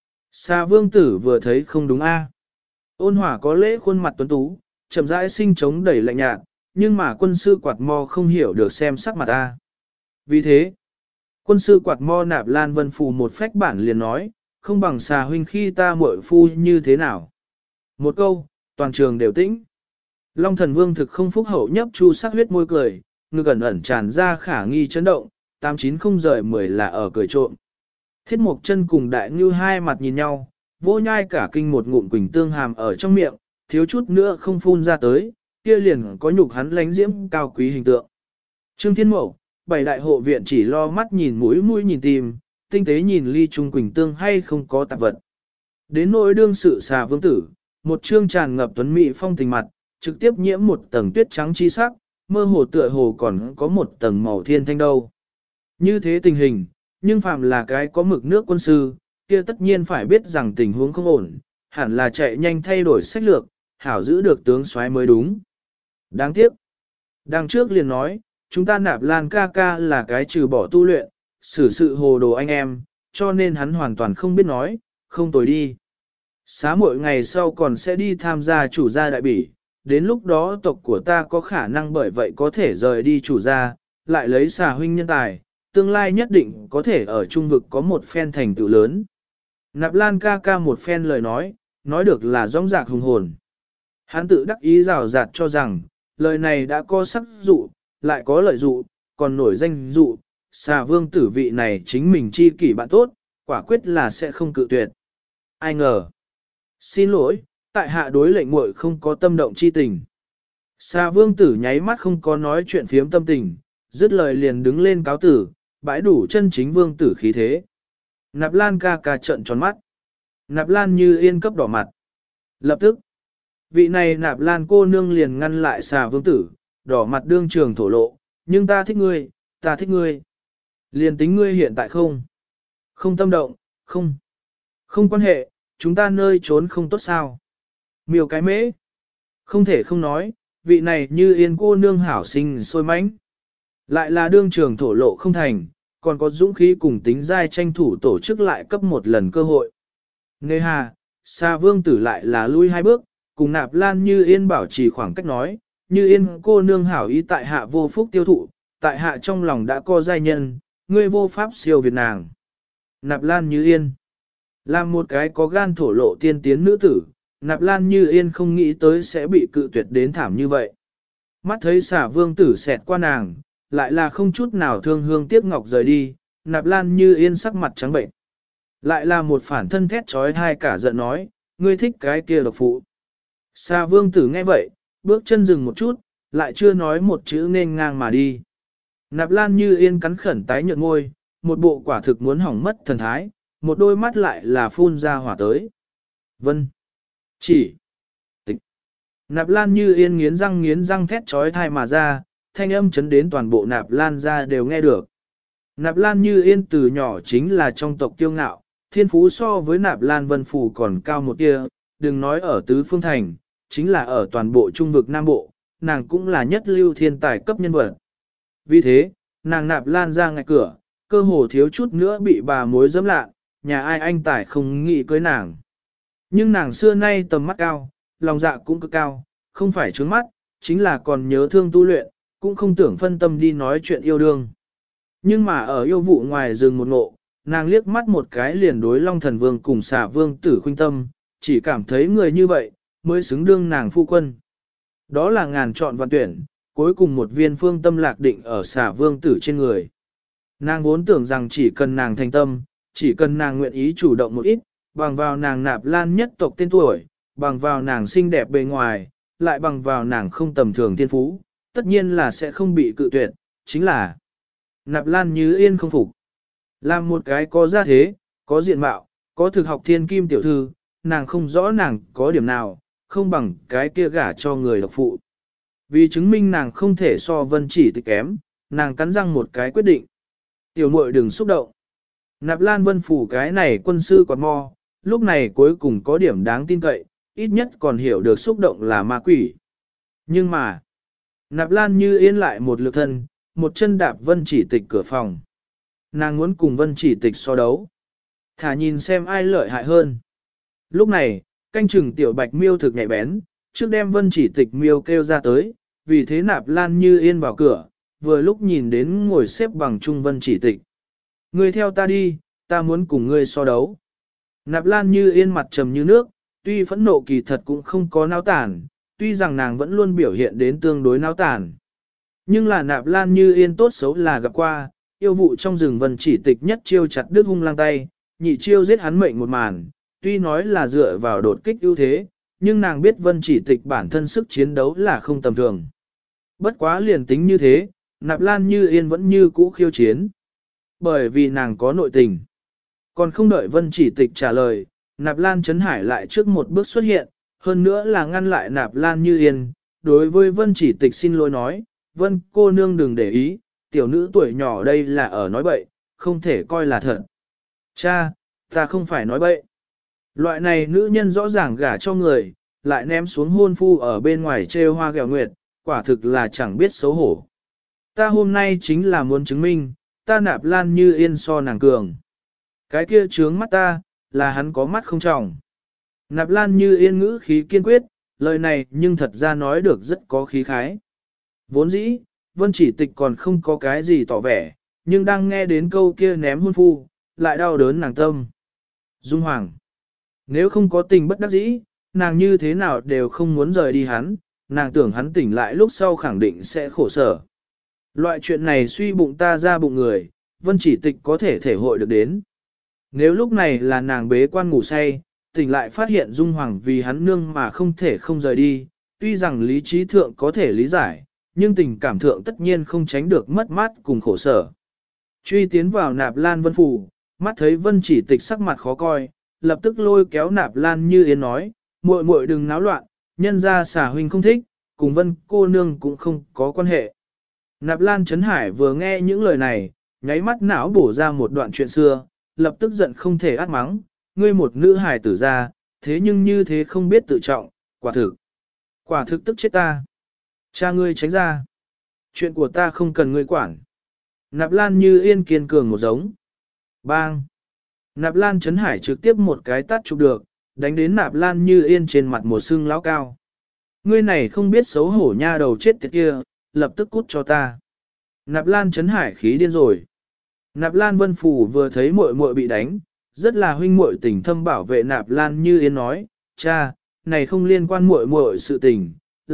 Xà vương tử vừa thấy không đúng a. Ôn Hòa có lễ khuôn mặt tuấn tú, chậm rãi sinh chống đẩy lạnh nhạt, nhưng mà quân sư quạt mo không hiểu được xem sắc mặt a. Vì thế, quân sư quạt mo Nạp Lan Vân Phù một phách bản liền nói, không bằng xà huynh khi ta muội phu như thế nào. Một câu, toàn trường đều tĩnh. Long thần vương thực không phúc hậu nhấp chu sắc huyết môi cười, ngực ẩn ẩn tràn ra khả nghi chấn động, 890 rời 10 là ở cười trộm. Thiết Mộc Chân cùng Đại Ngưu hai mặt nhìn nhau, vô nhai cả kinh một ngụm quỳnh tương hàm ở trong miệng, thiếu chút nữa không phun ra tới, kia liền có nhục hắn lánh diễm cao quý hình tượng. Trương Thiên Mậu, bảy đại hộ viện chỉ lo mắt nhìn mũi nhìn tìm, tinh tế nhìn ly trung quỳnh tương hay không có tạp vật. Đến nỗi đương sự xà vương tử, một trương tràn ngập tuấn mỹ phong tình mặt, trực tiếp nhiễm một tầng tuyết trắng chi sắc, mơ hồ tựa hồ còn có một tầng màu thiên thanh đâu. Như thế tình hình, nhưng phàm là cái có mực nước quân sư, kia tất nhiên phải biết rằng tình huống không ổn, hẳn là chạy nhanh thay đổi sách lược, hảo giữ được tướng soái mới đúng. Đáng tiếc. Đằng trước liền nói, chúng ta Nạp Lan ca ca là cái trừ bỏ tu luyện, xử sự hồ đồ anh em, cho nên hắn hoàn toàn không biết nói, không tồi đi. Xá mỗi ngày sau còn sẽ đi tham gia chủ gia đại bỉ, đến lúc đó tộc của ta có khả năng bởi vậy có thể rời đi chủ gia, lại lấy xà huynh nhân tài, tương lai nhất định có thể ở trung vực có một phen thành tựu lớn. Nạp Lan ca ca một phen lời nói được là rõng rạc hùng hồn. Hắn tự đắc ý rào rạt cho rằng, lời này đã có sắc dụ, lại có lợi dụ, còn nổi danh dụ, xà vương tử vị này chính mình chi kỷ bạn tốt, quả quyết là sẽ không cự tuyệt. Ai ngờ. Xin lỗi, tại hạ đối lệnh muội không có tâm động chi tình. Xà vương tử nháy mắt không có nói chuyện phiếm tâm tình, dứt lời liền đứng lên cáo tử, bãi đủ chân chính vương tử khí thế. Nạp Lan ca ca trợn tròn mắt. Nạp Lan Như Yên cấp đỏ mặt. Lập tức, vị này Nạp Lan cô nương liền ngăn lại xà vương tử, đỏ mặt đương trường thổ lộ, nhưng ta thích ngươi, ta thích ngươi. Liền tính ngươi hiện tại không. Không tâm động, không quan hệ, chúng ta nơi trốn không tốt sao. Miêu cái mễ. Không thể không nói, vị này Như Yên cô nương hảo sinh sôi mãnh. Lại là đương trường thổ lộ không thành, còn có dũng khí cùng tính dai tranh thủ tổ chức lại cấp một lần cơ hội. Nề hà, xa vương tử lại là lui hai bước, cùng Nạp Lan Như Yên bảo trì khoảng cách nói, Như Yên cô nương hảo ý tại hạ vô phúc tiêu thụ, tại hạ trong lòng đã có giai nhân, ngươi vô pháp siêu việt nàng. Nạp Lan Như Yên là một cái có gan thổ lộ tiên tiến nữ tử, Nạp Lan Như Yên không nghĩ tới sẽ bị cự tuyệt đến thảm như vậy. Mắt thấy xả vương tử xẹt qua nàng, lại là không chút nào thương hương tiếc ngọc rời đi, Nạp Lan Như Yên sắc mặt trắng bệnh. Lại là một phản thân thét trói thai cả giận nói, ngươi thích cái kia độc phụ. Xà vương tử nghe vậy, bước chân dừng một chút, lại chưa nói một chữ nên ngang mà đi. Nạp Lan Như Yên cắn khẩn tái nhợt môi, một bộ quả thực muốn hỏng mất thần thái, một đôi mắt lại là phun ra hỏa tới. Vân. Chỉ. Tịch. Nạp Lan Như Yên nghiến răng thét trói thai mà ra, thanh âm chấn đến toàn bộ Nạp Lan ra đều nghe được. Nạp Lan Như Yên từ nhỏ chính là trong tộc kiêu ngạo, thiên phú so với Nạp Lan Vân Phủ còn cao một tia, đừng nói ở tứ phương thành, chính là ở toàn bộ trung vực Nam Bộ, nàng cũng là nhất lưu thiên tài cấp nhân vật. Vì thế, nàng Nạp Lan ra ngạch cửa, cơ hồ thiếu chút nữa bị bà mối dẫm lạ, nhà ai anh tài không nghĩ cưới nàng. Nhưng nàng xưa nay tầm mắt cao, lòng dạ cũng cực cao, không phải trướng mắt, chính là còn nhớ thương tu luyện, cũng không tưởng phân tâm đi nói chuyện yêu đương. Nhưng mà ở yêu vụ ngoài rừng một ngộ, nàng liếc mắt một cái liền đối Long Thần Vương cùng Xà Vương tử khuynh tâm, chỉ cảm thấy người như vậy, mới xứng đương nàng phu quân. Đó là ngàn chọn vạn tuyển, cuối cùng một viên phương tâm lạc định ở Xà Vương tử trên người. Nàng vốn tưởng rằng chỉ cần nàng thành tâm, chỉ cần nàng nguyện ý chủ động một ít, bằng vào nàng Nạp Lan nhất tộc tên tuổi, bằng vào nàng xinh đẹp bề ngoài, lại bằng vào nàng không tầm thường thiên phú, tất nhiên là sẽ không bị cự tuyệt, chính là Nạp Lan Như Yên không phục. Làm một cái có gia thế, có diện mạo, có thực học thiên kim tiểu thư, nàng không rõ nàng có điểm nào, không bằng cái kia gả cho người độc phụ. Vì chứng minh nàng không thể so Vân Chỉ Tịch kém, nàng cắn răng một cái quyết định. Tiểu muội đừng xúc động. Nạp Lan Vân Phủ cái này quân sư quạt mo, lúc này cuối cùng có điểm đáng tin cậy, ít nhất còn hiểu được xúc động là ma quỷ. Nhưng mà, Nạp Lan Như Yên lại một lực thân, một chân đạp Vân Chỉ Tịch cửa phòng. Nàng muốn cùng Vân Chỉ Tịch so đấu. Thả nhìn xem ai lợi hại hơn. Lúc này, canh chừng tiểu bạch miêu thực nhạy bén, trước đem Vân Chỉ Tịch miêu kêu ra tới, vì thế Nạp Lan Như Yên vào cửa, vừa lúc nhìn đến ngồi xếp bằng chung Vân Chỉ Tịch. Ngươi theo ta đi, ta muốn cùng ngươi so đấu. Nạp Lan Như Yên mặt trầm như nước, tuy phẫn nộ kỳ thật cũng không có náo tản, tuy rằng nàng vẫn luôn biểu hiện đến tương đối náo tản. Nhưng là Nạp Lan Như Yên tốt xấu là gặp qua, yêu vụ trong rừng Vân Chỉ Tịch nhất chiêu chặt đứt hung lang tay, nhị chiêu giết hắn mệnh một màn, tuy nói là dựa vào đột kích ưu thế, nhưng nàng biết Vân Chỉ Tịch bản thân sức chiến đấu là không tầm thường. Bất quá liền tính như thế, Nạp Lan Như Yên vẫn như cũ khiêu chiến. Bởi vì nàng có nội tình. Còn không đợi Vân Chỉ Tịch trả lời, Nạp Lan Chấn Hải lại trước một bước xuất hiện, hơn nữa là ngăn lại Nạp Lan Như Yên. Đối với Vân Chỉ Tịch xin lỗi nói, Vân cô nương đừng để ý, tiểu nữ tuổi nhỏ đây là ở nói bậy, không thể coi là thật. Cha, ta không phải nói bậy. Loại này nữ nhân rõ ràng gả cho người, lại ném xuống hôn phu ở bên ngoài trêu hoa gẹo nguyệt, quả thực là chẳng biết xấu hổ. Ta hôm nay chính là muốn chứng minh, ta Nạp Lan Như Yên so nàng cường. Cái kia trướng mắt ta, là hắn có mắt không trọng. Nạp Lan Như Yên ngữ khí kiên quyết, lời này nhưng thật ra nói được rất có khí khái. Vốn dĩ, Vân Chỉ Tịch còn không có cái gì tỏ vẻ, nhưng đang nghe đến câu kia ném hôn phu, lại đau đớn nàng tâm. Dung Hoàng, nếu không có tình bất đắc dĩ, nàng như thế nào đều không muốn rời đi hắn, nàng tưởng hắn tỉnh lại lúc sau khẳng định sẽ khổ sở. Loại chuyện này suy bụng ta ra bụng người, Vân Chỉ Tịch có thể thể hội được đến. Nếu lúc này là nàng bế quan ngủ say, tỉnh lại phát hiện Dung Hoàng vì hắn nương mà không thể không rời đi, tuy rằng lý trí thượng có thể lý giải, nhưng tình cảm thượng tất nhiên không tránh được mất mát cùng khổ sở. Truy tiến vào Nạp Lan Vân Phủ, mắt thấy Vân Chỉ Tịch sắc mặt khó coi, lập tức lôi kéo Nạp Lan Như Yên nói, muội muội đừng náo loạn, nhân ra xà huynh không thích, cùng Vân cô nương cũng không có quan hệ. Nạp Lan Chấn Hải vừa nghe những lời này, nháy mắt não bổ ra một đoạn chuyện xưa, lập tức giận không thể át mắng, ngươi một nữ hài tử ra, thế nhưng như thế không biết tự trọng, quả thực tức chết ta. Cha ngươi tránh ra. Chuyện của ta không cần ngươi quản. Nạp Lan Như Yên kiên cường một giống. Bang. Nạp Lan Chấn Hải trực tiếp một cái tát chụp được, đánh đến Nạp Lan Như Yên trên mặt một sưng lão cao. Ngươi này không biết xấu hổ nha đầu chết tiệt kia, lập tức cút cho ta. Nạp Lan Chấn Hải khí điên rồi. Nạp Lan Vân Phủ vừa thấy muội muội bị đánh, rất là huynh muội tình thâm bảo vệ Nạp Lan Như Yên nói, cha, này không liên quan muội muội sự tình,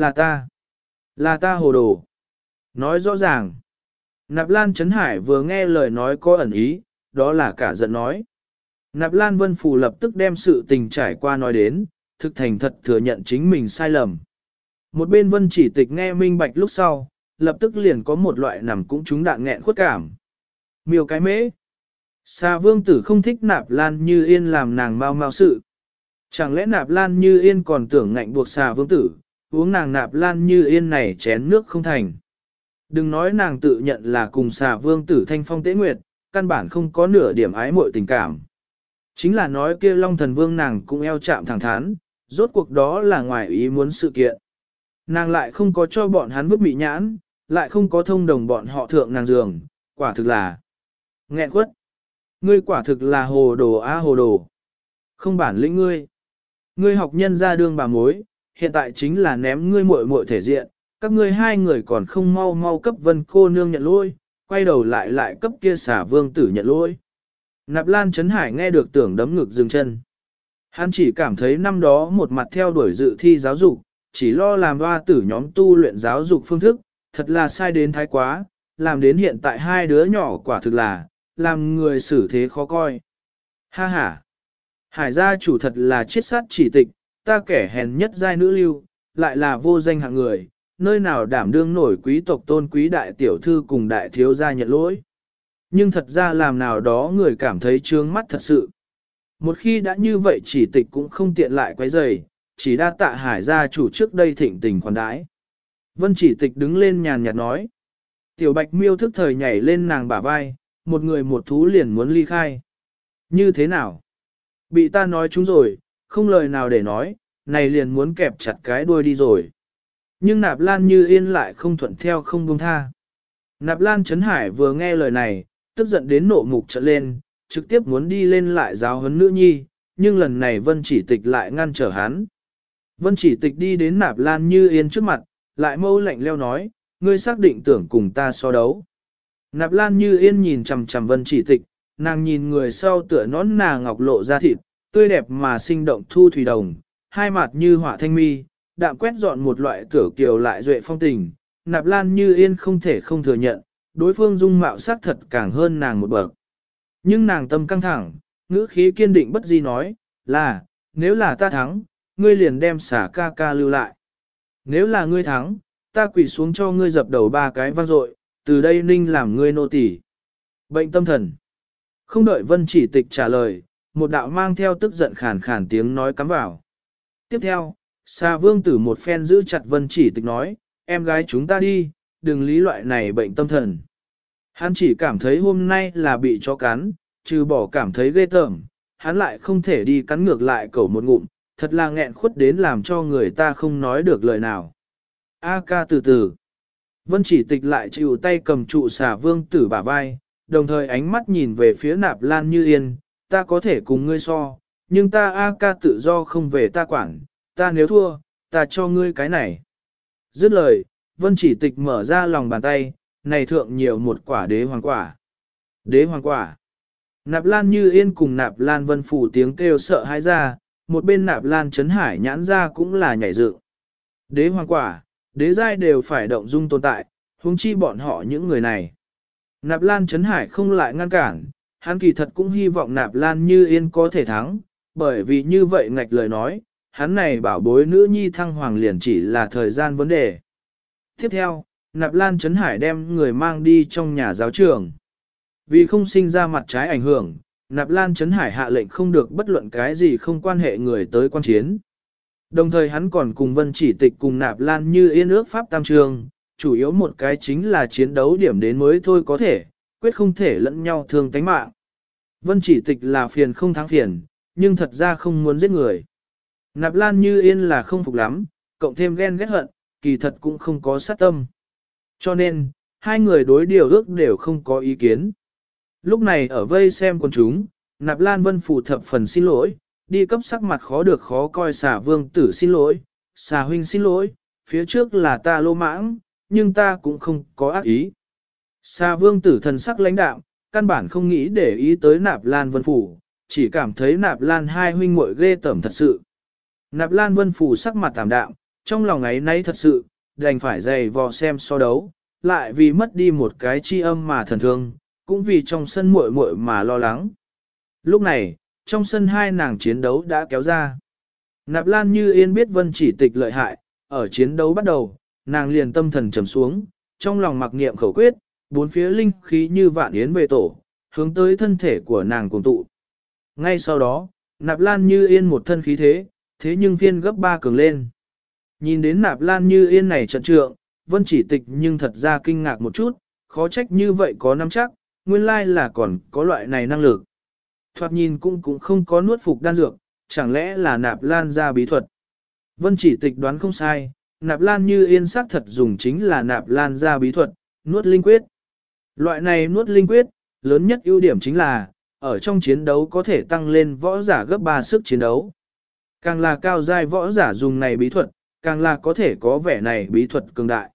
là ta hồ đồ. Nói rõ ràng. Nạp Lan Chấn Hải vừa nghe lời nói có ẩn ý, đó là cả giận nói. Nạp Lan Vân Phủ lập tức đem sự tình trải qua nói đến, thực thành thật thừa nhận chính mình sai lầm. Một bên Vân Chỉ Tịch nghe minh bạch lúc sau, lập tức liền có một loại nằm cũng trúng đạn nghẹn khuất cảm. Miêu cái mễ. Xà vương tử không thích Nạp Lan Như Yên làm nàng mau mau sự. Chẳng lẽ Nạp Lan Như Yên còn tưởng ngạnh buộc xà vương tử, uống nàng Nạp Lan Như Yên này chén nước không thành. Đừng nói nàng tự nhận là cùng xà vương tử thanh phong tế nguyệt, căn bản không có nửa điểm ái muội tình cảm. Chính là nói kia Long Thần Vương nàng cũng eo chạm thẳng thắn, rốt cuộc đó là ngoài ý muốn sự kiện. Nàng lại không có cho bọn hắn vứt bị nhãn, lại không có thông đồng bọn họ thượng nàng giường, quả thực là nghẹn quất. Ngươi quả thực là hồ đồ á hồ đồ. Không bản lĩnh ngươi. Ngươi học nhân ra đương bà mối, hiện tại chính là ném ngươi muội muội thể diện, các ngươi hai người còn không mau mau cấp Vân cô nương nhận lỗi, quay đầu lại cấp kia xả vương tử nhận lỗi. Nạp Lan Chấn Hải nghe được tưởng đấm ngực dừng chân. Hắn chỉ cảm thấy năm đó một mặt theo đuổi dự thi giáo dục, chỉ lo làm hoa tử nhóm tu luyện giáo dục phương thức, thật là sai đến thái quá, làm đến hiện tại hai đứa nhỏ quả thực là, làm người xử thế khó coi. Ha ha! Hải gia chủ thật là chiết sát chỉ tịch, ta kẻ hèn nhất giai nữ lưu, lại là vô danh hạng người, nơi nào đảm đương nổi quý tộc tôn quý đại tiểu thư cùng đại thiếu gia nhận lỗi. Nhưng thật ra làm nào đó người cảm thấy trướng mắt thật sự. Một khi đã như vậy chỉ tịch cũng không tiện lại quấy rầy, chỉ đa tạ hải gia chủ trước đây thịnh tình khoản đãi. Vân chỉ tịch đứng lên nhàn nhạt nói. Tiểu bạch miêu thức thời nhảy lên nàng bả vai, một người một thú liền muốn ly khai. Như thế nào? Bị ta nói chúng rồi, không lời nào để nói, này liền muốn kẹp chặt cái đuôi đi rồi. Nhưng Nạp Lan Như Yên lại không thuận theo không buông tha. Nạp Lan Trấn Hải vừa nghe lời này, tức giận đến nộ mục trợn lên, trực tiếp muốn đi lên lại giáo huấn nữ nhi, nhưng lần này Vân Chỉ Tịch lại ngăn trở hắn. Vân Chỉ Tịch đi đến Nạp Lan Như Yên trước mặt, lại mâu lạnh leo nói, ngươi xác định tưởng cùng ta so đấu. Nạp Lan Như Yên nhìn chằm chằm Vân Chỉ Tịch, nàng nhìn người sau tựa nón nà ngọc lộ ra thịt, tươi đẹp mà sinh động thu thủy đồng, hai mặt như hỏa thanh mi, đạm quét dọn một loại tiểu kiều lại duệ phong tình. Nạp Lan Như Yên không thể không thừa nhận, đối phương dung mạo sắc thật càng hơn nàng một bậc. Nhưng nàng tâm căng thẳng, ngữ khí kiên định bất di nói, là, nếu là ta thắng, ngươi liền đem xả ca ca lưu lại. Nếu là ngươi thắng, ta quỳ xuống cho ngươi dập đầu 3 cái vang dội, từ đây ninh làm ngươi nô tỳ. Bệnh tâm thần. Không đợi Vân Chỉ Tịch trả lời, một đạo mang theo tức giận khàn khàn tiếng nói cắm vào. Tiếp theo, Xà Vương Tử một phen giữ chặt Vân Chỉ Tịch nói, em gái chúng ta đi, đừng lý loại này bệnh tâm thần. Hắn chỉ cảm thấy hôm nay là bị chó cắn, trừ bỏ cảm thấy ghê tởm, hắn lại không thể đi cắn ngược lại cẩu một ngụm, thật là nghẹn khuất đến làm cho người ta không nói được lời nào. A ca từ từ. Vân Chỉ Tịch lại chịu tay cầm trụ Xà Vương Tử bả vai, đồng thời ánh mắt nhìn về phía Nạp Lan Như Yên, ta có thể cùng ngươi so, nhưng ta A ca tự do không về ta quản, ta nếu thua, ta cho ngươi cái này. Dứt lời, Vân Chỉ Tịch mở ra lòng bàn tay, này thượng nhiều một quả đế hoàng quả. Đế hoàng quả. Nạp Lan Như Yên cùng Nạp Lan Vân Phủ tiếng kêu sợ hãi ra, một bên Nạp Lan Trấn Hải nhãn ra cũng là nhảy dựng. Đế hoàng quả, đế giai đều phải động dung tồn tại, huống chi bọn họ những người này. Nạp Lan Trấn Hải không lại ngăn cản, hắn kỳ thật cũng hy vọng Nạp Lan Như Yên có thể thắng, bởi vì như vậy ngạch lời nói, hắn này bảo bối nữ nhi thăng hoàng liền chỉ là thời gian vấn đề. Tiếp theo, Nạp Lan Trấn Hải đem người mang đi trong nhà giáo trường. Vì không sinh ra mặt trái ảnh hưởng, Nạp Lan Trấn Hải hạ lệnh không được bất luận cái gì không quan hệ người tới quan chiến. Đồng thời hắn còn cùng Vân Chỉ Tịch cùng Nạp Lan Như Yên ước pháp tam trường, chủ yếu một cái chính là chiến đấu điểm đến mới thôi có thể, quyết không thể lẫn nhau thương tánh mạng. Vân Chỉ Tịch là phiền không thắng phiền, nhưng thật ra không muốn giết người. Nạp Lan Như Yên là không phục lắm, cộng thêm ghen ghét hận, kỳ thật cũng không có sát tâm. Cho nên, hai người đối điều ước đều không có ý kiến. Lúc này ở vây xem con chúng, Nạp Lan Vân Phủ thập phần xin lỗi, đi cấp sắc mặt khó được khó coi Xà Vương Tử xin lỗi, Xà Huynh xin lỗi, phía trước là ta lô mãng, nhưng ta cũng không có ác ý. Xà Vương Tử thần sắc lãnh đạm, căn bản không nghĩ để ý tới Nạp Lan Vân Phủ, chỉ cảm thấy Nạp Lan hai huynh muội ghê tởm thật sự. Nạp Lan Vân Phủ sắc mặt tạm đạm, trong lòng ấy nấy thật sự, đành phải dày vò xem so đấu, lại vì mất đi một cái chi âm mà thần thương, cũng vì trong sân muội muội mà lo lắng. Lúc này, trong sân hai nàng chiến đấu đã kéo ra. Nạp Lan Như Yên biết Vân Chỉ Tịch lợi hại, ở chiến đấu bắt đầu, nàng liền tâm thần trầm xuống, trong lòng mặc niệm khẩu quyết, bốn phía linh khí như vạn yến về tổ, hướng tới thân thể của nàng cùng tụ. Ngay sau đó, Nạp Lan Như Yên một thân khí thế, thế nhưng phiên gấp 3 cường lên. Nhìn đến Nạp Lan Như Yên này trận trượng, Vân Chỉ Tịch nhưng thật ra kinh ngạc một chút, khó trách như vậy có nắm chắc, nguyên lai là còn có loại này năng lực. Thoạt nhìn cũng không có nuốt phục đan dược, chẳng lẽ là Nạp Lan ra bí thuật. Vân Chỉ Tịch đoán không sai, Nạp Lan Như Yên xác thật dùng chính là Nạp Lan ra bí thuật, nuốt linh quyết. Loại này nuốt linh quyết, lớn nhất ưu điểm chính là, ở trong chiến đấu có thể tăng lên võ giả gấp 3 sức chiến đấu. Càng là cao giai võ giả dùng này bí thuật, càng là có thể có vẻ này bí thuật cường đại.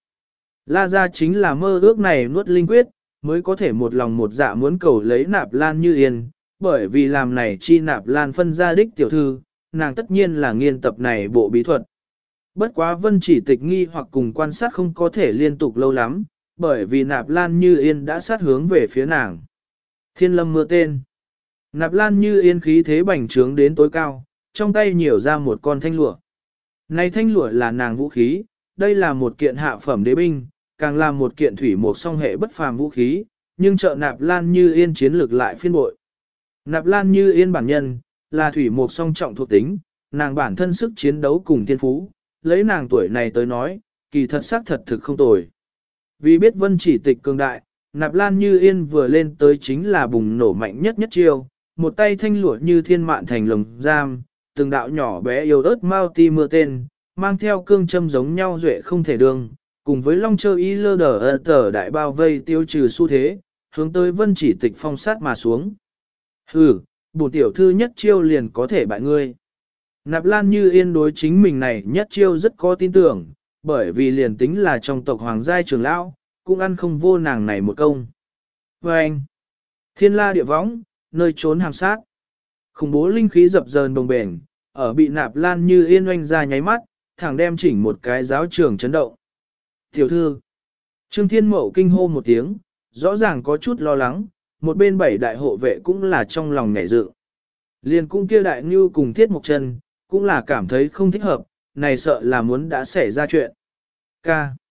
La gia chính là mơ ước này nuốt linh quyết, mới có thể một lòng một dạ muốn cầu lấy Nạp Lan Như Yên, bởi vì làm này chi Nạp Lan phân gia đích tiểu thư, nàng tất nhiên là nghiên tập này bộ bí thuật. Bất quá Vân Chỉ Tịch nghi hoặc cùng quan sát không có thể liên tục lâu lắm, bởi vì Nạp Lan Như Yên đã sát hướng về phía nàng. Thiên lâm mưa tên. Nạp Lan Như Yên khí thế bành trướng đến tối cao, trong tay nhiều ra một con thanh lụa. Này thanh lụa là nàng vũ khí, đây là một kiện hạ phẩm đế binh, càng là một kiện thủy một song hệ bất phàm vũ khí, nhưng trợ Nạp Lan Như Yên chiến lược lại phiên bội. Nạp Lan Như Yên bản nhân, là thủy một song trọng thuộc tính, nàng bản thân sức chiến đấu cùng thiên phú, lấy nàng tuổi này tới nói, kỳ thật xác thật thực không tồi. Vì biết Vân Chỉ Tịch cường đại, Nạp Lan Như Yên vừa lên tới chính là bùng nổ mạnh nhất chiêu, một tay thanh lụa như thiên mạn thành lồng giam, từng đạo nhỏ bé yếu ớt mau ti mưa tên, mang theo cương châm giống nhau duệ không thể đường, cùng với long chơ y lơ đờ tờ đại bao vây tiêu trừ xu thế, hướng tới Vân Chỉ Tịch phong sát mà xuống. Hừ, bổn tiểu thư nhất chiêu liền có thể bại ngươi. Nạp Lan Như Yên đối chính mình này nhất chiêu rất có tin tưởng, bởi vì liền tính là trong tộc hoàng giai trưởng lão, cũng ăn không vô nàng này một công. Và anh, thiên la địa võng, nơi trốn hàm sát. Khủng bố linh khí dập dờn đồng bền, ở bị Nạp Lan Như Yên oanh ra nháy mắt, thẳng đem chỉnh một cái giáo trường chấn động. Tiểu thư, Trương Thiên Mậu kinh hô một tiếng, rõ ràng có chút lo lắng, một bên 7 đại hộ vệ cũng là trong lòng nhảy dự. Liền cung kia đại như cùng Thiết Mộc Chân, cũng là cảm thấy không thích hợp, này sợ là muốn đã xảy ra chuyện. Ca.